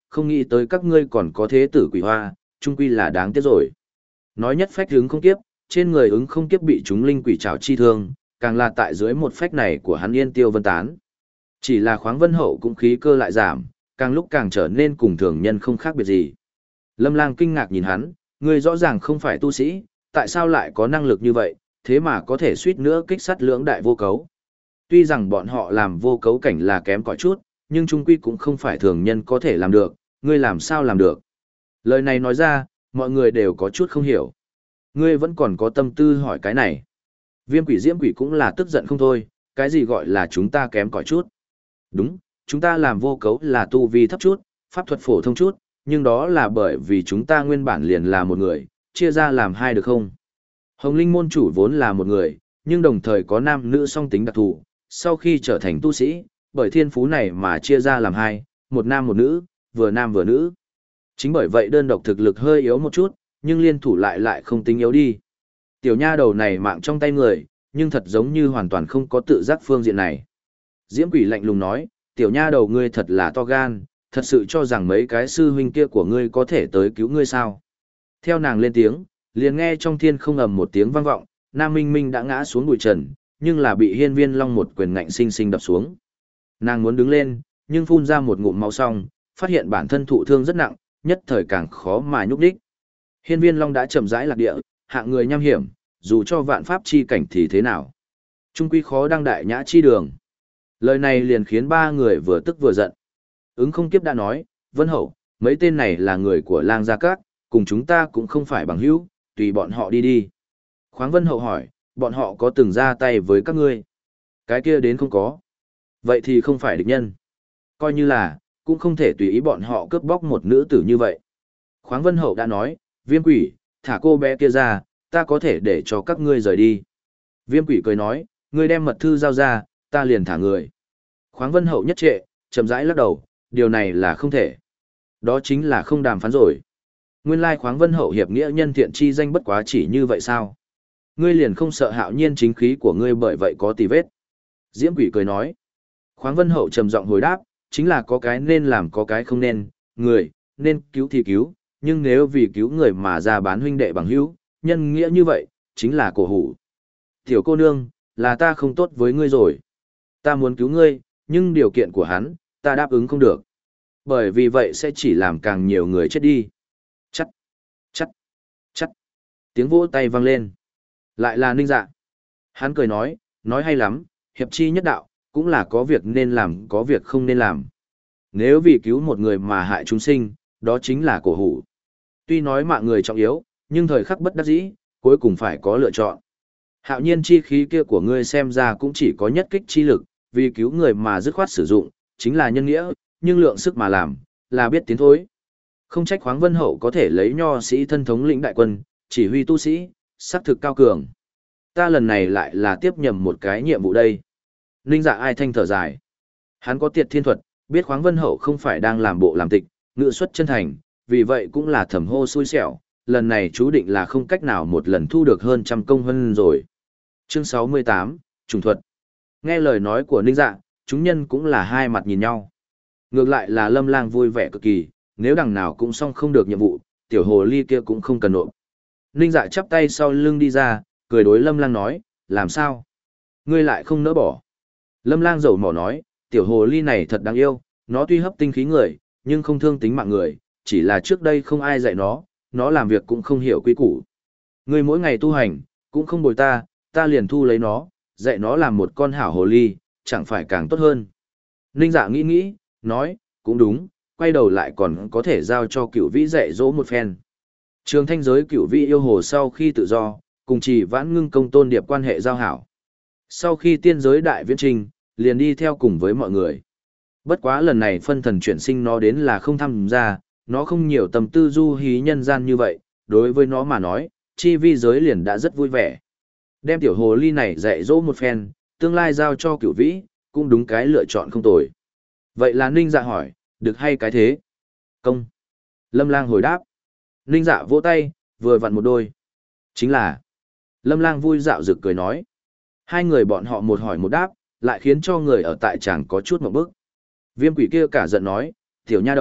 không nghĩ tới các ngươi còn có thế tử quỷ hoa, chung quy là đáng tiếc rồi. Nói nhất phách ứng không kiếp, trên người ứng không kiếp bị chúng linh quỷ trảo chi thương, càng là tại dưới một phách này của hắn yên tiêu vân tán. Chỉ là khoáng vân hậu cũng khí cơ lại giảm, càng lúc càng trở nên cùng thường nhân không khác biệt gì. Lâm Lang kinh ngạc nhìn hắn, ngươi rõ ràng không phải tu sĩ, tại sao lại có năng lực như vậy, thế mà có thể suýt nữa kích sát lưỡng đại vô cấu. Tuy rằng bọn họ làm vô cấu cảnh là kém cỏi chút, nhưng trung quy cũng không phải thường nhân có thể làm được, ngươi làm sao làm được. Lời này nói ra, mọi người đều có chút không hiểu. Ngươi vẫn còn có tâm tư hỏi cái này. Viêm quỷ diễm quỷ cũng là tức giận không thôi, cái gì gọi là chúng ta kém cỏi chút. Đúng, chúng ta làm vô cấu là tu vi thấp chút, pháp thuật phổ thông chút, nhưng đó là bởi vì chúng ta nguyên bản liền là một người, chia ra làm hai được không? Hồng Linh môn chủ vốn là một người, nhưng đồng thời có nam nữ song tính đặc thù, sau khi trở thành tu sĩ, bởi thiên phú này mà chia ra làm hai, một nam một nữ, vừa nam vừa nữ. Chính bởi vậy đơn độc thực lực hơi yếu một chút, nhưng liên thủ lại lại không tính yếu đi. Tiểu nha đầu này mạng trong tay người, nhưng thật giống như hoàn toàn không có tự giác phương diện này. Diễm quỷ lạnh lùng nói, tiểu nha đầu ngươi thật là to gan, thật sự cho rằng mấy cái sư huynh kia của ngươi có thể tới cứu ngươi sao. Theo nàng lên tiếng, liền nghe trong thiên không ầm một tiếng vang vọng, Nam Minh Minh đã ngã xuống bụi trần, nhưng là bị Hiên Viên Long một quyền ngạnh sinh sinh đập xuống. Nàng muốn đứng lên, nhưng phun ra một ngụm máu xong, phát hiện bản thân thụ thương rất nặng, nhất thời càng khó mà nhúc đích. Hiên Viên Long đã chậm rãi lạc địa, hạng người nham hiểm, dù cho vạn pháp chi cảnh thì thế nào. Trung quy khó đăng đại nhã chi đường. Lời này liền khiến ba người vừa tức vừa giận. Ứng không kiếp đã nói, Vân Hậu, mấy tên này là người của Lang Gia Các, cùng chúng ta cũng không phải bằng hữu, tùy bọn họ đi đi. Khoáng Vân Hậu hỏi, bọn họ có từng ra tay với các ngươi? Cái kia đến không có. Vậy thì không phải địch nhân. Coi như là, cũng không thể tùy ý bọn họ cướp bóc một nữ tử như vậy. Khoáng Vân Hậu đã nói, Viêm quỷ, thả cô bé kia ra, ta có thể để cho các ngươi rời đi. Viêm quỷ cười nói, ngươi đem mật thư giao ra, ta liền thả người. Khoáng Vân Hậu nhất trệ, chậm rãi lắc đầu, điều này là không thể. Đó chính là không đàm phán rồi. Nguyên lai Khoáng Vân Hậu hiệp nghĩa nhân thiện chi danh bất quá chỉ như vậy sao? Ngươi liền không sợ Hạo Nhiên chính khí của ngươi bởi vậy có tì vết. Diễm quỷ cười nói. Khoáng Vân Hậu trầm giọng hồi đáp, chính là có cái nên làm có cái không nên, người, nên cứu thì cứu, nhưng nếu vì cứu người mà ra bán huynh đệ bằng hữu, nhân nghĩa như vậy, chính là cổ hủ. Tiểu cô nương, là ta không tốt với ngươi rồi. Ta muốn cứu ngươi, nhưng điều kiện của hắn, ta đáp ứng không được. Bởi vì vậy sẽ chỉ làm càng nhiều người chết đi. Chắc, chắc, chắc. Tiếng vỗ tay vang lên. Lại là Ninh Dạ. Hắn cười nói, nói hay lắm, hiệp chi nhất đạo, cũng là có việc nên làm, có việc không nên làm. Nếu vì cứu một người mà hại chúng sinh, đó chính là cổ hủ. Tuy nói mạng người trọng yếu, nhưng thời khắc bất đắc dĩ, cuối cùng phải có lựa chọn. Hạo nhiên chi khí kia của ngươi xem ra cũng chỉ có nhất kích chi lực, vì cứu người mà dứt khoát sử dụng, chính là nhân nghĩa, nhưng lượng sức mà làm, là biết tiến thối. Không trách Khoáng Vân Hậu có thể lấy nho sĩ thân thống lĩnh đại quân, chỉ huy tu sĩ, sắc thực cao cường. Ta lần này lại là tiếp nhầm một cái nhiệm vụ đây. Ninh Dạ ai thanh thở dài. Hắn có tiệt thiên thuật, biết Khoáng Vân Hậu không phải đang làm bộ làm tịch, ngự xuất chân thành, vì vậy cũng là thầm hô xui xẻo, lần này chú định là không cách nào một lần thu được hơn trăm công hơn rồi. Chương sáu mươi tám, Trùng thuật. Nghe lời nói của Ninh Dạ, chúng nhân cũng là hai mặt nhìn nhau. Ngược lại là Lâm Lang vui vẻ cực kỳ, nếu đằng nào cũng xong không được nhiệm vụ, tiểu hồ ly kia cũng không cần nộp. Ninh Dạ chắp tay sau lưng đi ra, cười đối Lâm Lang nói, làm sao? Ngươi lại không nỡ bỏ. Lâm Lang dầu mỏ nói, tiểu hồ ly này thật đáng yêu, nó tuy hấp tinh khí người, nhưng không thương tính mạng người, chỉ là trước đây không ai dạy nó, nó làm việc cũng không hiểu quy củ. Ngươi mỗi ngày tu hành, cũng không bồi ta, ta liền thu lấy nó, dạy nó làm một con hảo hồ ly, chẳng phải càng tốt hơn. Ninh Dạ nghĩ nghĩ, nói, cũng đúng, quay đầu lại còn có thể giao cho cửu vĩ dạy dỗ một phen. Trường thanh giới cửu vĩ yêu hồ sau khi tự do, cùng chỉ vãn ngưng công tôn điệp quan hệ giao hảo. Sau khi tiên giới đại viễn trình, liền đi theo cùng với mọi người. Bất quá lần này phân thần chuyển sinh nó đến là không tham gia, nó không nhiều tâm tư du hí nhân gian như vậy, đối với nó mà nói, chi vi giới liền đã rất vui vẻ. Đem tiểu hồ ly này dạy dỗ một phen, tương lai giao cho cửu vĩ, cũng đúng cái lựa chọn không tồi. Vậy là Ninh Dạ hỏi, được hay cái thế? Công. Lâm Lang hồi đáp. Ninh Dạ vỗ tay, vừa vặn một đôi. Chính là. Lâm Lang vui dạo rực cười nói. Hai người bọn họ một hỏi một đáp, lại khiến cho người ở tại chàng có chút một bức. Viêm quỷ kia cả giận nói, tiểu nha đầu,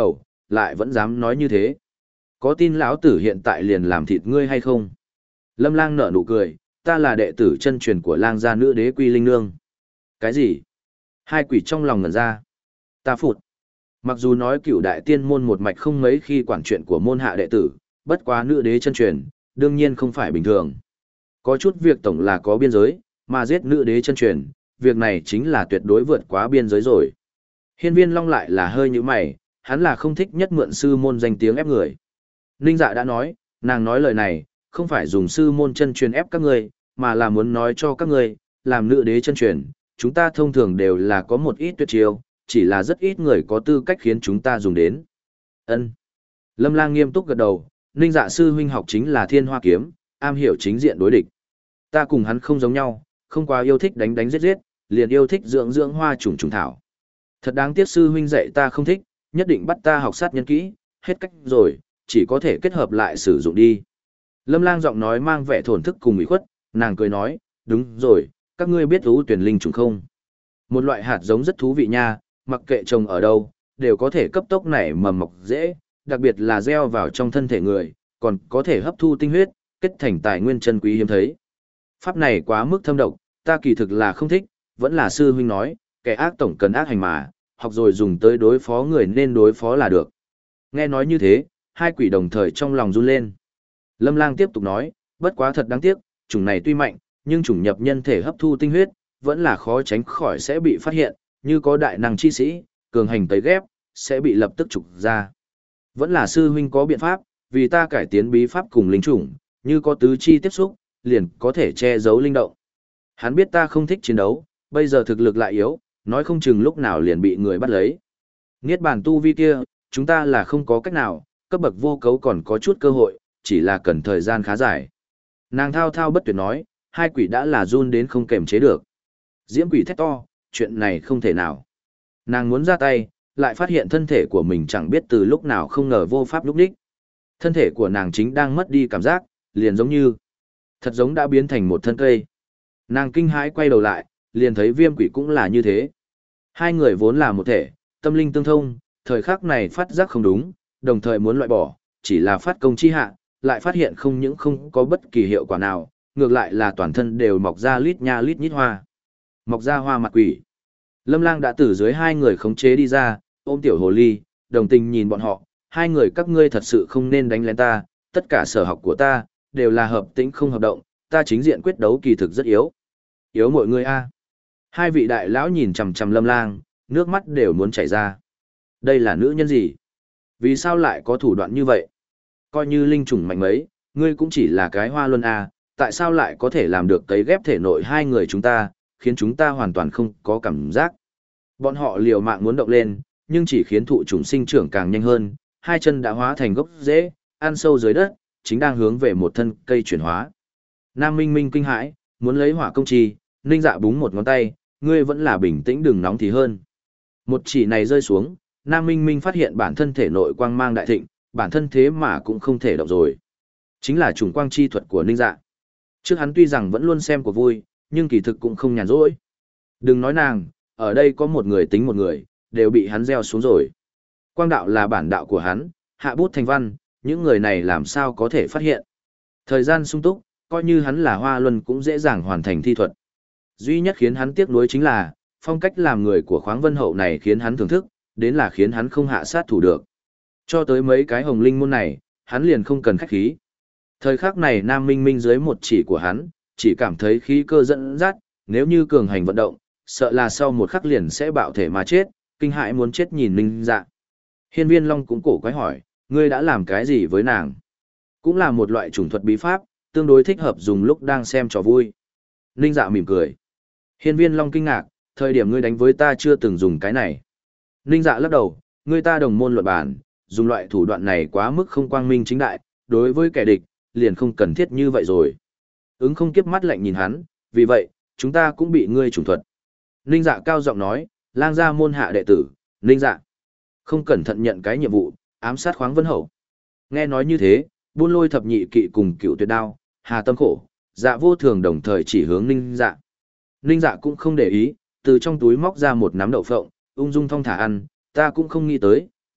lại vẫn dám nói như thế. Có tin lão tử hiện tại liền làm thịt ngươi hay không? Lâm Lang nở nụ cười, ta là đệ tử chân truyền của Lang gia nữ đế Quy Linh Nương. Cái gì? Hai quỷ trong lòng ngẩn ra. Ta phụt. Mặc dù nói cửu đại tiên môn một mạch không mấy khi quản chuyện của môn hạ đệ tử, bất quá nữ đế chân truyền, đương nhiên không phải bình thường. Có chút việc tổng là có biên giới, mà giết nữ đế chân truyền, việc này chính là tuyệt đối vượt quá biên giới rồi. Hiên Viên Long lại là hơi như mày, hắn là không thích nhất mượn sư môn danh tiếng ép người. Ninh Dạ đã nói, nàng nói lời này, không phải dùng sư môn chân truyền ép các ngươi, mà là muốn nói cho các ngươi, làm nữ đế chân truyền, chúng ta thông thường đều là có một ít tuyệt chiêu, chỉ là rất ít người có tư cách khiến chúng ta dùng đến. Ân. Lâm Lang nghiêm túc gật đầu, Ninh Dạ sư huynh học chính là Thiên Hoa kiếm, am hiểu chính diện đối địch. Ta cùng hắn không giống nhau, không quá yêu thích đánh đánh giết giết, liền yêu thích dưỡng dưỡng hoa trùng trùng thảo. Thật đáng tiếc sư huynh dạy ta không thích, nhất định bắt ta học sát nhân kỹ, hết cách rồi, chỉ có thể kết hợp lại sử dụng đi. Lâm Lang giọng nói mang vẻ thổn thức cùng ủy khuất, nàng cười nói, đúng rồi, các ngươi biết ưu tuyển linh trùng không? Một loại hạt giống rất thú vị nha, mặc kệ trồng ở đâu, đều có thể cấp tốc nảy mầm mọc dễ, đặc biệt là gieo vào trong thân thể người, còn có thể hấp thu tinh huyết, kết thành tài nguyên chân quý hiếm thấy. Pháp này quá mức thâm độc, ta kỳ thực là không thích, vẫn là sư huynh nói, kẻ ác tổng cần ác hành mà, học rồi dùng tới đối phó người nên đối phó là được. Nghe nói như thế, hai quỷ đồng thời trong lòng run lên. Lâm Lang tiếp tục nói, bất quá thật đáng tiếc, chủng này tuy mạnh, nhưng chủng nhập nhân thể hấp thu tinh huyết, vẫn là khó tránh khỏi sẽ bị phát hiện, như có đại năng chi sĩ, cường hành tấy ghép, sẽ bị lập tức trục ra. Vẫn là sư huynh có biện pháp, vì ta cải tiến bí pháp cùng linh chủng, như có tứ chi tiếp xúc, liền có thể che giấu linh động. Hắn biết ta không thích chiến đấu, bây giờ thực lực lại yếu, nói không chừng lúc nào liền bị người bắt lấy. Niết bàn tu vi kia, chúng ta là không có cách nào, cấp bậc vô cấu còn có chút cơ hội, chỉ là cần thời gian khá dài. Nàng thao thao bất tuyệt nói, hai quỷ đã là run đến không kềm chế được. Diễm quỷ thét to, chuyện này không thể nào. Nàng muốn ra tay, lại phát hiện thân thể của mình chẳng biết từ lúc nào không ngờ vô pháp lúc đích. Thân thể của nàng chính đang mất đi cảm giác, liền giống như, thật giống đã biến thành một thân cây. Nàng kinh hãi quay đầu lại, liền thấy viêm quỷ cũng là như thế. Hai người vốn là một thể, tâm linh tương thông, thời khắc này phát giác không đúng, đồng thời muốn loại bỏ, chỉ là phát công chi hạ, lại phát hiện không những không có bất kỳ hiệu quả nào, ngược lại là toàn thân đều mọc ra lít nha lít nhít hoa. Mọc ra hoa mặt quỷ. Lâm Lang đã từ dưới hai người khống chế đi ra, ôm tiểu hồ ly, đồng tình nhìn bọn họ, hai người các ngươi thật sự không nên đánh lén ta, tất cả sở học của ta, đều là hợp tĩnh không hợp động, ta chính diện quyết đấu kỳ thực rất yếu. Yếu mọi người a. Hai vị đại lão nhìn chằm chằm Lâm Lang, nước mắt đều muốn chảy ra. Đây là nữ nhân gì? Vì sao lại có thủ đoạn như vậy? Coi như linh trùng mạnh mấy, ngươi cũng chỉ là cái hoa luân a, tại sao lại có thể làm được cấy ghép thể nội hai người chúng ta, khiến chúng ta hoàn toàn không có cảm giác. Bọn họ liều mạng muốn động lên, nhưng chỉ khiến thụ trùng sinh trưởng càng nhanh hơn, hai chân đã hóa thành gốc rễ, ăn sâu dưới đất, chính đang hướng về một thân cây chuyển hóa. Nam Minh Minh kinh hãi, muốn lấy hỏa công trì, Ninh Dạ búng một ngón tay, ngươi vẫn là bình tĩnh đừng nóng thì hơn. Một chỉ này rơi xuống, Nam Minh Minh phát hiện bản thân thể nội quang mang đại thịnh, bản thân thế mà cũng không thể động rồi. Chính là trùng quang chi thuật của Ninh Dạ. Trước hắn tuy rằng vẫn luôn xem của vui, nhưng kỳ thực cũng không nhàn rỗi. Đừng nói nàng, ở đây có một người tính một người, đều bị hắn gieo xuống rồi. Quang đạo là bản đạo của hắn, hạ bút thành văn, những người này làm sao có thể phát hiện. Thời gian sung túc, coi như hắn là hoa luân cũng dễ dàng hoàn thành thi thuật. Duy nhất khiến hắn tiếc nuối chính là, phong cách làm người của khoáng vân hậu này khiến hắn thưởng thức, đến là khiến hắn không hạ sát thủ được. Cho tới mấy cái hồng linh môn này, hắn liền không cần khách khí. Thời khắc này Nam Minh Minh dưới một chỉ của hắn, chỉ cảm thấy khí cơ dẫn dắt, nếu như cường hành vận động, sợ là sau một khắc liền sẽ bạo thể mà chết, kinh hãi muốn chết nhìn Ninh Dạ. Hiên Viên Long cũng cổ quái hỏi, ngươi đã làm cái gì với nàng? Cũng là một loại chủng thuật bí pháp, tương đối thích hợp dùng lúc đang xem trò vui. Ninh Dạ mỉm cười. Hiên Viên Long kinh ngạc, thời điểm ngươi đánh với ta chưa từng dùng cái này. Ninh Dạ lắc đầu, ngươi ta đồng môn luận bản, dùng loại thủ đoạn này quá mức không quang minh chính đại, đối với kẻ địch, liền không cần thiết như vậy rồi. Ứng không kiếp mắt lạnh nhìn hắn, vì vậy, chúng ta cũng bị ngươi chủng thuật. Ninh Dạ cao giọng nói, Lang gia môn hạ đệ tử, Ninh Dạ. Không cẩn thận nhận cái nhiệm vụ, ám sát khoáng vân hậu. Nghe nói như thế, buôn lôi thập nhị kỵ cùng cựu tuyệt đao, hà tâm khổ, dạ vô thường đồng thời chỉ hướng Ninh Dạ. Ninh Dạ cũng không để ý, từ trong túi móc ra một nắm đậu phộng, ung dung thong thả ăn, ta cũng không nghĩ tới,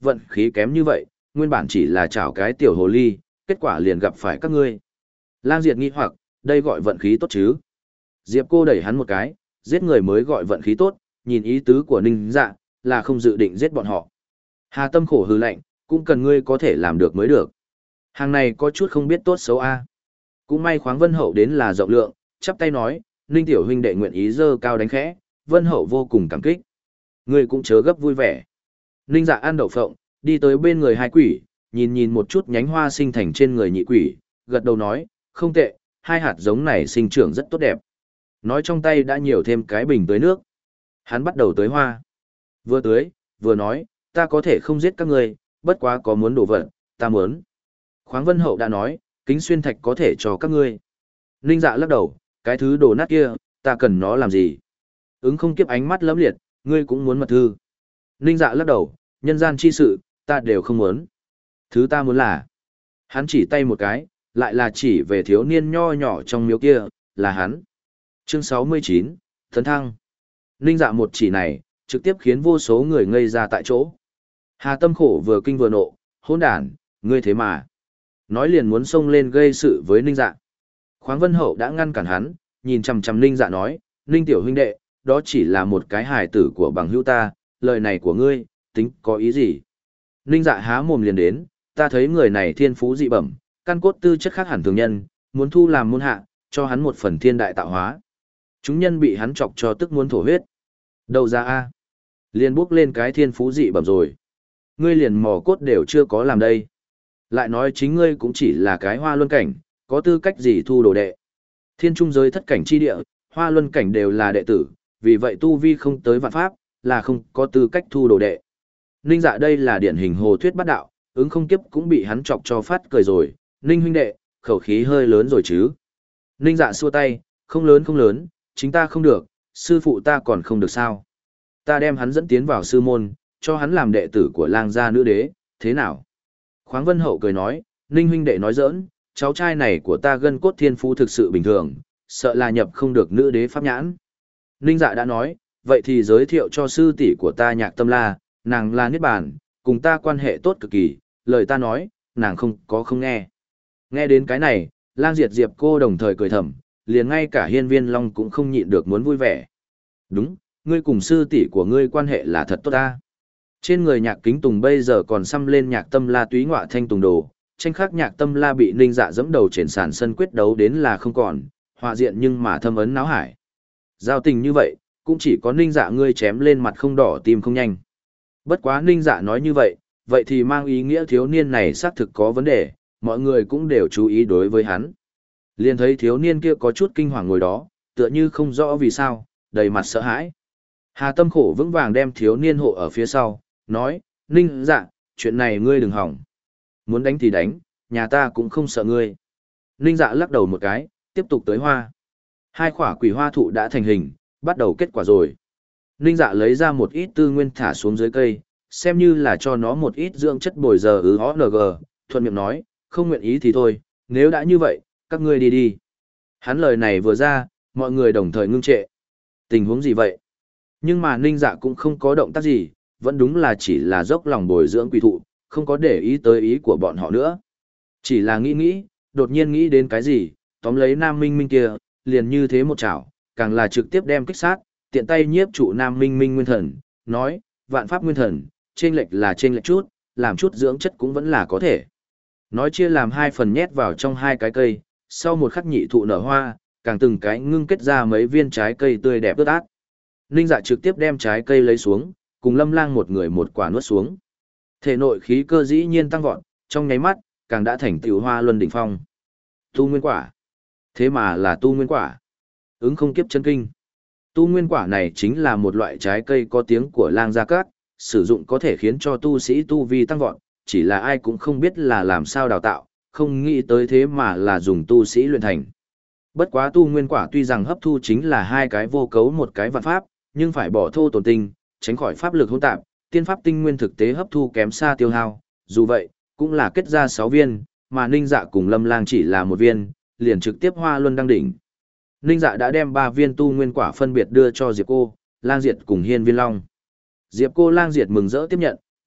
vận khí kém như vậy, nguyên bản chỉ là chảo cái tiểu hồ ly, kết quả liền gặp phải các ngươi. Lang Diệt nghi hoặc, đây gọi vận khí tốt chứ? Diệp Cô đẩy hắn một cái, giết người mới gọi vận khí tốt, nhìn ý tứ của Ninh Dạ, là không dự định giết bọn họ. Hà Tâm khổ hừ lạnh, cũng cần ngươi có thể làm được mới được. Hàng này có chút không biết tốt xấu a. Cũng may Khoáng Vân Hậu đến là rộng lượng, chắp tay nói, Ninh tiểu huynh đệ nguyện ý dơ cao đánh khẽ, Vân Hậu vô cùng cảm kích. Ngươi cũng chớ gấp vui vẻ. Ninh Dạ ăn đậu phộng, đi tới bên người hai quỷ, nhìn nhìn một chút nhánh hoa sinh thành trên người nhị quỷ, gật đầu nói, không tệ, hai hạt giống này sinh trưởng rất tốt đẹp. Nói trong tay đã nhiều thêm cái bình tưới nước. Hắn bắt đầu tưới hoa. Vừa tưới, vừa nói, ta có thể không giết các ngươi, bất quá có muốn đổ vật, ta muốn. Khoáng Vân Hậu đã nói, kính xuyên thạch có thể cho các ngươi. Ninh Dạ lắc đầu, cái thứ đồ nát kia, ta cần nó làm gì? Ứng không kiếp ánh mắt lấm liệt, ngươi cũng muốn mật thư. Ninh Dạ lắc đầu, nhân gian chi sự, ta đều không muốn. Thứ ta muốn là, hắn chỉ tay một cái, lại là chỉ về thiếu niên nho nhỏ trong miếu kia, là hắn. Chương sáu mươi chín, Thấn Thăng. Ninh Dạ một chỉ này, trực tiếp khiến vô số người ngây ra tại chỗ. Hà Tâm khổ vừa kinh vừa nộ, hỗn đản, ngươi thế mà. Nói liền muốn xông lên gây sự với Ninh Dạ. Khoáng Vân Hậu đã ngăn cản hắn, nhìn chằm chằm Ninh Dạ nói, Ninh tiểu huynh đệ, đó chỉ là một cái hài tử của bằng hữu ta, lời này của ngươi, tính có ý gì? Ninh Dạ há mồm liền đến, ta thấy người này thiên phú dị bẩm, căn cốt tư chất khác hẳn thường nhân, muốn thu làm môn hạ, cho hắn một phần thiên đại tạo hóa. Chúng nhân bị hắn chọc cho tức muốn thổ huyết. Đâu ra a? Liền bước lên cái thiên phú dị bẩm rồi. Ngươi liền mò cốt đều chưa có làm đây. Lại nói chính ngươi cũng chỉ là cái hoa luân cảnh, có tư cách gì thu đồ đệ. Thiên trung giới thất cảnh chi địa, hoa luân cảnh đều là đệ tử, vì vậy tu vi không tới vạn pháp, là không có tư cách thu đồ đệ. Ninh Dạ đây là điển hình hồ thuyết bát đạo, ứng không kiếp cũng bị hắn chọc cho phát cười rồi. Ninh huynh đệ, khẩu khí hơi lớn rồi chứ. Ninh Dạ xua tay, không lớn không lớn, chính ta không được, sư phụ ta còn không được sao. Ta đem hắn dẫn tiến vào sư môn, cho hắn làm đệ tử của lang gia nữ đế, thế nào? Khoáng Vân Hậu cười nói, Ninh huynh đệ nói giỡn, cháu trai này của ta gân cốt thiên phú thực sự bình thường, sợ là nhập không được nữ đế pháp nhãn. Ninh Dạ đã nói, vậy thì giới thiệu cho sư tỷ của ta Nhạc Tâm La, nàng là Niết Bàn, cùng ta quan hệ tốt cực kỳ, lời ta nói, nàng không có không nghe. Nghe đến cái này, Lang Diệt Diệp cô đồng thời cười thầm, liền ngay cả Hiên Viên Long cũng không nhịn được muốn vui vẻ. Đúng, ngươi cùng sư tỷ của ngươi quan hệ là thật tốt ta. Trên người Nhạc Kính Tùng bây giờ còn xăm lên Nhạc Tâm La túy ngọa thanh tùng đồ, tranh khắc Nhạc Tâm La bị Ninh Dạ dẫm đầu trên sàn sân quyết đấu đến là không còn, họa diện nhưng mà thâm ấn náo hải. Giao tình như vậy, cũng chỉ có Ninh Dạ ngươi chém lên mặt không đỏ tim không nhanh. Bất quá Ninh Dạ nói như vậy, vậy thì mang ý nghĩa thiếu niên này xác thực có vấn đề, mọi người cũng đều chú ý đối với hắn. Liền thấy thiếu niên kia có chút kinh hoàng ngồi đó, tựa như không rõ vì sao, đầy mặt sợ hãi. Hà Tâm khổ vững vàng đem thiếu niên hộ ở phía sau, nói, Ninh Dạ, chuyện này ngươi đừng hỏng. Muốn đánh thì đánh, nhà ta cũng không sợ ngươi. Ninh Dạ lắc đầu một cái, tiếp tục tới hoa. Hai quả quỷ hoa thụ đã thành hình, bắt đầu kết quả rồi. Ninh Dạ lấy ra một ít tư nguyên thả xuống dưới cây, xem như là cho nó một ít dưỡng chất bồi giờ ứ hó nờ gờ, thuận miệng nói, không nguyện ý thì thôi, nếu đã như vậy, các ngươi đi đi. Hắn lời này vừa ra, mọi người đồng thời ngưng trệ. Tình huống gì vậy? Nhưng mà Ninh Dạ cũng không có động tác gì, vẫn đúng là chỉ là dốc lòng bồi dưỡng quỷ thụ, không có để ý tới ý của bọn họ nữa. Chỉ là nghĩ nghĩ, đột nhiên nghĩ đến cái gì, tóm lấy Nam Minh Minh kia, liền như thế một chảo, càng là trực tiếp đem kích sát, tiện tay nhiếp trụ Nam Minh Minh Nguyên Thần, nói, vạn pháp nguyên thần, chênh lệch là chênh lệch chút, làm chút dưỡng chất cũng vẫn là có thể. Nói chia làm hai phần nhét vào trong hai cái cây, sau một khắc nhị thụ nở hoa, càng từng cái ngưng kết ra mấy viên trái cây tươi đẹp ướt át. Ninh Dạ trực tiếp đem trái cây lấy xuống, cùng Lâm Lang một người một quả nuốt xuống. Thể nội khí cơ dĩ nhiên tăng vọt, trong nháy mắt, càng đã thành tiểu hoa luân đỉnh phong. Tu nguyên quả. Thế mà là tu nguyên quả. Ứng không kiếp chân kinh. Tu nguyên quả này chính là một loại trái cây có tiếng của Lang Gia Cát, sử dụng có thể khiến cho tu sĩ tu vi tăng vọt, chỉ là ai cũng không biết là làm sao đào tạo, không nghĩ tới thế mà là dùng tu sĩ luyện thành. Bất quá tu nguyên quả tuy rằng hấp thu chính là hai cái vô cấu một cái vạn pháp, nhưng phải bỏ thô tổn tinh, tránh khỏi pháp lực hỗn tạp, tiên pháp tinh nguyên thực tế hấp thu kém xa tiêu hao, dù vậy, cũng là kết ra sáu viên, mà Ninh Dạ cùng Lâm Lang chỉ là một viên, liền trực tiếp hoa luân đăng đỉnh. Ninh Dạ đã đem ba viên tu nguyên quả phân biệt đưa cho Diệp Cô, Lang Diệt cùng Hiên Viên Long. Diệp Cô Lang Diệt mừng rỡ tiếp nhận,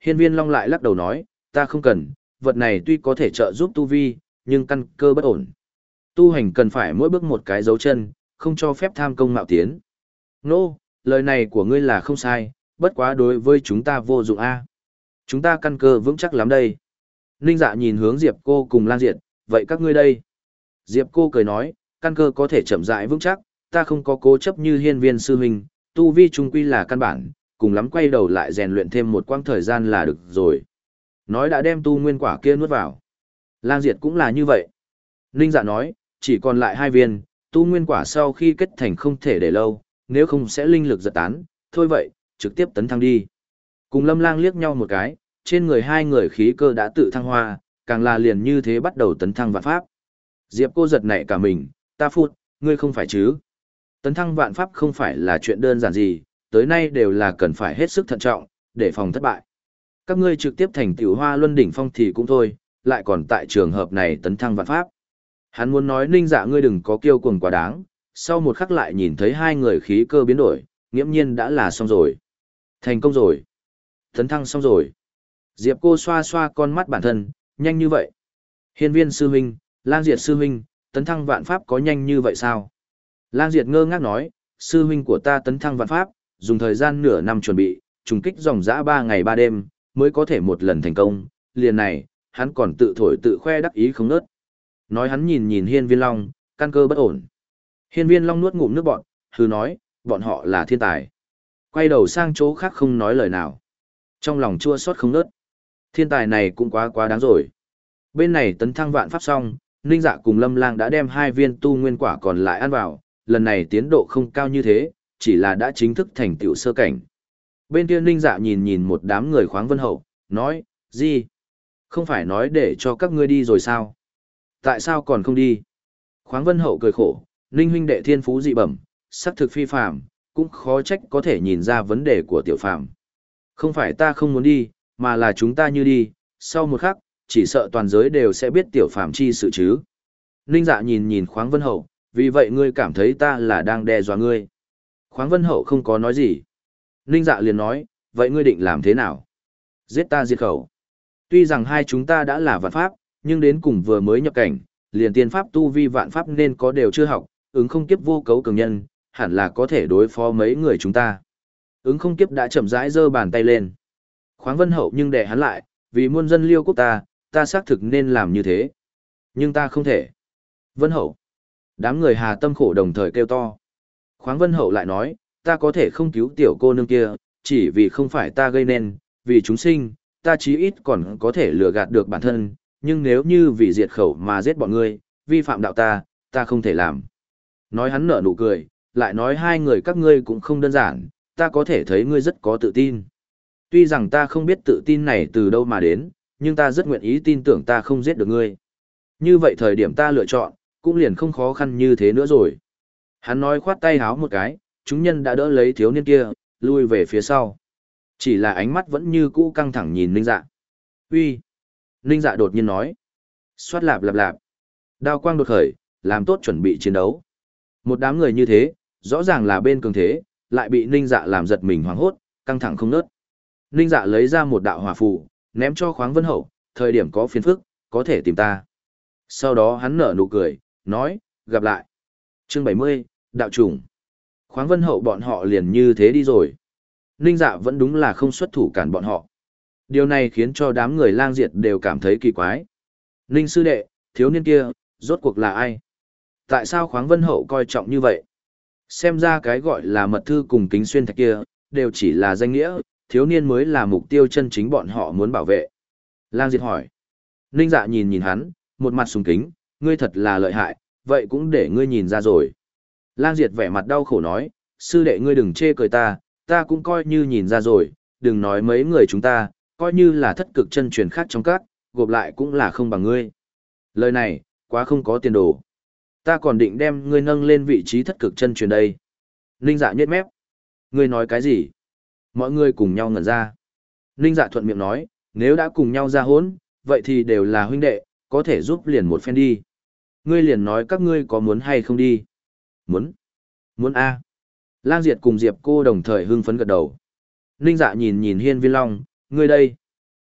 Hiên Viên Long lại lắc đầu nói, ta không cần, vật này tuy có thể trợ giúp tu vi, nhưng căn cơ bất ổn. Tu hành cần phải mỗi bước một cái dấu chân, không cho phép tham công mạo tiến. Nô, lời này của ngươi là không sai, bất quá đối với chúng ta vô dụng a. Chúng ta căn cơ vững chắc lắm đây. Ninh Dạ nhìn hướng Diệp Cô cùng Lang Diệt, vậy các ngươi đây? Diệp Cô cười nói, căn cơ có thể chậm rãi vững chắc, ta không có cố chấp như Hiên Viên sư huynh, tu vi trung quy là căn bản, cùng lắm quay đầu lại rèn luyện thêm một quãng thời gian là được rồi. Nói đã đem tu nguyên quả kia nuốt vào. Lang Diệt cũng là như vậy. Ninh Dạ nói, chỉ còn lại hai viên, tu nguyên quả sau khi kết thành không thể để lâu, nếu không sẽ linh lực giật tán, thôi vậy, trực tiếp tấn thăng đi. Cùng Lâm Lang liếc nhau một cái, trên người hai người khí cơ đã tự thăng hoa, càng là liền như thế bắt đầu tấn thăng vạn pháp. Diệp Cô giật nảy cả mình, ta phụt, ngươi không phải chứ? Tấn thăng vạn pháp không phải là chuyện đơn giản gì, tới nay đều là cần phải hết sức thận trọng, để phòng thất bại. Các ngươi trực tiếp thành tiểu hoa luân đỉnh phong thì cũng thôi, lại còn tại trường hợp này tấn thăng vạn pháp. Hắn muốn nói Ninh Dạ ngươi đừng có kiêu cuồng quá đáng, sau một khắc lại nhìn thấy hai người khí cơ biến đổi, nghiễm nhiên đã là xong rồi. Thành công rồi. Tấn thăng xong rồi. Diệp Cô xoa xoa con mắt bản thân, nhanh như vậy. Hiên Viên sư huynh, Lang Diệt sư huynh, tấn thăng vạn pháp có nhanh như vậy sao? Lang Diệt ngơ ngác nói, sư huynh của ta tấn thăng vạn pháp, dùng thời gian nửa năm chuẩn bị, trùng kích dòng dã ba ngày ba đêm, mới có thể một lần thành công, liền này, hắn còn tự thổi tự khoe đắc ý không nớt. Nói hắn nhìn nhìn Hiên Viên Long, căn cơ bất ổn. Hiên Viên Long nuốt ngụm nước bọn, hừ nói, bọn họ là thiên tài. Quay đầu sang chỗ khác không nói lời nào. Trong lòng chua xót không nớt. Thiên tài này cũng quá quá đáng rồi. Bên này tấn thăng vạn pháp xong, Ninh Dạ cùng Lâm Lang đã đem hai viên tu nguyên quả còn lại ăn vào, lần này tiến độ không cao như thế, chỉ là đã chính thức thành tựu sơ cảnh. Bên kia Ninh Dạ nhìn nhìn một đám người khoáng vân hậu, nói, gì? Không phải nói để cho các ngươi đi rồi sao? Tại sao còn không đi? Khoáng vân hậu cười khổ, Ninh huynh đệ thiên phú dị bẩm, sắc thực phi phàm, cũng khó trách có thể nhìn ra vấn đề của tiểu phàm. Không phải ta không muốn đi, mà là chúng ta như đi, sau một khắc, chỉ sợ toàn giới đều sẽ biết tiểu phàm chi sự chứ. Ninh Dạ nhìn nhìn khoáng vân hậu, vì vậy ngươi cảm thấy ta là đang đe dọa ngươi. Khoáng vân hậu không có nói gì. Ninh Dạ liền nói, vậy ngươi định làm thế nào? Giết ta diệt khẩu. Tuy rằng hai chúng ta đã là vạn pháp, nhưng đến cùng vừa mới nhập cảnh, liền tiên pháp tu vi vạn pháp nên có đều chưa học, ứng không kiếp vô cấu cường nhân, hẳn là có thể đối phó mấy người chúng ta. Ứng không kiếp đã chậm rãi giơ bàn tay lên. Khoáng vân hậu nhưng để hắn lại, vì muôn dân liêu quốc ta, ta xác thực nên làm như thế. Nhưng ta không thể. Vân hậu. Đám người hà tâm khổ đồng thời kêu to. Khoáng vân hậu lại nói, ta có thể không cứu tiểu cô nương kia, chỉ vì không phải ta gây nên, vì chúng sinh, ta chí ít còn có thể lừa gạt được bản thân, nhưng nếu như vì diệt khẩu mà giết bọn ngươi, vi phạm đạo ta, ta không thể làm. Nói hắn nở nụ cười, lại nói hai người các ngươi cũng không đơn giản, ta có thể thấy ngươi rất có tự tin. Tuy rằng ta không biết tự tin này từ đâu mà đến, nhưng ta rất nguyện ý tin tưởng ta không giết được ngươi. Như vậy thời điểm ta lựa chọn, cũng liền không khó khăn như thế nữa rồi. Hắn nói khoát tay háo một cái, chúng nhân đã đỡ lấy thiếu niên kia, lui về phía sau. Chỉ là ánh mắt vẫn như cũ căng thẳng nhìn Ninh Dạ. Uy. Ninh Dạ đột nhiên nói. Xoát lạp lạp lạp. Đao quang đột khởi, làm tốt chuẩn bị chiến đấu. Một đám người như thế, rõ ràng là bên cường thế, lại bị Ninh Dạ làm giật mình hoảng hốt, căng thẳng không nớt. Ninh Dạ lấy ra một đạo hỏa phù, ném cho khoáng vân hậu, thời điểm có phiền phức, có thể tìm ta. Sau đó hắn nở nụ cười, nói, gặp lại. Chương bảy mươi, đạo trùng. Khoáng vân hậu bọn họ liền như thế đi rồi. Ninh Dạ vẫn đúng là không xuất thủ cản bọn họ. Điều này khiến cho đám người Lang Diệt đều cảm thấy kỳ quái. Ninh sư đệ, thiếu niên kia, rốt cuộc là ai? Tại sao khoáng vân hậu coi trọng như vậy? Xem ra cái gọi là mật thư cùng kính xuyên thạch kia, đều chỉ là danh nghĩa, thiếu niên mới là mục tiêu chân chính bọn họ muốn bảo vệ. Lang Diệt hỏi. Ninh Dạ nhìn nhìn hắn, một mặt sùng kính, ngươi thật là lợi hại, vậy cũng để ngươi nhìn ra rồi. Lang Diệt vẻ mặt đau khổ nói, sư đệ ngươi đừng chê cười ta, ta cũng coi như nhìn ra rồi, đừng nói mấy người chúng ta, coi như là thất cực chân truyền khác trong các, gộp lại cũng là không bằng ngươi. Lời này, quá không có tiền đồ. Ta còn định đem ngươi nâng lên vị trí thất cực chân truyền đây. Ninh Dạ nhếch mép. Ngươi nói cái gì? Mọi người cùng nhau ngẩn ra. Ninh Dạ thuận miệng nói, nếu đã cùng nhau ra hỗn, vậy thì đều là huynh đệ, có thể giúp liền một phen đi. Ngươi liền nói các ngươi có muốn hay không đi? Muốn. Muốn a. Lang Diệt cùng Diệp Cô đồng thời hưng phấn gật đầu. Ninh Dạ nhìn nhìn Hiên Viên Long, ngươi đây.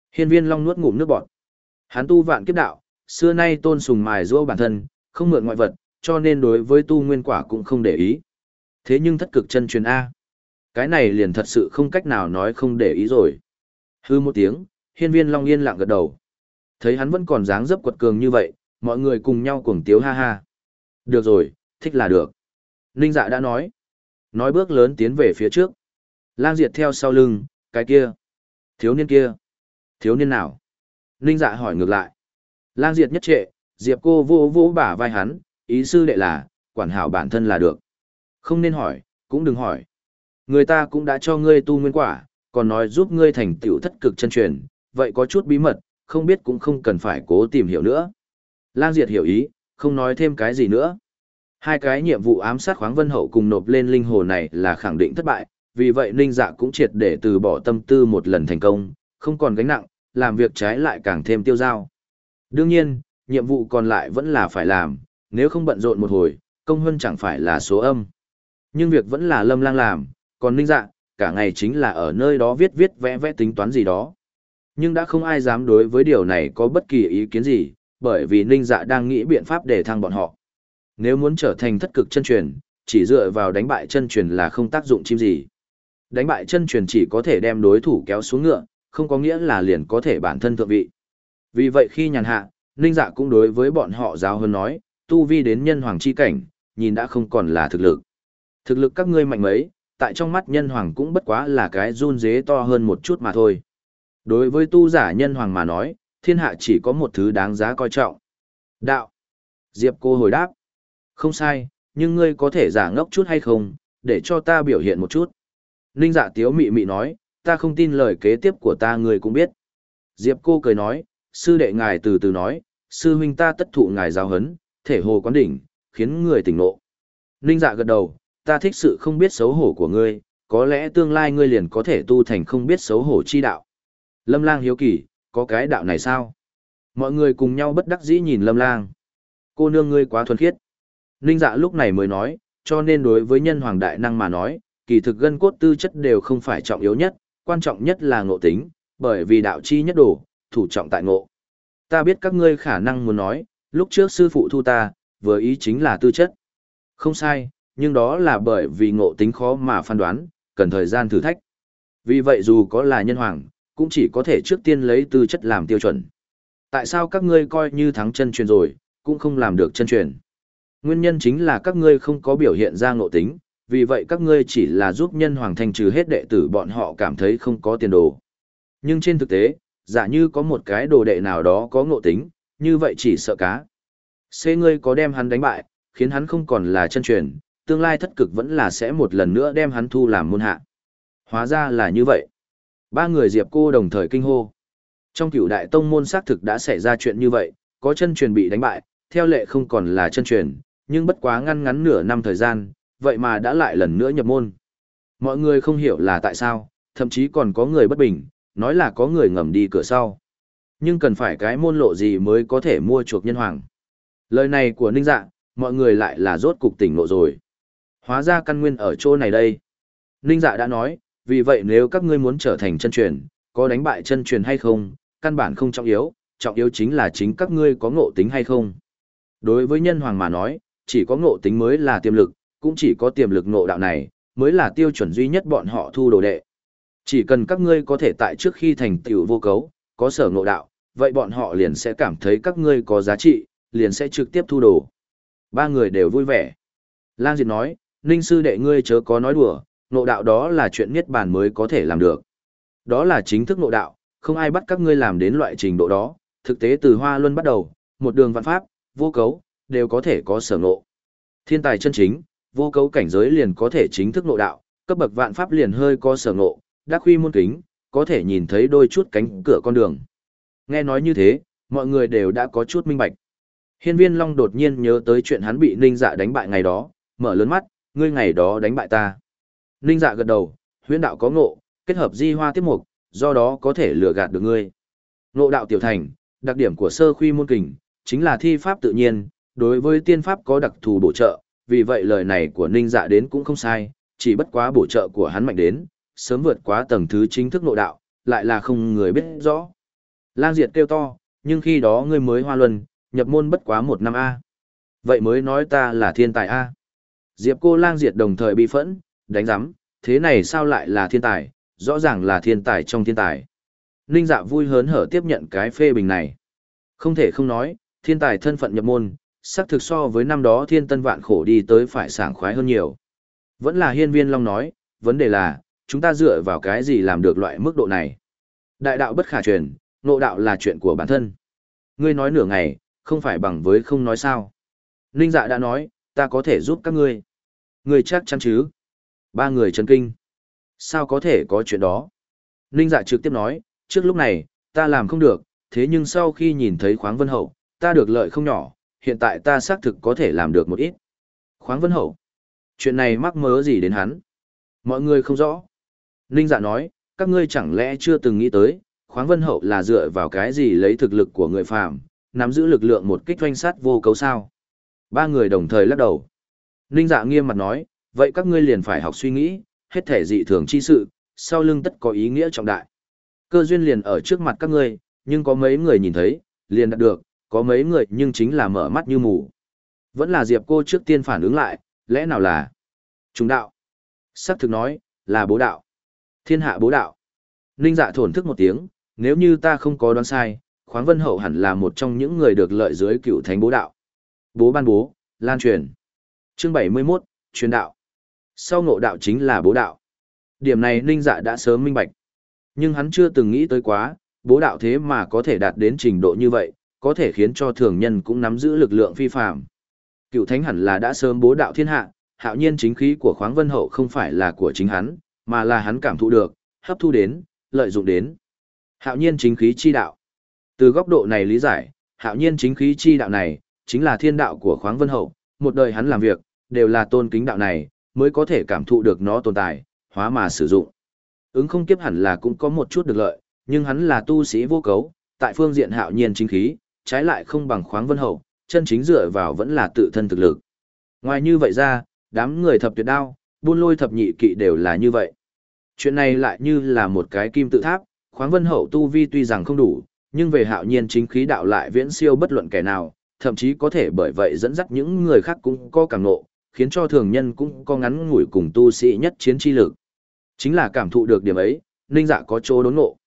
Hiên Viên Long nuốt ngụm nước bọt. Hắn tu vạn kiếp đạo, xưa nay tôn sùng mài giũa bản thân, không mượn ngoại vật, cho nên đối với tu nguyên quả cũng không để ý. Thế nhưng thất cực chân truyền A. Cái này liền thật sự không cách nào nói không để ý rồi. Hư một tiếng, Hiên Viên Long yên lặng gật đầu. Thấy hắn vẫn còn dáng dấp quật cường như vậy, mọi người cùng nhau cuồng tiếu ha ha. Được rồi, thích là được. Ninh Dạ đã nói. Nói bước lớn tiến về phía trước. Lang Diệt theo sau lưng, cái kia. Thiếu niên kia. Thiếu niên nào? Ninh Dạ hỏi ngược lại. Lang Diệt nhất trệ, Diệp cô vô vô bả vai hắn, ý sư đệ là, quản hảo bản thân là được. Không nên hỏi, cũng đừng hỏi. Người ta cũng đã cho ngươi tu nguyên quả, còn nói giúp ngươi thành tựu thất cực chân truyền, vậy có chút bí mật, không biết cũng không cần phải cố tìm hiểu nữa. Lang Diệt hiểu ý, không nói thêm cái gì nữa. Hai cái nhiệm vụ ám sát khoáng vân hậu cùng nộp lên linh hồ này là khẳng định thất bại, vì vậy Ninh Dạ cũng triệt để từ bỏ tâm tư một lần thành công, không còn gánh nặng, làm việc trái lại càng thêm tiêu dao. Đương nhiên, nhiệm vụ còn lại vẫn là phải làm, nếu không bận rộn một hồi, công hơn chẳng phải là số âm. Nhưng việc vẫn là Lâm Lang làm, còn Ninh Dạ, cả ngày chính là ở nơi đó viết viết vẽ vẽ tính toán gì đó. Nhưng đã không ai dám đối với điều này có bất kỳ ý kiến gì, bởi vì Ninh Dạ đang nghĩ biện pháp để thăng bọn họ. Nếu muốn trở thành thất cực chân truyền, chỉ dựa vào đánh bại chân truyền là không tác dụng chim gì. Đánh bại chân truyền chỉ có thể đem đối thủ kéo xuống ngựa, không có nghĩa là liền có thể bản thân thượng vị. Vì vậy khi nhàn hạ, Ninh Dạ cũng đối với bọn họ giáo hơn nói, tu vi đến nhân hoàng chi cảnh, nhìn đã không còn là thực lực. Thực lực các ngươi mạnh mấy, tại trong mắt nhân hoàng cũng bất quá là cái run dế to hơn một chút mà thôi. Đối với tu giả nhân hoàng mà nói, thiên hạ chỉ có một thứ đáng giá coi trọng. Đạo. Diệp cô hồi đáp. Không sai, nhưng ngươi có thể giả ngốc chút hay không, để cho ta biểu hiện một chút. Ninh Dạ tiếu mị mị nói, ta không tin lời kế tiếp của ta ngươi cũng biết. Diệp cô cười nói, sư đệ ngài từ từ nói, sư huynh ta tất thụ ngài giáo hấn, thể hồ quán đỉnh, khiến người tỉnh ngộ. Ninh Dạ gật đầu, ta thích sự không biết xấu hổ của ngươi, có lẽ tương lai ngươi liền có thể tu thành không biết xấu hổ chi đạo. Lâm Lang hiếu kỳ, có cái đạo này sao? Mọi người cùng nhau bất đắc dĩ nhìn Lâm Lang. Cô nương ngươi quá thuần khiết. Ninh Dạ lúc này mới nói, cho nên đối với nhân hoàng đại năng mà nói, kỳ thực gân cốt tư chất đều không phải trọng yếu nhất, quan trọng nhất là ngộ tính, bởi vì đạo chi nhất đồ, thủ trọng tại ngộ. Ta biết các ngươi khả năng muốn nói, lúc trước sư phụ thu ta, vừa ý chính là tư chất. Không sai, nhưng đó là bởi vì ngộ tính khó mà phán đoán, cần thời gian thử thách. Vì vậy dù có là nhân hoàng, cũng chỉ có thể trước tiên lấy tư chất làm tiêu chuẩn. Tại sao các ngươi coi như thắng chân truyền rồi, cũng không làm được chân truyền? Nguyên nhân chính là các ngươi không có biểu hiện ra ngộ tính, vì vậy các ngươi chỉ là giúp nhân hoàng thanh trừ hết đệ tử bọn họ cảm thấy không có tiền đồ. Nhưng trên thực tế, giả như có một cái đồ đệ nào đó có ngộ tính, như vậy chỉ sợ cá. Xê ngươi có đem hắn đánh bại, khiến hắn không còn là chân truyền, tương lai thất cực vẫn là sẽ một lần nữa đem hắn thu làm môn hạ. Hóa ra là như vậy. Ba người Diệp cô đồng thời kinh hô. Trong cửu đại tông môn xác thực đã xảy ra chuyện như vậy, có chân truyền bị đánh bại, theo lệ không còn là chân truyền, nhưng bất quá ngăn ngắn nửa năm thời gian, vậy mà đã lại lần nữa nhập môn. Mọi người không hiểu là tại sao, thậm chí còn có người bất bình, nói là có người ngầm đi cửa sau. Nhưng cần phải cái môn lộ gì mới có thể mua chuộc nhân hoàng. Lời này của Ninh Dạ, mọi người lại là rốt cục tỉnh ngộ rồi. Hóa ra căn nguyên ở chỗ này đây. Ninh Dạ đã nói, vì vậy nếu các ngươi muốn trở thành chân truyền, có đánh bại chân truyền hay không, căn bản không trọng yếu, trọng yếu chính là chính các ngươi có ngộ tính hay không. Đối với nhân hoàng mà nói, chỉ có ngộ tính mới là tiềm lực, cũng chỉ có tiềm lực ngộ đạo này, mới là tiêu chuẩn duy nhất bọn họ thu đồ đệ. Chỉ cần các ngươi có thể tại trước khi thành tựu vô cấu, có sở ngộ đạo, vậy bọn họ liền sẽ cảm thấy các ngươi có giá trị, liền sẽ trực tiếp thu đồ. Ba người đều vui vẻ. Lang Diệt nói, Ninh sư đệ ngươi chớ có nói đùa, ngộ đạo đó là chuyện niết bàn mới có thể làm được. Đó là chính thức ngộ đạo, không ai bắt các ngươi làm đến loại trình độ đó, thực tế từ Hoa Luân bắt đầu, một đường vạn pháp, vô cấu, đều có thể có sở ngộ. Thiên tài chân chính, vô cấu cảnh giới liền có thể chính thức ngộ đạo, cấp bậc vạn pháp liền hơi có sở ngộ, đắc huy môn kính, có thể nhìn thấy đôi chút cánh cửa con đường. Nghe nói như thế, mọi người đều đã có chút minh bạch. Hiên Viên Long đột nhiên nhớ tới chuyện hắn bị Ninh Dạ đánh bại ngày đó, mở lớn mắt, ngươi ngày đó đánh bại ta. Ninh Dạ gật đầu, huyễn đạo có ngộ, kết hợp di hoa tiếp mục, do đó có thể lừa gạt được ngươi. Ngộ đạo tiểu thành, đặc điểm của sơ khuy môn kình, chính là thi pháp tự nhiên, đối với tiên pháp có đặc thù bổ trợ, vì vậy lời này của Ninh Dạ đến cũng không sai, chỉ bất quá bổ trợ của hắn mạnh đến, sớm vượt quá tầng thứ chính thức ngộ đạo, lại là không người biết rõ. Lang Diệt kêu to, nhưng khi đó ngươi mới hoa luân, nhập môn bất quá một năm A. Vậy mới nói ta là thiên tài A. Diệp cô Lang Diệt đồng thời bị phẫn, đánh giám, thế này sao lại là thiên tài, rõ ràng là thiên tài trong thiên tài. Ninh Dạ vui hớn hở tiếp nhận cái phê bình này. Không thể không nói, thiên tài thân phận nhập môn, xác thực so với năm đó thiên tân vạn khổ đi tới phải sảng khoái hơn nhiều. Vẫn là Hiên Viên Long nói, vấn đề là, chúng ta dựa vào cái gì làm được loại mức độ này. Đại đạo bất khả truyền, ngộ đạo là chuyện của bản thân. Ngươi nói nửa ngày, không phải bằng với không nói sao. Ninh Dạ đã nói, ta có thể giúp các ngươi. Ngươi chắc chắn chứ? Ba người chấn kinh. Sao có thể có chuyện đó? Ninh Dạ trực tiếp nói, trước lúc này, ta làm không được, thế nhưng sau khi nhìn thấy Khoáng Vân Hậu, ta được lợi không nhỏ, hiện tại ta xác thực có thể làm được một ít. Khoáng Vân Hậu, chuyện này mắc mớ gì đến hắn? Mọi người không rõ. Ninh Dạ nói, các ngươi chẳng lẽ chưa từng nghĩ tới, Khoáng Vân Hậu là dựa vào cái gì lấy thực lực của người phàm, nắm giữ lực lượng một kích doanh sát vô cấu sao? Ba người đồng thời lắc đầu. Ninh Dạ nghiêm mặt nói, vậy các ngươi liền phải học suy nghĩ, hết thể dị thường chi sự, sau lưng tất có ý nghĩa trọng đại. Cơ duyên liền ở trước mặt các ngươi, nhưng có mấy người nhìn thấy, liền đạt được, có mấy người nhưng chính là mở mắt như mù. Vẫn là Diệp cô trước tiên phản ứng lại, lẽ nào là chúng đạo? Sắc thực nói, là bố đạo. Thiên hạ bố đạo. Ninh Dạ thổn thức một tiếng, nếu như ta không có đoán sai, Khoáng Vân Hậu hẳn là một trong những người được lợi dưới cựu thánh bố đạo. Bố ban bố, lan truyền. Chương bảy mươi mốt, truyền đạo. Sau ngộ đạo chính là bố đạo. Điểm này Ninh Dạ đã sớm minh bạch. Nhưng hắn chưa từng nghĩ tới quá, bố đạo thế mà có thể đạt đến trình độ như vậy, có thể khiến cho thường nhân cũng nắm giữ lực lượng phi phàm. Cựu thánh hẳn là đã sớm bố đạo thiên hạ, hạo nhiên chính khí của Khoáng Vân Hậu không phải là của chính hắn, mà là hắn cảm thụ được, hấp thu đến, lợi dụng đến. Hạo nhiên chính khí chi đạo. Từ góc độ này lý giải, hạo nhiên chính khí chi đạo này, chính là thiên đạo của Khoáng Vân Hậu, một đời hắn làm việc, đều là tôn kính đạo này, mới có thể cảm thụ được nó tồn tại, hóa mà sử dụng. Ứng không kiếp hẳn là cũng có một chút được lợi, nhưng hắn là tu sĩ vô cấu, tại phương diện hạo nhiên chính khí, trái lại không bằng Khoáng Vân Hậu, chân chính dựa vào vẫn là tự thân thực lực. Ngoài như vậy ra, đám người thập tuyệt đao, buôn lôi thập nhị kỵ đều là như vậy. Chuyện này lại như là một cái kim tự tháp, Khoáng Vân Hậu tu vi tuy rằng không đủ, nhưng về hạo nhiên chính khí đạo lại viễn siêu bất luận kẻ nào, thậm chí có thể bởi vậy dẫn dắt những người khác cũng có cảm ngộ, khiến cho thường nhân cũng có ngắn ngủi cùng tu sĩ nhất chiến chi lực. Chính là cảm thụ được điểm ấy, Ninh Dạ có chỗ đốn ngộ.